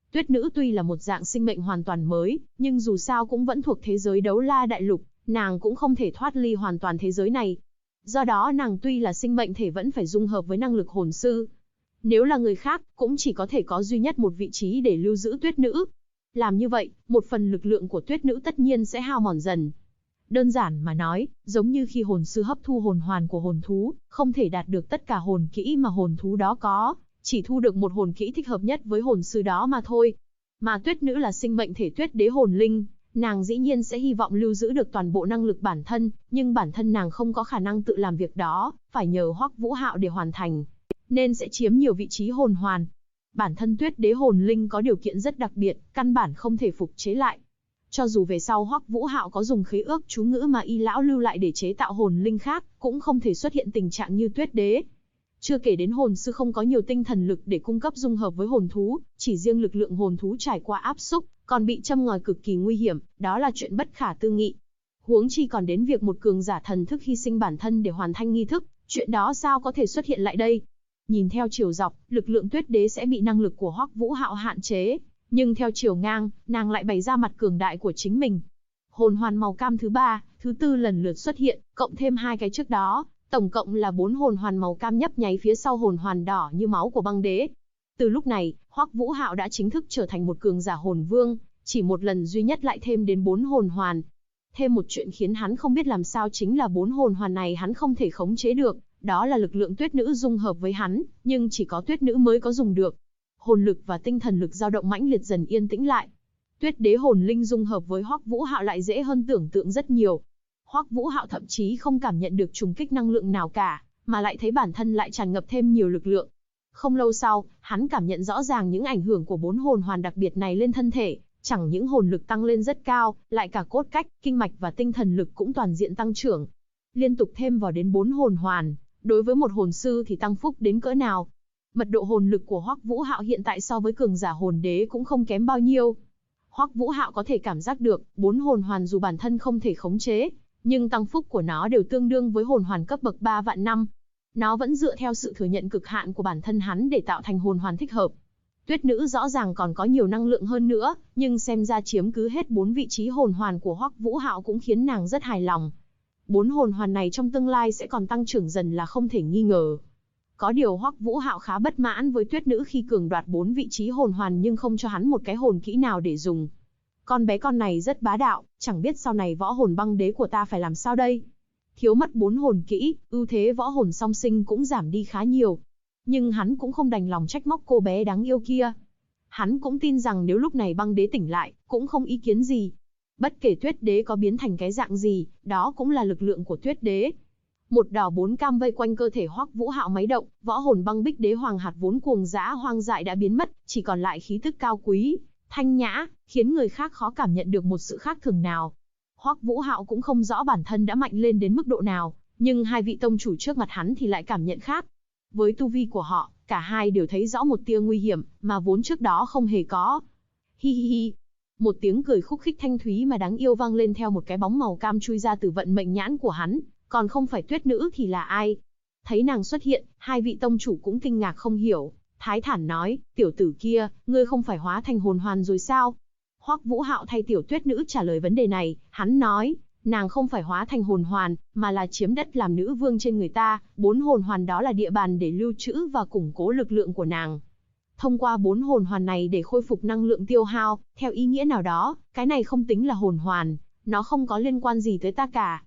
S1: Tuyết nữ tuy là một dạng sinh mệnh hoàn toàn mới, nhưng dù sao cũng vẫn thuộc thế giới đấu la đại lục, nàng cũng không thể thoát ly hoàn toàn thế giới này. Do đó nàng tuy là sinh mệnh thể vẫn phải dung hợp với năng lực hồn sư. Nếu là người khác, cũng chỉ có thể có duy nhất một vị trí để lưu giữ tuyết nữ. Làm như vậy, một phần lực lượng của tuyết nữ tất nhiên sẽ hao mòn dần. Đơn giản mà nói, giống như khi hồn sư hấp thu hồn hoàn của hồn thú, không thể đạt được tất cả hồn kỹ mà hồn thú đó có, chỉ thu được một hồn kỹ thích hợp nhất với hồn sư đó mà thôi. Mà tuyết nữ là sinh mệnh thể tuyết đế hồn linh, nàng dĩ nhiên sẽ hy vọng lưu giữ được toàn bộ năng lực bản thân, nhưng bản thân nàng không có khả năng tự làm việc đó, phải nhờ Hoắc Vũ Hạo để hoàn thành, nên sẽ chiếm nhiều vị trí hồn hoàn. Bản thân tuyết đế hồn linh có điều kiện rất đặc biệt, căn bản không thể phục chế lại. Cho dù về sau Hoắc Vũ Hạo có dùng khế ước chú ngữ mà y lão lưu lại để chế tạo hồn linh khác, cũng không thể xuất hiện tình trạng như tuyết đế. Chưa kể đến hồn sư không có nhiều tinh thần lực để cung cấp dung hợp với hồn thú, chỉ riêng lực lượng hồn thú trải qua áp xúc, còn bị châm ngòi cực kỳ nguy hiểm, đó là chuyện bất khả tư nghị. Huống chi còn đến việc một cường giả thần thức hy sinh bản thân để hoàn thành nghi thức, chuyện đó sao có thể xuất hiện lại đây? Nhìn theo chiều dọc, lực lượng tuyết đế sẽ bị năng lực của Hoắc Vũ Hạo hạn chế, nhưng theo chiều ngang, nàng lại bày ra mặt cường đại của chính mình. Hồn hoàn màu cam thứ 3, thứ 4 lần lượt xuất hiện, cộng thêm 2 cái trước đó, tổng cộng là 4 hồn hoàn màu cam nhấp nháy phía sau hồn hoàn đỏ như máu của băng đế. Từ lúc này, Hoắc Vũ Hạo đã chính thức trở thành một cường giả hồn vương, chỉ một lần duy nhất lại thêm đến 4 hồn hoàn. Thêm một chuyện khiến hắn không biết làm sao chính là 4 hồn hoàn này hắn không thể khống chế được, đó là lực lượng tuyết nữ dung hợp với hắn, nhưng chỉ có tuyết nữ mới có dùng được. Hồn lực và tinh thần lực dao động mãnh liệt dần yên tĩnh lại. Tuyết đế hồn linh dung hợp với Hoắc Vũ Hạo lại dễ hơn tưởng tượng rất nhiều. Hoắc Vũ Hạo thậm chí không cảm nhận được trùng kích năng lượng nào cả, mà lại thấy bản thân lại tràn ngập thêm nhiều lực lượng. Không lâu sau, hắn cảm nhận rõ ràng những ảnh hưởng của 4 hồn hoàn đặc biệt này lên thân thể, chẳng những hồn lực tăng lên rất cao, lại cả cốt cách, kinh mạch và tinh thần lực cũng toàn diện tăng trưởng. Liên tục thêm vào đến 4 hồn hoàn, đối với một hồn sư thì tăng phúc đến cỡ nào? Mật độ hồn lực của Hoắc Vũ Hạo hiện tại so với cường giả hồn đế cũng không kém bao nhiêu. Hoắc Vũ Hạo có thể cảm giác được, 4 hồn hoàn dù bản thân không thể khống chế, nhưng tăng phúc của nó đều tương đương với hồn hoàn cấp bậc 3 vạn năm. Nó vẫn dựa theo sự thừa nhận cực hạn của bản thân hắn để tạo thành hồn hoàn thích hợp. Tuyết nữ rõ ràng còn có nhiều năng lượng hơn nữa, nhưng xem ra chiếm cứ hết 4 vị trí hồn hoàn của Hoắc Vũ Hạo cũng khiến nàng rất hài lòng. 4 hồn hoàn này trong tương lai sẽ còn tăng trưởng dần là không thể nghi ngờ. Có điều Hoắc Vũ Hạo khá bất mãn với tuyết nữ khi cường đoạt 4 vị trí hồn hoàn nhưng không cho hắn một cái hồn kỹ nào để dùng. Con bé con này rất bá đạo, chẳng biết sau này võ hồn băng đế của ta phải làm sao đây. Thiếu mất 4 hồn kỹ, ưu thế võ hồn song sinh cũng giảm đi khá nhiều. Nhưng hắn cũng không đành lòng trách móc cô bé đáng yêu kia. Hắn cũng tin rằng nếu lúc này băng đế tỉnh lại, cũng không ý kiến gì. Bất kể tuyết đế có biến thành cái dạng gì, đó cũng là lực lượng của tuyết đế. Một đỏ 4 cam vây quanh cơ thể Hoắc Vũ Hạo máy động, võ hồn băng bích đế hoàng hạt vốn cuồng dã hoang dại đã biến mất, chỉ còn lại khí tức cao quý, thanh nhã, khiến người khác khó cảm nhận được một sự khác thường nào. Hoắc Vũ Hạo cũng không rõ bản thân đã mạnh lên đến mức độ nào, nhưng hai vị tông chủ trước mặt hắn thì lại cảm nhận khác. Với tu vi của họ, cả hai đều thấy rõ một tia nguy hiểm, mà vốn trước đó không hề có. Hi hi hi. Một tiếng cười khúc khích thanh thúy mà đáng yêu vang lên theo một cái bóng màu cam chui ra từ vận mệnh nhãn của hắn, còn không phải tuyết nữ thì là ai? Thấy nàng xuất hiện, hai vị tông chủ cũng kinh ngạc không hiểu, thái thản nói, tiểu tử kia, ngươi không phải hóa thành hồn hoàn rồi sao? Hoắc Vũ Hạo thay tiểu tuyết nữ trả lời vấn đề này, hắn nói, nàng không phải hóa thành hồn hoàn, mà là chiếm đất làm nữ vương trên người ta, 4 hồn hoàn đó là địa bàn để lưu trữ và củng cố lực lượng của nàng. Thông qua 4 hồn hoàn này để khôi phục năng lượng tiêu hao, theo ý nghĩa nào đó, cái này không tính là hồn hoàn, nó không có liên quan gì tới ta cả.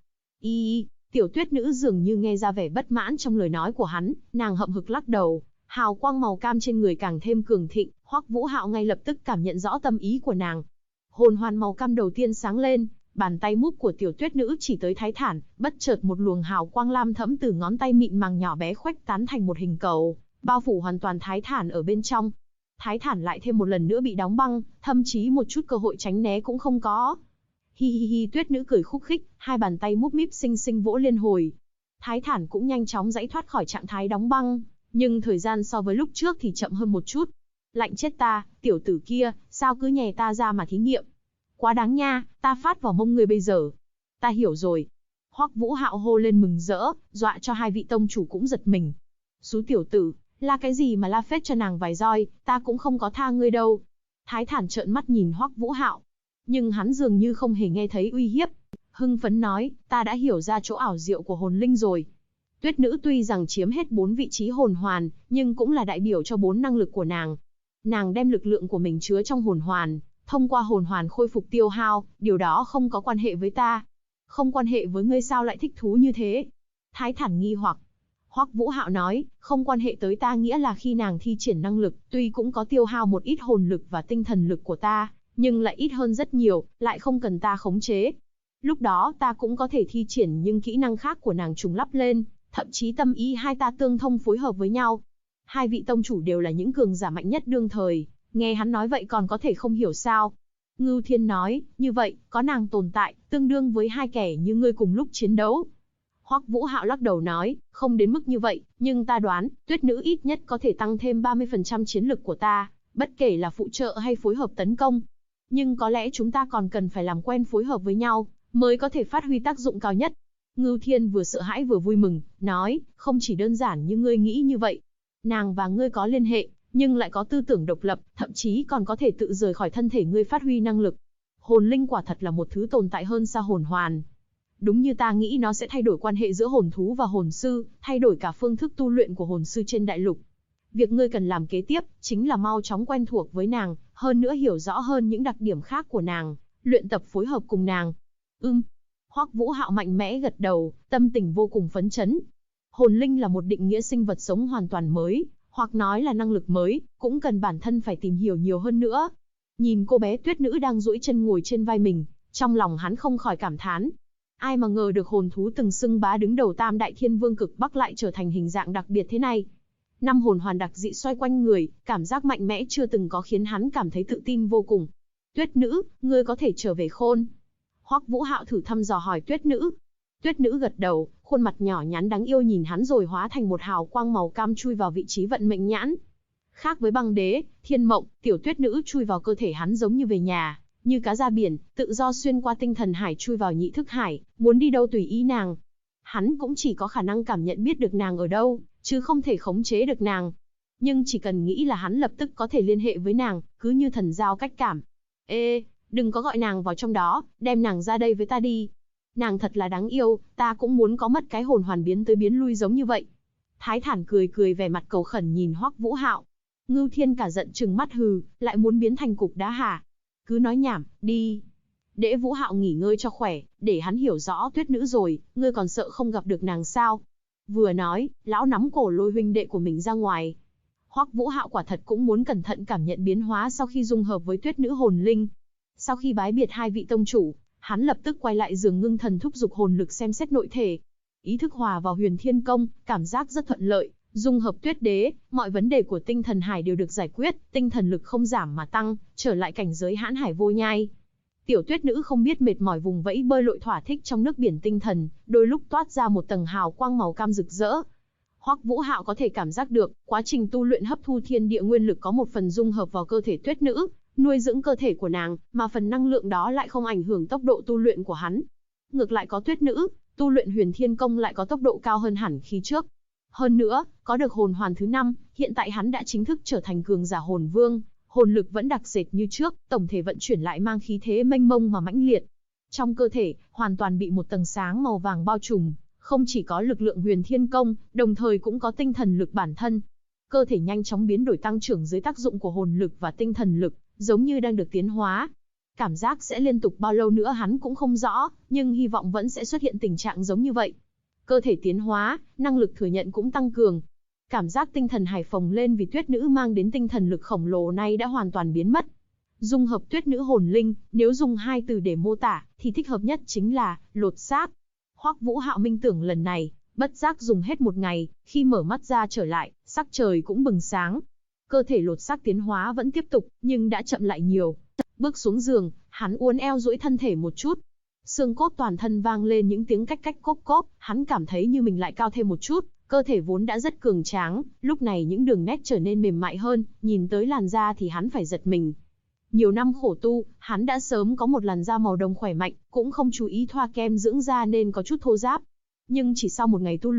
S1: Tiểu tuyết nữ dường như nghe ra vẻ bất mãn trong lời nói của hắn, nàng hậm hực lắc đầu, hào quang màu cam trên người càng thêm cường thịnh, Hoắc Vũ Hạo ngay lập tức cảm nhận rõ tâm ý của nàng. Hồn hoàn màu cam đầu tiên sáng lên, bàn tay múp của tiểu tuyết nữ chỉ tới thái thản, bất chợt một luồng hào quang lam thẫm từ ngón tay mịn màng nhỏ bé khuếch tán thành một hình cầu, bao phủ hoàn toàn thái thản ở bên trong. Thái thản lại thêm một lần nữa bị đóng băng, thậm chí một chút cơ hội tránh né cũng không có. Hi hi hi, tuyết nữ cười khúc khích, hai bàn tay múp míp xinh xinh vỗ liên hồi. Thái thản cũng nhanh chóng giãy thoát khỏi trạng thái đóng băng, nhưng thời gian so với lúc trước thì chậm hơn một chút. Lạnh chết ta, tiểu tử kia, sao cứ nhè ta ra mà thí nghiệm? Quá đáng nha, ta phát vào mông người bây giờ. Ta hiểu rồi. Hoắc Vũ Hạo hô lên mừng rỡ, dọa cho hai vị tông chủ cũng giật mình. Xú tiểu tử, la cái gì mà la phết cho nàng vài roi, ta cũng không có tha ngươi đâu. Thái Thản trợn mắt nhìn Hoắc Vũ Hạo, nhưng hắn dường như không hề nghe thấy uy hiếp. Hưng phấn nói, ta đã hiểu ra chỗ ảo diệu của hồn linh rồi. Tuyết nữ tuy rằng chiếm hết 4 vị trí hồn hoàn, nhưng cũng là đại biểu cho 4 năng lực của nàng. Nàng đem lực lượng của mình chứa trong hồn hoàn, thông qua hồn hoàn khôi phục tiêu hao, điều đó không có quan hệ với ta. Không quan hệ với ngươi sao lại thích thú như thế? Thái Thản nghi hoặc. Hoắc Vũ Hạo nói, không quan hệ tới ta nghĩa là khi nàng thi triển năng lực, tuy cũng có tiêu hao một ít hồn lực và tinh thần lực của ta, nhưng lại ít hơn rất nhiều, lại không cần ta khống chế. Lúc đó ta cũng có thể thi triển những kỹ năng khác của nàng trùng lắp lên, thậm chí tâm ý hai ta tương thông phối hợp với nhau. Hai vị tông chủ đều là những cường giả mạnh nhất đương thời, nghe hắn nói vậy còn có thể không hiểu sao. Ngưu Thiên nói, như vậy, có nàng tồn tại, tương đương với hai kẻ như ngươi cùng lúc chiến đấu. Hoắc Vũ Hạo lắc đầu nói, không đến mức như vậy, nhưng ta đoán, tuyết nữ ít nhất có thể tăng thêm 30% chiến lực của ta, bất kể là phụ trợ hay phối hợp tấn công. Nhưng có lẽ chúng ta còn cần phải làm quen phối hợp với nhau, mới có thể phát huy tác dụng cao nhất. Ngưu Thiên vừa sợ hãi vừa vui mừng, nói, không chỉ đơn giản như ngươi nghĩ như vậy. Nàng và ngươi có liên hệ, nhưng lại có tư tưởng độc lập, thậm chí còn có thể tự rời khỏi thân thể ngươi phát huy năng lực. Hồn linh quả thật là một thứ tồn tại hơn xa hồn hoàn. Đúng như ta nghĩ nó sẽ thay đổi quan hệ giữa hồn thú và hồn sư, thay đổi cả phương thức tu luyện của hồn sư trên đại lục. Việc ngươi cần làm kế tiếp, chính là mau chóng quen thuộc với nàng, hơn nữa hiểu rõ hơn những đặc điểm khác của nàng, luyện tập phối hợp cùng nàng. Hoắc Vũ Hạo mạnh mẽ gật đầu, tâm tình vô cùng phấn chấn. Hồn linh là một định nghĩa sinh vật sống hoàn toàn mới, hoặc nói là năng lực mới, cũng cần bản thân phải tìm hiểu nhiều hơn nữa. Nhìn cô bé tuyết nữ đang duỗi chân ngồi trên vai mình, trong lòng hắn không khỏi cảm thán. Ai mà ngờ được hồn thú từng xưng bá đứng đầu Tam Đại Thiên Vương cực Bắc lại trở thành hình dạng đặc biệt thế này. 5 hồn hoàn đặc dị xoay quanh người, cảm giác mạnh mẽ chưa từng có khiến hắn cảm thấy tự tin vô cùng. Tuyết nữ, ngươi có thể trở về Khôn. Hoắc Vũ Hạo thử thăm dò hỏi tuyết nữ. Tuyết nữ gật đầu, khuôn mặt nhỏ nhắn đáng yêu nhìn hắn rồi hóa thành một hào quang màu cam chui vào vị trí vận mệnh nhãn. Khác với Băng Đế, Thiên Mộng, tiểu tuyết nữ chui vào cơ thể hắn giống như về nhà, như cá ra biển, tự do xuyên qua tinh thần hải chui vào nhị thức hải, muốn đi đâu tùy ý nàng. Hắn cũng chỉ có khả năng cảm nhận biết được nàng ở đâu, chứ không thể khống chế được nàng. Nhưng chỉ cần nghĩ là hắn lập tức có thể liên hệ với nàng, cứ như thần giao cách cảm. Ê, đừng có gọi nàng vào trong đó, đem nàng ra đây với ta đi. Nàng thật là đáng yêu, ta cũng muốn có mất cái hồn hoàn biến tới biến lui giống như vậy. Thái Thản cười cười vẻ mặt cầu khẩn nhìn Hoắc Vũ Hạo. Ngưu Thiên cả giận trừng mắt hừ, lại muốn biến thành cục đá hả? Cứ nói nhảm, đi. Để Vũ Hạo nghỉ ngơi cho khỏe, để hắn hiểu rõ tuyết nữ rồi, ngươi còn sợ không gặp được nàng sao? Vừa nói, lão nắm cổ lôi huynh đệ của mình ra ngoài. Hoắc Vũ Hạo quả thật cũng muốn cẩn thận cảm nhận biến hóa sau khi dung hợp với tuyết nữ hồn linh. Sau khi bái biệt hai vị tông chủ, hắn lập tức quay lại giường ngưng thần thúc dục hồn lực xem xét nội thể. Ý thức hòa vào Huyền Thiên Công, cảm giác rất thuận lợi, dung hợp tuyết đế, mọi vấn đề của tinh thần hải đều được giải quyết, tinh thần lực không giảm mà tăng, trở lại cảnh giới hãn hải vô nhai. Tiểu tuyết nữ không biết mệt mỏi vùng vẫy bơi lội thỏa thích trong nước biển tinh thần, đôi lúc toát ra một tầng hào quang màu cam rực rỡ. Hoắc Vũ Hạo có thể cảm giác được, quá trình tu luyện hấp thu thiên địa nguyên lực có một phần dung hợp vào cơ thể tuyết nữ, nuôi dưỡng cơ thể của nàng, mà phần năng lượng đó lại không ảnh hưởng tốc độ tu luyện của hắn. Ngược lại có tuyết nữ, tu luyện Huyền Thiên Công lại có tốc độ cao hơn hẳn khi trước. Hơn nữa, có được hồn hoàn thứ 5, hiện tại hắn đã chính thức trở thành cường giả hồn vương, hồn lực vẫn đặc dệt như trước, tổng thể vận chuyển lại mang khí thế mênh mông mà mãnh liệt. Trong cơ thể, hoàn toàn bị một tầng sáng màu vàng bao trùm, không chỉ có lực lượng Huyền Thiên Công, đồng thời cũng có tinh thần lực bản thân. Cơ thể nhanh chóng biến đổi tăng trưởng dưới tác dụng của hồn lực và tinh thần lực, giống như đang được tiến hóa. Cảm giác sẽ liên tục bao lâu nữa hắn cũng không rõ, nhưng hy vọng vẫn sẽ xuất hiện tình trạng giống như vậy. Cơ thể tiến hóa, năng lực thừa nhận cũng tăng cường. Cảm giác tinh thần hải phồng lên vì tuyết nữ mang đến tinh thần lực khổng lồ này đã hoàn toàn biến mất. Dung hợp tuyết nữ hồn linh, nếu dùng 2 từ để mô tả, thì thích hợp nhất chính là lột xác. Hoắc Vũ Hạo minh tưởng lần này, bất giác dùng hết một ngày, khi mở mắt ra trở lại, sắc trời cũng bừng sáng. Cơ thể lột xác tiến hóa vẫn tiếp tục, nhưng đã chậm lại nhiều. Bước xuống giường, hắn uốn eo duỗi thân thể một chút. Xương cốt toàn thân vang lên những tiếng cách cách cốp cốp, hắn cảm thấy như mình lại cao thêm một chút, cơ thể vốn đã rất cường tráng, lúc này những đường nét trở nên mềm mại hơn, nhìn tới làn da thì hắn phải giật mình. Nhiều năm khổ tu, hắn đã sớm có một làn da màu đồng khỏe mạnh, cũng không chú ý thoa kem dưỡng da nên có chút thô ráp. Nhưng chỉ sau một ngày tu luyện,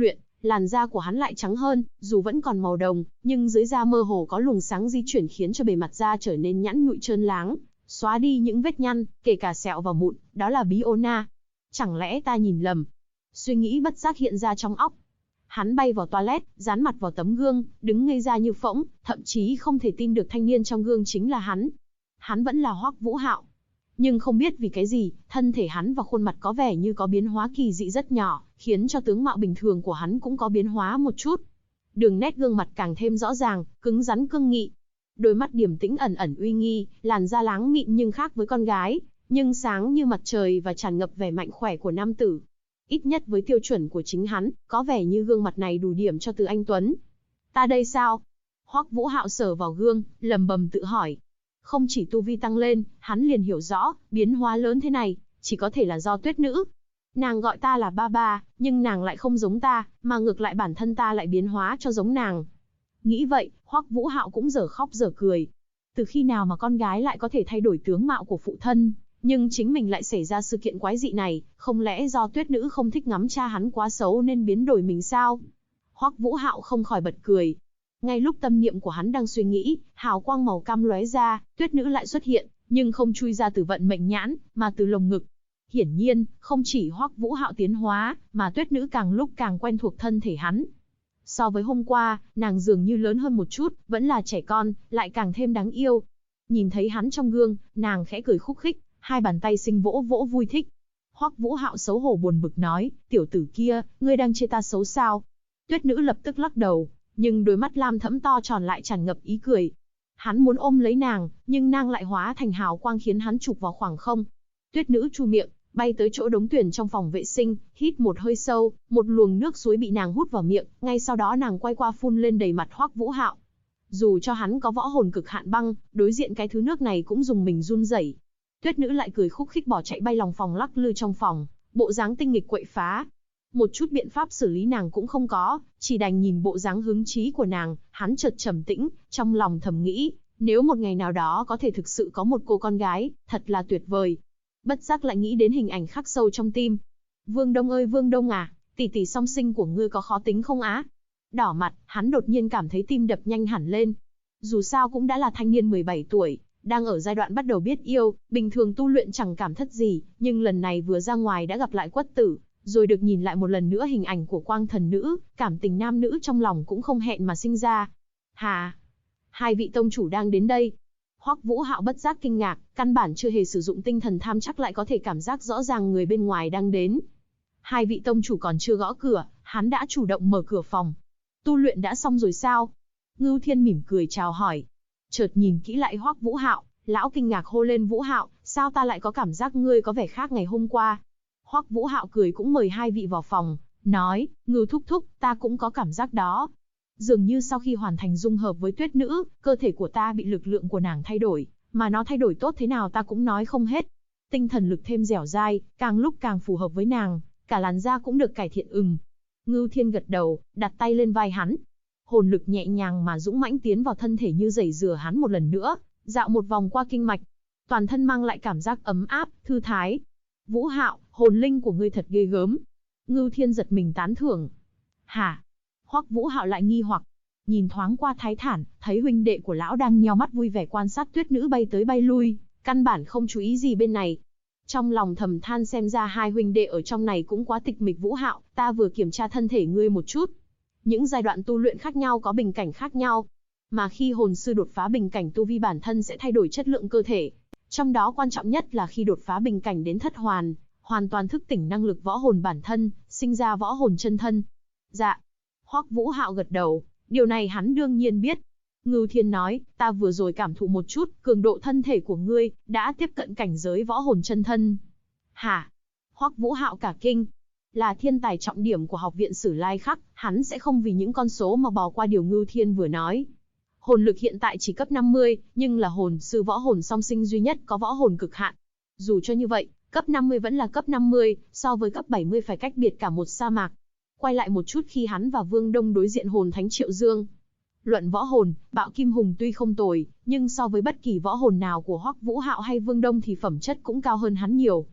S1: làn da của hắn lại trắng hơn, dù vẫn còn màu đồng, nhưng dưới da mơ hồ có luồng sáng di chuyển khiến cho bề mặt da trở nên nhẵn nhụi trơn láng, xóa đi những vết nhăn, kể cả sẹo và mụn, đó là Biona. Chẳng lẽ ta nhìn lầm? Suy nghĩ bất giác hiện ra trong óc. Hắn bay vào toilet, dán mặt vào tấm gương, đứng ngây ra như phỗng, thậm chí không thể tin được thanh niên trong gương chính là hắn. Hắn vẫn là Hoắc Vũ Hạo. Nhưng không biết vì cái gì, thân thể hắn và khuôn mặt có vẻ như có biến hóa kỳ dị rất nhỏ, khiến cho tướng mạo bình thường của hắn cũng có biến hóa một chút. Đường nét gương mặt càng thêm rõ ràng, cứng rắn cương nghị. Đôi mắt điềm tĩnh ẩn ẩn uy nghi, làn da láng mịn nhưng khác với con gái, nhưng sáng như mặt trời và tràn ngập vẻ mạnh khỏe của nam tử. Ít nhất với tiêu chuẩn của chính hắn, có vẻ như gương mặt này đủ điểm cho Từ Anh Tuấn. Ta đây sao? Hoắc Vũ Hạo sờ vào gương, lầm bầm tự hỏi. Không chỉ tu vi tăng lên, hắn liền hiểu rõ, biến hóa lớn thế này, chỉ có thể là do Tuyết Nữ. Nàng gọi ta là ba ba, nhưng nàng lại không giống ta, mà ngược lại bản thân ta lại biến hóa cho giống nàng. Nghĩ vậy, Hoắc Vũ Hạo cũng dở khóc dở cười. Từ khi nào mà con gái lại có thể thay đổi tướng mạo của phụ thân, nhưng chính mình lại xảy ra sự kiện quái dị này, không lẽ do Tuyết Nữ không thích ngắm cha hắn quá xấu nên biến đổi mình sao? Hoắc Vũ Hạo không khỏi bật cười. Ngay lúc tâm niệm của hắn đang suy nghĩ, hào quang màu cam lóe ra, Tuyết Nữ lại xuất hiện, nhưng không chui ra từ vận mệnh nhãn, mà từ lồng ngực. Hiển nhiên, không chỉ Hoắc Vũ Hạo tiến hóa, mà Tuyết Nữ càng lúc càng quen thuộc thân thể hắn. So với hôm qua, nàng dường như lớn hơn một chút, vẫn là trẻ con, lại càng thêm đáng yêu. Nhìn thấy hắn trong gương, nàng khẽ cười khúc khích, hai bàn tay xinh vỗ vỗ vui thích. Hoắc Vũ Hạo xấu hổ buồn bực nói, tiểu tử kia, ngươi đang chê ta xấu sao? Tuyết Nữ lập tức lắc đầu, nhưng đôi mắt lam thẫm to tròn lại tràn ngập ý cười. Hắn muốn ôm lấy nàng, nhưng nàng lại hóa thành hào quang khiến hắn chụp vào khoảng không. Tuyết Nữ chu miệng, bay tới chỗ đống tuyển trong phòng vệ sinh, hít một hơi sâu, một luồng nước suối bị nàng hút vào miệng, ngay sau đó nàng quay qua phun lên đầy mặt Hoắc Vũ Hạo. Dù cho hắn có võ hồn cực hạn băng, đối diện cái thứ nước này cũng dùng mình run rẩy. Tuyết Nữ lại cười khúc khích bỏ chạy bay lòng phòng lắc lư trong phòng, bộ dáng tinh nghịch quậy phá. Một chút biện pháp xử lý nàng cũng không có, chỉ đành nhìn bộ dáng hứng chí của nàng, hắn chợt trầm tĩnh, trong lòng thầm nghĩ, nếu một ngày nào đó có thể thực sự có một cô con gái, thật là tuyệt vời. Bất giác lại nghĩ đến hình ảnh khắc sâu trong tim. Vương Đông ơi Vương Đông à, tỷ tỷ song sinh của ngươi có khó tính không á? Đỏ mặt, hắn đột nhiên cảm thấy tim đập nhanh hẳn lên. Dù sao cũng đã là thanh niên 17 tuổi, đang ở giai đoạn bắt đầu biết yêu, bình thường tu luyện chẳng cảm thất gì, nhưng lần này vừa ra ngoài đã gặp lại Quất Tử, rồi được nhìn lại một lần nữa hình ảnh của Quang Thần Nữ, cảm tình nam nữ trong lòng cũng không hẹn mà sinh ra. Hà, hai vị tông chủ đang đến đây. Hoắc Vũ Hạo bất giác kinh ngạc, căn bản chưa hề sử dụng tinh thần tham chắc lại có thể cảm giác rõ ràng người bên ngoài đang đến. Hai vị tông chủ còn chưa gõ cửa, hắn đã chủ động mở cửa phòng. Tu luyện đã xong rồi sao? Ngưu Thiên mỉm cười chào hỏi. Chợt nhìn kỹ lại Hoắc Vũ Hạo, lão kinh ngạc hô lên, Vũ Hạo, sao ta lại có cảm giác ngươi có vẻ khác ngày hôm qua? Hoắc Vũ Hạo cười cũng mời hai vị vào phòng, nói, Ngưu thúc thúc, ta cũng có cảm giác đó. Dường như sau khi hoàn thành dung hợp với Tuyết Nữ, cơ thể của ta bị lực lượng của nàng thay đổi, mà nó thay đổi tốt thế nào ta cũng nói không hết. Tinh thần lực thêm dẻo dai, càng lúc càng phù hợp với nàng, cả làn da cũng được cải thiện. Ngưu Thiên gật đầu, đặt tay lên vai hắn. Hồn lực nhẹ nhàng mà dũng mãnh tiến vào thân thể như giày rửa hắn một lần nữa, dạo một vòng qua kinh mạch. Toàn thân mang lại cảm giác ấm áp, thư thái. Vũ Hạo, hồn linh của ngươi thật ghê gớm. Ngưu Thiên giật mình tán thưởng. Hả? Hoắc Vũ Hạo lại nghi hoặc, nhìn thoáng qua Thái Thản, thấy huynh đệ của lão đang nheo mắt vui vẻ quan sát Tuyết Nữ bay tới bay lui, căn bản không chú ý gì bên này. Trong lòng thầm than xem ra hai huynh đệ ở trong này cũng quá tịch mịch. Vũ Hạo, ta vừa kiểm tra thân thể ngươi một chút. Những giai đoạn tu luyện khác nhau có bình cảnh khác nhau, mà khi hồn sư đột phá bình cảnh tu vi bản thân sẽ thay đổi chất lượng cơ thể. Trong đó quan trọng nhất là khi đột phá bình cảnh đến thất hoàn, hoàn toàn thức tỉnh năng lực võ hồn bản thân, sinh ra võ hồn chân thân. Dạ. Hoắc Vũ Hạo gật đầu, điều này hắn đương nhiên biết. Ngưu Thiên nói, ta vừa rồi cảm thụ một chút, cường độ thân thể của ngươi đã tiếp cận cảnh giới võ hồn chân thân. Hả? Hoắc Vũ Hạo cả kinh. Là thiên tài trọng điểm của học viện Sử Lai Khắc, hắn sẽ không vì những con số mà bỏ qua điều Ngưu Thiên vừa nói. Hồn lực hiện tại chỉ cấp 50, nhưng là hồn sư võ hồn song sinh duy nhất có võ hồn cực hạn. Dù cho như vậy, cấp 50 vẫn là cấp 50, so với cấp 70 phải cách biệt cả một sa mạc. Quay lại một chút khi hắn và Vương Đông đối diện hồn thánh Triệu Dương. Luận võ hồn, Bạo Kim Hùng tuy không tồi, nhưng so với bất kỳ võ hồn nào của Hoắc Vũ Hạo hay Vương Đông thì phẩm chất cũng cao hơn hắn nhiều.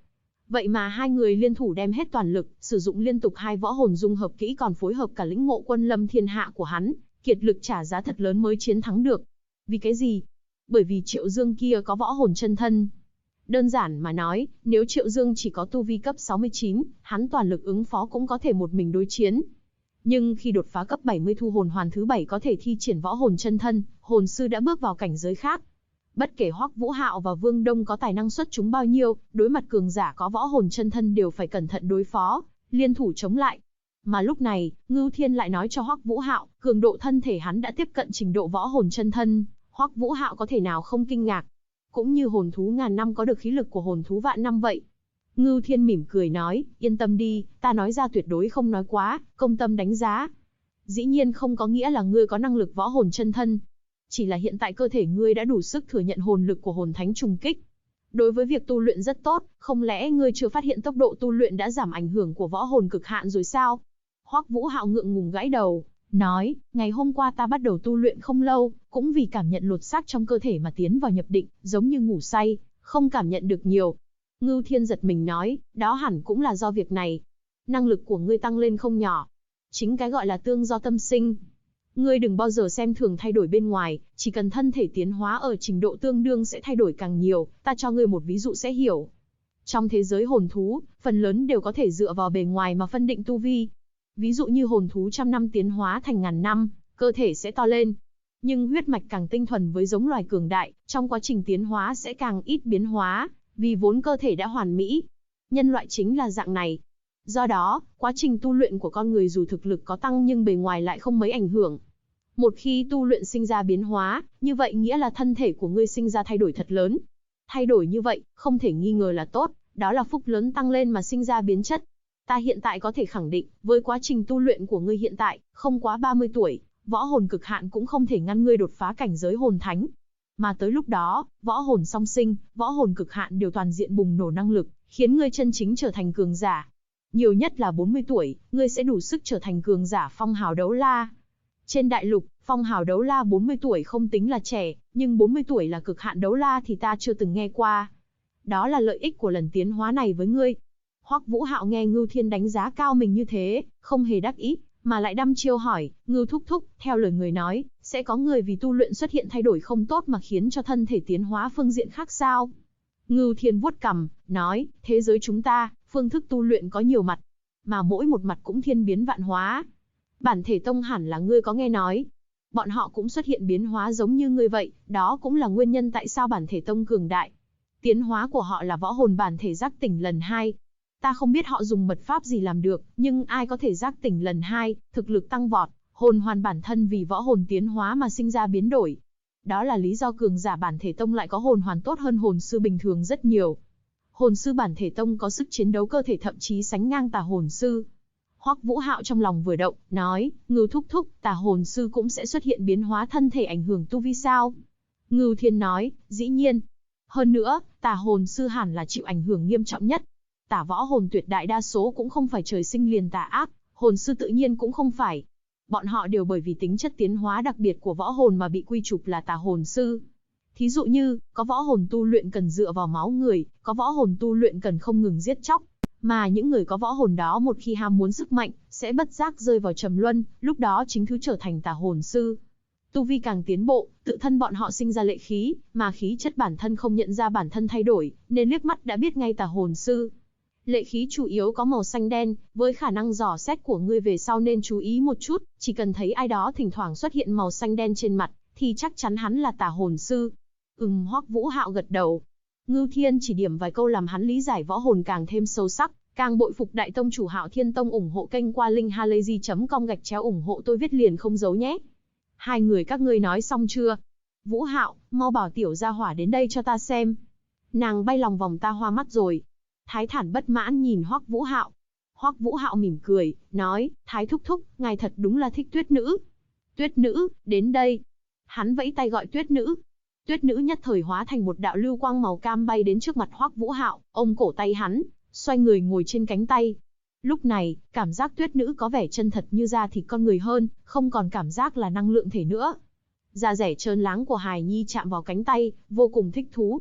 S1: Vậy mà hai người liên thủ đem hết toàn lực, sử dụng liên tục hai võ hồn dung hợp kỹ còn phối hợp cả lĩnh ngộ quân lâm thiên hạ của hắn, kiệt lực trả giá thật lớn mới chiến thắng được. Vì cái gì? Bởi vì Triệu Dương kia có võ hồn chân thân. Đơn giản mà nói, nếu Triệu Dương chỉ có tu vi cấp 69, hắn toàn lực ứng phó cũng có thể một mình đối chiến. Nhưng khi đột phá cấp 70 thu hồn hoàn thứ 7 có thể thi triển võ hồn chân thân, hồn sư đã bước vào cảnh giới khác. Bất kể Hoắc Vũ Hạo và Vương Đông có tài năng xuất chúng bao nhiêu, đối mặt cường giả có võ hồn chân thân đều phải cẩn thận đối phó, liên thủ chống lại. Mà lúc này, Ngưu Thiên lại nói cho Hoắc Vũ Hạo, cường độ thân thể hắn đã tiếp cận trình độ võ hồn chân thân, Hoắc Vũ Hạo có thể nào không kinh ngạc. Cũng như hồn thú ngàn năm có được khí lực của hồn thú vạn năm vậy. Ngưu Thiên mỉm cười nói, yên tâm đi, ta nói ra tuyệt đối không nói quá, công tâm đánh giá. Dĩ nhiên không có nghĩa là ngươi có năng lực võ hồn chân thân. Chỉ là hiện tại cơ thể ngươi đã đủ sức thừa nhận hồn lực của hồn thánh trùng kích. Đối với việc tu luyện rất tốt, không lẽ ngươi chưa phát hiện tốc độ tu luyện đã giảm ảnh hưởng của võ hồn cực hạn rồi sao? Hoắc Vũ Hạo ngượng ngùng gãi đầu, nói, ngày hôm qua ta bắt đầu tu luyện không lâu, cũng vì cảm nhận lột xác trong cơ thể mà tiến vào nhập định, giống như ngủ say, không cảm nhận được nhiều. Ngưu Thiên giật mình nói, đó hẳn cũng là do việc này. Năng lực của ngươi tăng lên không nhỏ. Chính cái gọi là tương do tâm sinh. Ngươi đừng bao giờ xem thường thay đổi bên ngoài, chỉ cần thân thể tiến hóa ở trình độ tương đương sẽ thay đổi càng nhiều, ta cho ngươi một ví dụ sẽ hiểu. Trong thế giới hồn thú, phần lớn đều có thể dựa vào bề ngoài mà phân định tu vi. Ví dụ như hồn thú trăm năm tiến hóa thành ngàn năm, cơ thể sẽ to lên. Nhưng huyết mạch càng tinh thuần với giống loài cường đại, trong quá trình tiến hóa sẽ càng ít biến hóa, vì vốn cơ thể đã hoàn mỹ. Nhân loại chính là dạng này. Do đó, quá trình tu luyện của con người dù thực lực có tăng nhưng bề ngoài lại không mấy ảnh hưởng. Một khi tu luyện sinh ra biến hóa, như vậy nghĩa là thân thể của ngươi sinh ra thay đổi thật lớn. Thay đổi như vậy, không thể nghi ngờ là tốt, đó là phúc lớn tăng lên mà sinh ra biến chất. Ta hiện tại có thể khẳng định, với quá trình tu luyện của ngươi hiện tại, không quá 30 tuổi, võ hồn cực hạn cũng không thể ngăn ngươi đột phá cảnh giới hồn thánh. Mà tới lúc đó, võ hồn song sinh, võ hồn cực hạn đều toàn diện bùng nổ năng lực, khiến ngươi chân chính trở thành cường giả. Nhiều nhất là 40 tuổi, ngươi sẽ đủ sức trở thành cường giả phong hào đấu la. Trên đại lục, phong hào đấu la 40 tuổi không tính là trẻ, nhưng 40 tuổi là cực hạn đấu la thì ta chưa từng nghe qua. Đó là lợi ích của lần tiến hóa này với ngươi. Hoắc Vũ Hạo nghe Ngưu Thiên đánh giá cao mình như thế, không hề đắc ý, mà lại đăm chiêu hỏi, Ngưu thúc thúc, theo lời người nói, sẽ có người vì tu luyện xuất hiện thay đổi không tốt mà khiến cho thân thể tiến hóa phương diện khác sao? Ngưu Thiên vuốt cằm, nói, thế giới chúng ta, phương thức tu luyện có nhiều mặt, mà mỗi một mặt cũng thiên biến vạn hóa. Bản thể tông hẳn là ngươi có nghe nói. Bọn họ cũng xuất hiện biến hóa giống như ngươi vậy, đó cũng là nguyên nhân tại sao bản thể tông cường đại. Tiến hóa của họ là võ hồn bản thể giác tỉnh lần 2. Ta không biết họ dùng mật pháp gì làm được, nhưng ai có thể giác tỉnh lần 2, thực lực tăng vọt, hồn hoàn bản thân vì võ hồn tiến hóa mà sinh ra biến đổi. Đó là lý do cường giả bản thể tông lại có hồn hoàn tốt hơn hồn sư bình thường rất nhiều. Hồn sư bản thể tông có sức chiến đấu cơ thể thậm chí sánh ngang tà hồn sư. Hoắc Vũ Hạo trong lòng vừa động, nói, Ngưu thúc thúc, tà hồn sư cũng sẽ xuất hiện biến hóa thân thể ảnh hưởng tu vi sao? Ngưu Thiên nói, dĩ nhiên. Hơn nữa, tà hồn sư hẳn là chịu ảnh hưởng nghiêm trọng nhất. Tà võ hồn tuyệt đại đa số cũng không phải trời sinh liền tà ác, hồn sư tự nhiên cũng không phải. Bọn họ đều bởi vì tính chất tiến hóa đặc biệt của võ hồn mà bị quy chụp là tà hồn sư. Thí dụ như, có võ hồn tu luyện cần dựa vào máu người, có võ hồn tu luyện cần không ngừng giết chóc. Mà những người có võ hồn đó một khi ham muốn sức mạnh, sẽ bất giác rơi vào trầm luân, lúc đó chính thứ trở thành tà hồn sư. Tu vi càng tiến bộ, tự thân bọn họ sinh ra lệ khí, mà khí chất bản thân không nhận ra bản thân thay đổi, nên liếc mắt đã biết ngay tà hồn sư. Lệ khí chủ yếu có màu xanh đen, với khả năng dò xét của ngươi về sau nên chú ý một chút, chỉ cần thấy ai đó thỉnh thoảng xuất hiện màu xanh đen trên mặt, thì chắc chắn hắn là tà hồn sư. Hoắc Vũ Hạo gật đầu. Ngưu Thiên chỉ điểm vài câu làm hắn lý giải võ hồn càng thêm sâu sắc, càng bội phục đại tông chủ Hạo Thiên Tông. Ủng hộ kênh qua linkhalazy.com /ủng hộ tôi viết liền không giấu nhé. Hai người các ngươi nói xong chưa? Vũ Hạo, mau bảo tiểu gia hỏa đến đây cho ta xem. Nàng bay lòng vòng ta hoa mắt rồi. Thái Thản bất mãn nhìn Hoắc Vũ Hạo. Hoắc Vũ Hạo mỉm cười, nói, Thái thúc thúc, ngài thật đúng là thích Tuyết nữ. Tuyết nữ, đến đây. Hắn vẫy tay gọi Tuyết nữ. Tuyết nữ nhất thời hóa thành một đạo lưu quang màu cam bay đến trước mặt Hoắc Vũ Hạo, ôm cổ tay hắn, xoay người ngồi trên cánh tay. Lúc này, cảm giác Tuyết nữ có vẻ chân thật như da thịt con người hơn, không còn cảm giác là năng lượng thể nữa. Da rẻ trơn láng của hài nhi chạm vào cánh tay, vô cùng thích thú.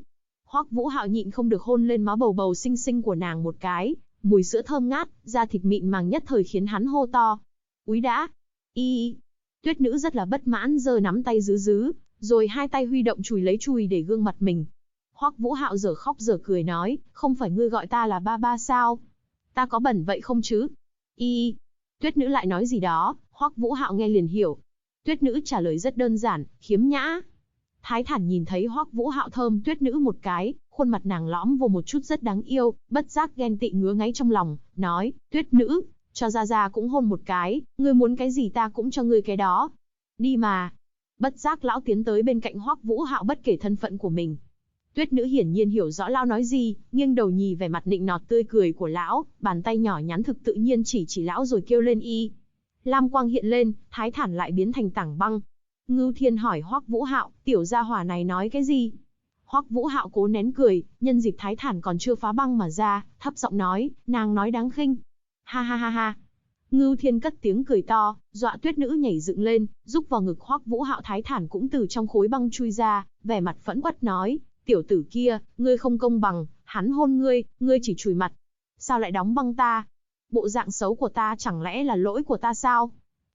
S1: Hoắc Vũ Hạo nhịn không được hôn lên má bầu bầu xinh xinh của nàng một cái, mùi sữa thơm ngát, da thịt mịn màng nhất thời khiến hắn hô to. Úi đã! Y! Tuyết nữ rất là bất mãn giơ nắm tay giữ, rồi hai tay huy động chùi lấy chùi để gương mặt mình. Hoắc Vũ Hạo dở khóc dở cười nói, không phải ngươi gọi ta là ba ba sao? Ta có bẩn vậy không chứ? Y! Tuyết nữ lại nói gì đó, Hoắc Vũ Hạo nghe liền hiểu. Tuyết nữ trả lời rất đơn giản, khiếm nhã. Thái Thản nhìn thấy Hoắc Vũ Hạo thơm Tuyết nữ một cái, khuôn mặt nàng lõm vô một chút rất đáng yêu, bất giác ghen tị ngứa ngáy trong lòng, nói, Tuyết nữ, cho Gia Gia cũng hôn một cái, ngươi muốn cái gì ta cũng cho ngươi cái đó. Đi mà. Bất giác lão tiến tới bên cạnh Hoắc Vũ Hạo bất kể thân phận của mình. Tuyết nữ hiển nhiên hiểu rõ lão nói gì, nghiêng đầu nhì vẻ mặt nịnh nọt tươi cười của lão, bàn tay nhỏ nhắn thực tự nhiên chỉ lão rồi kêu lên y. Lam quang hiện lên, Thái Thản lại biến thành tảng băng. Ngưu Thiên hỏi Hoắc Vũ Hạo, tiểu gia hỏa này nói cái gì? Hoắc Vũ Hạo cố nén cười, nhân dịp Thái Thản còn chưa phá băng mà ra, thấp giọng nói, nàng nói đáng khinh. Ha ha ha ha. Ngưu Thiên cất tiếng cười to, dọa Tuyết nữ nhảy dựng lên, rúc vào ngực Hoắc Vũ Hạo. Thái Thản cũng từ trong khối băng chui ra, vẻ mặt phẫn uất nói, tiểu tử kia, ngươi không công bằng, hắn hôn ngươi chỉ chùi mặt. Sao lại đóng băng ta? Bộ dạng xấu của ta chẳng lẽ là lỗi của ta sao?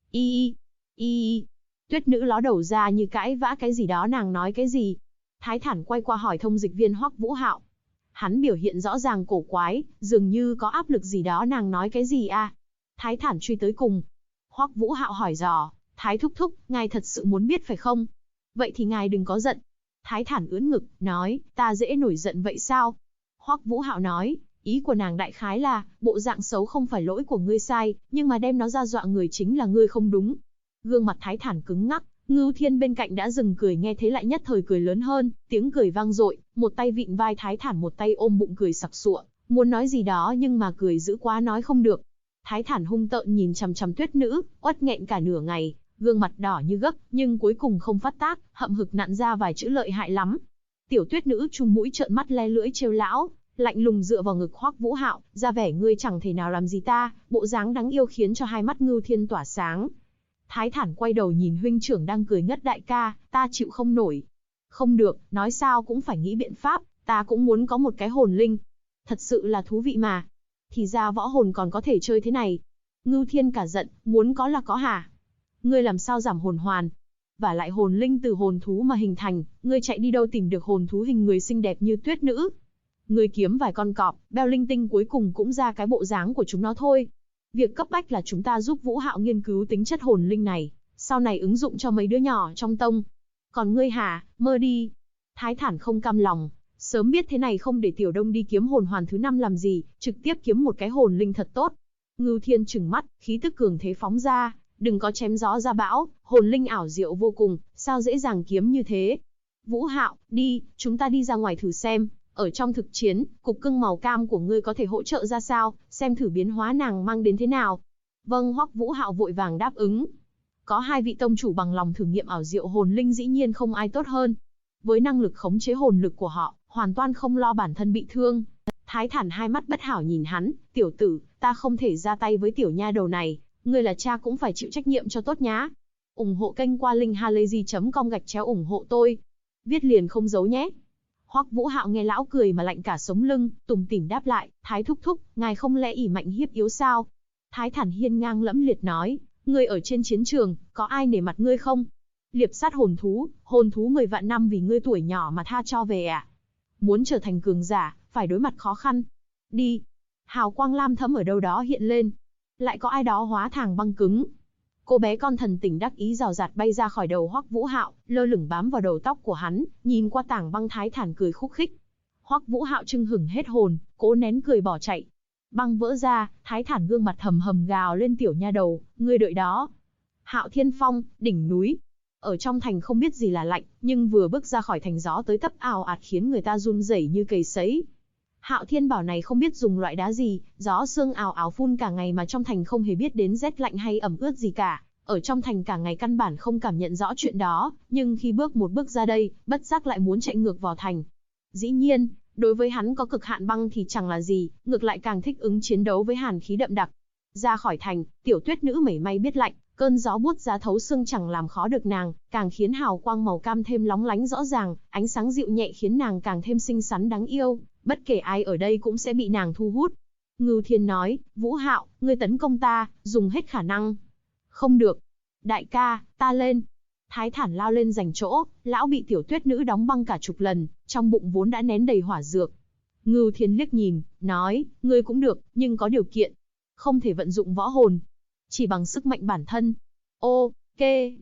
S1: Y. Tuyết nữ ló đầu ra như cãi vã cái gì đó, nàng nói cái gì? Thái Thản quay qua hỏi thông dịch viên Hoắc Vũ Hạo. Hắn biểu hiện rõ ràng cổ quái, dường như có áp lực gì đó, nàng nói cái gì à? Thái Thản truy tới cùng. Hoắc Vũ Hạo hỏi dò, Thái thúc thúc, ngài thật sự muốn biết phải không? Vậy thì ngài đừng có giận. Thái Thản ưỡn ngực, nói, ta dễ nổi giận vậy sao? Hoắc Vũ Hạo nói, ý của nàng đại khái là, bộ dạng xấu không phải lỗi của ngươi sai, nhưng mà đem nó ra dọa người chính là ngươi không đúng. Gương mặt Thái Thản cứng ngắc, Ngưu Thiên bên cạnh đã dừng cười nghe thế lại nhất thời cười lớn hơn, tiếng cười vang dội, một tay vịn vai Thái Thản một tay ôm bụng cười sặc sụa, muốn nói gì đó nhưng mà cười dữ quá nói không được. Thái Thản hung tợn nhìn chằm chằm Tuyết nữ, uất nghẹn cả nửa ngày, gương mặt đỏ như gấc, nhưng cuối cùng không phát tác, hậm hực nặn ra vài chữ lợi hại lắm. Tiểu Tuyết nữ chum mũi trợn mắt le lưỡi trêu lão, lạnh lùng dựa vào ngực Hoắc Vũ Hạo, ra vẻ ngươi chẳng thể nào làm gì ta, bộ dáng đáng yêu khiến cho hai mắt Ngưu Thiên tỏa sáng. Thái Thản quay đầu nhìn huynh trưởng đang cười ngất, đại ca, ta chịu không nổi. Không được, nói sao cũng phải nghĩ biện pháp, ta cũng muốn có một cái hồn linh. Thật sự là thú vị mà. Thì ra võ hồn còn có thể chơi thế này. Ngưu Thiên cả giận, muốn có là có hả? Ngươi làm sao giảm hồn hoàn? Và lại hồn linh từ hồn thú mà hình thành, ngươi chạy đi đâu tìm được hồn thú hình người xinh đẹp như Tuyết nữ? Ngươi kiếm vài con cọp, beo linh tinh cuối cùng cũng ra cái bộ dáng của chúng nó thôi. Việc cấp bách là chúng ta giúp Vũ Hạo nghiên cứu tính chất hồn linh này, sau này ứng dụng cho mấy đứa nhỏ trong tông. Còn ngươi hả, mơ đi. Thái Thản không cam lòng, sớm biết thế này không để Tiểu Đông đi kiếm hồn hoàn thứ 5 làm gì, trực tiếp kiếm một cái hồn linh thật tốt. Ngưu Thiên trừng mắt, khí tức cường thế phóng ra, đừng có chém gió ra bão, hồn linh ảo diệu vô cùng, sao dễ dàng kiếm như thế. Vũ Hạo, đi, chúng ta đi ra ngoài thử xem. Ở trong thực chiến, cục cưng màu cam của ngươi có thể hỗ trợ ra sao, xem thử biến hóa nàng mang đến thế nào. Vâng, Hoắc Vũ Hạo vội vàng đáp ứng. Có hai vị tông chủ bằng lòng thử nghiệm ảo diệu hồn linh dĩ nhiên không ai tốt hơn. Với năng lực khống chế hồn lực của họ, hoàn toàn không lo bản thân bị thương. Thái Thản hai mắt bất hảo nhìn hắn, tiểu tử, ta không thể ra tay với tiểu nha đầu này, ngươi là cha cũng phải chịu trách nhiệm cho tốt nhá. Ủng hộ kênh qua linkhalazy.com/ủng hộ tôi. Viết liền không giấu nhé. Hoắc Vũ Hạo nghe lão cười mà lạnh cả sống lưng, tủm tỉm đáp lại, Thái thúc thúc, ngài không lẽ ỷ mạnh hiếp yếu sao? Thái Thản hiên ngang lẫm liệt nói, ngươi ở trên chiến trường, có ai nể mặt ngươi không? Liệp sát hồn thú 10 vạn năm vì ngươi tuổi nhỏ mà tha cho về à? Muốn trở thành cường giả, phải đối mặt khó khăn. Đi. Hào quang lam thẫm ở đâu đó hiện lên. Lại có ai đó hóa thàng băng cứng. Cô bé con thần tình đắc ý rào rạt bay ra khỏi đầu Hoắc Vũ Hạo, lơ lửng bám vào đầu tóc của hắn, nhìn qua tảng băng. Thái Thản cười khúc khích. Hoắc Vũ Hạo chưng hửng hết hồn, cố nén cười bỏ chạy. Băng vỡ ra, Thái Thản gương mặt hầm hầm gào lên, tiểu nha đầu, ngươi đợi đó. Hạo Thiên Phong, đỉnh núi. Ở trong thành không biết gì là lạnh, nhưng vừa bước ra khỏi thành gió tới tấp ào ạt khiến người ta run rẩy như cầy sấy. Hạo Thiên bảo này không biết dùng loại đá gì, gió sương ào ào phun cả ngày mà trong thành không hề biết đến rét lạnh hay ẩm ướt gì cả. Ở trong thành cả ngày căn bản không cảm nhận rõ chuyện đó, nhưng khi bước một bước ra đây, bất giác lại muốn chạy ngược vào thành. Dĩ nhiên, đối với hắn có cực hạn băng thì chẳng là gì, ngược lại càng thích ứng chiến đấu với hàn khí đậm đặc. Ra khỏi thành, tiểu Tuyết nữ mảy may biết lạnh, Cơn gió buốt giá thấu xương chẳng làm khó được nàng, càng khiến hào quang màu cam thêm lóng lánh rõ ràng, ánh sáng dịu nhẹ khiến nàng càng thêm xinh xắn đáng yêu, bất kể ai ở đây cũng sẽ bị nàng thu hút. Ngưu Thiên nói, Vũ Hạo, ngươi tấn công ta, dùng hết khả năng. Không được. Đại ca, ta lên. Thái Thản lao lên giành chỗ, lão bị tiểu tuyết nữ đóng băng cả chục lần, trong bụng vốn đã nén đầy hỏa dược. Ngưu Thiên liếc nhìn, nói, ngươi cũng được, nhưng có điều kiện. Không thể vận dụng võ hồn. Chỉ bằng sức mạnh bản thân. Ok.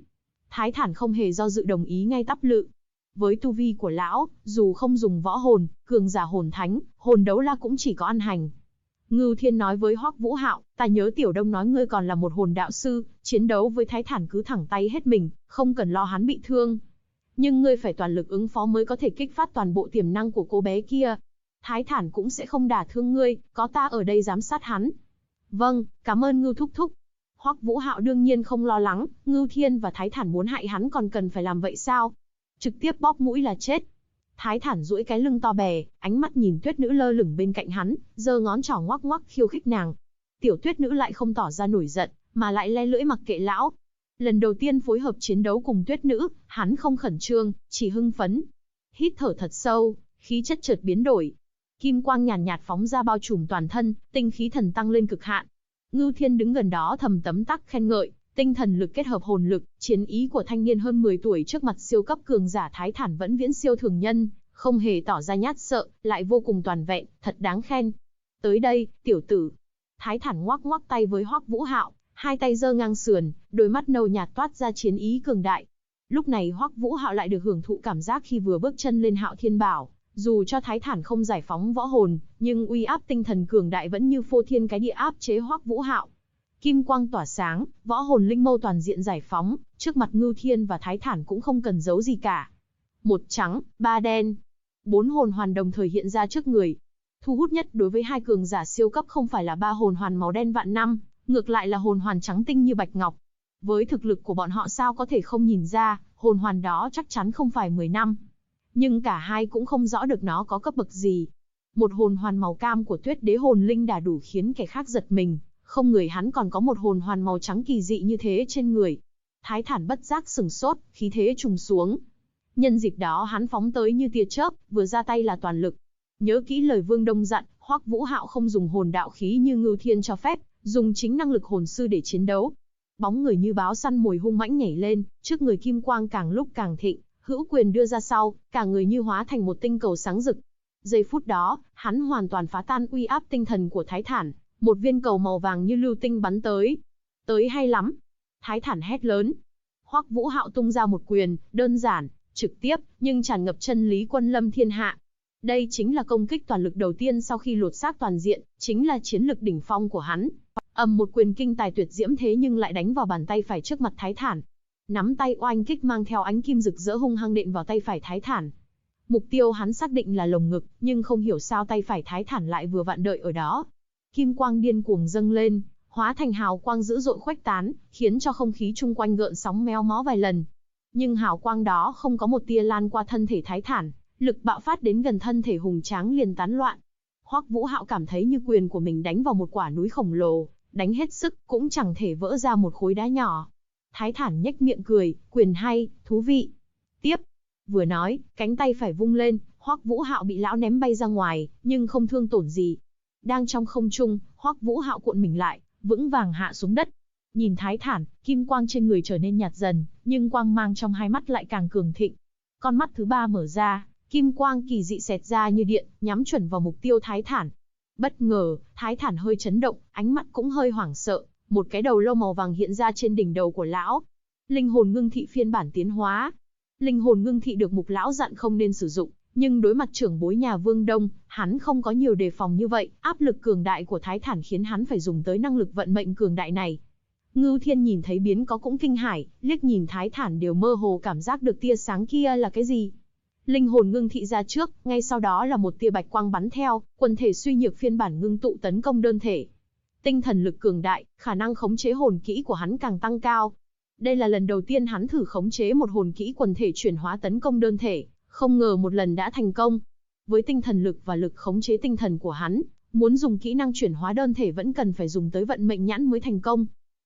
S1: Thái Thản không hề do dự đồng ý ngay tắp lự. Với tu vi của lão, dù không dùng võ hồn, cường giả hồn thánh, hồn đấu la cũng chỉ có ăn hành. Ngưu Thiên nói với Hoắc Vũ Hạo, ta nhớ Tiểu Đông nói ngươi còn là một hồn đạo sư, chiến đấu với Thái Thản cứ thẳng tay hết mình, không cần lo hắn bị thương. Nhưng ngươi phải toàn lực ứng phó mới có thể kích phát toàn bộ tiềm năng của cô bé kia. Thái Thản cũng sẽ không đả thương ngươi, có ta ở đây giám sát hắn. Vâng, cảm ơn Ngưu thúc thúc. Hoắc Vũ Hạo đương nhiên không lo lắng, Ngưu Thiên và Thái Thản muốn hại hắn còn cần phải làm vậy sao? Trực tiếp bóp mũi là chết. Thái Thản duỗi cái lưng to bè, ánh mắt nhìn tuyết nữ lơ lửng bên cạnh hắn, giơ ngón trỏ ngoắc ngoắc khiêu khích nàng. Tiểu tuyết nữ lại không tỏ ra nổi giận, mà lại le lưỡi mặc kệ lão. Lần đầu tiên phối hợp chiến đấu cùng tuyết nữ, hắn không khẩn trương, chỉ hưng phấn. Hít thở thật sâu, khí chất chợt biến đổi. Kim quang nhàn nhạt phóng ra bao trùm toàn thân, tinh khí thần tăng lên cực hạn. Ngưu Thiên đứng gần đó thầm tấm tắc khen ngợi, tinh thần lực kết hợp hồn lực, chiến ý của thanh niên hơn 10 tuổi trước mặt siêu cấp cường giả Thái Thản vẫn viễn siêu thường nhân, không hề tỏ ra nhát sợ, lại vô cùng toàn vẹn, thật đáng khen. Tới đây, tiểu tử. Thái Thản ngoắc ngoắc tay với Hoắc Vũ Hạo, hai tay giơ ngang sườn, đôi mắt nâu nhạt toát ra chiến ý cường đại. Lúc này Hoắc Vũ Hạo lại được hưởng thụ cảm giác khi vừa bước chân lên Hạo Thiên Bảo, dù cho Thái Thản không giải phóng võ hồn, nhưng uy áp tinh thần cường đại vẫn như phô thiên cái địa áp chế Hoắc Vũ Hạo. Kim quang tỏa sáng, võ hồn linh mâu toàn diện giải phóng, trước mặt Ngưu Thiên và Thái Thản cũng không cần giấu gì cả. Một trắng, ba đen. 4 hồn hoàn đồng thời hiện ra trước người. Thu hút nhất đối với hai cường giả siêu cấp không phải là 3 hồn hoàn màu đen vạn năm, ngược lại là hồn hoàn trắng tinh như bạch ngọc. Với thực lực của bọn họ sao có thể không nhìn ra, hồn hoàn đó chắc chắn không phải 10 năm. Nhưng cả hai cũng không rõ được nó có cấp bậc gì. Một hồn hoàn màu cam của Tuyết Đế hồn linh đã đủ khiến kẻ khác giật mình, không ngờ hắn còn có một hồn hoàn màu trắng kỳ dị như thế trên người. Thái Thản bất giác sừng sốt, khí thế trùng xuống. Nhân dịp đó hắn phóng tới như tia chớp, vừa ra tay là toàn lực. Nhớ kỹ lời Vương Đông dặn, Hoắc Vũ Hạo không dùng hồn đạo khí như Ngưu Thiên cho phép, dùng chính năng lực hồn sư để chiến đấu. Bóng người như báo săn mồi hung mãnh nhảy lên, trước người kim quang càng lúc càng thịnh, hữu quyền đưa ra sau, cả người như hóa thành một tinh cầu sáng rực. Giây phút đó, hắn hoàn toàn phá tan uy áp tinh thần của Thái Thản, một viên cầu màu vàng như lưu tinh bắn tới. Tới hay lắm! Thái Thản hét lớn. Hoắc Vũ Hạo tung ra một quyền, đơn giản, trực tiếp, nhưng tràn ngập chân lý quân lâm thiên hạ. Đây chính là công kích toàn lực đầu tiên sau khi lột xác toàn diện, chính là chiến lực đỉnh phong của hắn. Một quyền kinh tài tuyệt diễm thế nhưng lại đánh vào bàn tay phải trước mặt Thái Thản. Nắm tay oanh kích mang theo ánh kim rực rỡ hung hăng đệm vào tay phải Thái Thản. Mục tiêu hắn xác định là lồng ngực, nhưng không hiểu sao tay phải Thái Thản lại vừa vặn đợi ở đó. Kim quang điên cuồng dâng lên, hóa thành hào quang dữ dội khuếch tán, khiến cho không khí chung quanh gợn sóng méo mó vài lần. Nhưng hào quang đó không có một tia lan qua thân thể Thái Thản, lực bạo phát đến gần thân thể hùng tráng liền tán loạn. Hoắc Vũ Hạo cảm thấy như quyền của mình đánh vào một quả núi khổng lồ, đánh hết sức cũng chẳng thể vỡ ra một khối đá nhỏ. Thái Thản nhếch miệng cười, quyền hay, thú vị. Tiếp. Vừa nói, cánh tay phải vung lên, Hoắc Vũ Hạo bị lão ném bay ra ngoài, nhưng không thương tổn gì. Đang trong không trung, Hoắc Vũ Hạo cuộn mình lại, vững vàng hạ xuống đất. Nhìn Thái Thản, kim quang trên người trở nên nhạt dần, nhưng quang mang trong hai mắt lại càng cường thịnh. Con mắt thứ ba mở ra, kim quang kỳ dị xẹt ra như điện, nhắm chuẩn vào mục tiêu Thái Thản. Bất ngờ, Thái Thản hơi chấn động, ánh mắt cũng hơi hoảng sợ, một cái đầu lâu màu vàng hiện ra trên đỉnh đầu của lão. Linh hồn ngưng thị phiên bản tiến hóa. Linh hồn ngưng thị được Mục lão dặn không nên sử dụng, nhưng đối mặt trưởng bối nhà Vương Đông, hắn không có nhiều đề phòng như vậy, áp lực cường đại của Thái Thản khiến hắn phải dùng tới năng lực vận mệnh cường đại này. Ngưu Thiên nhìn thấy biến có cũng kinh hãi, liếc nhìn Thái Thản đều mơ hồ cảm giác được tia sáng kia là cái gì. Linh hồn ngưng thị ra trước, ngay sau đó là một tia bạch quang bắn theo, quần thể suy nhược phiên bản ngưng tụ tấn công đơn thể. Tinh thần lực cường đại, khả năng khống chế hồn kỹ của hắn càng tăng cao. Đây là lần đầu tiên hắn thử khống chế một hồn kỹ quần thể chuyển hóa tấn công đơn thể, không ngờ một lần đã thành công. Với tinh thần lực và lực khống chế tinh thần của hắn, muốn dùng kỹ năng chuyển hóa đơn thể vẫn cần phải dùng tới vận mệnh nhãn mới thành công.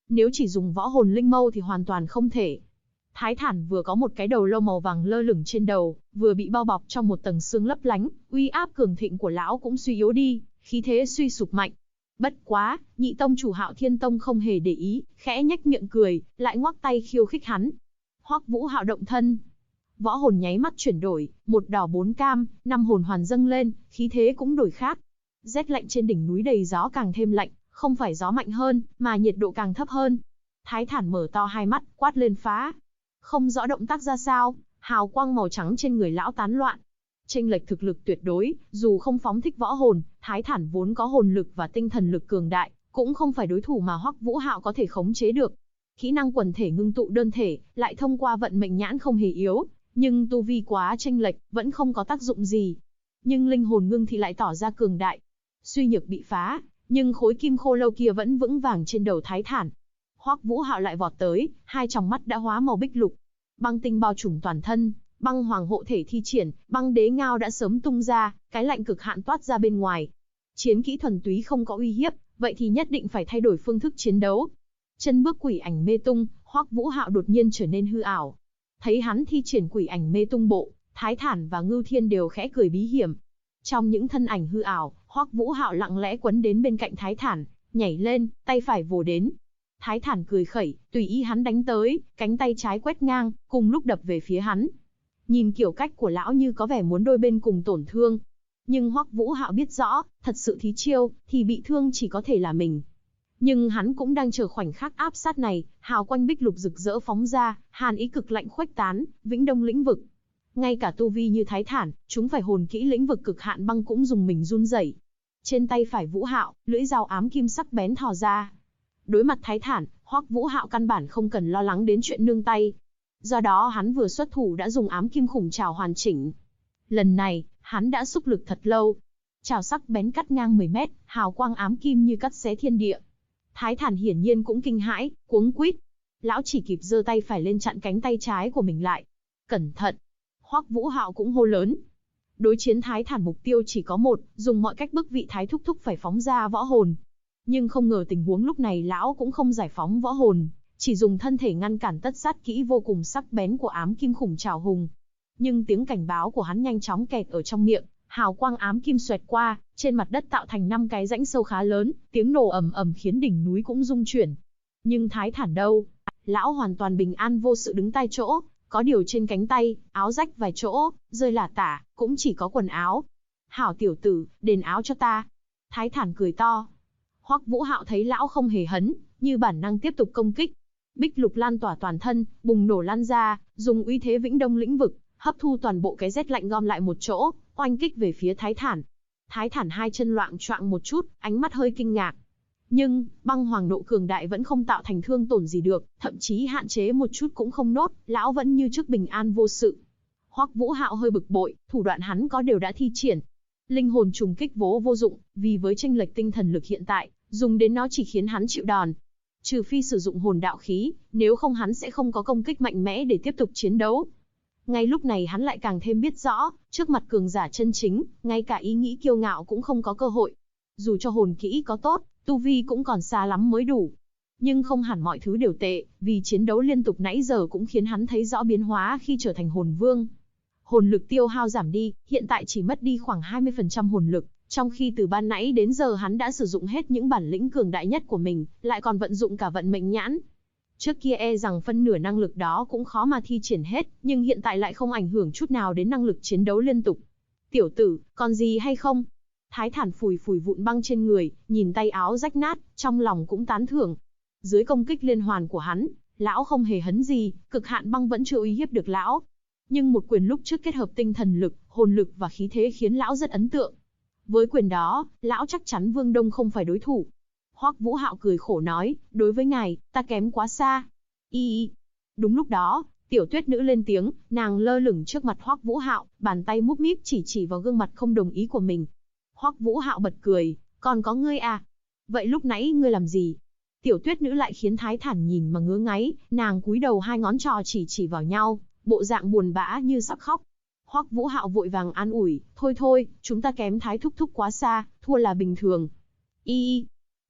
S1: Nếu chỉ dùng võ hồn linh mâu thì hoàn toàn không thể. Thái Thản vừa có một cái đầu lâu màu vàng lơ lửng trên đầu, vừa bị bao bọc trong một tầng sương lấp lánh, uy áp cường thịnh của lão cũng suy yếu đi, khí thế suy sụp mạnh. Bất quá, nhị tông chủ Hạo Thiên Tông không hề để ý, khẽ nhếch miệng cười, lại ngoắc tay khiêu khích hắn. Hoắc Vũ Hạo động thân, võ hồn nháy mắt chuyển đổi, một đỏ bốn cam, năm hồn hoàn dâng lên, khí thế cũng đổi khác. Rét lạnh trên đỉnh núi đầy gió càng thêm lạnh, không phải gió mạnh hơn, mà nhiệt độ càng thấp hơn. Thái Thản mở to hai mắt, quát lên phá. Không rõ động tác ra sao, hào quang màu trắng trên người lão tán loạn. Chênh lệch thực lực tuyệt đối, dù không phóng thích võ hồn, Thái Thản vốn có hồn lực và tinh thần lực cường đại, cũng không phải đối thủ mà Hoắc Vũ Hạo có thể khống chế được. Kỹ năng quần thể ngưng tụ đơn thể, lại thông qua vận mệnh nhãn không hề yếu, nhưng tu vi quá chênh lệch, vẫn không có tác dụng gì. Nhưng linh hồn ngưng thì lại tỏ ra cường đại. Suy nhược bị phá, nhưng khối kim khô lâu kia vẫn vững vàng trên đầu Thái Thản. Hoắc Vũ Hạo lại vọt tới, hai tròng mắt đã hóa màu bích lục. Băng tinh bao trùm toàn thân, băng hoàng hộ thể thi triển, băng đế ngao đã sớm tung ra, cái lạnh cực hạn toát ra bên ngoài. Chiến kỹ thuần túy không có uy hiếp, vậy thì nhất định phải thay đổi phương thức chiến đấu. Chân bước quỷ ảnh mê tung, Hoắc Vũ Hạo đột nhiên trở nên hư ảo. Thấy hắn thi triển quỷ ảnh mê tung bộ, Thái Thản và Ngưu Thiên đều khẽ cười bí hiểm. Trong những thân ảnh hư ảo, Hoắc Vũ Hạo lặng lẽ quấn đến bên cạnh Thái Thản, nhảy lên, tay phải vồ đến. Thái Thản cười khẩy, tùy ý hắn đánh tới, cánh tay trái quét ngang, cùng lúc đập về phía hắn. Nhìn kiểu cách của lão như có vẻ muốn đôi bên cùng tổn thương. Nhưng Hoắc Vũ Hạo biết rõ, thật sự thí chiêu, thì bị thương chỉ có thể là mình. Nhưng hắn cũng đang chờ khoảnh khắc áp sát này, hào quang bích lục rực rỡ phóng ra, hàn ý cực lạnh khuếch tán, Vĩnh Đông lĩnh vực. Ngay cả tu vi như Thái Thản, chúng phải hồn kỹ lĩnh vực cực hạn băng cũng dùng mình run rẩy. Trên tay phải Vũ Hạo, lưỡi dao ám kim sắc bén thò ra. Đối mặt Thái Thản, Hoắc Vũ Hạo căn bản không cần lo lắng đến chuyện nương tay. Do đó hắn vừa xuất thủ đã dùng ám kim khủng trảo hoàn chỉnh. Lần này, hắn đã xúc lực thật lâu. Trảo sắc bén cắt ngang 10 mét, hào quang ám kim như cắt xé thiên địa. Thái Thản hiển nhiên cũng kinh hãi, cuống quýt. Lão chỉ kịp giơ tay phải lên chặn cánh tay trái của mình lại. Cẩn thận! Hoắc Vũ Hạo cũng hô lớn. Đối chiến Thái Thản mục tiêu chỉ có một, dùng mọi cách bức vị Thái thúc thúc phải phóng ra võ hồn. Nhưng không ngờ tình huống lúc này lão cũng không giải phóng võ hồn, chỉ dùng thân thể ngăn cản tất sát kỹ vô cùng sắc bén của ám kim khủng trảo hùng. Nhưng tiếng cảnh báo của hắn nhanh chóng kẹt ở trong miệng, hào quang ám kim xoẹt qua, trên mặt đất tạo thành 5 cái rãnh sâu khá lớn, tiếng nổ ầm ầm khiến đỉnh núi cũng rung chuyển. Nhưng Thái Thản đâu? Lão hoàn toàn bình an vô sự đứng tại chỗ, có điều trên cánh tay, áo rách vài chỗ, rơi lả tả, cũng chỉ có quần áo. Hảo tiểu tử, đền áo cho ta. Thái Thản cười to. Hoắc Vũ Hạo thấy lão không hề hấn, như bản năng tiếp tục công kích. Bích lục lan tỏa toàn thân, bùng nổ lan ra, dùng uy thế Vĩnh Đông lĩnh vực, hấp thu toàn bộ cái rét lạnh gom lại một chỗ, oanh kích về phía Thái Thản. Thái Thản hai chân loạng choạng một chút, ánh mắt hơi kinh ngạc. Nhưng, băng hoàng nộ cường đại vẫn không tạo thành thương tổn gì được, thậm chí hạn chế một chút cũng không nốt, lão vẫn như trước bình an vô sự. Hoắc Vũ Hạo hơi bực bội, thủ đoạn hắn có đều đã thi triển. Linh hồn trùng kích vố vô dụng, vì với chênh lệch tinh thần lực hiện tại, dùng đến nó chỉ khiến hắn chịu đòn. Trừ phi sử dụng hồn đạo khí, nếu không hắn sẽ không có công kích mạnh mẽ để tiếp tục chiến đấu. Ngay lúc này hắn lại càng thêm biết rõ, trước mặt cường giả chân chính, ngay cả ý nghĩ kiêu ngạo cũng không có cơ hội. Dù cho hồn kỹ có tốt, tu vi cũng còn xa lắm mới đủ. Nhưng không hẳn mọi thứ đều tệ, vì chiến đấu liên tục nãy giờ cũng khiến hắn thấy rõ biến hóa khi trở thành hồn vương. Hồn lực tiêu hao giảm đi, hiện tại chỉ mất đi khoảng 20% hồn lực, trong khi từ ban nãy đến giờ hắn đã sử dụng hết những bản lĩnh cường đại nhất của mình, lại còn vận dụng cả vận mệnh nhãn. Trước kia e rằng phân nửa năng lực đó cũng khó mà thi triển hết, nhưng hiện tại lại không ảnh hưởng chút nào đến năng lực chiến đấu liên tục. Tiểu tử, còn gì hay không? Thái Thản phủi phủi vụn băng trên người, nhìn tay áo rách nát, trong lòng cũng tán thưởng. Dưới công kích liên hoàn của hắn, lão không hề hấn gì, cực hạn băng vẫn chưa uy hiếp được lão. Nhưng một quyền lúc trước kết hợp tinh thần lực, hồn lực và khí thế khiến lão rất ấn tượng. Với quyền đó, lão chắc chắn Vương Đông không phải đối thủ. Hoắc Vũ Hạo cười khổ nói, đối với ngài, ta kém quá xa. Y. Đúng lúc đó, Tiểu Tuyết Nữ lên tiếng, nàng lơ lửng trước mặt Hoắc Vũ Hạo, bàn tay múp míp chỉ vào gương mặt không đồng ý của mình. Hoắc Vũ Hạo bật cười, còn có ngươi à? Vậy lúc nãy ngươi làm gì? Tiểu Tuyết Nữ lại khiến Thái Thản nhìn mà ngứa ngáy, nàng cúi đầu hai ngón trò chỉ vào nhau, bộ dạng buồn bã như sắp khóc. Hoắc Vũ Hạo vội vàng an ủi, thôi, chúng ta kém Thái thúc thúc quá xa, thua là bình thường. Y.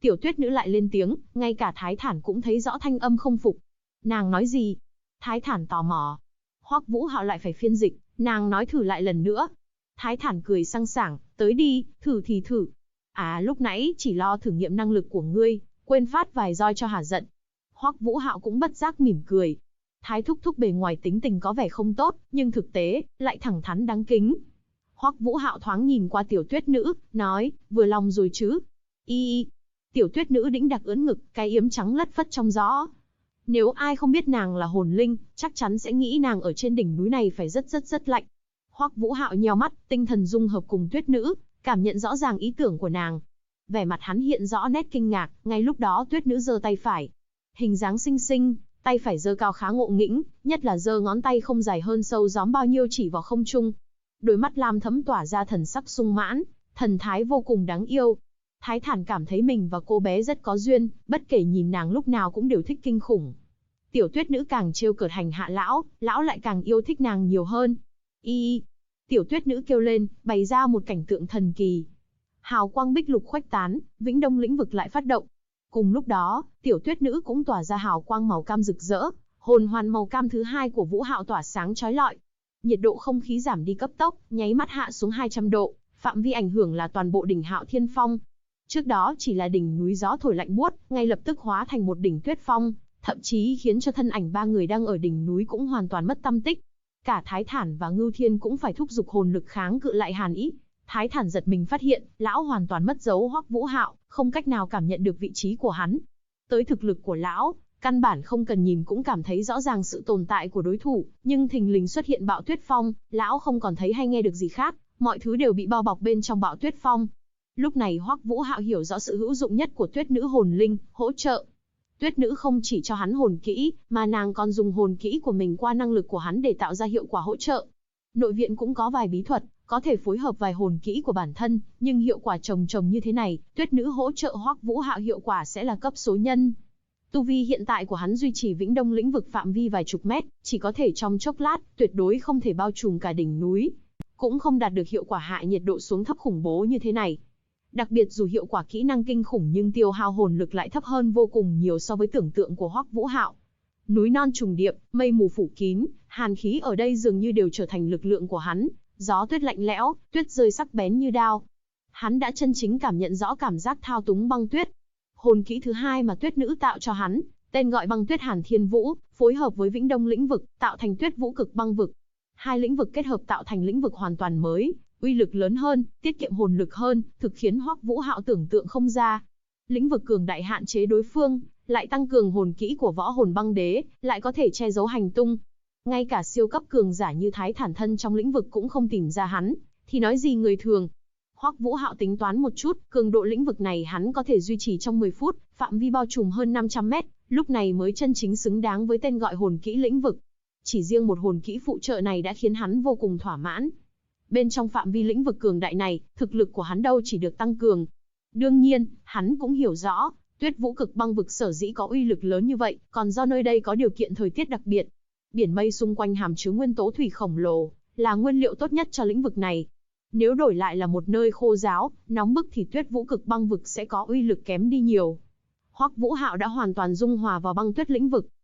S1: Tiểu Tuyết Nữ lại lên tiếng, ngay cả Thái Thản cũng thấy rõ thanh âm không phục. Nàng nói gì? Thái Thản tò mò. Hoắc Vũ Hạo lại phải phiên dịch, nàng nói thử lại lần nữa. Thái Thản cười sang sảng, tới đi, thử thì thử. À, lúc nãy chỉ lo thử nghiệm năng lực của ngươi, quên phát vài roi cho hả giận. Hoắc Vũ Hạo cũng bất giác mỉm cười. Thái thúc thúc bề ngoài tính tình có vẻ không tốt, nhưng thực tế lại thẳng thắn đáng kính. Hoắc Vũ Hạo thoáng nhìn qua Tiểu Tuyết Nữ, nói, vừa lòng rồi chứ? Y. Tiểu Tuyết Nữ đĩnh đặc ưỡn ngực, cái yếm trắng lất phất trong gió. Nếu ai không biết nàng là hồn linh, chắc chắn sẽ nghĩ nàng ở trên đỉnh núi này phải rất lạnh. Hoắc Vũ Hạo nheo mắt, tinh thần dung hợp cùng Tuyết Nữ, cảm nhận rõ ràng ý tưởng của nàng. Vẻ mặt hắn hiện rõ nét kinh ngạc, ngay lúc đó Tuyết Nữ giơ tay phải. Hình dáng xinh xinh, tay phải giơ cao khá ngộ nghĩnh, nhất là giơ ngón tay không dài hơn sâu gióm bao nhiêu chỉ vào không trung. Đôi mắt lam thẫm tỏa ra thần sắc sung mãn, thần thái vô cùng đáng yêu. Thái Thản cảm thấy mình và cô bé rất có duyên, bất kể nhìn nàng lúc nào cũng đều thích kinh khủng. Tiểu Tuyết Nữ càng trêu cợt hành hạ lão, lão lại càng yêu thích nàng nhiều hơn. Y. Tiểu Tuyết Nữ kêu lên, bày ra một cảnh tượng thần kỳ. Hào quang bích lục khuếch tán, Vĩnh Đông lĩnh vực lại phát động. Cùng lúc đó, Tiểu Tuyết Nữ cũng tỏa ra hào quang màu cam rực rỡ, hồn hoàn màu cam thứ hai của Vũ Hạo tỏa sáng chói lọi. Nhiệt độ không khí giảm đi cấp tốc, nháy mắt hạ xuống 200 độ, phạm vi ảnh hưởng là toàn bộ đỉnh Hạo Thiên Phong. Trước đó chỉ là đỉnh núi gió thổi lạnh buốt, ngay lập tức hóa thành một đỉnh tuyết phong, thậm chí khiến cho thân ảnh ba người đang ở đỉnh núi cũng hoàn toàn mất tăm tích. Cả Thái Thản và Ngưu Thiên cũng phải thúc giục hồn lực kháng cự lại hàn ý. Thái Thản giật mình phát hiện, lão hoàn toàn mất dấu Hoắc Vũ Hạo, không cách nào cảm nhận được vị trí của hắn. Tới thực lực của lão, căn bản không cần nhìn cũng cảm thấy rõ ràng sự tồn tại của đối thủ, nhưng thình lình xuất hiện bão tuyết phong, lão không còn thấy hay nghe được gì khác, mọi thứ đều bị bao bọc bên trong bão tuyết phong. Lúc này Hoắc Vũ Hạo hiểu rõ sự hữu dụng nhất của Tuyết Nữ hồn linh, hỗ trợ. Tuyết Nữ không chỉ cho hắn hồn kỹ, mà nàng còn dùng hồn kỹ của mình qua năng lực của hắn để tạo ra hiệu quả hỗ trợ. Nội viện cũng có vài bí thuật, có thể phối hợp vài hồn kỹ của bản thân, nhưng hiệu quả chồng như thế này, Tuyết Nữ hỗ trợ Hoắc Vũ Hạo hiệu quả sẽ là cấp số nhân. Tu vi hiện tại của hắn duy trì Vĩnh Đông lĩnh vực phạm vi vài chục mét, chỉ có thể trong chốc lát, tuyệt đối không thể bao trùm cả đỉnh núi, cũng không đạt được hiệu quả hạ nhiệt độ xuống thấp khủng bố như thế này. Đặc biệt dù hiệu quả kỹ năng kinh khủng nhưng tiêu hao hồn lực lại thấp hơn vô cùng nhiều so với tưởng tượng của Hoắc Vũ Hạo. Núi non trùng điệp, mây mù phủ kín, hàn khí ở đây dường như đều trở thành lực lượng của hắn, gió tuyết lạnh lẽo, tuyết rơi sắc bén như đao. Hắn đã chân chính cảm nhận rõ cảm giác thao túng băng tuyết. Hồn kỹ thứ hai mà Tuyết Nữ tạo cho hắn, tên gọi Băng Tuyết Hàn Thiên Vũ, phối hợp với Vĩnh Đông lĩnh vực, tạo thành Tuyết Vũ Cực Băng vực. Hai lĩnh vực kết hợp tạo thành lĩnh vực hoàn toàn mới, uy lực lớn hơn, tiết kiệm hồn lực hơn, thực khiến Hoắc Vũ Hạo tưởng tượng không ra. Lĩnh vực cường đại hạn chế đối phương, lại tăng cường hồn kỹ của Võ Hồn Băng Đế, lại có thể che giấu hành tung. Ngay cả siêu cấp cường giả như Thái Thản thân trong lĩnh vực cũng không tìm ra hắn, thì nói gì người thường. Hoắc Vũ Hạo tính toán một chút, cường độ lĩnh vực này hắn có thể duy trì trong 10 phút, phạm vi bao trùm hơn 500 mét, lúc này mới chân chính xứng đáng với tên gọi hồn kỹ lĩnh vực. Chỉ riêng một hồn kỹ phụ trợ này đã khiến hắn vô cùng thỏa mãn. Bên trong phạm vi lĩnh vực cường đại này, thực lực của hắn đâu chỉ được tăng cường. Đương nhiên, hắn cũng hiểu rõ, Tuyết Vũ Cực Băng vực sở dĩ có uy lực lớn như vậy, còn do nơi đây có điều kiện thời tiết đặc biệt. Biển mây xung quanh hàm chứa nguyên tố thủy khổng lồ, là nguyên liệu tốt nhất cho lĩnh vực này. Nếu đổi lại là một nơi khô ráo, nóng bức thì Tuyết Vũ Cực Băng vực sẽ có uy lực kém đi nhiều. Hoắc Vũ Hạo đã hoàn toàn dung hòa vào băng tuyết lĩnh vực.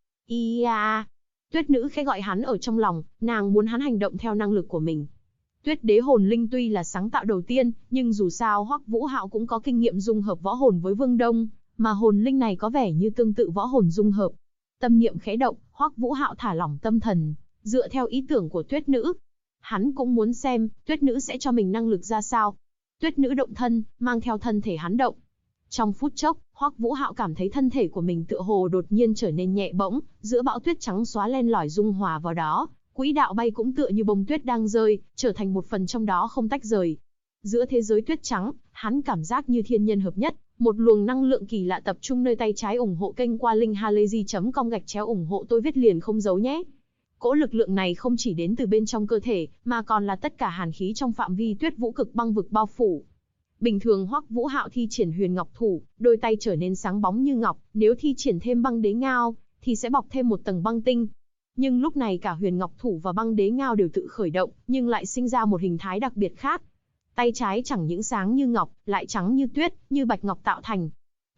S1: Ia! Tuyết Nữ khẽ gọi hắn ở trong lòng, nàng muốn hắn hành động theo năng lực của mình. Tuyết Đế hồn linh tuy là sáng tạo đầu tiên, nhưng dù sao Hoắc Vũ Hạo cũng có kinh nghiệm dung hợp võ hồn với Vương Đông, mà hồn linh này có vẻ như tương tự võ hồn dung hợp. Tâm niệm khẽ động, Hoắc Vũ Hạo thả lỏng tâm thần, dựa theo ý tưởng của Tuyết Nữ. Hắn cũng muốn xem, Tuyết Nữ sẽ cho mình năng lực ra sao. Tuyết Nữ động thân, mang theo thân thể hắn động. Trong phút chốc, Hoắc Vũ Hạo cảm thấy thân thể của mình tựa hồ đột nhiên trở nên nhẹ bỗng, giữa bão tuyết trắng xóa len lỏi dung hòa vào đó, quỹ đạo bay cũng tựa như bông tuyết đang rơi, trở thành một phần trong đó không tách rời. Giữa thế giới tuyết trắng, hắn cảm giác như thiên nhân hợp nhất, một luồng năng lượng kỳ lạ tập trung nơi tay trái. Ủng hộ kênh qua linkhalazy.com/ ủng hộ tôi viết liền không giấu nhé. Cỗ lực lượng này không chỉ đến từ bên trong cơ thể, mà còn là tất cả hàn khí trong phạm vi Tuyết Vũ Cực Băng vực bao phủ. Bình thường Hoắc Vũ Hạo thi triển Huyền Ngọc Thủ, đôi tay trở nên sáng bóng như ngọc, nếu thi triển thêm Băng Đế Ngao, thì sẽ bọc thêm một tầng băng tinh. Nhưng lúc này cả Huyền Ngọc Thủ và Băng Đế Ngao đều tự khởi động, nhưng lại sinh ra một hình thái đặc biệt khác. Tay trái chẳng những sáng như ngọc, lại trắng như tuyết, như bạch ngọc tạo thành.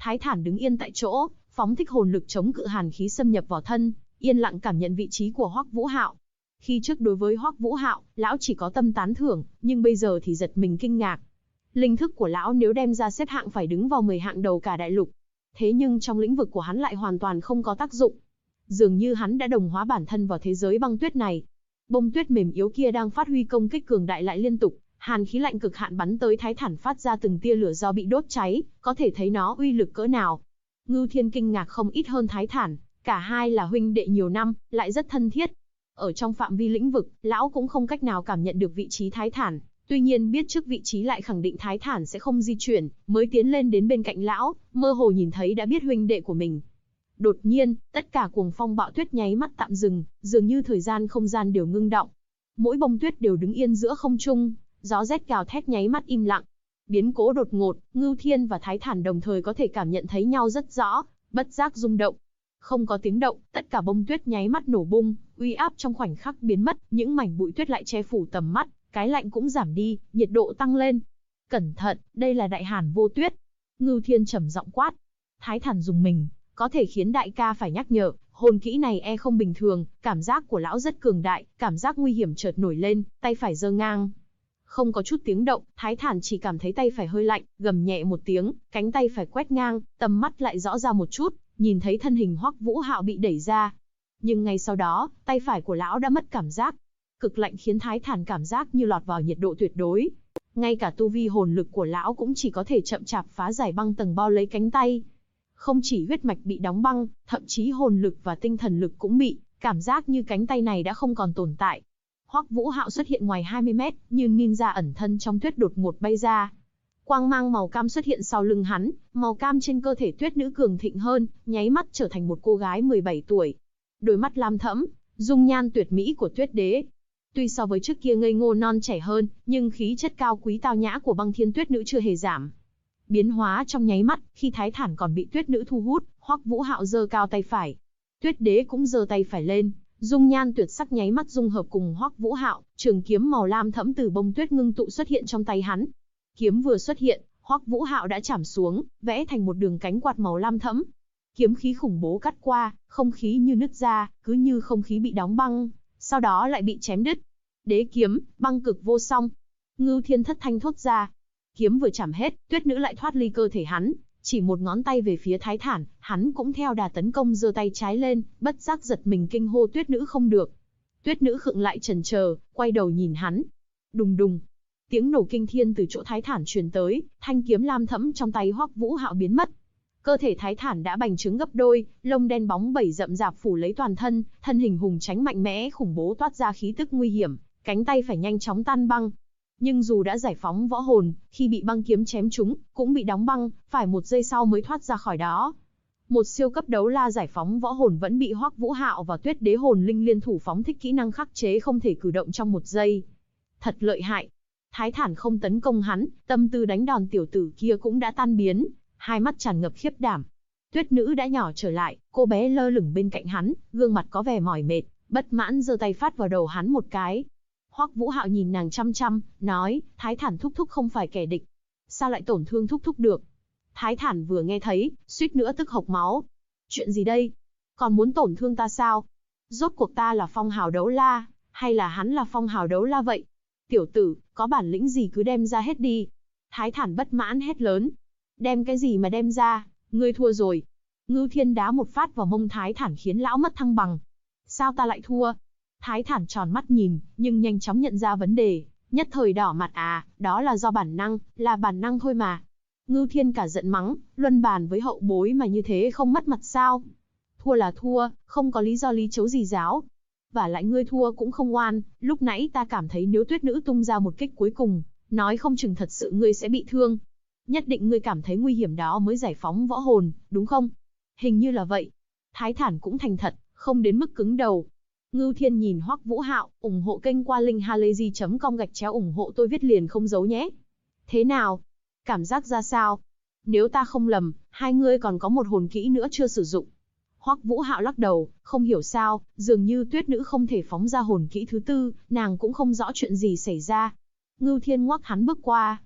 S1: Thái Thản đứng yên tại chỗ, phóng thích hồn lực chống cự hàn khí xâm nhập vào thân, yên lặng cảm nhận vị trí của Hoắc Vũ Hạo. Khi trước đối với Hoắc Vũ Hạo, lão chỉ có tâm tán thưởng, nhưng bây giờ thì giật mình kinh ngạc. Linh thức của lão nếu đem ra xếp hạng phải đứng vào 10 hạng đầu cả đại lục. Thế nhưng trong lĩnh vực của hắn lại hoàn toàn không có tác dụng. Dường như hắn đã đồng hóa bản thân vào thế giới băng tuyết này. Bông tuyết mềm yếu kia đang phát huy công kích cường đại lại liên tục, hàn khí lạnh cực hạn bắn tới Thái Thản phát ra từng tia lửa do bị đốt cháy, có thể thấy nó uy lực cỡ nào. Ngưu Thiên kinh ngạc không ít hơn Thái Thản, cả hai là huynh đệ nhiều năm, lại rất thân thiết. Ở trong phạm vi lĩnh vực, lão cũng không cách nào cảm nhận được vị trí Thái Thản, tuy nhiên biết trước vị trí lại khẳng định Thái Thản sẽ không di chuyển, mới tiến lên đến bên cạnh lão, mơ hồ nhìn thấy đã biết huynh đệ của mình. Đột nhiên, tất cả cuồng phong bạo tuyết nháy mắt tạm dừng, dường như thời gian không gian đều ngưng động. Mỗi bông tuyết đều đứng yên giữa không trung, gió rét gào thét nháy mắt im lặng. Biến cố đột ngột, Ngưu Thiên và Thái Thản đồng thời có thể cảm nhận thấy nhau rất rõ, bất giác rung động. Không có tiếng động, tất cả bông tuyết nháy mắt nổ bung, uy áp trong khoảnh khắc biến mất, những mảnh bụi tuyết lại che phủ tầm mắt, cái lạnh cũng giảm đi, nhiệt độ tăng lên. Cẩn thận, đây là đại hàn vô tuyết. Ngưu Thiên trầm giọng quát. Thái Thản dùng mình, có thể khiến đại ca phải nhắc nhở, hồn kỹ này e không bình thường, cảm giác của lão rất cường đại, cảm giác nguy hiểm chợt nổi lên, tay phải giơ ngang. Không có chút tiếng động, Thái Thản chỉ cảm thấy tay phải hơi lạnh, gầm nhẹ một tiếng, cánh tay phải quét ngang, tầm mắt lại rõ ra một chút, nhìn thấy thân hình Hoắc Vũ Hạo bị đẩy ra. Nhưng ngay sau đó, tay phải của lão đã mất cảm giác. Cực lạnh khiến Thái Thản cảm giác như lọt vào nhiệt độ tuyệt đối. Ngay cả tu vi hồn lực của lão cũng chỉ có thể chậm chạp phá giải băng tầng bao lấy cánh tay. Không chỉ huyết mạch bị đóng băng, thậm chí hồn lực và tinh thần lực cũng bị, cảm giác như cánh tay này đã không còn tồn tại. Hoắc Vũ Hạo xuất hiện ngoài 20 mét, như ninja ẩn thân trong tuyết đột ngột bay ra. Quang mang màu cam xuất hiện sau lưng hắn, màu cam trên cơ thể tuyết nữ cường thịnh hơn, nháy mắt trở thành một cô gái 17 tuổi. Đôi mắt lam thẫm, dung nhan tuyệt mỹ của tuyết đế. Tuy so với trước kia ngây ngô non trẻ hơn, nhưng khí chất cao quý tao nhã của băng thiên tuyết nữ chưa hề giảm. Biến hóa trong nháy mắt, khi Thái Thản còn bị tuyết nữ thu hút, Hoắc Vũ Hạo giơ cao tay phải. Tuyết đế cũng giơ tay phải lên, dung nhan tuyệt sắc nháy mắt dung hợp cùng Hoắc Vũ Hạo, trường kiếm màu lam thẫm từ bông tuyết ngưng tụ xuất hiện trong tay hắn. Kiếm vừa xuất hiện, Hoắc Vũ Hạo đã chạm xuống, vẽ thành một đường cánh quạt màu lam thẫm. Kiếm khí khủng bố cắt qua, không khí như nứt ra, cứ như không khí bị đóng băng, sau đó lại bị chém đứt. Đế kiếm, băng cực vô song. Ngưu Thiên thất thanh thốt ra. Kiếm vừa chạm hết, tuyết nữ lại thoát ly cơ thể hắn, chỉ một ngón tay về phía Thái Thản, hắn cũng theo đà tấn công giơ tay trái lên, bất giác giật mình kinh hô tuyết nữ không được. Tuyết nữ khựng lại chần chờ, quay đầu nhìn hắn. Đùng đùng. Tiếng nổ kinh thiên từ chỗ Thái Thản truyền tới, thanh kiếm lam thẫm trong tay Hoắc Vũ Hạo biến mất. Cơ thể Thái Thản đã bành trướng gấp đôi, lông đen bóng bẩy rậm rạp phủ lấy toàn thân, thân hình hùng tránh mạnh mẽ khủng bố toát ra khí tức nguy hiểm, cánh tay phải nhanh chóng tan băng. Nhưng dù đã giải phóng võ hồn, khi bị băng kiếm chém trúng, cũng bị đóng băng, phải một giây sau mới thoát ra khỏi đó. Một siêu cấp đấu la giải phóng võ hồn vẫn bị Hoắc Vũ Hạo và Tuyết Đế hồn linh liên thủ phóng thích kỹ năng khắc chế không thể cử động trong một giây. Thật lợi hại. Thái Thản không tấn công hắn, tâm tư đánh đòn tiểu tử kia cũng đã tan biến, hai mắt tràn ngập khiếp đảm. Tuyết nữ đã nhỏ trở lại, cô bé lơ lửng bên cạnh hắn, gương mặt có vẻ mỏi mệt, bất mãn giơ tay phát vào đầu hắn một cái. Hoắc Vũ Hạo nhìn nàng chăm chăm, nói, Thái Thản thúc thúc không phải kẻ địch. Sao lại tổn thương thúc thúc được? Thái Thản vừa nghe thấy, suýt nữa tức hộc máu. Chuyện gì đây? Còn muốn tổn thương ta sao? Rốt cuộc ta là phong hào đấu la, hay là hắn là phong hào đấu la vậy? Tiểu tử, có bản lĩnh gì cứ đem ra hết đi. Thái Thản bất mãn hét lớn. Đem cái gì mà đem ra, ngươi thua rồi. Ngưu Thiên đá một phát vào mông Thái Thản khiến lão mất thăng bằng. Sao ta lại thua? Thái Thản tròn mắt nhìn, nhưng nhanh chóng nhận ra vấn đề, nhất thời đỏ mặt đó là do bản năng, là bản năng thôi mà. Ngưu Thiên cả giận mắng, luân bàn với hậu bối mà như thế không mất mặt sao? Thua là thua, không có lý do lý chấu gì giáo. Và lại ngươi thua cũng không oan, lúc nãy ta cảm thấy nếu tuyết nữ tung ra một kích cuối cùng, nói không chừng thật sự ngươi sẽ bị thương. Nhất định ngươi cảm thấy nguy hiểm đó mới giải phóng võ hồn, đúng không? Hình như là vậy. Thái Thản cũng thành thật, không đến mức cứng đầu. Ngưu Thiên nhìn Hoắc Vũ Hạo, ủng hộ kênh qua link halayzi.com ủng hộ tôi viết liền không giấu nhé. Thế nào? Cảm giác ra sao? Nếu ta không lầm, hai ngươi còn có một hồn kỹ nữa chưa sử dụng. Hoắc Vũ Hạo lắc đầu, không hiểu sao, dường như tuyết nữ không thể phóng ra hồn kỹ thứ tư, nàng cũng không rõ chuyện gì xảy ra. Ngưu Thiên ngoắc hắn bước qua.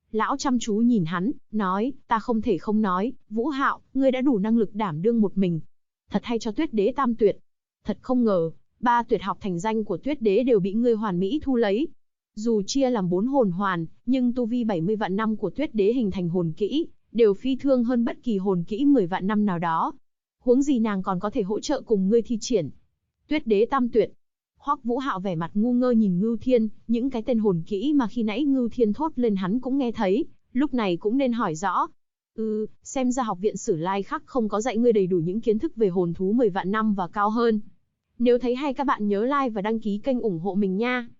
S1: Lão chăm chú nhìn hắn, nói, ta không thể không nói, Vũ Hạo, ngươi đã đủ năng lực đảm đương một mình. Thật hay cho Tuyết Đế tam tuyệt. Thật không ngờ, 3 tuyệt học thành danh của Tuyết Đế đều bị ngươi hoàn mỹ thu lấy. Dù chia làm 4 hồn hoàn, nhưng tu vi 70 vạn năm của Tuyết Đế hình thành hồn kỹ, đều phi thương hơn bất kỳ hồn kỹ 10 vạn năm nào đó. Huống gì nàng còn có thể hỗ trợ cùng ngươi thi triển. Tuyết Đế tam tuyệt. Hoắc Vũ Hạo vẻ mặt ngu ngơ nhìn Ngưu Thiên, những cái tên hồn kỹ mà khi nãy Ngưu Thiên thốt lên hắn cũng nghe thấy, lúc này cũng nên hỏi rõ. Xem ra học viện Sử Lai Khắc không có dạy ngươi đầy đủ những kiến thức về hồn thú 10 vạn năm và cao hơn. Nếu thấy hay các bạn nhớ like và đăng ký kênh ủng hộ mình nha.